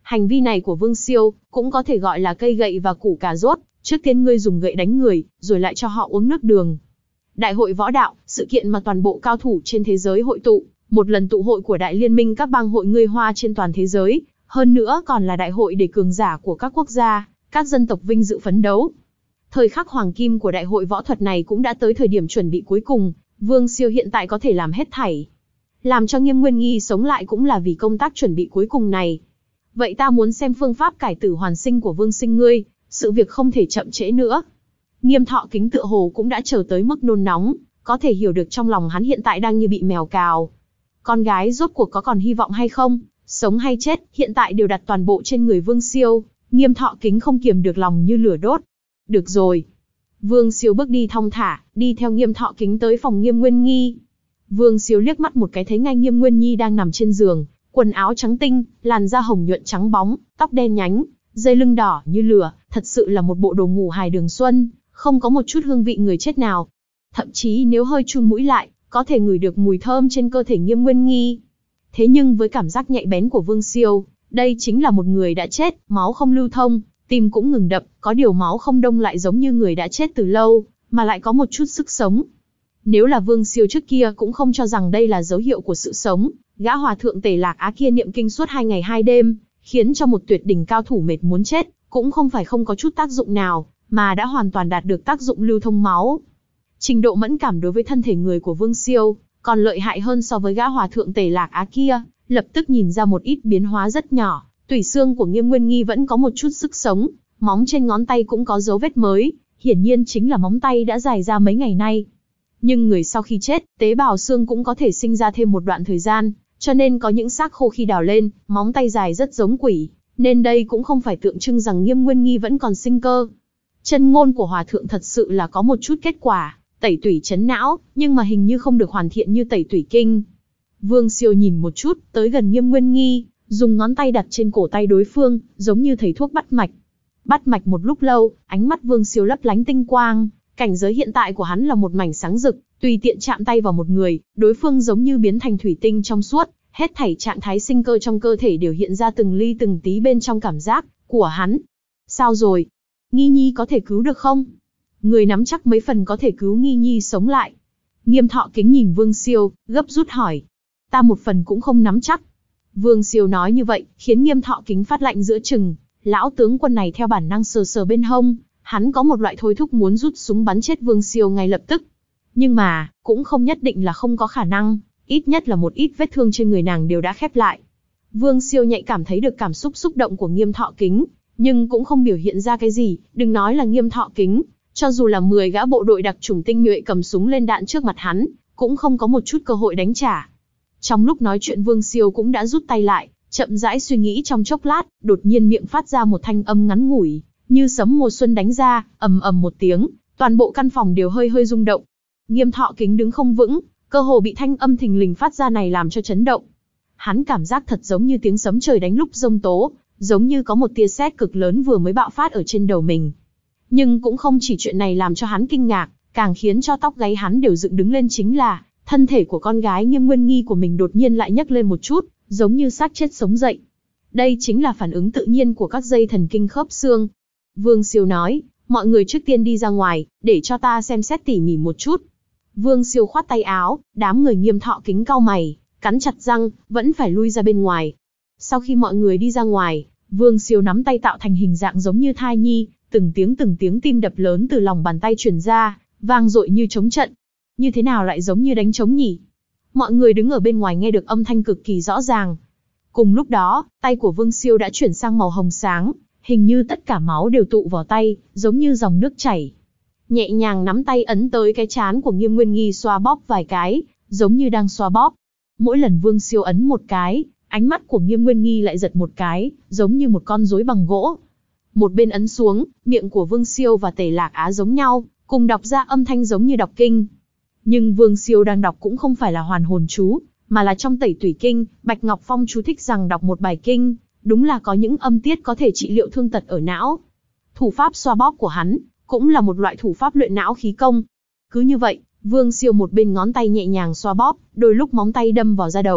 Hành vi này của Vương Siêu, cũng có thể gọi là cây gậy và củ cà rốt, trước tiên ngươi dùng gậy đánh người, rồi lại cho họ uống nước đường. Đại hội võ đạo, sự kiện mà toàn bộ cao thủ trên thế giới hội tụ, một lần tụ hội của đại liên minh các bang hội người Hoa trên toàn thế giới, hơn nữa còn là đại hội để cường giả của các quốc gia, các dân tộc vinh dự phấn đấu. Thời khắc hoàng kim của đại hội võ thuật này cũng đã tới thời điểm chuẩn bị cuối cùng, Vương Siêu hiện tại có thể làm hết thảy. Làm cho Nghiêm Nguyên Nghi sống lại cũng là vì công tác chuẩn bị cuối cùng này. Vậy ta muốn xem phương pháp cải tử hoàn sinh của Vương Sinh ngươi, sự việc không thể chậm trễ nữa. Nghiêm Thọ Kính tựa hồ cũng đã chờ tới mức nôn nóng, có thể hiểu được trong lòng hắn hiện tại đang như bị mèo cào. Con gái rốt cuộc có còn hy vọng hay không, sống hay chết, hiện tại đều đặt toàn bộ trên người Vương Siêu. Nghiêm Thọ Kính không kiềm được lòng như lửa đốt. Được rồi. Vương Siêu bước đi thong thả, đi theo Nghiêm Thọ Kính tới phòng Nghiêm Nguyên Nghi. Vương Siêu liếc mắt một cái thấy ngay Nghiêm Nguyên Nhi đang nằm trên giường, quần áo trắng tinh, làn da hồng nhuận trắng bóng, tóc đen nhánh, dây lưng đỏ như lửa, thật sự là một bộ đồ ngủ hài đường xuân, không có một chút hương vị người chết nào. Thậm chí nếu hơi chun mũi lại, có thể ngửi được mùi thơm trên cơ thể Nghiêm Nguyên Nghi. Thế nhưng với cảm giác nhạy bén của Vương Siêu, đây chính là một người đã chết, máu không lưu thông, tim cũng ngừng đập, có điều máu không đông lại giống như người đã chết từ lâu, mà lại có một chút sức sống. Nếu là Vương Siêu trước kia cũng không cho rằng đây là dấu hiệu của sự sống, gã hòa thượng Tề Lạc Á kia niệm kinh suốt hai ngày hai đêm, khiến cho một tuyệt đỉnh cao thủ mệt muốn chết, cũng không phải không có chút tác dụng nào, mà đã hoàn toàn đạt được tác dụng lưu thông máu. Trình độ mẫn cảm đối với thân thể người của Vương Siêu, còn lợi hại hơn so với gã hòa thượng Tề Lạc Á kia, lập tức nhìn ra một ít biến hóa rất nhỏ. Tủy xương của Nghiêm Nguyên Nghi vẫn có một chút sức sống, móng trên ngón tay cũng có dấu vết mới, hiển nhiên chính là móng tay đã dài ra mấy ngày nay. Nhưng người sau khi chết, tế bào xương cũng có thể sinh ra thêm một đoạn thời gian, cho nên có những xác khô khi đào lên, móng tay dài rất giống quỷ, nên đây cũng không phải tượng trưng rằng Nghiêm Nguyên Nghi vẫn còn sinh cơ. Chân ngôn của hòa thượng thật sự là có một chút kết quả, tẩy tủy chấn não, nhưng mà hình như không được hoàn thiện như tẩy tủy kinh. Vương Siêu nhìn một chút, tới gần Nghiêm Nguyên Nghi, dùng ngón tay đặt trên cổ tay đối phương, giống như thầy thuốc bắt mạch. Bắt mạch một lúc lâu, ánh mắt Vương Siêu lấp lánh tinh quang, cảnh giới hiện tại của hắn là một mảnh sáng rực, tùy tiện chạm tay vào một người, đối phương giống như biến thành thủy tinh trong suốt, hết thảy trạng thái sinh cơ trong cơ thể đều hiện ra từng ly từng tí bên trong cảm giác của hắn. Sao rồi? Nghi Nhi có thể cứu được không? Người nắm chắc mấy phần có thể cứu Nghi Nhi sống lại. Nghiêm Thọ Kính nhìn Vương Siêu, gấp rút hỏi. Ta một phần cũng không nắm chắc. Vương Siêu nói như vậy, khiến Nghiêm Thọ Kính phát lạnh giữa chừng. Lão tướng quân này theo bản năng sờ sờ bên hông, hắn có một loại thôi thúc muốn rút súng bắn chết Vương Siêu ngay lập tức. Nhưng mà, cũng không nhất định là không có khả năng, ít nhất là một ít vết thương trên người nàng đều đã khép lại. Vương Siêu nhạy cảm thấy được cảm xúc xúc động của Nghiêm Thọ Kính, nhưng cũng không biểu hiện ra cái gì, đừng nói là Nghiêm Thọ Kính, cho dù là mười gã bộ đội đặc chủng tinh nhuệ cầm súng lên đạn trước mặt hắn, cũng không có một chút cơ hội đánh trả. Trong lúc nói chuyện Vương Siêu cũng đã rút tay lại, chậm rãi suy nghĩ trong chốc lát, đột nhiên miệng phát ra một thanh âm ngắn ngủi, như sấm mùa xuân đánh ra, ầm ầm một tiếng, toàn bộ căn phòng đều hơi hơi rung động. Nghiêm Thọ Kính đứng không vững, cơ hồ bị thanh âm thình lình phát ra này làm cho chấn động. Hắn cảm giác thật giống như tiếng sấm trời đánh lúc giông tố, giống như có một tia sét cực lớn vừa mới bạo phát ở trên đầu mình. Nhưng cũng không chỉ chuyện này làm cho hắn kinh ngạc, càng khiến cho tóc gáy hắn đều dựng đứng lên chính là, thân thể của con gái Nghiêm Nguyên Nghi của mình đột nhiên lại nhấc lên một chút, giống như xác chết sống dậy. Đây chính là phản ứng tự nhiên của các dây thần kinh khớp xương. Vương Siêu nói, mọi người trước tiên đi ra ngoài, để cho ta xem xét tỉ mỉ một chút. Vương Siêu khoát tay áo, đám người Nghiêm Thọ Kính cau mày, cắn chặt răng, vẫn phải lui ra bên ngoài. Sau khi mọi người đi ra ngoài, Vương Siêu nắm tay tạo thành hình dạng giống như thai nhi, từng tiếng từng tiếng tim đập lớn từ lòng bàn tay truyền ra, vang dội như trống trận. Như thế nào lại giống như đánh trống nhỉ? Mọi người đứng ở bên ngoài nghe được âm thanh cực kỳ rõ ràng. Cùng lúc đó, tay của Vương Siêu đã chuyển sang màu hồng sáng, hình như tất cả máu đều tụ vào tay, giống như dòng nước chảy. Nhẹ nhàng nắm tay ấn tới cái trán của Nghiêm Nguyên Nghi xoa bóp vài cái, giống như đang xoa bóp. Mỗi lần Vương Siêu ấn một cái, ánh mắt của Nghiêm Nguyên Nghi lại giật một cái, giống như một con rối bằng gỗ. Một bên ấn xuống, miệng của Vương Siêu và Tề Lạc Á giống nhau, cùng đọc ra âm thanh giống như đọc kinh. Nhưng Vương Siêu đang đọc cũng không phải là hoàn hồn chú, mà là trong tẩy tủy kinh, Bạch Ngọc Phong chú thích rằng đọc một bài kinh, đúng là có những âm tiết có thể trị liệu thương tật ở não. Thủ pháp xoa bóp của hắn, cũng là một loại thủ pháp luyện não khí công. Cứ như vậy, Vương Siêu một bên ngón tay nhẹ nhàng xoa bóp, đôi lúc móng tay đâm vào da đầu,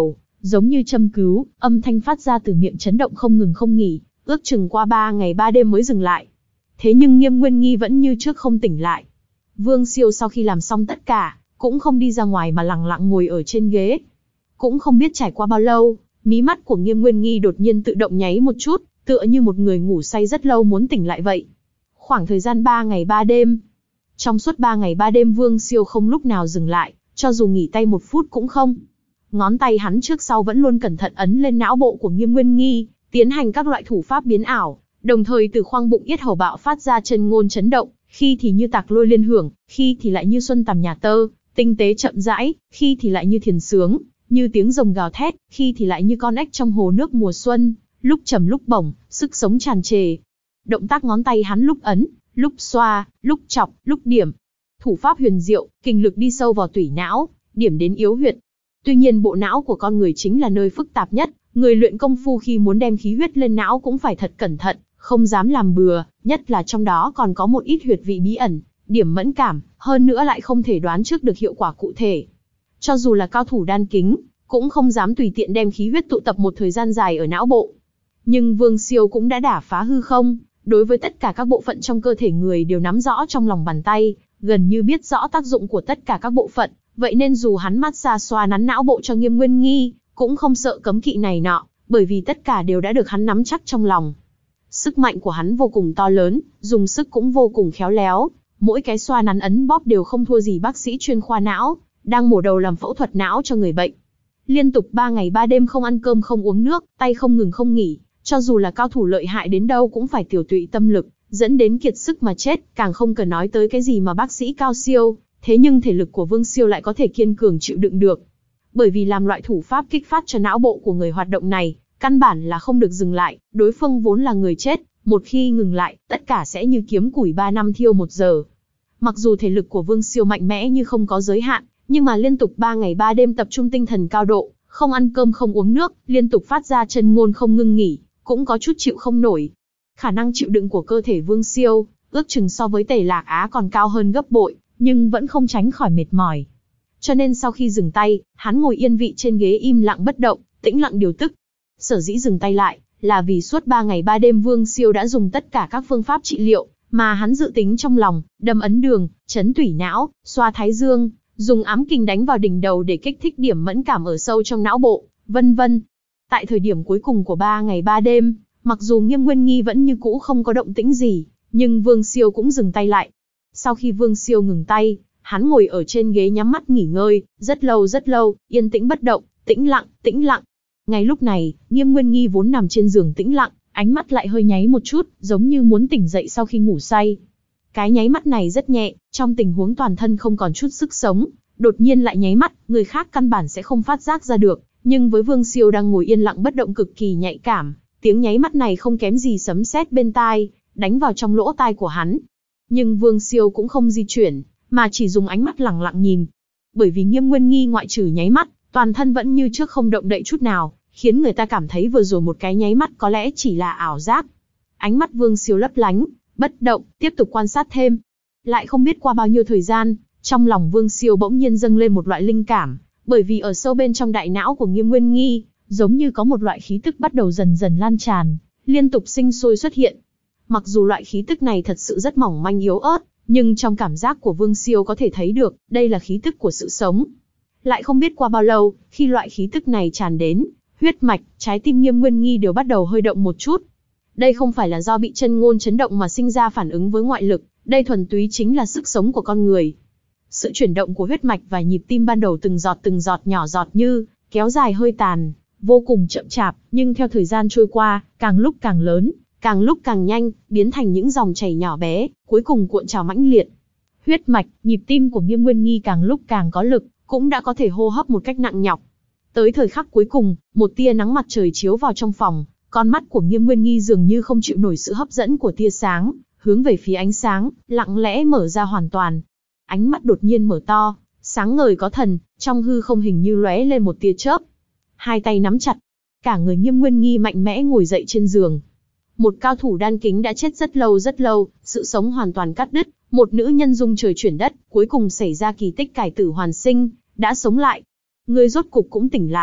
giống như châm cứu, âm thanh phát ra từ miệng chấn động không ngừng không nghỉ, ước chừng qua ba ngày ba đêm mới dừng lại. Thế nhưng Nghiêm Nguyên Nghi vẫn như trước không tỉnh lại. Vương Siêu sau khi làm xong tất cả, cũng không đi ra ngoài mà lặng lặng ngồi ở trên ghế. Cũng không biết trải qua bao lâu, mí mắt của Nghiêm Nguyên Nghi đột nhiên tự động nháy một chút, tựa như một người ngủ say rất lâu muốn tỉnh lại vậy. Khoảng thời gian ba ngày ba đêm. Trong suốt ba ngày ba đêm Vương Siêu không lúc nào dừng lại, cho dù nghỉ tay một phút cũng không. Ngón tay hắn trước sau vẫn luôn cẩn thận ấn lên não bộ của Nghiêm Nguyên Nghi, tiến hành các loại thủ pháp biến ảo, đồng thời từ khoang bụng yết hầu bạo phát ra chân ngôn chấn động, khi thì như tạc lôi liên hưởng, khi thì lại như xuân tằm nhà tơ, tinh tế chậm rãi, khi thì lại như thiền sướng, như tiếng rồng gào thét, khi thì lại như con ếch trong hồ nước mùa xuân, lúc trầm lúc bổng, sức sống tràn trề. Động tác ngón tay hắn lúc ấn, lúc xoa, lúc chọc, lúc điểm. Thủ pháp huyền diệu, kinh lực đi sâu vào tủy não, điểm đến yếu huyệt. Tuy nhiên bộ não của con người chính là nơi phức tạp nhất, người luyện công phu khi muốn đem khí huyết lên não cũng phải thật cẩn thận, không dám làm bừa, nhất là trong đó còn có một ít huyệt vị bí ẩn, điểm mẫn cảm, hơn nữa lại không thể đoán trước được hiệu quả cụ thể. Cho dù là cao thủ đan kính, cũng không dám tùy tiện đem khí huyết tụ tập một thời gian dài ở não bộ. Nhưng Vương Siêu cũng đã đả phá hư không, đối với tất cả các bộ phận trong cơ thể người đều nắm rõ trong lòng bàn tay, gần như biết rõ tác dụng của tất cả các bộ phận, vậy nên dù hắn massage xoa nắn não bộ cho Nghiêm Nguyên Nghi, cũng không sợ cấm kỵ này nọ, bởi vì tất cả đều đã được hắn nắm chắc trong lòng. Sức mạnh của hắn vô cùng to lớn, dùng sức cũng vô cùng khéo léo, mỗi cái xoa nắn ấn bóp đều không thua gì bác sĩ chuyên khoa não, đang mổ đầu làm phẫu thuật não cho người bệnh. Liên tục ba ngày ba đêm không ăn cơm không uống nước, tay không ngừng không nghỉ, cho dù là cao thủ lợi hại đến đâu cũng phải tiểu tụy tâm lực, dẫn đến kiệt sức mà chết, càng không cần nói tới cái gì mà bác sĩ cao siêu, thế nhưng thể lực của Vương Siêu lại có thể kiên cường chịu đựng được. Bởi vì làm loại thủ pháp kích phát cho não bộ của người hoạt động này, căn bản là không được dừng lại, đối phương vốn là người chết, một khi ngừng lại, tất cả sẽ như kiếm củi ba năm thiêu một giờ. Mặc dù thể lực của Vương Siêu mạnh mẽ như không có giới hạn, nhưng mà liên tục ba ngày ba đêm tập trung tinh thần cao độ, không ăn cơm không uống nước, liên tục phát ra chân ngôn không ngưng nghỉ, cũng có chút chịu không nổi. Khả năng chịu đựng của cơ thể Vương Siêu, ước chừng so với Tề Lạc Á còn cao hơn gấp bội, nhưng vẫn không tránh khỏi mệt mỏi. Cho nên sau khi dừng tay, hắn ngồi yên vị trên ghế im lặng bất động, tĩnh lặng điều tức. Sở dĩ dừng tay lại, là vì suốt ba ngày ba đêm Vương Siêu đã dùng tất cả các phương pháp trị liệu, mà hắn dự tính trong lòng, đâm ấn đường, chấn tủy não, xoa thái dương, dùng ám kình đánh vào đỉnh đầu để kích thích điểm mẫn cảm ở sâu trong não bộ, vân vân. Tại thời điểm cuối cùng của ba ngày ba đêm, mặc dù Nghiêm Nguyên Nghi vẫn như cũ không có động tĩnh gì, nhưng Vương Siêu cũng dừng tay lại. Sau khi Vương Siêu ngừng tay, hắn ngồi ở trên ghế nhắm mắt nghỉ ngơi, rất lâu rất lâu, yên tĩnh bất động, tĩnh lặng, tĩnh lặng. Ngay lúc này, Nghiêm Nguyên Nghi vốn nằm trên giường tĩnh lặng, ánh mắt lại hơi nháy một chút, giống như muốn tỉnh dậy sau khi ngủ say. Cái nháy mắt này rất nhẹ, trong tình huống toàn thân không còn chút sức sống, đột nhiên lại nháy mắt, người khác căn bản sẽ không phát giác ra được, nhưng với Vương Siêu đang ngồi yên lặng bất động cực kỳ nhạy cảm, tiếng nháy mắt này không kém gì sấm sét bên tai, đánh vào trong lỗ tai của hắn. Nhưng Vương Siêu cũng không di chuyển, mà chỉ dùng ánh mắt lẳng lặng nhìn. Bởi vì Nghiêm Nguyên Nghi ngoại trừ nháy mắt, toàn thân vẫn như trước không động đậy chút nào, khiến người ta cảm thấy vừa rồi một cái nháy mắt có lẽ chỉ là ảo giác. Ánh mắt Vương Siêu lấp lánh, bất động, tiếp tục quan sát thêm. Lại không biết qua bao nhiêu thời gian, trong lòng Vương Siêu bỗng nhiên dâng lên một loại linh cảm, bởi vì ở sâu bên trong đại não của Nghiêm Nguyên Nghi, giống như có một loại khí tức bắt đầu dần dần lan tràn, liên tục sinh sôi xuất hiện. Mặc dù loại khí tức này thật sự rất mỏng manh yếu ớt, nhưng trong cảm giác của Vương Siêu có thể thấy được, đây là khí tức của sự sống. Lại không biết qua bao lâu, khi loại khí tức này tràn đến, huyết mạch, trái tim Nghiêm Nguyên Nghi đều bắt đầu hơi động một chút. Đây không phải là do bị chân ngôn chấn động mà sinh ra phản ứng với ngoại lực, đây thuần túy chính là sức sống của con người. Sự chuyển động của huyết mạch và nhịp tim ban đầu từng giọt từng giọt nhỏ giọt như kéo dài hơi tàn, vô cùng chậm chạp, nhưng theo thời gian trôi qua, càng lúc càng lớn, càng lúc càng nhanh, biến thành những dòng chảy nhỏ bé, cuối cùng cuộn trào mãnh liệt. Huyết mạch, nhịp tim của Nghiêm Nguyên Nghi càng lúc càng có lực, cũng đã có thể hô hấp một cách nặng nhọc. Tới thời khắc cuối cùng, một tia nắng mặt trời chiếu vào trong phòng, con mắt của Nghiêm Nguyên Nghi dường như không chịu nổi sự hấp dẫn của tia sáng, hướng về phía ánh sáng, lặng lẽ mở ra hoàn toàn. Ánh mắt đột nhiên mở to, sáng ngời có thần, trong hư không hình như lóe lên một tia chớp. Hai tay nắm chặt, cả người Nghiêm Nguyên Nghi mạnh mẽ ngồi dậy trên giường. Một cao thủ đan kính đã chết rất lâu rất lâu, sự sống hoàn toàn cắt đứt, một nữ nhân dung trời chuyển đất, cuối cùng xảy ra kỳ tích cải tử hoàn sinh, đã sống lại. Ngươi rốt cục cũng tỉnh lại,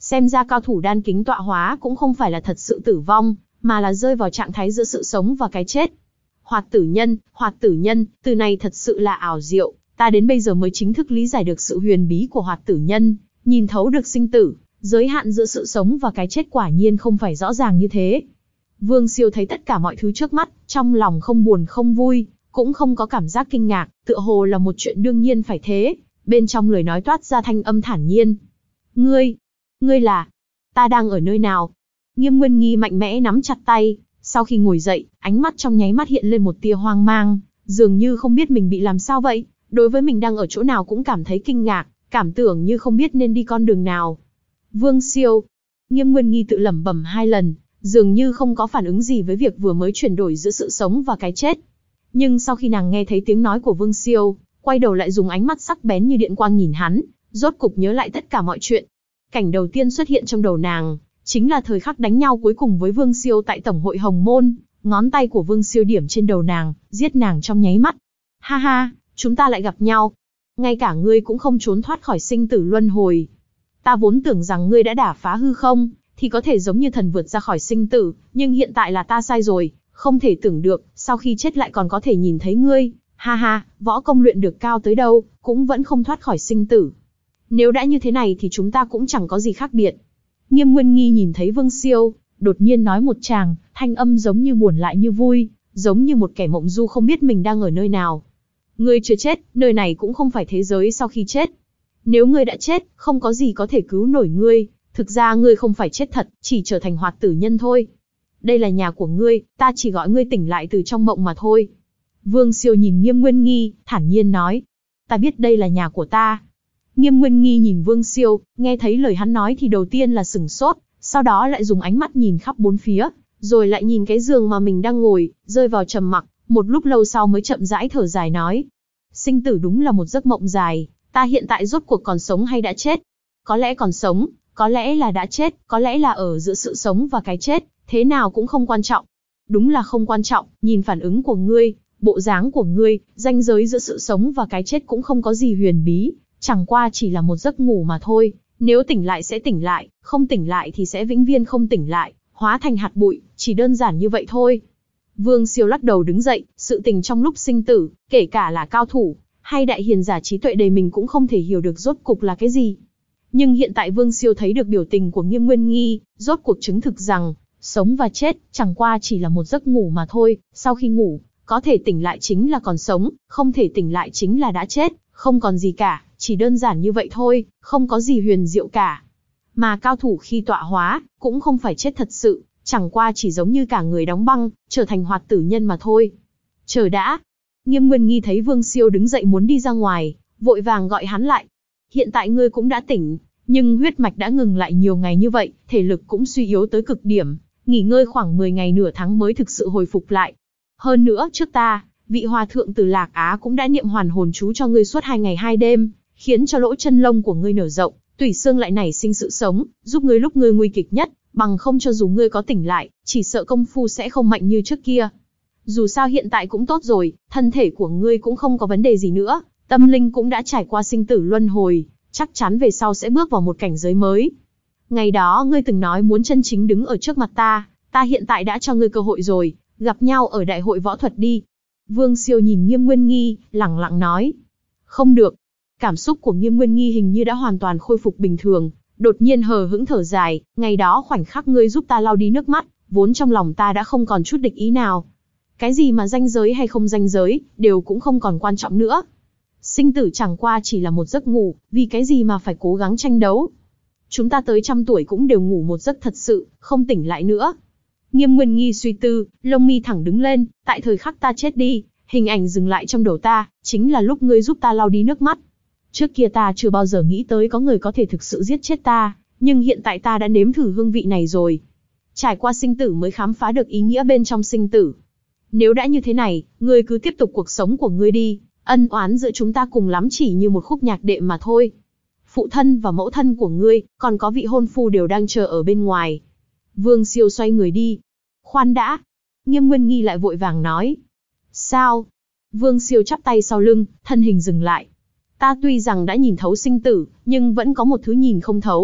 Xem ra cao thủ đan kính tọa hóa cũng không phải là thật sự tử vong, mà là rơi vào trạng thái giữa sự sống và cái chết. Hoạt tử nhân, hoạt tử nhân, từ này thật sự là ảo diệu, ta đến bây giờ mới chính thức lý giải được sự huyền bí của hoạt tử nhân, nhìn thấu được sinh tử, giới hạn giữa sự sống và cái chết quả nhiên không phải rõ ràng như thế. Vương Siêu thấy tất cả mọi thứ trước mắt, trong lòng không buồn không vui, cũng không có cảm giác kinh ngạc, tựa hồ là một chuyện đương nhiên phải thế, bên trong lời nói toát ra thanh âm thản nhiên. Ngươi, ngươi là, ta đang ở nơi nào? Nghiêm Nguyên Nghi mạnh mẽ nắm chặt tay, sau khi ngồi dậy, ánh mắt trong nháy mắt hiện lên một tia hoang mang, dường như không biết mình bị làm sao vậy, đối với mình đang ở chỗ nào cũng cảm thấy kinh ngạc, cảm tưởng như không biết nên đi con đường nào. Vương Siêu, Nghiêm Nguyên Nghi tự lẩm bẩm hai lần, dường như không có phản ứng gì với việc vừa mới chuyển đổi giữa sự sống và cái chết. Nhưng sau khi nàng nghe thấy tiếng nói của Vương Siêu, quay đầu lại dùng ánh mắt sắc bén như điện quang nhìn hắn, rốt cục nhớ lại tất cả mọi chuyện. Cảnh đầu tiên xuất hiện trong đầu nàng, chính là thời khắc đánh nhau cuối cùng với Vương Siêu tại Tổng hội Hồng Môn, ngón tay của Vương Siêu điểm trên đầu nàng, giết nàng trong nháy mắt. Ha ha, chúng ta lại gặp nhau. Ngay cả ngươi cũng không trốn thoát khỏi sinh tử luân hồi. Ta vốn tưởng rằng ngươi đã đả phá hư không, thì có thể giống như thần vượt ra khỏi sinh tử, nhưng hiện tại là ta sai rồi, không thể tưởng được, sau khi chết lại còn có thể nhìn thấy ngươi. Ha ha, võ công luyện được cao tới đâu, cũng vẫn không thoát khỏi sinh tử. Nếu đã như thế này thì chúng ta cũng chẳng có gì khác biệt. Nghiêm Nguyên Nghi nhìn thấy Vương Siêu, đột nhiên nói một tràng, thanh âm giống như buồn lại như vui, giống như một kẻ mộng du không biết mình đang ở nơi nào. Ngươi chưa chết, nơi này cũng không phải thế giới sau khi chết. Nếu ngươi đã chết, không có gì có thể cứu nổi ngươi, thực ra ngươi không phải chết thật, chỉ trở thành hoạt tử nhân thôi. Đây là nhà của ngươi, ta chỉ gọi ngươi tỉnh lại từ trong mộng mà thôi. Vương Siêu nhìn Nghiêm Nguyên Nghi, thản nhiên nói. Ta biết đây là nhà của ta. Nghiêm Nguyên Nghi nhìn Vương Siêu, nghe thấy lời hắn nói thì đầu tiên là sửng sốt, sau đó lại dùng ánh mắt nhìn khắp bốn phía, rồi lại nhìn cái giường mà mình đang ngồi, rơi vào trầm mặc, một lúc lâu sau mới chậm rãi thở dài nói. Sinh tử đúng là một giấc mộng dài, ta hiện tại rốt cuộc còn sống hay đã chết? Có lẽ còn sống, có lẽ là đã chết, có lẽ là ở giữa sự sống và cái chết, thế nào cũng không quan trọng. Đúng là không quan trọng, nhìn phản ứng của ngươi, bộ dáng của ngươi, ranh giới giữa sự sống và cái chết cũng không có gì huyền bí, chẳng qua chỉ là một giấc ngủ mà thôi, nếu tỉnh lại sẽ tỉnh lại, không tỉnh lại thì sẽ vĩnh viễn không tỉnh lại, hóa thành hạt bụi, chỉ đơn giản như vậy thôi. Vương Siêu lắc đầu đứng dậy, sự tình trong lúc sinh tử, kể cả là cao thủ, hay đại hiền giả trí tuệ đầy mình cũng không thể hiểu được rốt cục là cái gì. Nhưng hiện tại Vương Siêu thấy được biểu tình của Nghiêm Nguyên Nghi, rốt cuộc chứng thực rằng, sống và chết, chẳng qua chỉ là một giấc ngủ mà thôi, sau khi ngủ, có thể tỉnh lại chính là còn sống, không thể tỉnh lại chính là đã chết, không còn gì cả, chỉ đơn giản như vậy thôi, không có gì huyền diệu cả. Mà cao thủ khi tọa hóa, cũng không phải chết thật sự, chẳng qua chỉ giống như cả người đóng băng, trở thành hoạt tử nhân mà thôi. Chờ đã. Nghiêm Nguyên Nghi thấy Vương Siêu đứng dậy muốn đi ra ngoài, vội vàng gọi hắn lại. Hiện tại ngươi cũng đã tỉnh, nhưng huyết mạch đã ngừng lại nhiều ngày như vậy, thể lực cũng suy yếu tới cực điểm, nghỉ ngơi khoảng mười ngày nửa tháng mới thực sự hồi phục lại. Hơn nữa, trước ta, vị hòa thượng từ Lạc Á cũng đã niệm hoàn hồn chú cho ngươi suốt hai ngày hai đêm, khiến cho lỗ chân lông của ngươi nở rộng, tủy xương lại nảy sinh sự sống, giúp ngươi lúc ngươi nguy kịch nhất, bằng không cho dù ngươi có tỉnh lại, chỉ sợ công phu sẽ không mạnh như trước kia. Dù sao hiện tại cũng tốt rồi, thân thể của ngươi cũng không có vấn đề gì nữa, tâm linh cũng đã trải qua sinh tử luân hồi, chắc chắn về sau sẽ bước vào một cảnh giới mới. Ngày đó ngươi từng nói muốn chân chính đứng ở trước mặt ta, ta hiện tại đã cho ngươi cơ hội rồi, gặp nhau ở đại hội võ thuật đi. Vương Siêu nhìn Nghiêm Nguyên Nghi, lẳng lặng nói. Không được. Cảm xúc của Nghiêm Nguyên Nghi hình như đã hoàn toàn khôi phục bình thường, đột nhiên hờ hững thở dài, ngày đó khoảnh khắc ngươi giúp ta lau đi nước mắt, vốn trong lòng ta đã không còn chút địch ý nào. Cái gì mà danh giới hay không danh giới, đều cũng không còn quan trọng nữa. Sinh tử chẳng qua chỉ là một giấc ngủ, vì cái gì mà phải cố gắng tranh đấu. Chúng ta tới trăm tuổi cũng đều ngủ một giấc thật sự, không tỉnh lại nữa. Nghiêm Nguyên Nghi suy tư, lông mi thẳng đứng lên, tại thời khắc ta chết đi, hình ảnh dừng lại trong đầu ta, chính là lúc ngươi giúp ta lau đi nước mắt. Trước kia ta chưa bao giờ nghĩ tới có người có thể thực sự giết chết ta, nhưng hiện tại ta đã nếm thử hương vị này rồi. Trải qua sinh tử mới khám phá được ý nghĩa bên trong sinh tử. Nếu đã như thế này, ngươi cứ tiếp tục cuộc sống của ngươi đi, ân oán giữa chúng ta cùng lắm chỉ như một khúc nhạc đệm mà thôi. Phụ thân và mẫu thân của ngươi, còn có vị hôn phu đều đang chờ ở bên ngoài. Vương Siêu xoay người đi. Khoan đã. Nghiêm Nguyên Nghi lại vội vàng nói. Sao? Vương Siêu chắp tay sau lưng, thân hình dừng lại. Ta tuy rằng đã nhìn thấu sinh tử, nhưng vẫn có một thứ nhìn không thấu.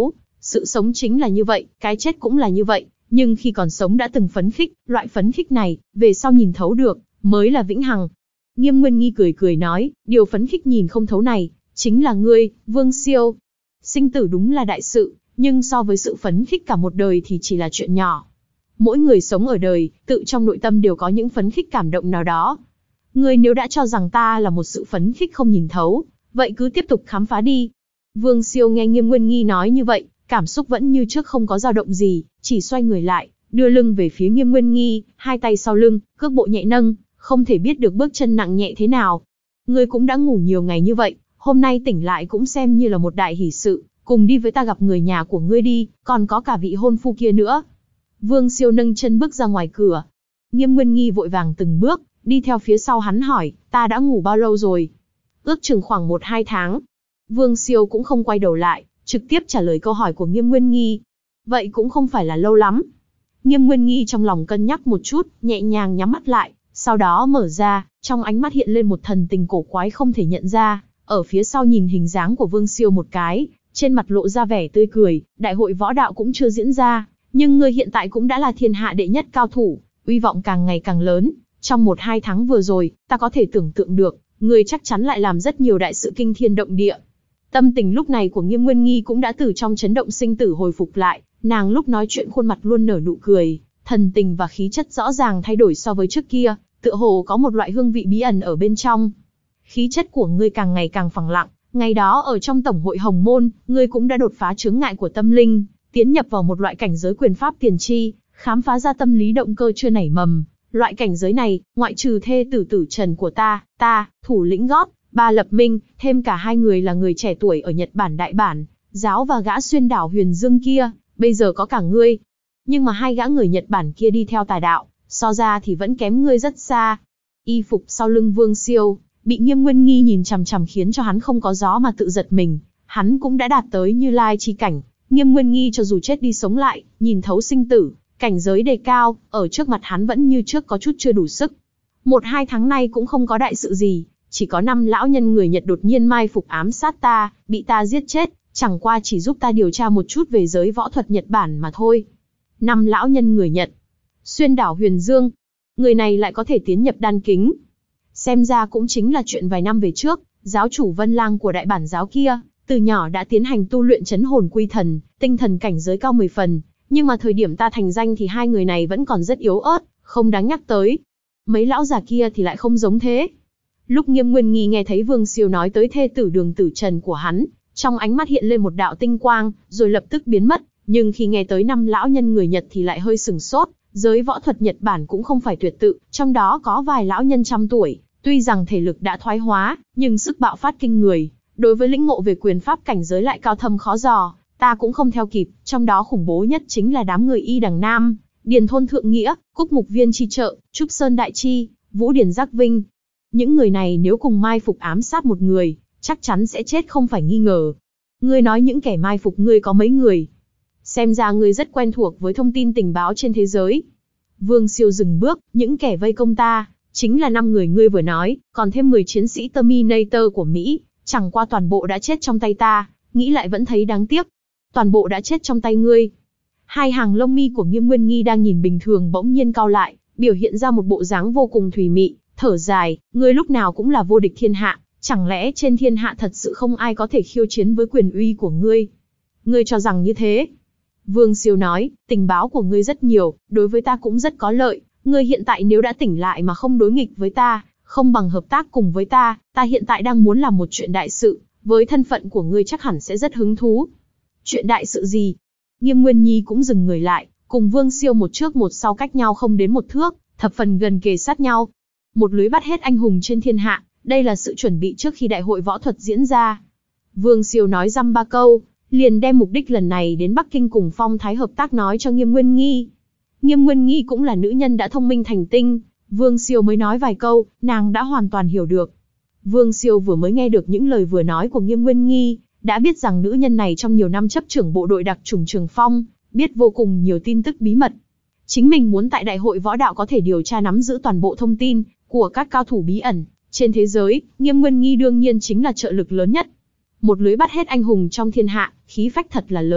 Sự sống chính là như vậy, cái chết cũng là như vậy, nhưng khi còn sống đã từng phấn khích, loại phấn khích này, về sau nhìn thấu được, mới là vĩnh hằng. Nghiêm Nguyên Nghi cười cười nói, điều phấn khích nhìn không thấu này, chính là ngươi, Vương Siêu. Sinh tử đúng là đại sự, nhưng so với sự phấn khích cả một đời thì chỉ là chuyện nhỏ. Mỗi người sống ở đời, tự trong nội tâm đều có những phấn khích cảm động nào đó. Ngươi nếu đã cho rằng ta là một sự phấn khích không nhìn thấu, vậy cứ tiếp tục khám phá đi. Vương Siêu nghe Nghiêm Nguyên Nghi nói như vậy, cảm xúc vẫn như trước không có dao động gì, chỉ xoay người lại, đưa lưng về phía Nghiêm Nguyên Nghi, hai tay sau lưng, cước bộ nhẹ nâng, không thể biết được bước chân nặng nhẹ thế nào. Ngươi cũng đã ngủ nhiều ngày như vậy, hôm nay tỉnh lại cũng xem như là một đại hỷ sự, cùng đi với ta gặp người nhà của ngươi đi, còn có cả vị hôn phu kia nữa. Vương Siêu nâng chân bước ra ngoài cửa. Nghiêm Nguyên Nghi vội vàng từng bước, đi theo phía sau hắn hỏi, ta đã ngủ bao lâu rồi? Ước chừng khoảng một hai tháng. Vương Siêu cũng không quay đầu lại, trực tiếp trả lời câu hỏi của Nghiêm Nguyên Nghi. Vậy cũng không phải là lâu lắm. Nghiêm Nguyên Nghi trong lòng cân nhắc một chút, nhẹ nhàng nhắm mắt lại, sau đó mở ra, trong ánh mắt hiện lên một thần tình cổ quái không thể nhận ra, ở phía sau nhìn hình dáng của Vương Siêu một cái, trên mặt lộ ra vẻ tươi cười, đại hội võ đạo cũng chưa diễn ra, nhưng ngươi hiện tại cũng đã là thiên hạ đệ nhất cao thủ, uy vọng càng ngày càng lớn, trong một hai tháng vừa rồi, ta có thể tưởng tượng được, ngươi chắc chắn lại làm rất nhiều đại sự kinh thiên động địa. Tâm tình lúc này của Nghiêm Nguyên Nghi cũng đã từ trong chấn động sinh tử hồi phục lại, nàng lúc nói chuyện khuôn mặt luôn nở nụ cười, thần tình và khí chất rõ ràng thay đổi so với trước kia, tựa hồ có một loại hương vị bí ẩn ở bên trong. Khí chất của ngươi càng ngày càng phẳng lặng, ngày đó ở trong tổng hội Hồng Môn, ngươi cũng đã đột phá chướng ngại của tâm linh, tiến nhập vào một loại cảnh giới quyền pháp tiền chi, khám phá ra tâm lý động cơ chưa nảy mầm. Loại cảnh giới này, ngoại trừ thê tử Tử Trần của ta, ta, thủ lĩnh gót, Ba Lập Minh, thêm cả hai người là người trẻ tuổi ở Nhật Bản Đại Bản, giáo và gã xuyên đảo Huyền Dương kia, bây giờ có cả ngươi. Nhưng mà hai gã người Nhật Bản kia đi theo tà đạo, so ra thì vẫn kém ngươi rất xa. Y phục sau lưng Vương Siêu, bị Nghiêm Nguyên Nghi nhìn chằm chằm khiến cho hắn không có gió mà tự giật mình, hắn cũng đã đạt tới Như Lai chi cảnh. Nghiêm Nguyên Nghi cho dù chết đi sống lại, nhìn thấu sinh tử, cảnh giới đề cao, ở trước mặt hắn vẫn như trước có chút chưa đủ sức. Một hai tháng nay cũng không có đại sự gì, chỉ có năm lão nhân người Nhật đột nhiên mai phục ám sát ta, bị ta giết chết, chẳng qua chỉ giúp ta điều tra một chút về giới võ thuật Nhật Bản mà thôi. Năm lão nhân người Nhật, xuyên đảo Huyền Dương, người này lại có thể tiến nhập đan kính. Xem ra cũng chính là chuyện vài năm về trước, giáo chủ Vân Lang của Đại Bản giáo kia, từ nhỏ đã tiến hành tu luyện chấn hồn quy thần, tinh thần cảnh giới cao mười phần, nhưng mà thời điểm ta thành danh thì hai người này vẫn còn rất yếu ớt, không đáng nhắc tới. Mấy lão già kia thì lại không giống thế. Lúc Nghiêm Nguyên Nghi nghe thấy Vương Siêu nói tới thê tử Đường Tử Trần của hắn, trong ánh mắt hiện lên một đạo tinh quang, rồi lập tức biến mất, nhưng khi nghe tới năm lão nhân người Nhật thì lại hơi sừng sốt. Giới võ thuật Nhật Bản cũng không phải tuyệt tự, trong đó có vài lão nhân trăm tuổi, tuy rằng thể lực đã thoái hóa, nhưng sức bạo phát kinh người, đối với lĩnh ngộ về quyền pháp cảnh giới lại cao thâm khó dò, ta cũng không theo kịp, trong đó khủng bố nhất chính là đám người Y Đằng Nam, Điền Thôn Thượng Nghĩa, Cúc Mục Viên Chi Trợ, Trúc Sơn Đại Chi, Vũ Điển Giác Vinh. Những người này nếu cùng mai phục ám sát một người, chắc chắn sẽ chết không phải nghi ngờ. Ngươi nói những kẻ mai phục ngươi có mấy người? Xem ra ngươi rất quen thuộc với thông tin tình báo trên thế giới. Vương Siêu dừng bước, những kẻ vây công ta, chính là năm người ngươi vừa nói, còn thêm mười chiến sĩ Terminator của Mỹ, chẳng qua toàn bộ đã chết trong tay ta, nghĩ lại vẫn thấy đáng tiếc. Toàn bộ đã chết trong tay ngươi. Hai hàng lông mi của Nghiêm Nguyên Nghi đang nhìn bình thường bỗng nhiên cau lại, biểu hiện ra một bộ dáng vô cùng thùy mị, thở dài, ngươi lúc nào cũng là vô địch thiên hạ, chẳng lẽ trên thiên hạ thật sự không ai có thể khiêu chiến với quyền uy của ngươi? Ngươi cho rằng như thế? Vương Siêu nói, tình báo của ngươi rất nhiều, đối với ta cũng rất có lợi, ngươi hiện tại nếu đã tỉnh lại mà không đối nghịch với ta, không bằng hợp tác cùng với ta, ta hiện tại đang muốn làm một chuyện đại sự, với thân phận của ngươi chắc hẳn sẽ rất hứng thú. Chuyện đại sự gì? Nghiêm Nguyên Nhi cũng dừng người lại, cùng Vương Siêu một trước một sau cách nhau không đến một thước, thập phần gần kề sát nhau. Một lưới bắt hết anh hùng trên thiên hạ, đây là sự chuẩn bị trước khi đại hội võ thuật diễn ra. Vương Siêu nói dăm ba câu, liền đem mục đích lần này đến Bắc Kinh cùng Phong Thái hợp tác nói cho Nghiêm Nguyên Nghi. Nghiêm Nguyên Nghi cũng là nữ nhân đã thông minh thành tinh, Vương Siêu mới nói vài câu, nàng đã hoàn toàn hiểu được. Vương Siêu vừa mới nghe được những lời vừa nói của Nghiêm Nguyên Nghi, đã biết rằng nữ nhân này trong nhiều năm chấp trưởng bộ đội đặc chủng Trường Phong, biết vô cùng nhiều tin tức bí mật. Chính mình muốn tại đại hội võ đạo có thể điều tra nắm giữ toàn bộ thông tin của các cao thủ bí ẩn trên thế giới, Nghiêm Nguyên Nghi đương nhiên chính là trợ lực lớn nhất. Một lưới bắt hết anh hùng trong thiên hạ, khí phách thật là lớn,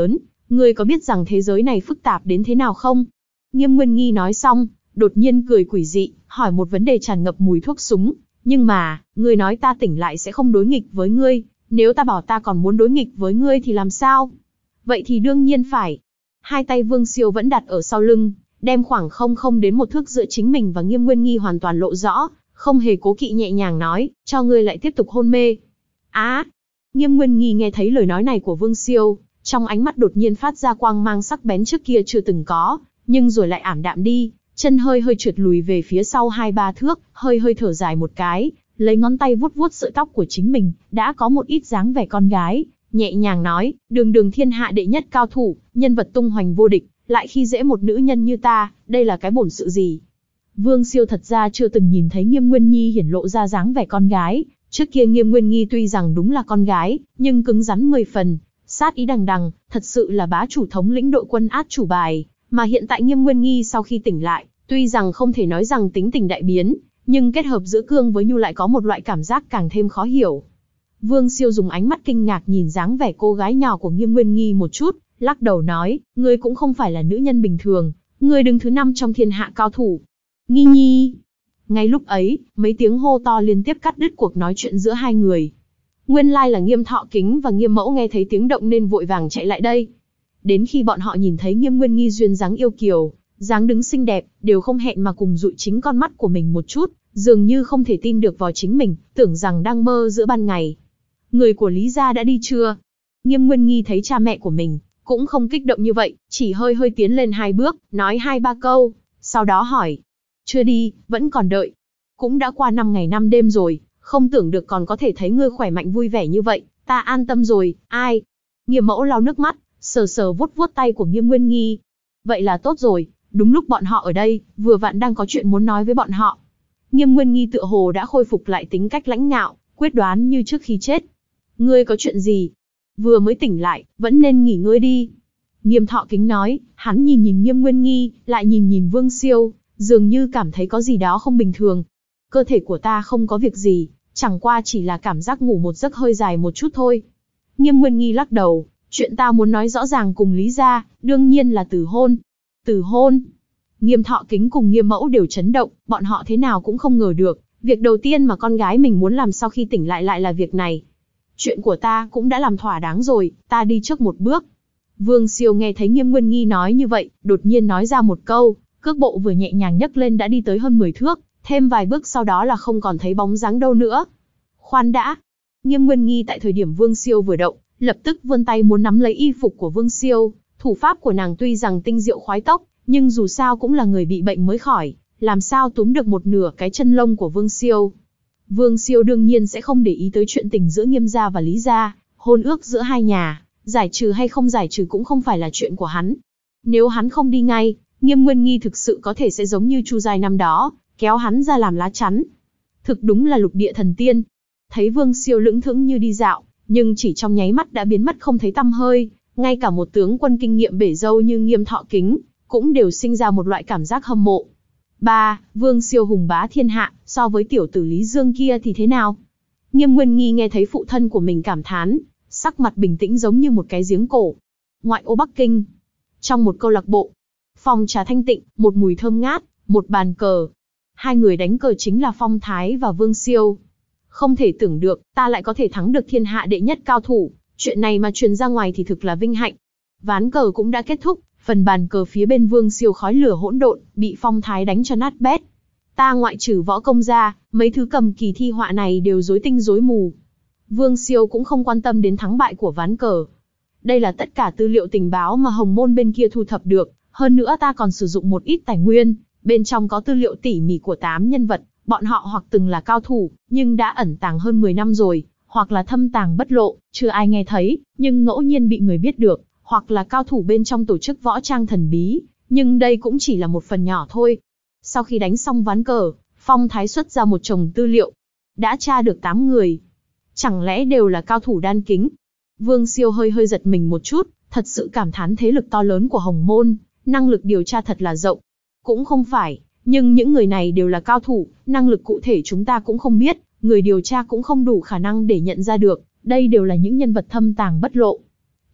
Ngươi có biết rằng thế giới này phức tạp đến thế nào không? Nghiêm Nguyên Nghi nói xong, đột nhiên cười quỷ dị, hỏi một vấn đề tràn ngập mùi thuốc súng. Nhưng mà, ngươi nói ta tỉnh lại sẽ không đối nghịch với ngươi, nếu ta bảo ta còn muốn đối nghịch với ngươi thì làm sao? Vậy thì đương nhiên phải. Hai tay Vương Siêu vẫn đặt ở sau lưng, đem khoảng không không đến một thước giữa chính mình và Nghiêm Nguyên Nghi hoàn toàn lộ rõ, không hề cố kỵ nhẹ nhàng nói, cho ngươi lại tiếp tục hôn mê. Á! À, Nghiêm Nguyên Nghi nghe thấy lời nói này của Vương Siêu, trong ánh mắt đột nhiên phát ra quang mang sắc bén trước kia chưa từng có, nhưng rồi lại ảm đạm đi, chân hơi hơi trượt lùi về phía sau hai ba thước, hơi hơi thở dài một cái, lấy ngón tay vuốt vuốt sợi tóc của chính mình, đã có một ít dáng vẻ con gái, nhẹ nhàng nói, đường đường thiên hạ đệ nhất cao thủ, nhân vật tung hoành vô địch, lại khi dễ một nữ nhân như ta, đây là cái bổn sự gì? Vương Siêu thật ra chưa từng nhìn thấy Nghiêm Nguyên Nhi hiển lộ ra dáng vẻ con gái, trước kia Nghiêm Nguyên Nhi tuy rằng đúng là con gái, nhưng cứng rắn mười phần, sát ý đằng đằng, thật sự là bá chủ thống lĩnh đội quân át chủ bài, mà hiện tại Nghiêm Nguyên Nhi sau khi tỉnh lại, tuy rằng không thể nói rằng tính tình đại biến, nhưng kết hợp giữa cương với nhu lại có một loại cảm giác càng thêm khó hiểu. Vương Siêu dùng ánh mắt kinh ngạc nhìn dáng vẻ cô gái nhỏ của Nghiêm Nguyên Nhi một chút, lắc đầu nói, ngươi cũng không phải là nữ nhân bình thường, ngươi đứng thứ năm trong thiên hạ cao thủ. Nghi Nhi. Ngay lúc ấy, mấy tiếng hô to liên tiếp cắt đứt cuộc nói chuyện giữa hai người. Nguyên lai là Nghiêm Thọ Kính và Nghiêm Mẫu nghe thấy tiếng động nên vội vàng chạy lại đây. Đến khi bọn họ nhìn thấy Nghiêm Nguyên Nhi duyên dáng yêu kiều, dáng đứng xinh đẹp, đều không hẹn mà cùng dụi chính con mắt của mình một chút, dường như không thể tin được vào chính mình, tưởng rằng đang mơ giữa ban ngày. Người của Lý gia đã đi chưa? Nghiêm Nguyên Nhi thấy cha mẹ của mình cũng không kích động như vậy, chỉ hơi hơi tiến lên hai bước, nói hai ba câu, sau đó hỏi. Chưa đi, vẫn còn đợi. Cũng đã qua năm ngày năm đêm rồi, không tưởng được còn có thể thấy ngươi khỏe mạnh vui vẻ như vậy, ta an tâm rồi, ai? Nghiêm Mẫu lau nước mắt, sờ sờ vuốt vuốt tay của Nghiêm Nguyên Nhi. Vậy là tốt rồi, đúng lúc bọn họ ở đây, vừa vặn đang có chuyện muốn nói với bọn họ. Nghiêm Nguyên Nhi tựa hồ đã khôi phục lại tính cách lãnh ngạo, quyết đoán như trước khi chết. Ngươi có chuyện gì? Vừa mới tỉnh lại, vẫn nên nghỉ ngơi đi. Nghiêm Thọ Kính nói, hắn nhìn nhìn Nghiêm Nguyên Nhi, lại nhìn nhìn Vương Siêu, dường như cảm thấy có gì đó không bình thường. Cơ thể của ta không có việc gì, chẳng qua chỉ là cảm giác ngủ một giấc hơi dài một chút thôi. Nghiêm Nguyên Nhi lắc đầu, chuyện ta muốn nói rõ ràng cùng Lý gia, đương nhiên là từ hôn. Từ hôn? Nghiêm Thọ Kính cùng Nghiêm Mẫu đều chấn động, bọn họ thế nào cũng không ngờ được, việc đầu tiên mà con gái mình muốn làm sau khi tỉnh lại lại là việc này. Chuyện của ta cũng đã làm thỏa đáng rồi, ta đi trước một bước. Vương Siêu nghe thấy Nghiêm Nguyên Nhi nói như vậy, đột nhiên nói ra một câu, cước bộ vừa nhẹ nhàng nhấc lên đã đi tới hơn mười thước, thêm vài bước sau đó là không còn thấy bóng dáng đâu nữa. Khoan đã. Nghiêm Nguyên Nhi tại thời điểm Vương Siêu vừa động, lập tức vươn tay muốn nắm lấy y phục của Vương Siêu. Thủ pháp của nàng tuy rằng tinh diệu khoái tốc, nhưng dù sao cũng là người bị bệnh mới khỏi, làm sao túm được một nửa cái chân lông của Vương Siêu. Vương Siêu đương nhiên sẽ không để ý tới chuyện tình giữa Nghiêm gia và Lý gia, hôn ước giữa hai nhà, giải trừ hay không giải trừ cũng không phải là chuyện của hắn. Nếu hắn không đi ngay, Nghiêm Nguyên Nhi thực sự có thể sẽ giống như Chu Giai năm đó, kéo hắn ra làm lá chắn. Thực đúng là lục địa thần tiên. Thấy Vương Siêu lững thững như đi dạo, nhưng chỉ trong nháy mắt đã biến mất không thấy tăm hơi, ngay cả một tướng quân kinh nghiệm bể dâu như Nghiêm Thọ Kính, cũng đều sinh ra một loại cảm giác hâm mộ. Ba, Vương Siêu hùng bá thiên hạ, so với tiểu tử Lý Dương kia thì thế nào? Nghiêm Nguyên Nhi nghe thấy phụ thân của mình cảm thán, sắc mặt bình tĩnh giống như một cái giếng cổ. Ngoại ô Bắc Kinh, trong một câu lạc bộ, phòng trà thanh tịnh, một mùi thơm ngát, một bàn cờ. Hai người đánh cờ chính là Phong Thái và Vương Siêu. Không thể tưởng được, ta lại có thể thắng được thiên hạ đệ nhất cao thủ, chuyện này mà truyền ra ngoài thì thực là vinh hạnh. Ván cờ cũng đã kết thúc, phần bàn cờ phía bên Vương Siêu khói lửa hỗn độn, bị Phong Thái đánh cho nát bét. Ta ngoại trừ võ công ra, mấy thứ cầm kỳ thi họa này đều rối tinh rối mù. Vương Siêu cũng không quan tâm đến thắng bại của ván cờ. Đây là tất cả tư liệu tình báo mà Hồng Môn bên kia thu thập được, hơn nữa ta còn sử dụng một ít tài nguyên, bên trong có tư liệu tỉ mỉ của tám nhân vật, bọn họ hoặc từng là cao thủ, nhưng đã ẩn tàng hơn mười năm rồi, hoặc là thâm tàng bất lộ, chưa ai nghe thấy, nhưng ngẫu nhiên bị người biết được, hoặc là cao thủ bên trong tổ chức võ trang thần bí, nhưng đây cũng chỉ là một phần nhỏ thôi. Sau khi đánh xong ván cờ, Phong Thái xuất ra một chồng tư liệu. Đã tra được tám người. Chẳng lẽ đều là cao thủ đan kính? Vương Siêu hơi hơi giật mình một chút, thật sự cảm thán thế lực to lớn của Hồng Môn, năng lực điều tra thật là rộng. Cũng không phải, nhưng những người này đều là cao thủ, năng lực cụ thể chúng ta cũng không biết, người điều tra cũng không đủ khả năng để nhận ra được, đây đều là những nhân vật thâm tàng bất lộ.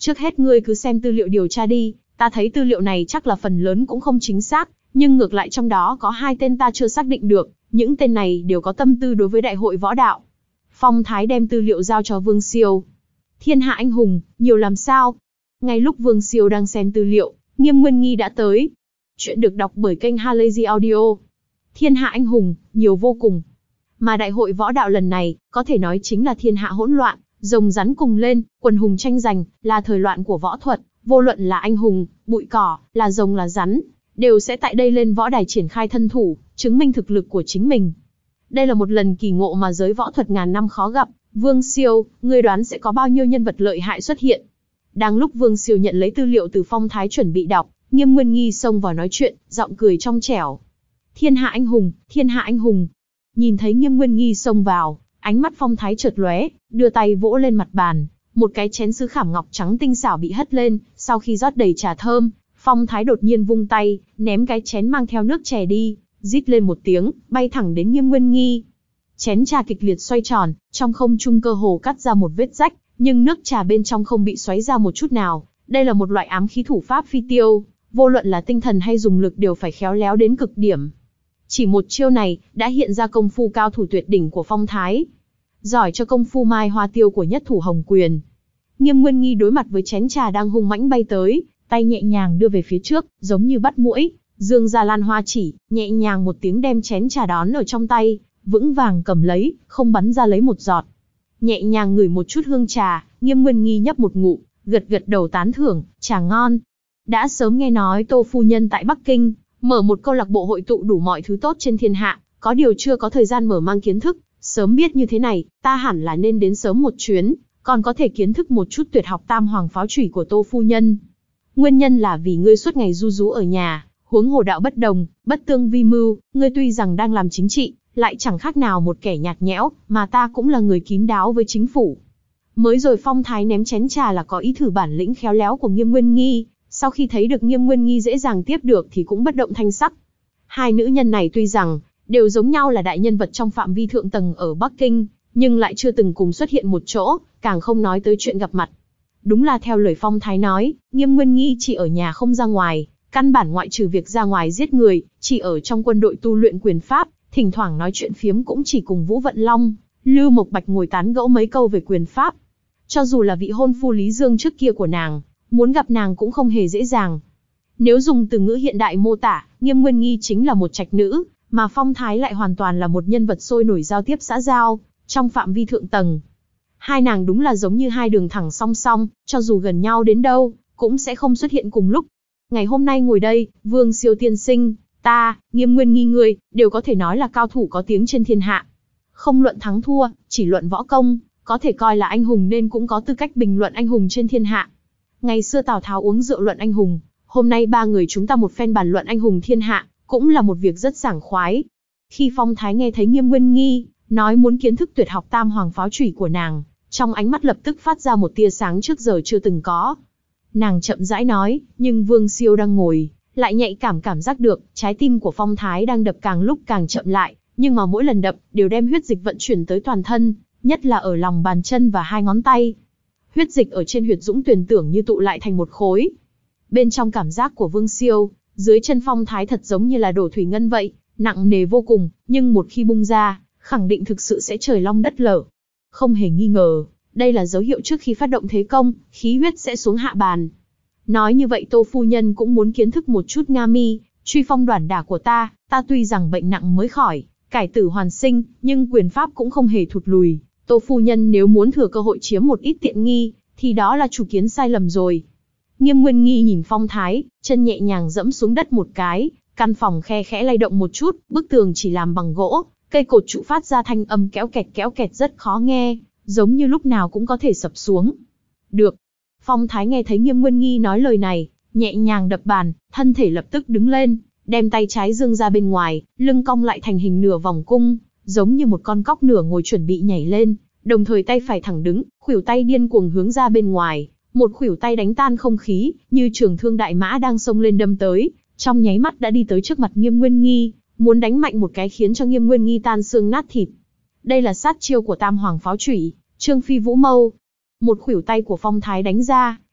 Trước hết ngươi cứ xem tư liệu điều tra đi, ta thấy tư liệu này chắc là phần lớn cũng không chính xác, nhưng ngược lại trong đó có hai tên ta chưa xác định được, những tên này đều có tâm tư đối với đại hội võ đạo. Phong Thái đem tư liệu giao cho Vương Siêu. Thiên hạ anh hùng, nhiều làm sao? Ngay lúc Vương Siêu đang xem tư liệu, Nghiêm Nguyên Nghi đã tới. Chuyện được đọc bởi kênh Halazy Audio. Thiên hạ anh hùng, nhiều vô cùng. Mà đại hội võ đạo lần này, có thể nói chính là thiên hạ hỗn loạn, rồng rắn cùng lên, quần hùng tranh giành, là thời loạn của võ thuật, vô luận là anh hùng, bụi cỏ, là rồng là rắn, đều sẽ tại đây lên võ đài triển khai thân thủ, chứng minh thực lực của chính mình. Đây là một lần kỳ ngộ mà giới võ thuật ngàn năm khó gặp. Vương Siêu, ngươi đoán sẽ có bao nhiêu nhân vật lợi hại xuất hiện? Đang lúc Vương Siêu nhận lấy tư liệu từ Phong Thái chuẩn bị đọc, Nghiêm Nguyên Nghi xông vào nói chuyện, giọng cười trong trẻo. Thiên hạ anh hùng, thiên hạ anh hùng. Nhìn thấy Nghiêm Nguyên Nghi xông vào, ánh mắt Phong Thái chợt lóe, đưa tay vỗ lên mặt bàn, một cái chén sứ khảm ngọc trắng tinh xảo bị hất lên, sau khi rót đầy trà thơm, Phong Thái đột nhiên vung tay, ném cái chén mang theo nước chè đi, rít lên một tiếng, bay thẳng đến Nghiêm Nguyên Nghi. Chén trà kịch liệt xoay tròn, trong không trung cơ hồ cắt ra một vết rách, nhưng nước trà bên trong không bị xoáy ra một chút nào. Đây là một loại ám khí thủ pháp phi tiêu, vô luận là tinh thần hay dùng lực đều phải khéo léo đến cực điểm. Chỉ một chiêu này, đã hiện ra công phu cao thủ tuyệt đỉnh của Phong Thái. Giỏi cho công phu mai hoa tiêu của nhất thủ Hồng Quyền. Nghiêm Nguyên Nghi đối mặt với chén trà đang hung mãnh bay tới, tay nhẹ nhàng đưa về phía trước, giống như bắt muỗi, dương ra lan hoa chỉ, nhẹ nhàng một tiếng đem chén trà đón ở trong tay, vững vàng cầm lấy, không bắn ra lấy một giọt. Nhẹ nhàng ngửi một chút hương trà, Nghiêm Nguyên Nghi nhấp một ngụm, gật gật đầu tán thưởng, trà ngon. Đã sớm nghe nói Tô phu nhân tại Bắc Kinh, mở một câu lạc bộ hội tụ đủ mọi thứ tốt trên thiên hạ, có điều chưa có thời gian mở mang kiến thức, sớm biết như thế này, ta hẳn là nên đến sớm một chuyến, còn có thể kiến thức một chút tuyệt học tam hoàng pháo chủy của Tô phu nhân. Nguyên nhân là vì ngươi suốt ngày ru rú ở nhà, huống hồ đạo bất đồng, bất tương vi mưu, ngươi tuy rằng đang làm chính trị, lại chẳng khác nào một kẻ nhạt nhẽo, mà ta cũng là người kín đáo với chính phủ. Mới rồi Phong Thái ném chén trà là có ý thử bản lĩnh khéo léo của Nghiêm Nguyên Nghi, sau khi thấy được Nghiêm Nguyên Nghi dễ dàng tiếp được thì cũng bất động thanh sắc. Hai nữ nhân này tuy rằng đều giống nhau là đại nhân vật trong phạm vi thượng tầng ở Bắc Kinh, nhưng lại chưa từng cùng xuất hiện một chỗ, càng không nói tới chuyện gặp mặt. Đúng là theo lời Phong Thái nói, Nghiêm Nguyên Nghi chỉ ở nhà không ra ngoài, căn bản ngoại trừ việc ra ngoài giết người, chỉ ở trong quân đội tu luyện quyền pháp, thỉnh thoảng nói chuyện phiếm cũng chỉ cùng Vũ Vận Long, Lưu Mộc Bạch ngồi tán gẫu mấy câu về quyền pháp. Cho dù là vị hôn phu Lý Dương trước kia của nàng, muốn gặp nàng cũng không hề dễ dàng. Nếu dùng từ ngữ hiện đại mô tả, Nghiêm Nguyên Nghi chính là một trạch nữ, mà Phong Thái lại hoàn toàn là một nhân vật sôi nổi giao tiếp xã giao, trong phạm vi thượng tầng. Hai nàng đúng là giống như hai đường thẳng song song, cho dù gần nhau đến đâu, cũng sẽ không xuất hiện cùng lúc. Ngày hôm nay ngồi đây, Vương Siêu tiên sinh, ta, Nghiêm Nguyên Nghi ngươi, đều có thể nói là cao thủ có tiếng trên thiên hạ. Không luận thắng thua, chỉ luận võ công, có thể coi là anh hùng nên cũng có tư cách bình luận anh hùng trên thiên hạ. Ngày xưa Tào Tháo uống rượu luận anh hùng, hôm nay ba người chúng ta một phen bàn luận anh hùng thiên hạ, cũng là một việc rất sảng khoái. Khi Phong Thái nghe thấy Nghiêm Nguyên Nghi nói muốn kiến thức tuyệt học tam hoàng pháo chủy của nàng, trong ánh mắt lập tức phát ra một tia sáng trước giờ chưa từng có. Nàng chậm rãi nói, nhưng Vương Siêu đang ngồi, lại nhạy cảm cảm giác được, trái tim của Phong Thái đang đập càng lúc càng chậm lại, nhưng mà mỗi lần đập, đều đem huyết dịch vận chuyển tới toàn thân, nhất là ở lòng bàn chân và hai ngón tay. Huyết dịch ở trên huyệt dũng tuyển tưởng như tụ lại thành một khối. Bên trong cảm giác của Vương Siêu, dưới chân Phong Thái thật giống như là đổ thủy ngân vậy, nặng nề vô cùng, nhưng một khi bung ra, khẳng định thực sự sẽ trời long đất lở. Không hề nghi ngờ, đây là dấu hiệu trước khi phát động thế công, khí huyết sẽ xuống hạ bàn. Nói như vậy Tô phu nhân cũng muốn kiến thức một chút Nga mi, truy phong đoản đả của ta, ta tuy rằng bệnh nặng mới khỏi, cải tử hoàn sinh, nhưng quyền pháp cũng không hề thụt lùi. Tô phu nhân nếu muốn thừa cơ hội chiếm một ít tiện nghi, thì đó là chủ kiến sai lầm rồi. Nghiêm Nguyên Nghi nhìn Phong Thái, chân nhẹ nhàng dẫm xuống đất một cái, căn phòng khe khẽ lay động một chút, bức tường chỉ làm bằng gỗ, cây cột trụ phát ra thanh âm kéo kẹt kéo kẹt rất khó nghe, giống như lúc nào cũng có thể sập xuống. Được. Phong Thái nghe thấy Nghiêm Nguyên Nghi nói lời này, nhẹ nhàng đập bàn, thân thể lập tức đứng lên, đem tay trái dương ra bên ngoài, lưng cong lại thành hình nửa vòng cung, giống như một con cóc nửa ngồi chuẩn bị nhảy lên, đồng thời tay phải thẳng đứng, khuỷu tay điên cuồng hướng ra bên ngoài, một khuỷu tay đánh tan không khí, như trường thương đại mã đang xông lên đâm tới, trong nháy mắt đã đi tới trước mặt Nghiêm Nguyên Nghi, muốn đánh mạnh một cái khiến cho Nghiêm Nguyên Nghi tan xương nát thịt. Đây là sát chiêu của Tam Hoàng pháo chủy, Trương Phi Vũ Mâu. Một khuỷu tay của Phong Thái đánh ra,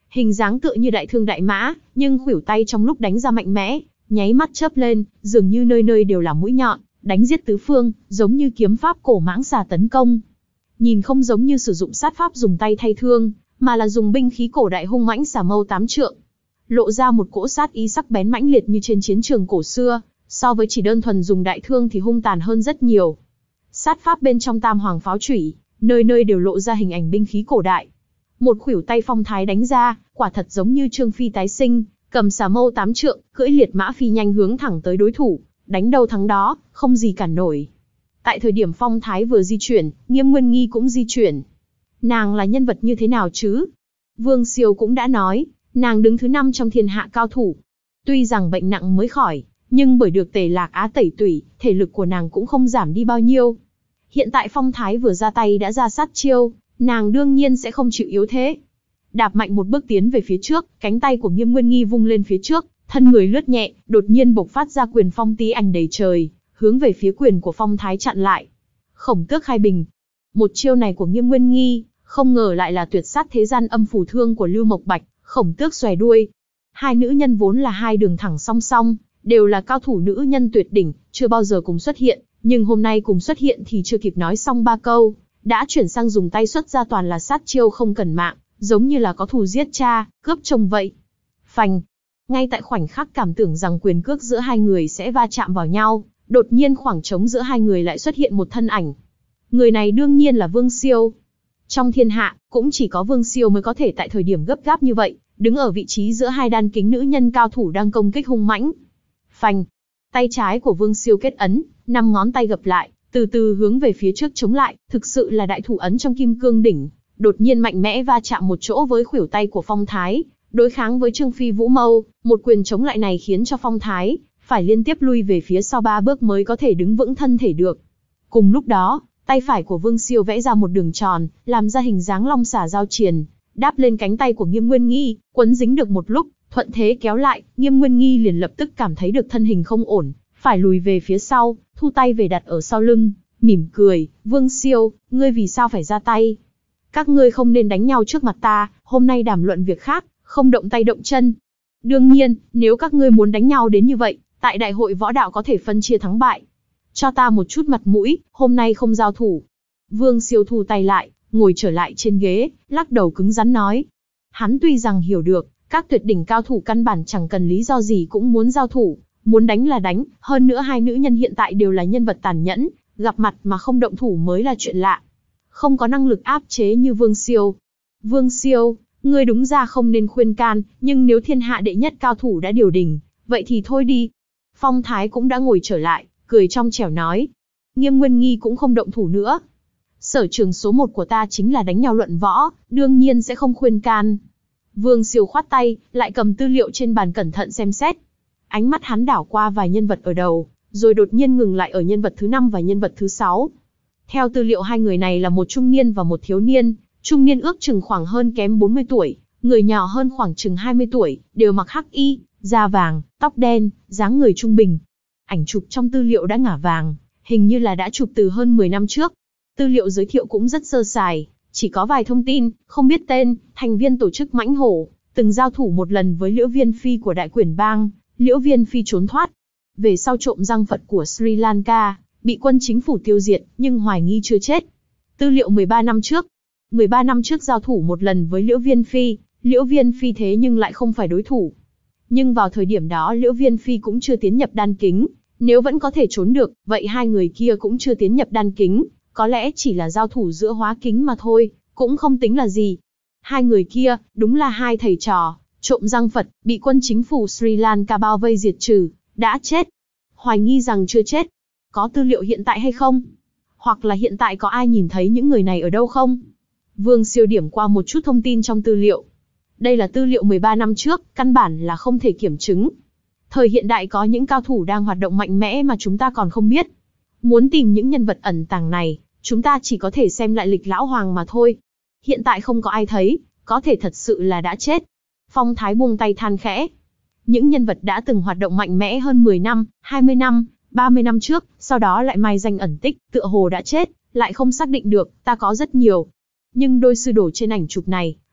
hình dáng tựa như đại thương đại mã, nhưng khuỷu tay trong lúc đánh ra mạnh mẽ, nháy mắt chớp lên, dường như nơi nơi đều là mũi nhọn, đánh giết tứ phương, giống như kiếm pháp cổ mãng xà tấn công. Nhìn không giống như sử dụng sát pháp dùng tay thay thương, mà là dùng binh khí cổ đại hung mãnh xà mâu tám trượng, lộ ra một cỗ sát ý sắc bén mãnh liệt như trên chiến trường cổ xưa, so với chỉ đơn thuần dùng đại thương thì hung tàn hơn rất nhiều. Sát pháp bên trong tam hoàng pháo chủy, nơi nơi đều lộ ra hình ảnh binh khí cổ đại. Một khuỷu tay phong thái đánh ra, quả thật giống như Trương Phi tái sinh, cầm xà mâu tám trượng, cưỡi liệt mã phi nhanh hướng thẳng tới đối thủ, đánh đâu thắng đó, không gì cản nổi. Tại thời điểm phong thái vừa di chuyển, Nghiêm Nguyên Nghi cũng di chuyển. Nàng là nhân vật như thế nào chứ? Vương Siêu cũng đã nói, nàng đứng thứ năm trong thiên hạ cao thủ. Tuy rằng bệnh nặng mới khỏi, nhưng bởi được Tề Lạc Á tẩy tủy, thể lực của nàng cũng không giảm đi bao nhiêu. Hiện tại phong thái vừa ra tay đã ra sát chiêu, nàng đương nhiên sẽ không chịu yếu thế. Đạp mạnh một bước tiến về phía trước, cánh tay của Nghiêm Nguyên Nghi vung lên phía trước, thân người lướt nhẹ, đột nhiên bộc phát ra quyền phong tí ảnh đầy trời, hướng về phía quyền của phong thái chặn lại. Khổng tước khai bình. Một chiêu này của Nghiêm Nguyên Nghi, không ngờ lại là tuyệt sát thế gian âm phù thương của Lưu Mộc Bạch, khổng tước xòe đuôi. Hai nữ nhân vốn là hai đường thẳng song song, đều là cao thủ nữ nhân tuyệt đỉnh, chưa bao giờ cùng xuất hiện, nhưng hôm nay cùng xuất hiện thì chưa kịp nói xong ba câu, đã chuyển sang dùng tay xuất ra toàn là sát chiêu không cần mạng, giống như là có thù giết cha, cướp chồng vậy. Phành! Ngay tại khoảnh khắc cảm tưởng rằng quyền cước giữa hai người sẽ va chạm vào nhau, đột nhiên khoảng trống giữa hai người lại xuất hiện một thân ảnh. Người này đương nhiên là Vương Siêu. Trong thiên hạ, cũng chỉ có Vương Siêu mới có thể tại thời điểm gấp gáp như vậy, đứng ở vị trí giữa hai đan kính nữ nhân cao thủ đang công kích hung mãnh. Phành! Tay trái của Vương Siêu kết ấn, năm ngón tay gập lại, từ từ hướng về phía trước chống lại, thực sự là đại thủ ấn trong kim cương đỉnh, đột nhiên mạnh mẽ va chạm một chỗ với khuỷu tay của phong thái, đối kháng với Trương Phi Vũ Mâu, một quyền chống lại này khiến cho phong thái phải liên tiếp lui về phía sau ba bước mới có thể đứng vững thân thể được. Cùng lúc đó, tay phải của Vương Siêu vẽ ra một đường tròn, làm ra hình dáng long xả giao triền, đáp lên cánh tay của Nghiêm Nguyên Nghi, quấn dính được một lúc, thuận thế kéo lại, Nghiêm Nguyên Nghi liền lập tức cảm thấy được thân hình không ổn, phải lùi về phía sau, thu tay về đặt ở sau lưng, mỉm cười, Vương Siêu, ngươi vì sao phải ra tay? Các ngươi không nên đánh nhau trước mặt ta, hôm nay đàm luận việc khác, không động tay động chân. Đương nhiên, nếu các ngươi muốn đánh nhau đến như vậy, tại đại hội võ đạo có thể phân chia thắng bại. Cho ta một chút mặt mũi, hôm nay không giao thủ. Vương Siêu thu tay lại, ngồi trở lại trên ghế, lắc đầu cứng rắn nói. Hắn tuy rằng hiểu được, các tuyệt đỉnh cao thủ căn bản chẳng cần lý do gì cũng muốn giao thủ, muốn đánh là đánh, hơn nữa hai nữ nhân hiện tại đều là nhân vật tàn nhẫn, gặp mặt mà không động thủ mới là chuyện lạ. Không có năng lực áp chế như Vương Siêu. Vương Siêu, ngươi đúng ra không nên khuyên can, nhưng nếu thiên hạ đệ nhất cao thủ đã điều đình, vậy thì thôi đi. Phong Thái cũng đã ngồi trở lại, cười trong trẻo nói. Nghiêm Nguyên Nghi cũng không động thủ nữa. Sở trường số một của ta chính là đánh nhau luận võ, đương nhiên sẽ không khuyên can. Vương Siêu khoát tay, lại cầm tư liệu trên bàn cẩn thận xem xét. Ánh mắt hắn đảo qua vài nhân vật ở đầu, rồi đột nhiên ngừng lại ở nhân vật thứ năm và nhân vật thứ sáu. Theo tư liệu hai người này là một trung niên và một thiếu niên, trung niên ước chừng khoảng hơn kém bốn mươi tuổi, người nhỏ hơn khoảng chừng hai mươi tuổi, đều mặc hắc y, da vàng, tóc đen, dáng người trung bình. Ảnh chụp trong tư liệu đã ngả vàng, hình như là đã chụp từ hơn mười năm trước. Tư liệu giới thiệu cũng rất sơ sài, chỉ có vài thông tin, không biết tên, thành viên tổ chức Mãnh Hổ, từng giao thủ một lần với Liễu Viên Phi của Đại Quyển Bang, Liễu Viên Phi trốn thoát. Về sau trộm răng Phật của Sri Lanka, bị quân chính phủ tiêu diệt, nhưng hoài nghi chưa chết. Tư liệu mười ba năm trước. mười ba năm trước giao thủ một lần với Liễu Viên Phi, Liễu Viên Phi thế nhưng lại không phải đối thủ. Nhưng vào thời điểm đó Liễu Viên Phi cũng chưa tiến nhập đan kính, nếu vẫn có thể trốn được, vậy hai người kia cũng chưa tiến nhập đan kính, có lẽ chỉ là giao thủ giữa hóa kính mà thôi, cũng không tính là gì. Hai người kia, đúng là hai thầy trò, trộm răng Phật, bị quân chính phủ Sri Lanka bao vây diệt trừ, đã chết. Hoài nghi rằng chưa chết. Có tư liệu hiện tại hay không? Hoặc là hiện tại có ai nhìn thấy những người này ở đâu không? Vương Siêu điểm qua một chút thông tin trong tư liệu. Đây là tư liệu mười ba năm trước, căn bản là không thể kiểm chứng. Thời hiện đại có những cao thủ đang hoạt động mạnh mẽ mà chúng ta còn không biết. Muốn tìm những nhân vật ẩn tàng này, chúng ta chỉ có thể xem lại lịch lão hoàng mà thôi. Hiện tại không có ai thấy, có thể thật sự là đã chết. Phong Thái buông tay than khẽ. Những nhân vật đã từng hoạt động mạnh mẽ hơn mười năm, hai mươi năm, ba mươi năm trước, sau đó lại mai danh ẩn tích, tựa hồ đã chết, lại không xác định được, ta có rất nhiều. Nhưng đôi sư đồ trên ảnh chụp này,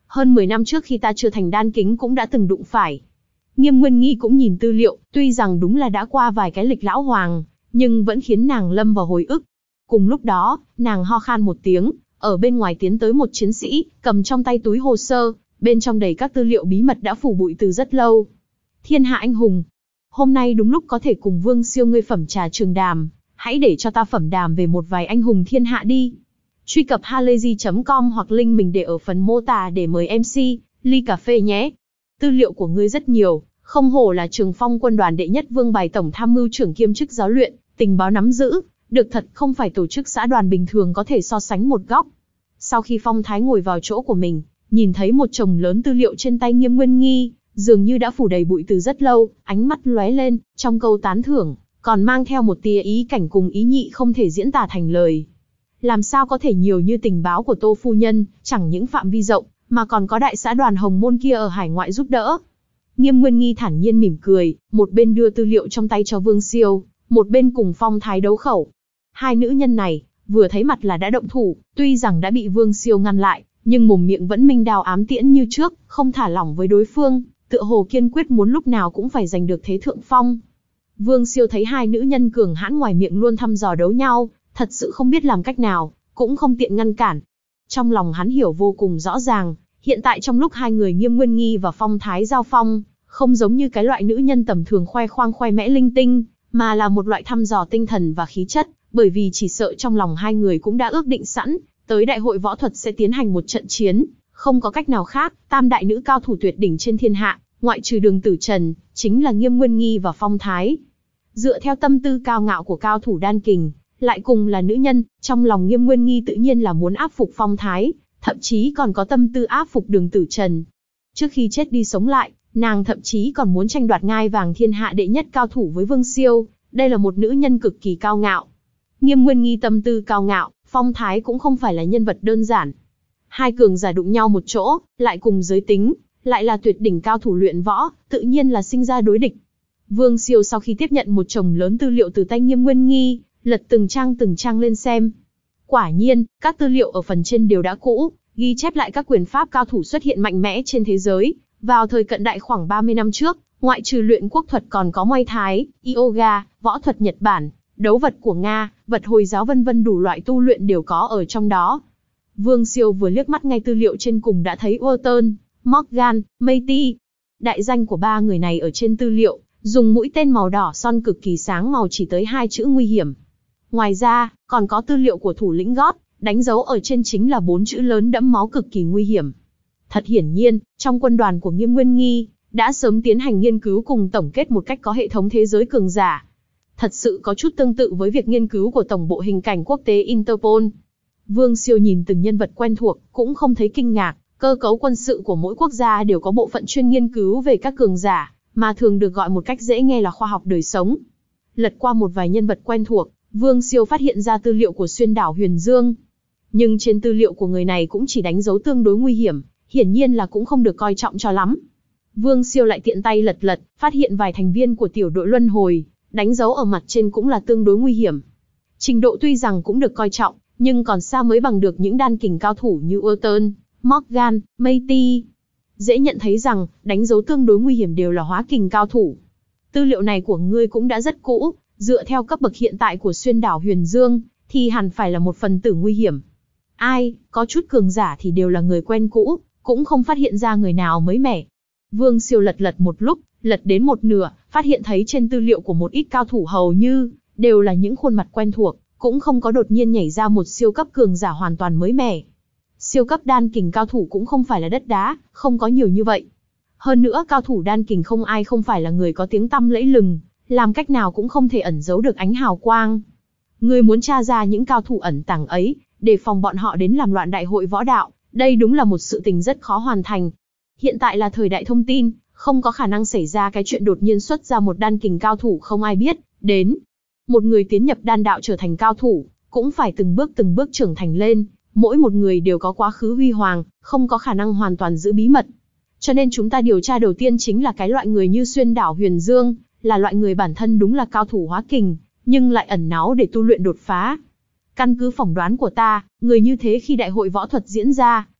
Hơn mười năm trước khi ta chưa thành đan kính cũng đã từng đụng phải. Nghiêm Nguyên Nghi cũng nhìn tư liệu, tuy rằng đúng là đã qua vài cái lịch lão hoàng, nhưng vẫn khiến nàng lâm vào hồi ức. Cùng lúc đó, nàng ho khan một tiếng, ở bên ngoài tiến tới một chiến sĩ, cầm trong tay túi hồ sơ, bên trong đầy các tư liệu bí mật đã phủ bụi từ rất lâu. Thiên hạ anh hùng, hôm nay đúng lúc có thể cùng Vương Siêu ngươi phẩm trà trường đàm, hãy để cho ta phẩm đàm về một vài anh hùng thiên hạ đi. Truy cập halayzi chấm com hoặc link mình để ở phần mô tả để mời em xê, ly cà phê nhé. Tư liệu của ngươi rất nhiều, không hổ là Trường Phong quân đoàn đệ nhất vương bài tổng tham mưu trưởng kiêm chức giáo luyện, tình báo nắm giữ, được thật không phải tổ chức xã đoàn bình thường có thể so sánh một góc. Sau khi Phong Thái ngồi vào chỗ của mình, nhìn thấy một chồng lớn tư liệu trên tay Nghiêm Nguyên Nghi, dường như đã phủ đầy bụi từ rất lâu, ánh mắt lóe lên, trong câu tán thưởng, còn mang theo một tia ý cảnh cùng ý nhị không thể diễn tả thành lời. Làm sao có thể nhiều như tình báo của Tô phu nhân, chẳng những phạm vi rộng, mà còn có đại xã đoàn Hồng Môn kia ở hải ngoại giúp đỡ. Nghiêm Nguyên Nghi thản nhiên mỉm cười, một bên đưa tư liệu trong tay cho Vương Siêu, một bên cùng Phong Thái đấu khẩu. Hai nữ nhân này, vừa thấy mặt là đã động thủ, tuy rằng đã bị Vương Siêu ngăn lại, nhưng mồm miệng vẫn minh đao ám tiễn như trước, không thả lỏng với đối phương, tựa hồ kiên quyết muốn lúc nào cũng phải giành được thế thượng phong. Vương Siêu thấy hai nữ nhân cường hãn ngoài miệng luôn thăm dò đấu nhau, thật sự không biết làm cách nào, cũng không tiện ngăn cản. Trong lòng hắn hiểu vô cùng rõ ràng, hiện tại trong lúc hai người Nghiêm Nguyên Nghi và Phong Thái giao phong, không giống như cái loại nữ nhân tầm thường khoe khoang khoe mẽ linh tinh, mà là một loại thăm dò tinh thần và khí chất, bởi vì chỉ sợ trong lòng hai người cũng đã ước định sẵn, tới đại hội võ thuật sẽ tiến hành một trận chiến, không có cách nào khác, tam đại nữ cao thủ tuyệt đỉnh trên thiên hạ, ngoại trừ Đường Tử Trần, chính là Nghiêm Nguyên Nghi và Phong Thái. Dựa theo tâm tư cao ngạo của cao thủ đan kình, lại cùng là nữ nhân, trong lòng Nghiêm Nguyên Nghi tự nhiên là muốn áp phục Phong Thái, thậm chí còn có tâm tư áp phục Đường Tử Trần. Trước khi chết đi sống lại, nàng thậm chí còn muốn tranh đoạt ngai vàng thiên hạ đệ nhất cao thủ với Vương Siêu, đây là một nữ nhân cực kỳ cao ngạo. Nghiêm Nguyên Nghi tâm tư cao ngạo, Phong Thái cũng không phải là nhân vật đơn giản. Hai cường giả đụng nhau một chỗ, lại cùng giới tính, lại là tuyệt đỉnh cao thủ luyện võ, tự nhiên là sinh ra đối địch. Vương Siêu sau khi tiếp nhận một chồng lớn tư liệu từ tay Nghiêm Nguyên Nghi, lật từng trang từng trang lên xem. Quả nhiên, các tư liệu ở phần trên đều đã cũ, ghi chép lại các quyền pháp cao thủ xuất hiện mạnh mẽ trên thế giới. Vào thời cận đại khoảng ba mươi năm trước, ngoại trừ luyện quốc thuật còn có Muay Thái, yoga, võ thuật Nhật Bản, đấu vật của Nga, vật Hồi giáo vân vân, đủ loại tu luyện đều có ở trong đó. Vương Siêu vừa liếc mắt ngay tư liệu trên cùng đã thấy Walton, Morgan, Matey. Đại danh của ba người này ở trên tư liệu, dùng mũi tên màu đỏ son cực kỳ sáng màu chỉ tới hai chữ nguy hiểm. Ngoài ra, còn có tư liệu của thủ lĩnh gót, đánh dấu ở trên chính là bốn chữ lớn đẫm máu cực kỳ nguy hiểm. Thật hiển nhiên, trong quân đoàn của Nghiêm Nguyên Nghi, đã sớm tiến hành nghiên cứu cùng tổng kết một cách có hệ thống thế giới cường giả. Thật sự có chút tương tự với việc nghiên cứu của Tổng bộ Hình cảnh Quốc tế Interpol. Vương Siêu nhìn từng nhân vật quen thuộc, cũng không thấy kinh ngạc, cơ cấu quân sự của mỗi quốc gia đều có bộ phận chuyên nghiên cứu về các cường giả, mà thường được gọi một cách dễ nghe là khoa học đời sống. Lật qua một vài nhân vật quen thuộc, Vương Siêu phát hiện ra tư liệu của Xuyên đảo Huyền Dương. Nhưng trên tư liệu của người này cũng chỉ đánh dấu tương đối nguy hiểm, hiển nhiên là cũng không được coi trọng cho lắm. Vương Siêu lại tiện tay lật lật, phát hiện vài thành viên của tiểu đội luân hồi, đánh dấu ở mặt trên cũng là tương đối nguy hiểm. Trình độ tuy rằng cũng được coi trọng, nhưng còn xa mới bằng được những đan kình cao thủ như Walton, Morgan, Matey. Dễ nhận thấy rằng, đánh dấu tương đối nguy hiểm đều là hóa kình cao thủ. Tư liệu này của ngươi cũng đã rất cũ, dựa theo cấp bậc hiện tại của Xuyên đảo Huyền Dương, thì hẳn phải là một phần tử nguy hiểm. Ai, có chút cường giả thì đều là người quen cũ, cũng không phát hiện ra người nào mới mẻ. Vương Siêu lật lật một lúc, lật đến một nửa, phát hiện thấy trên tư liệu của một ít cao thủ hầu như đều là những khuôn mặt quen thuộc, cũng không có đột nhiên nhảy ra một siêu cấp cường giả hoàn toàn mới mẻ. Siêu cấp đan kình cao thủ cũng không phải là đất đá, không có nhiều như vậy. Hơn nữa cao thủ đan kình không ai không phải là người có tiếng tăm lẫy lừng, làm cách nào cũng không thể ẩn giấu được ánh hào quang. Người muốn tra ra những cao thủ ẩn tàng ấy, để phòng bọn họ đến làm loạn đại hội võ đạo, đây đúng là một sự tình rất khó hoàn thành. Hiện tại là thời đại thông tin, không có khả năng xảy ra cái chuyện đột nhiên xuất ra một đan kình cao thủ không ai biết đến. Một người tiến nhập đan đạo trở thành cao thủ, cũng phải từng bước từng bước trưởng thành lên, mỗi một người đều có quá khứ huy hoàng, không có khả năng hoàn toàn giữ bí mật. Cho nên chúng ta điều tra đầu tiên chính là cái loại người như Xuyên đảo Huyền Dương, là loại người bản thân đúng là cao thủ hóa kình, nhưng lại ẩn náu để tu luyện đột phá. Căn cứ phỏng đoán của ta, người như thế khi đại hội võ thuật diễn ra,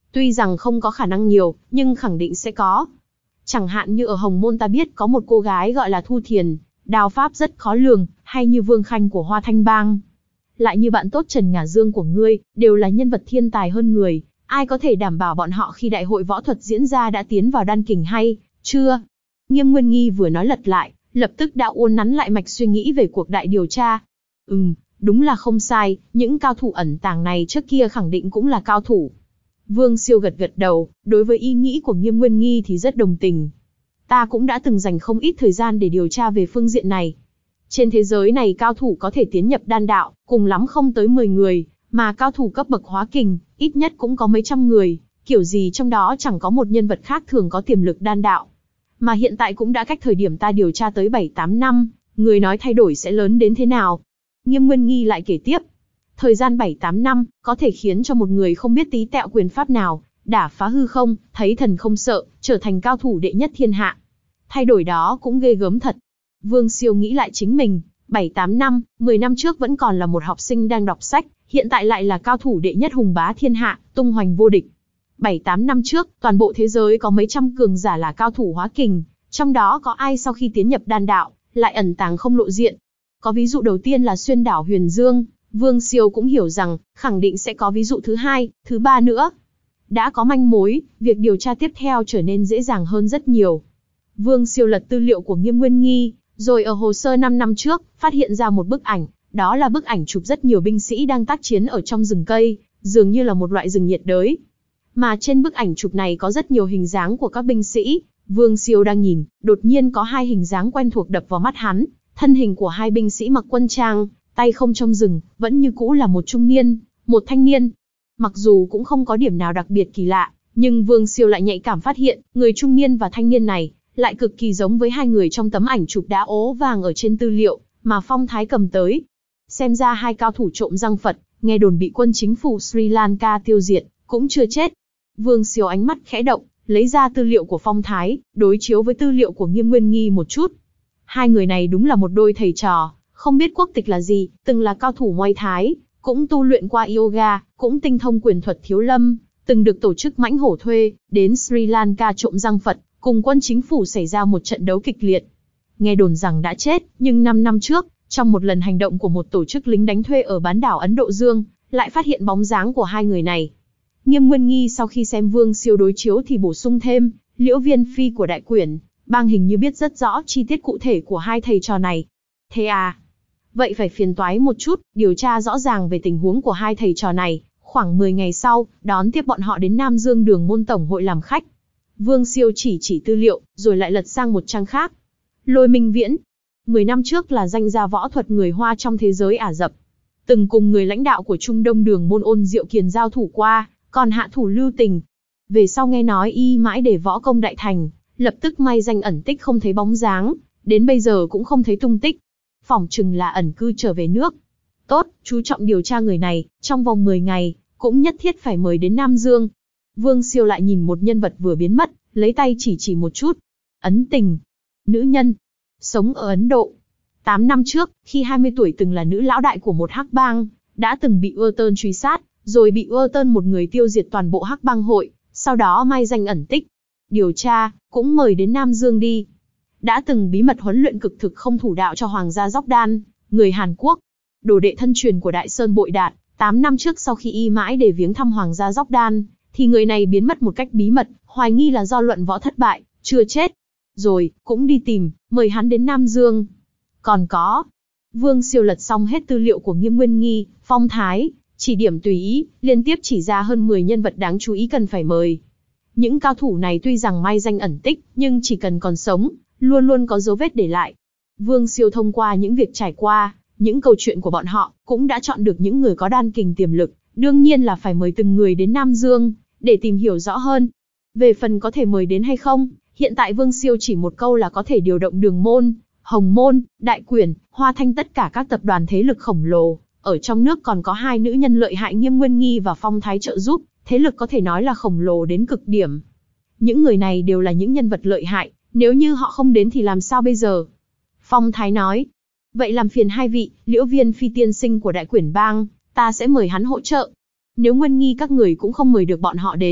Tuy rằng không có khả năng nhiều, nhưng khẳng định sẽ có. Chẳng hạn như ở Hồng Môn ta biết có một cô gái gọi là Thu Thiền, đao pháp rất khó lường, hay như Vương Khanh của Hoa Thanh Bang. Lại như bạn tốt Trần Ngả Dương của ngươi, đều là nhân vật thiên tài hơn người, ai có thể đảm bảo bọn họ khi đại hội võ thuật diễn ra đã tiến vào đan kình hay chưa? Nghiêm Nguyên Nghi vừa nói lật lại, lập tức đã uốn nắn lại mạch suy nghĩ về cuộc đại điều tra. Ừm, đúng là không sai, những cao thủ ẩn tàng này trước kia khẳng định cũng là cao thủ. Vương Siêu gật gật đầu, đối với ý nghĩ của Nghiêm Nguyên Nghi thì rất đồng tình. Ta cũng đã từng dành không ít thời gian để điều tra về phương diện này. Trên thế giới này cao thủ có thể tiến nhập đan đạo, cùng lắm không tới mười người, mà cao thủ cấp bậc hóa kình, ít nhất cũng có mấy trăm người, kiểu gì trong đó chẳng có một nhân vật khác thường có tiềm lực đan đạo. Mà hiện tại cũng đã cách thời điểm ta điều tra tới bảy tám năm, người nói thay đổi sẽ lớn đến thế nào. Nghiêm Nguyên Nghi lại kể tiếp. Thời gian bảy tám năm, có thể khiến cho một người không biết tí tẹo quyền pháp nào, đả phá hư không, thấy thần không sợ, trở thành cao thủ đệ nhất thiên hạ. Thay đổi đó cũng ghê gớm thật. Vương Siêu nghĩ lại chính mình, bảy tám năm, mười năm trước vẫn còn là một học sinh đang đọc sách, hiện tại lại là cao thủ đệ nhất hùng bá thiên hạ, tung hoành vô địch. bảy tám năm trước, toàn bộ thế giới có mấy trăm cường giả là cao thủ hóa kình, trong đó có ai sau khi tiến nhập đan đạo, lại ẩn tàng không lộ diện. Có ví dụ đầu tiên là Xuyên đảo Huyền Dương, Vương Siêu cũng hiểu rằng, khẳng định sẽ có ví dụ thứ hai, thứ ba nữa. Đã có manh mối, việc điều tra tiếp theo trở nên dễ dàng hơn rất nhiều. Vương Siêu lật tư liệu của Nghiêm Nguyên Nghi, rồi ở hồ sơ năm năm trước, phát hiện ra một bức ảnh, đó là bức ảnh chụp rất nhiều binh sĩ đang tác chiến ở trong rừng cây, dường như là một loại rừng nhiệt đới. Mà trên bức ảnh chụp này có rất nhiều hình dáng của các binh sĩ, Vương Siêu đang nhìn, đột nhiên có hai hình dáng quen thuộc đập vào mắt hắn, thân hình của hai binh sĩ mặc quân trang, tay không trong rừng, vẫn như cũ là một trung niên, một thanh niên. Mặc dù cũng không có điểm nào đặc biệt kỳ lạ, nhưng Vương Siêu lại nhạy cảm phát hiện, người trung niên và thanh niên này, lại cực kỳ giống với hai người trong tấm ảnh chụp đá ố vàng ở trên tư liệu, mà Phong Thái cầm tới. Xem ra hai cao thủ trộm răng Phật, nghe đồn bị quân chính phủ Sri Lanka tiêu diệt, cũng chưa chết. Vương Siêu ánh mắt khẽ động, lấy ra tư liệu của Phong Thái, đối chiếu với tư liệu của Nghiêm Nguyên Nghi một chút. Hai người này đúng là một đôi thầy trò, không biết quốc tịch là gì, từng là cao thủ Muay Thái, cũng tu luyện qua yoga, cũng tinh thông quyền thuật thiếu lâm, từng được tổ chức mãnh hổ thuê, đến Sri Lanka trộm răng Phật, cùng quân chính phủ xảy ra một trận đấu kịch liệt. Nghe đồn rằng đã chết, nhưng năm năm trước, trong một lần hành động của một tổ chức lính đánh thuê ở bán đảo Ấn Độ Dương, lại phát hiện bóng dáng của hai người này. Nghiêm Nguyên Nghi sau khi xem Vương Siêu đối chiếu thì bổ sung thêm, Liễu Viên Phi của Đại Quyển, Bang hình như biết rất rõ chi tiết cụ thể của hai thầy trò này. Thế à? Vậy phải phiền toái một chút, điều tra rõ ràng về tình huống của hai thầy trò này, khoảng mười ngày sau, đón tiếp bọn họ đến Nam Dương Đường Môn Tổng hội làm khách. Vương Siêu chỉ chỉ tư liệu, rồi lại lật sang một trang khác. Lôi Minh Viễn, mười năm trước là danh gia võ thuật người Hoa trong thế giới Ả Rập. Từng cùng người lãnh đạo của Trung Đông Đường Môn Ôn Diệu Kiền giao thủ qua, còn hạ thủ lưu tình. Về sau nghe nói y mãi để võ công đại thành, lập tức mai danh ẩn tích không thấy bóng dáng, đến bây giờ cũng không thấy tung tích. Phỏng chừng là ẩn cư trở về nước. Tốt, chú trọng điều tra người này, trong vòng mười ngày, cũng nhất thiết phải mời đến Nam Dương. Vương Siêu lại nhìn một nhân vật vừa biến mất, lấy tay chỉ chỉ một chút. Ấn Tình. Nữ nhân. Sống ở Ấn Độ. Tám năm trước, khi hai mươi tuổi từng là nữ lão đại của một hắc bang, đã từng bị Urton truy sát, rồi bị Urton một người tiêu diệt toàn bộ hắc bang hội, sau đó mai danh ẩn tích. Điều tra, cũng mời đến Nam Dương đi. Đã từng bí mật huấn luyện cực thực không thủ đạo cho Hoàng gia Dóc Đan, người Hàn Quốc. Đồ đệ thân truyền của Đại Sơn Bội Đạt, tám năm trước sau khi y mãi để viếng thăm Hoàng gia Dóc Đan, thì người này biến mất một cách bí mật, hoài nghi là do luận võ thất bại, chưa chết. Rồi, cũng đi tìm, mời hắn đến Nam Dương. Còn có, Vương Siêu lật xong hết tư liệu của Nghiêm Nguyên Nghi, Phong Thái, chỉ điểm tùy ý, liên tiếp chỉ ra hơn mười nhân vật đáng chú ý cần phải mời. Những cao thủ này tuy rằng mai danh ẩn tích, nhưng chỉ cần còn sống, luôn luôn có dấu vết để lại. Vương Siêu thông qua những việc trải qua, những câu chuyện của bọn họ, cũng đã chọn được những người có đan kình tiềm lực, đương nhiên là phải mời từng người đến Nam Dương, để tìm hiểu rõ hơn. Về phần có thể mời đến hay không, hiện tại Vương Siêu chỉ một câu là có thể điều động Đường Môn, Hồng Môn, Đại Quyển, Hoa Thanh tất cả các tập đoàn thế lực khổng lồ. Ở trong nước còn có hai nữ nhân lợi hại Nghiêm Nguyên Nghi và Phong Thái trợ giúp, thế lực có thể nói là khổng lồ đến cực điểm. Những người này đều là những nhân vật lợi hại, nếu như họ không đến thì làm sao bây giờ? Phong Thái nói, vậy làm phiền hai vị, Liễu Viên Phi tiên sinh của Đại Quyển Bang, ta sẽ mời hắn hỗ trợ. Nếu Nguyên Nghi các người cũng không mời được bọn họ đến,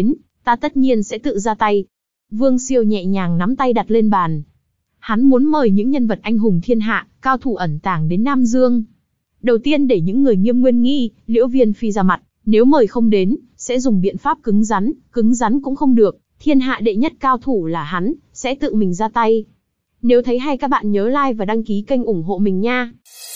Ta tất nhiên sẽ tự ra tay. Vương Siêu nhẹ nhàng nắm tay đặt lên bàn. Hắn muốn mời những nhân vật anh hùng thiên hạ, cao thủ ẩn tàng đến Nam Dương. Đầu tiên để những người Nghiêm Nguyên Nghi, Liễu Viên Phi ra mặt, nếu mời không đến, sẽ dùng biện pháp cứng rắn, cứng rắn cũng không được, thiên hạ đệ nhất cao thủ là hắn, sẽ tự mình ra tay. Nếu thấy hay các bạn nhớ like và đăng ký kênh ủng hộ mình nha.